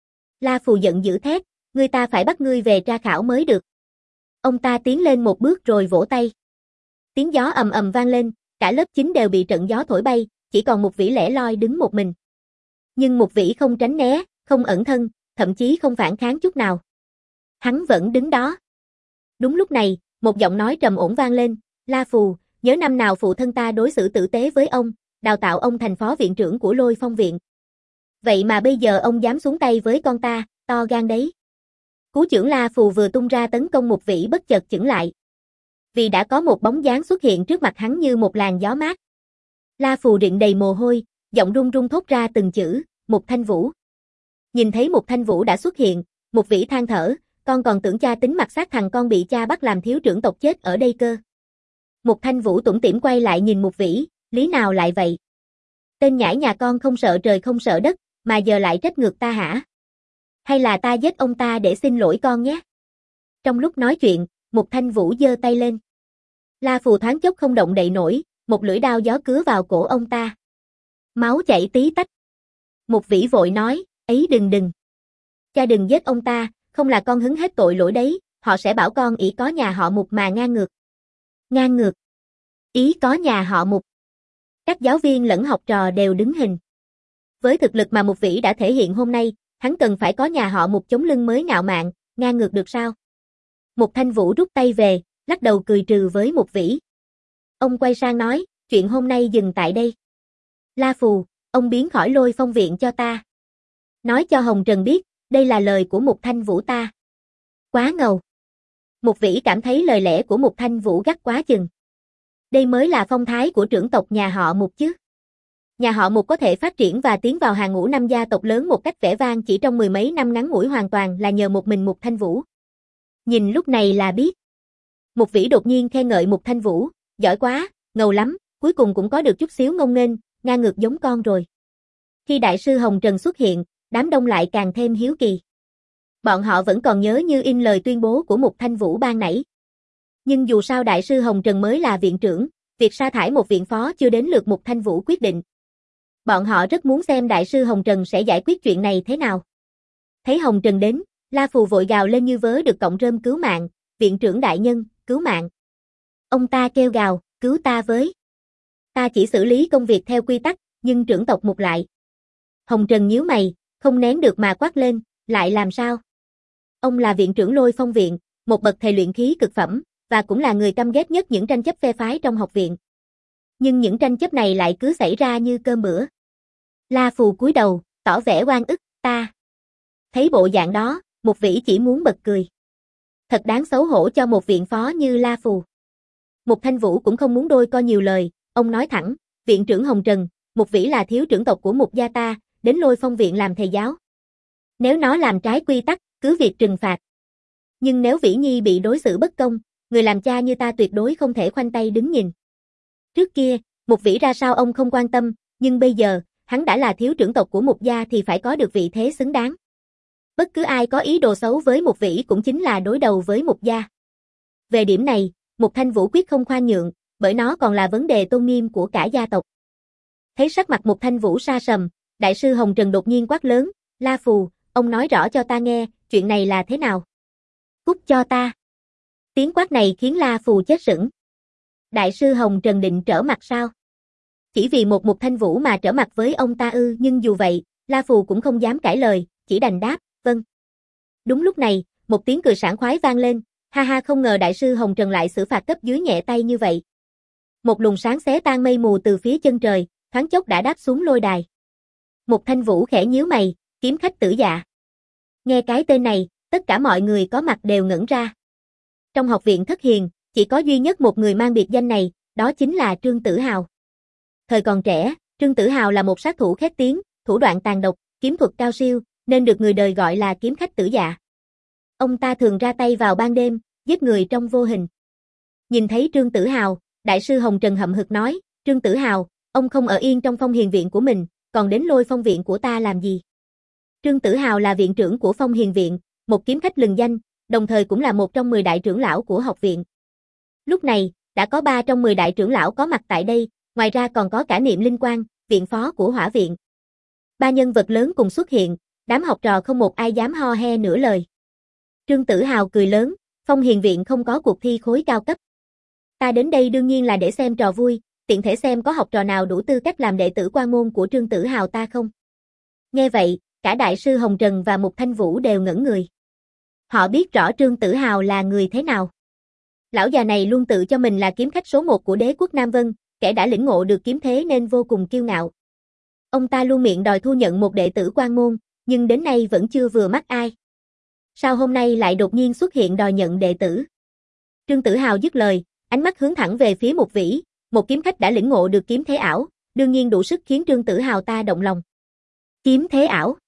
La Phù giận dữ thét, ngươi ta phải bắt ngươi về tra khảo mới được. Ông ta tiến lên một bước rồi vỗ tay. Tiếng gió ầm ầm vang lên, cả lớp chín đều bị trận gió thổi bay, chỉ còn Mục Vĩ lẻ loi đứng một mình. Nhưng Mục Vĩ không tránh né, không ẩn thân, thậm chí không phản kháng chút nào. Hắn vẫn đứng đó. Đúng lúc này, một giọng nói trầm ổn vang lên, La Phù, nhớ năm nào phụ thân ta đối xử tử tế với ông, đào tạo ông thành phó viện trưởng của Lôi Phong viện. Vậy mà bây giờ ông dám xuống tay với con ta, to gan đấy. Cú chưởng La Phù vừa tung ra tấn công Mục Vĩ bất chợt chững lại. Vì đã có một bóng dáng xuất hiện trước mặt hắn như một làn gió mát. La Phù rịn đầy mồ hôi, giọng run run thốt ra từng chữ, Mục Thanh Vũ. Nhìn thấy Mục Thanh Vũ đã xuất hiện, Mục Vĩ than thở, con còn tưởng cha tính mặt sát thằng con bị cha bắt làm thiếu trưởng tộc chết ở đây cơ. Mục Thanh Vũ tủm tỉm quay lại nhìn Mục Vĩ, lý nào lại vậy? Tên nhãi nhà con không sợ trời không sợ đất, mà giờ lại trách ngược ta hả? Hay là ta giết ông ta để xin lỗi con nhé? Trong lúc nói chuyện, Mục Thanh Vũ giơ tay lên. La Phù thoáng chốc không động đậy nổi, một lưỡi đao gió cứa vào cổ ông ta. Máu chảy tí tách. Mục Vĩ vội nói, ấy đừng đừng. Cha đừng giết ông ta, không là con hứng hết tội lỗi đấy, họ sẽ bảo con ỷ có nhà họ Mục mà ngang ngược. Ngang ngược. Ý có nhà họ Mục. Các giáo viên lẫn học trò đều đứng hình. Với thực lực mà Mục Vĩ đã thể hiện hôm nay, hắn cần phải có nhà họ Mục chống lưng mới ngạo mạn, ngang ngược được sao? Mục Thanh Vũ rút tay về, lắc đầu cười trừ với Mục Vĩ. Ông quay sang nói, chuyện hôm nay dừng tại đây. La Phù, ông biến khỏi Lôi Phong viện cho ta. Nói cho Hồng Trần biết, đây là lời của Mục Thanh Vũ ta. Quá ngầu. Mục Vĩ cảm thấy lời lẽ của Mục Thanh Vũ gắt quá chừng. Đây mới là phong thái của trưởng tộc nhà họ Mục chứ. Nhà họ Mục có thể phát triển và tiến vào hàng ngũ năm gia tộc lớn một cách vẻ vang chỉ trong mười mấy năm ngắn ngủi hoàn toàn là nhờ một mình Mục Thanh Vũ. Nhìn lúc này là biết. Mục Vĩ đột nhiên khen ngợi Mục Thanh Vũ, giỏi quá, ngầu lắm, cuối cùng cũng có được chút xíu ngông nghênh, ngang ngược giống con rồi. Khi đại sư Hồng Trần xuất hiện, đám đông lại càng thêm hiếu kỳ. Bọn họ vẫn còn nhớ như in lời tuyên bố của Mục Thanh Vũ ban nãy. Nhưng dù sao đại sư Hồng Trần mới là viện trưởng, việc sa thải một viện phó chưa đến lượt Mục Thanh Vũ quyết định. Bọn họ rất muốn xem đại sư Hồng Trần sẽ giải quyết chuyện này thế nào. Thấy Hồng Trần đến, La Phù vội gào lên như vớ được cọng rơm cứu mạng, viện trưởng đại nhân, cứu mạng. Ông ta kêu gào, cứu ta với. Ta chỉ xử lý công việc theo quy tắc, nhưng trưởng tộc Mục lại. Hồng Trần nhíu mày, không nén được mà quát lên, lại làm sao? Ông là viện trưởng Lôi Phong viện, một bậc thầy luyện khí cực phẩm, và cũng là người căm ghét nhất những tranh chấp phe phái trong học viện. Nhưng những tranh chấp này lại cứ xảy ra như cơm bữa. La Phù cúi đầu, tỏ vẻ oan ức, ta. Thấy bộ dạng đó, Mục Vĩ chỉ muốn bật cười. Thật đáng xấu hổ cho một viện phó như La Phù. Mục Thanh Vũ cũng không muốn đôi co nhiều lời, ông nói thẳng, viện trưởng Hồng Trần, Mục Vĩ là thiếu trưởng tộc của Mục gia ta, đến Lôi Phong viện làm thầy giáo. Nếu nó làm trái quy tắc, cứ việc trừng phạt. Nhưng nếu Vĩ Nhi bị đối xử bất công, người làm cha như ta tuyệt đối không thể khoanh tay đứng nhìn. Trước kia, Mục Vĩ ra sao ông không quan tâm, nhưng bây giờ, hắn đã là thiếu trưởng tộc của Mục gia thì phải có được vị thế xứng đáng. Bất cứ ai có ý đồ xấu với Mục Vĩ cũng chính là đối đầu với Mục gia. Về điểm này, Mục Thanh Vũ quyết không khoan nhượng, bởi nó còn là vấn đề tôn nghiêm của cả gia tộc. Thấy sắc mặt Mục Thanh Vũ sa sầm, đại sư Hồng Trần đột nhiên quát lớn, La Phù, ông nói rõ cho ta nghe, chuyện này là thế nào? Cút cho ta. Tiếng quát này khiến La Phù chết sững. Đại sư Hồng Trần định trở mặt sao? Chỉ vì một Mục Thanh Vũ mà trở mặt với ông ta ư, nhưng dù vậy, La Phù cũng không dám cãi lời, chỉ đành đáp, vâng. Đúng lúc này, một tiếng cười sảng khoái vang lên, ha ha, không ngờ đại sư Hồng Trần lại xử phạt cấp dưới nhẹ tay như vậy. Một luồng sáng xé tan mây mù từ phía chân trời, thoáng chốc đã đáp xuống lôi đài. Mục Thanh Vũ khẽ nhíu mày, kiếm khách tử dạ. Nghe cái tên này, tất cả mọi người có mặt đều ngẩn ra. Trong học viện Thất Hiền, chỉ có duy nhất một người mang biệt danh này, đó chính là Trương Tử Hào. Thời còn trẻ, Trương Tử Hào là một sát thủ khét tiếng, thủ đoạn tàn độc, kiếm thuật cao siêu, nên được người đời gọi là kiếm khách tử dạ. Ông ta thường ra tay vào ban đêm, giết người trong vô hình. Nhìn thấy Trương Tử Hào, Đại sư Hồng Trần hậm hực nói, Trương Tử Hào, ông không ở yên trong Phong Hiền viện của mình, còn đến Lôi Phong viện của ta làm gì? Trương Tử Hào là viện trưởng của Phong Hiền viện, một kiếm khách lừng danh, đồng thời cũng là một trong mười đại trưởng lão của học viện. Lúc này, đã có ba trong mười đại trưởng lão có mặt tại đây, ngoài ra còn có cả Niệm Linh Quang, viện phó của Hỏa viện. Ba nhân vật lớn cùng xuất hiện, đám học trò không một ai dám ho he nửa lời. Trương Tử Hào cười lớn, Phong Hiền viện không có cuộc thi khối cao cấp. Ta đến đây đương nhiên là để xem trò vui, tiện thể xem có học trò nào đủ tư cách làm đệ tử quan môn của Trương Tử Hào ta không. Nghe vậy, cả Đại sư Hồng Trần và Mục Thanh Vũ đều ngẩn người. Họ biết rõ Trương Tử Hào là người thế nào. Lão già này luôn tự cho mình là kiếm khách số một của đế quốc Nam Vân, kẻ đã lĩnh ngộ được kiếm thế nên vô cùng kiêu ngạo. Ông ta luôn miệng đòi thu nhận một đệ tử quan môn, nhưng đến nay vẫn chưa vừa mắt ai. Sao hôm nay lại đột nhiên xuất hiện đòi nhận đệ tử? Trương Tử Hào dứt lời, ánh mắt hướng thẳng về phía Mục Vĩ, một kiếm khách đã lĩnh ngộ được kiếm thế ảo, đương nhiên đủ sức khiến Trương Tử Hào ta động lòng. Kiếm thế ảo?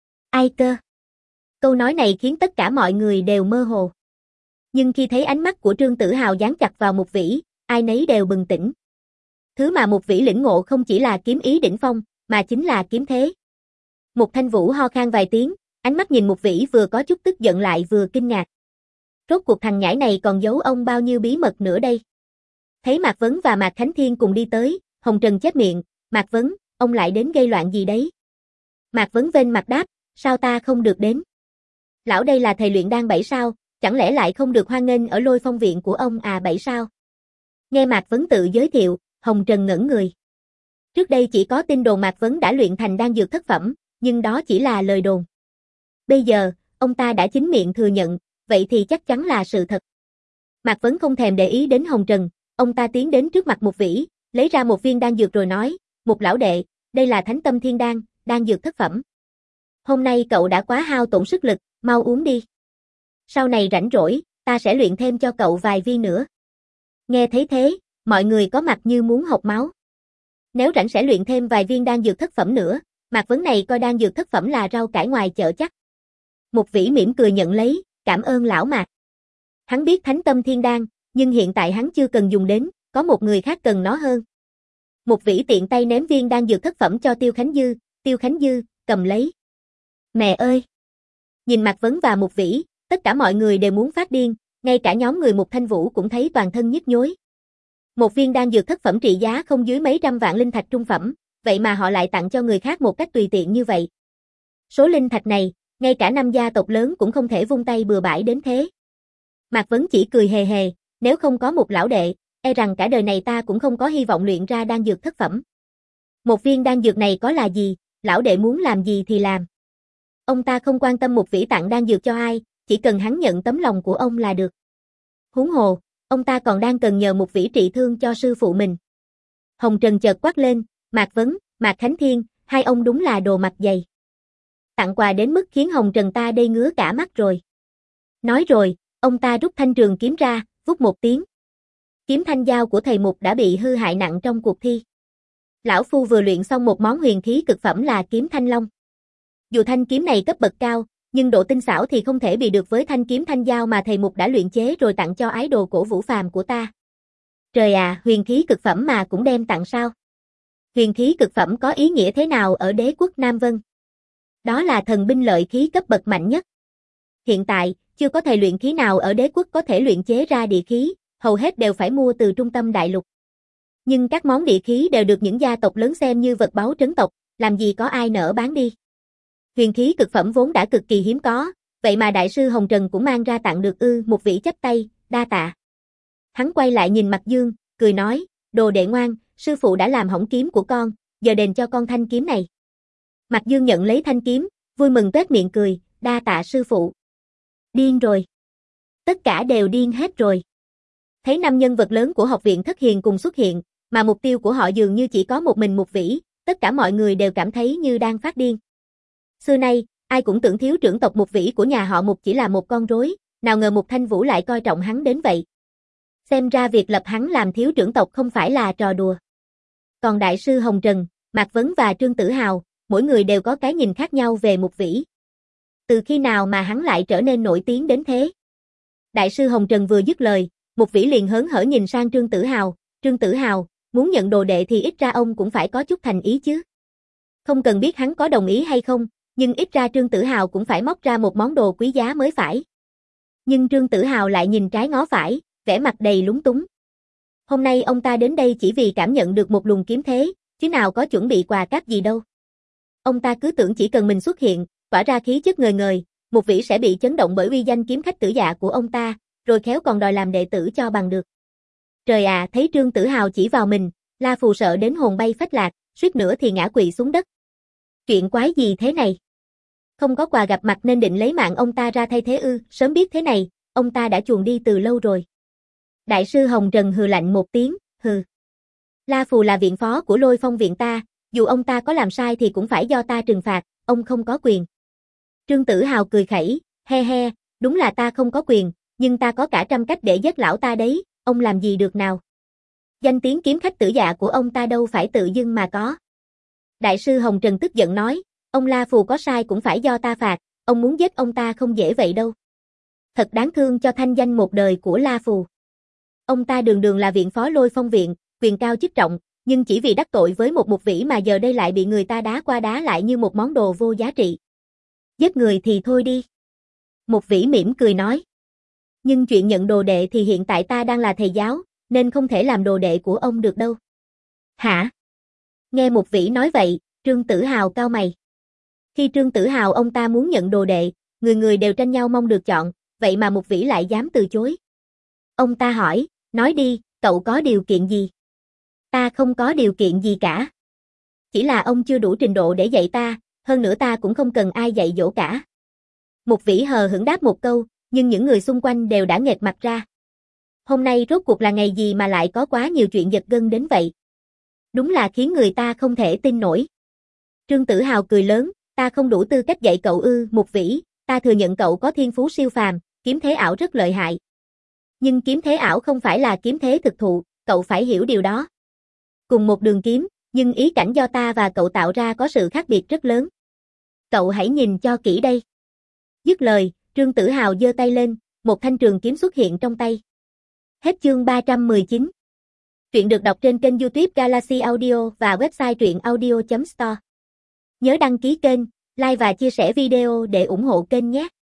Ai cơ? Câu nói này khiến tất cả mọi người đều mơ hồ. Nhưng khi thấy ánh mắt của Trương Tử Hào dán chặt vào Mục Vĩ, ai nấy đều bừng tỉnh. Thứ mà Mục Vĩ lĩnh ngộ không chỉ là kiếm ý đỉnh phong, mà chính là kiếm thế. Mục Thanh Vũ ho khan vài tiếng, ánh mắt nhìn Mục Vĩ vừa có chút tức giận lại vừa kinh ngạc. Rốt cuộc thằng nhãi này còn giấu ông bao nhiêu bí mật nữa đây? Thấy Mạc Vấn và Mạc Khánh Thiên cùng đi tới, Hồng Trần chép miệng, Mạc Vấn, ông lại đến gây loạn gì đấy? Mạc Vấn vênh mặt đáp, sao ta không được đến? Lão đây là thầy luyện đan bảy sao, chẳng lẽ lại không được hoan nghênh ở Lôi Phong viện của ông à bảy sao? Nghe Mạc Vấn tự giới thiệu, Hồng Trần ngẩn người. Trước đây chỉ có tin đồn Mạc Vấn đã luyện thành đan dược thất phẩm, nhưng đó chỉ là lời đồn. Bây giờ, ông ta đã chính miệng thừa nhận, vậy thì chắc chắn là sự thật. Mạc Vấn không thèm để ý đến Hồng Trần, ông ta tiến đến trước mặt Mục Vĩ, lấy ra một viên đan dược rồi nói, Mục lão đệ, đây là Thánh Tâm Thiên Đan, đan dược thất phẩm. Hôm nay cậu đã quá hao tổn sức lực, mau uống đi. Sau này rảnh rỗi, ta sẽ luyện thêm cho cậu vài viên nữa. Nghe thấy thế, mọi người có mặt như muốn hộc máu. Nếu rảnh sẽ luyện thêm vài viên đan dược thất phẩm nữa, Mạc Vấn này coi đan dược thất phẩm là rau cải ngoài chợ chắc. Mục Vĩ mỉm cười nhận lấy, cảm ơn lão Mạc. Hắn biết Thánh Tâm Thiên Đan, nhưng hiện tại hắn chưa cần dùng đến, có một người khác cần nó hơn. Mục Vĩ tiện tay ném viên đan dược thất phẩm cho Tiêu Khánh Dư, Tiêu Khánh Dư, cầm lấy. Mẹ ơi! Nhìn Mạc Vấn và Mục Vĩ, tất cả mọi người đều muốn phát điên, ngay cả nhóm người Mục Thanh Vũ cũng thấy toàn thân nhức nhối. Một viên đan dược thất phẩm trị giá không dưới mấy trăm vạn linh thạch trung phẩm, vậy mà họ lại tặng cho người khác một cách tùy tiện như vậy. Số linh thạch này, ngay cả năm gia tộc lớn cũng không thể vung tay bừa bãi đến thế. Mạc Vấn chỉ cười hề hề, nếu không có một lão đệ, e rằng cả đời này ta cũng không có hy vọng luyện ra đan dược thất phẩm. Một viên đan dược này có là gì, lão đệ muốn làm gì thì làm. Ông ta không quan tâm Mục Vĩ tặng đan dược cho ai, chỉ cần hắn nhận tấm lòng của ông là được. Huống hồ, ông ta còn đang cần nhờ Mục Vĩ trị thương cho sư phụ mình. Hồng Trần chợt quát lên, Mạc Vấn, Mạc Khánh Thiên, hai ông đúng là đồ mặt dày. Tặng quà đến mức khiến Hồng Trần ta đây ngứa cả mắt rồi. Nói rồi, ông ta rút thanh trường kiếm ra, vút một tiếng. Kiếm thanh dao của thầy Mục đã bị hư hại nặng trong cuộc thi. Lão Phu vừa luyện xong một món huyền khí cực phẩm là kiếm thanh long. Dù thanh kiếm này cấp bậc cao, nhưng độ tinh xảo thì không thể bị được với thanh kiếm thanh dao mà thầy Mục đã luyện chế rồi tặng cho ái đồ cổ Vũ Phàm của ta. Trời à, huyền khí cực phẩm mà cũng đem tặng sao? Huyền khí cực phẩm có ý nghĩa thế nào ở đế quốc Nam Vân? Đó là thần binh lợi khí cấp bậc mạnh nhất. Hiện tại, chưa có thầy luyện khí nào ở đế quốc có thể luyện chế ra địa khí, hầu hết đều phải mua từ trung tâm đại lục. Nhưng các món địa khí đều được những gia tộc lớn xem như vật báu trấn tộc, làm gì có ai nỡ bán đi. Huyền khí cực phẩm vốn đã cực kỳ hiếm có, vậy mà đại sư Hồng Trần cũng mang ra tặng được ư. Một Vĩ chắp tay, đa tạ. Hắn quay lại nhìn Mạc Dương, cười nói, đồ đệ ngoan, sư phụ đã làm hỏng kiếm của con, giờ đền cho con thanh kiếm này. Mạc Dương nhận lấy thanh kiếm, vui mừng tuét miệng cười, đa tạ sư phụ. Điên rồi. Tất cả đều điên hết rồi. Thấy năm nhân vật lớn của học viện Thất Hiền cùng xuất hiện, mà mục tiêu của họ dường như chỉ có một mình Mục Vĩ, tất cả mọi người đều cảm thấy như đang phát điên. Xưa nay, ai cũng tưởng thiếu trưởng tộc Mục Vĩ của nhà họ Mục chỉ là một con rối, nào ngờ Mục Thanh Vũ lại coi trọng hắn đến vậy. Xem ra việc lập hắn làm thiếu trưởng tộc không phải là trò đùa. Còn đại sư Hồng Trần, Mạc Vấn và Trương Tử Hào, mỗi người đều có cái nhìn khác nhau về Mục Vĩ. Từ khi nào mà hắn lại trở nên nổi tiếng đến thế? Đại sư Hồng Trần vừa dứt lời, Mục Vĩ liền hớn hở nhìn sang Trương Tử Hào, Trương Tử Hào, muốn nhận đồ đệ thì ít ra ông cũng phải có chút thành ý chứ. Không cần biết hắn có đồng ý hay không, nhưng ít ra Trương Tử Hào cũng phải móc ra một món đồ quý giá mới phải. Nhưng Trương Tử Hào lại nhìn trái ngó phải, vẻ mặt đầy lúng túng. Hôm nay ông ta đến đây chỉ vì cảm nhận được một luồng kiếm thế, chứ nào có chuẩn bị quà cáp gì đâu. Ông ta cứ tưởng chỉ cần mình xuất hiện, tỏa ra khí chất ngời ngời, Mục Vĩ sẽ bị chấn động bởi uy danh kiếm khách tử dạ của ông ta, rồi khéo còn đòi làm đệ tử cho bằng được. Trời à, thấy Trương Tử Hào chỉ vào mình, La Phù sợ đến hồn bay phách lạc, suýt nữa thì ngã quỵ xuống đất. Chuyện quái gì thế này? Không có quà gặp mặt nên định lấy mạng ông ta ra thay thế ư? Sớm biết thế này, ông ta đã chuồn đi từ lâu rồi. Đại sư Hồng Trần hừ lạnh một tiếng, hừ. La Phù là viện phó của Lôi Phong viện ta, dù ông ta có làm sai thì cũng phải do ta trừng phạt, ông không có quyền. Trương Tử Hào cười khẩy, he he, đúng là ta không có quyền, nhưng ta có cả trăm cách để giết lão ta đấy, ông làm gì được nào. Danh tiếng kiếm khách tử dạ của ông ta đâu phải tự dưng mà có. Đại sư Hồng Trần tức giận nói, ông La Phù có sai cũng phải do ta phạt, ông muốn giết ông ta không dễ vậy đâu. Thật đáng thương cho thanh danh một đời của La Phù. Ông ta đường đường là viện phó Lôi Phong viện, quyền cao chức trọng, nhưng chỉ vì đắc tội với một Mục Vĩ mà giờ đây lại bị người ta đá qua đá lại như một món đồ vô giá trị. Giết người thì thôi đi. Mục Vĩ mỉm cười nói. Nhưng chuyện nhận đồ đệ thì hiện tại ta đang là thầy giáo, nên không thể làm đồ đệ của ông được đâu. Hả? Nghe Mục Vĩ nói vậy, Trương Tử Hào cau mày. Khi Trương Tử Hào ông ta muốn nhận đồ đệ, người người đều tranh nhau mong được chọn, vậy mà Mục Vĩ lại dám từ chối. Ông ta hỏi, nói đi, cậu có điều kiện gì? Ta không có điều kiện gì cả. Chỉ là ông chưa đủ trình độ để dạy ta, hơn nữa ta cũng không cần ai dạy dỗ cả. Mục Vĩ hờ hững đáp một câu, nhưng những người xung quanh đều đã nghệt mặt ra. Hôm nay rốt cuộc là ngày gì mà lại có quá nhiều chuyện giật gân đến vậy? Đúng là khiến người ta không thể tin nổi. Trương Tử Hào cười lớn, ta không đủ tư cách dạy cậu ư? Mục Vĩ, ta thừa nhận cậu có thiên phú siêu phàm, kiếm thế ảo rất lợi hại. Nhưng kiếm thế ảo không phải là kiếm thế thực thụ, cậu phải hiểu điều đó. Cùng một đường kiếm, nhưng ý cảnh do ta và cậu tạo ra có sự khác biệt rất lớn. Cậu hãy nhìn cho kỹ đây. Dứt lời, Trương Tử Hào giơ tay lên, một thanh trường kiếm xuất hiện trong tay. Hết chương ba trăm mười chín. Truyện được đọc trên kênh YouTube Galaxy Audio và website truyện audio chấm store. Nhớ đăng ký kênh, like và chia sẻ video để ủng hộ kênh nhé.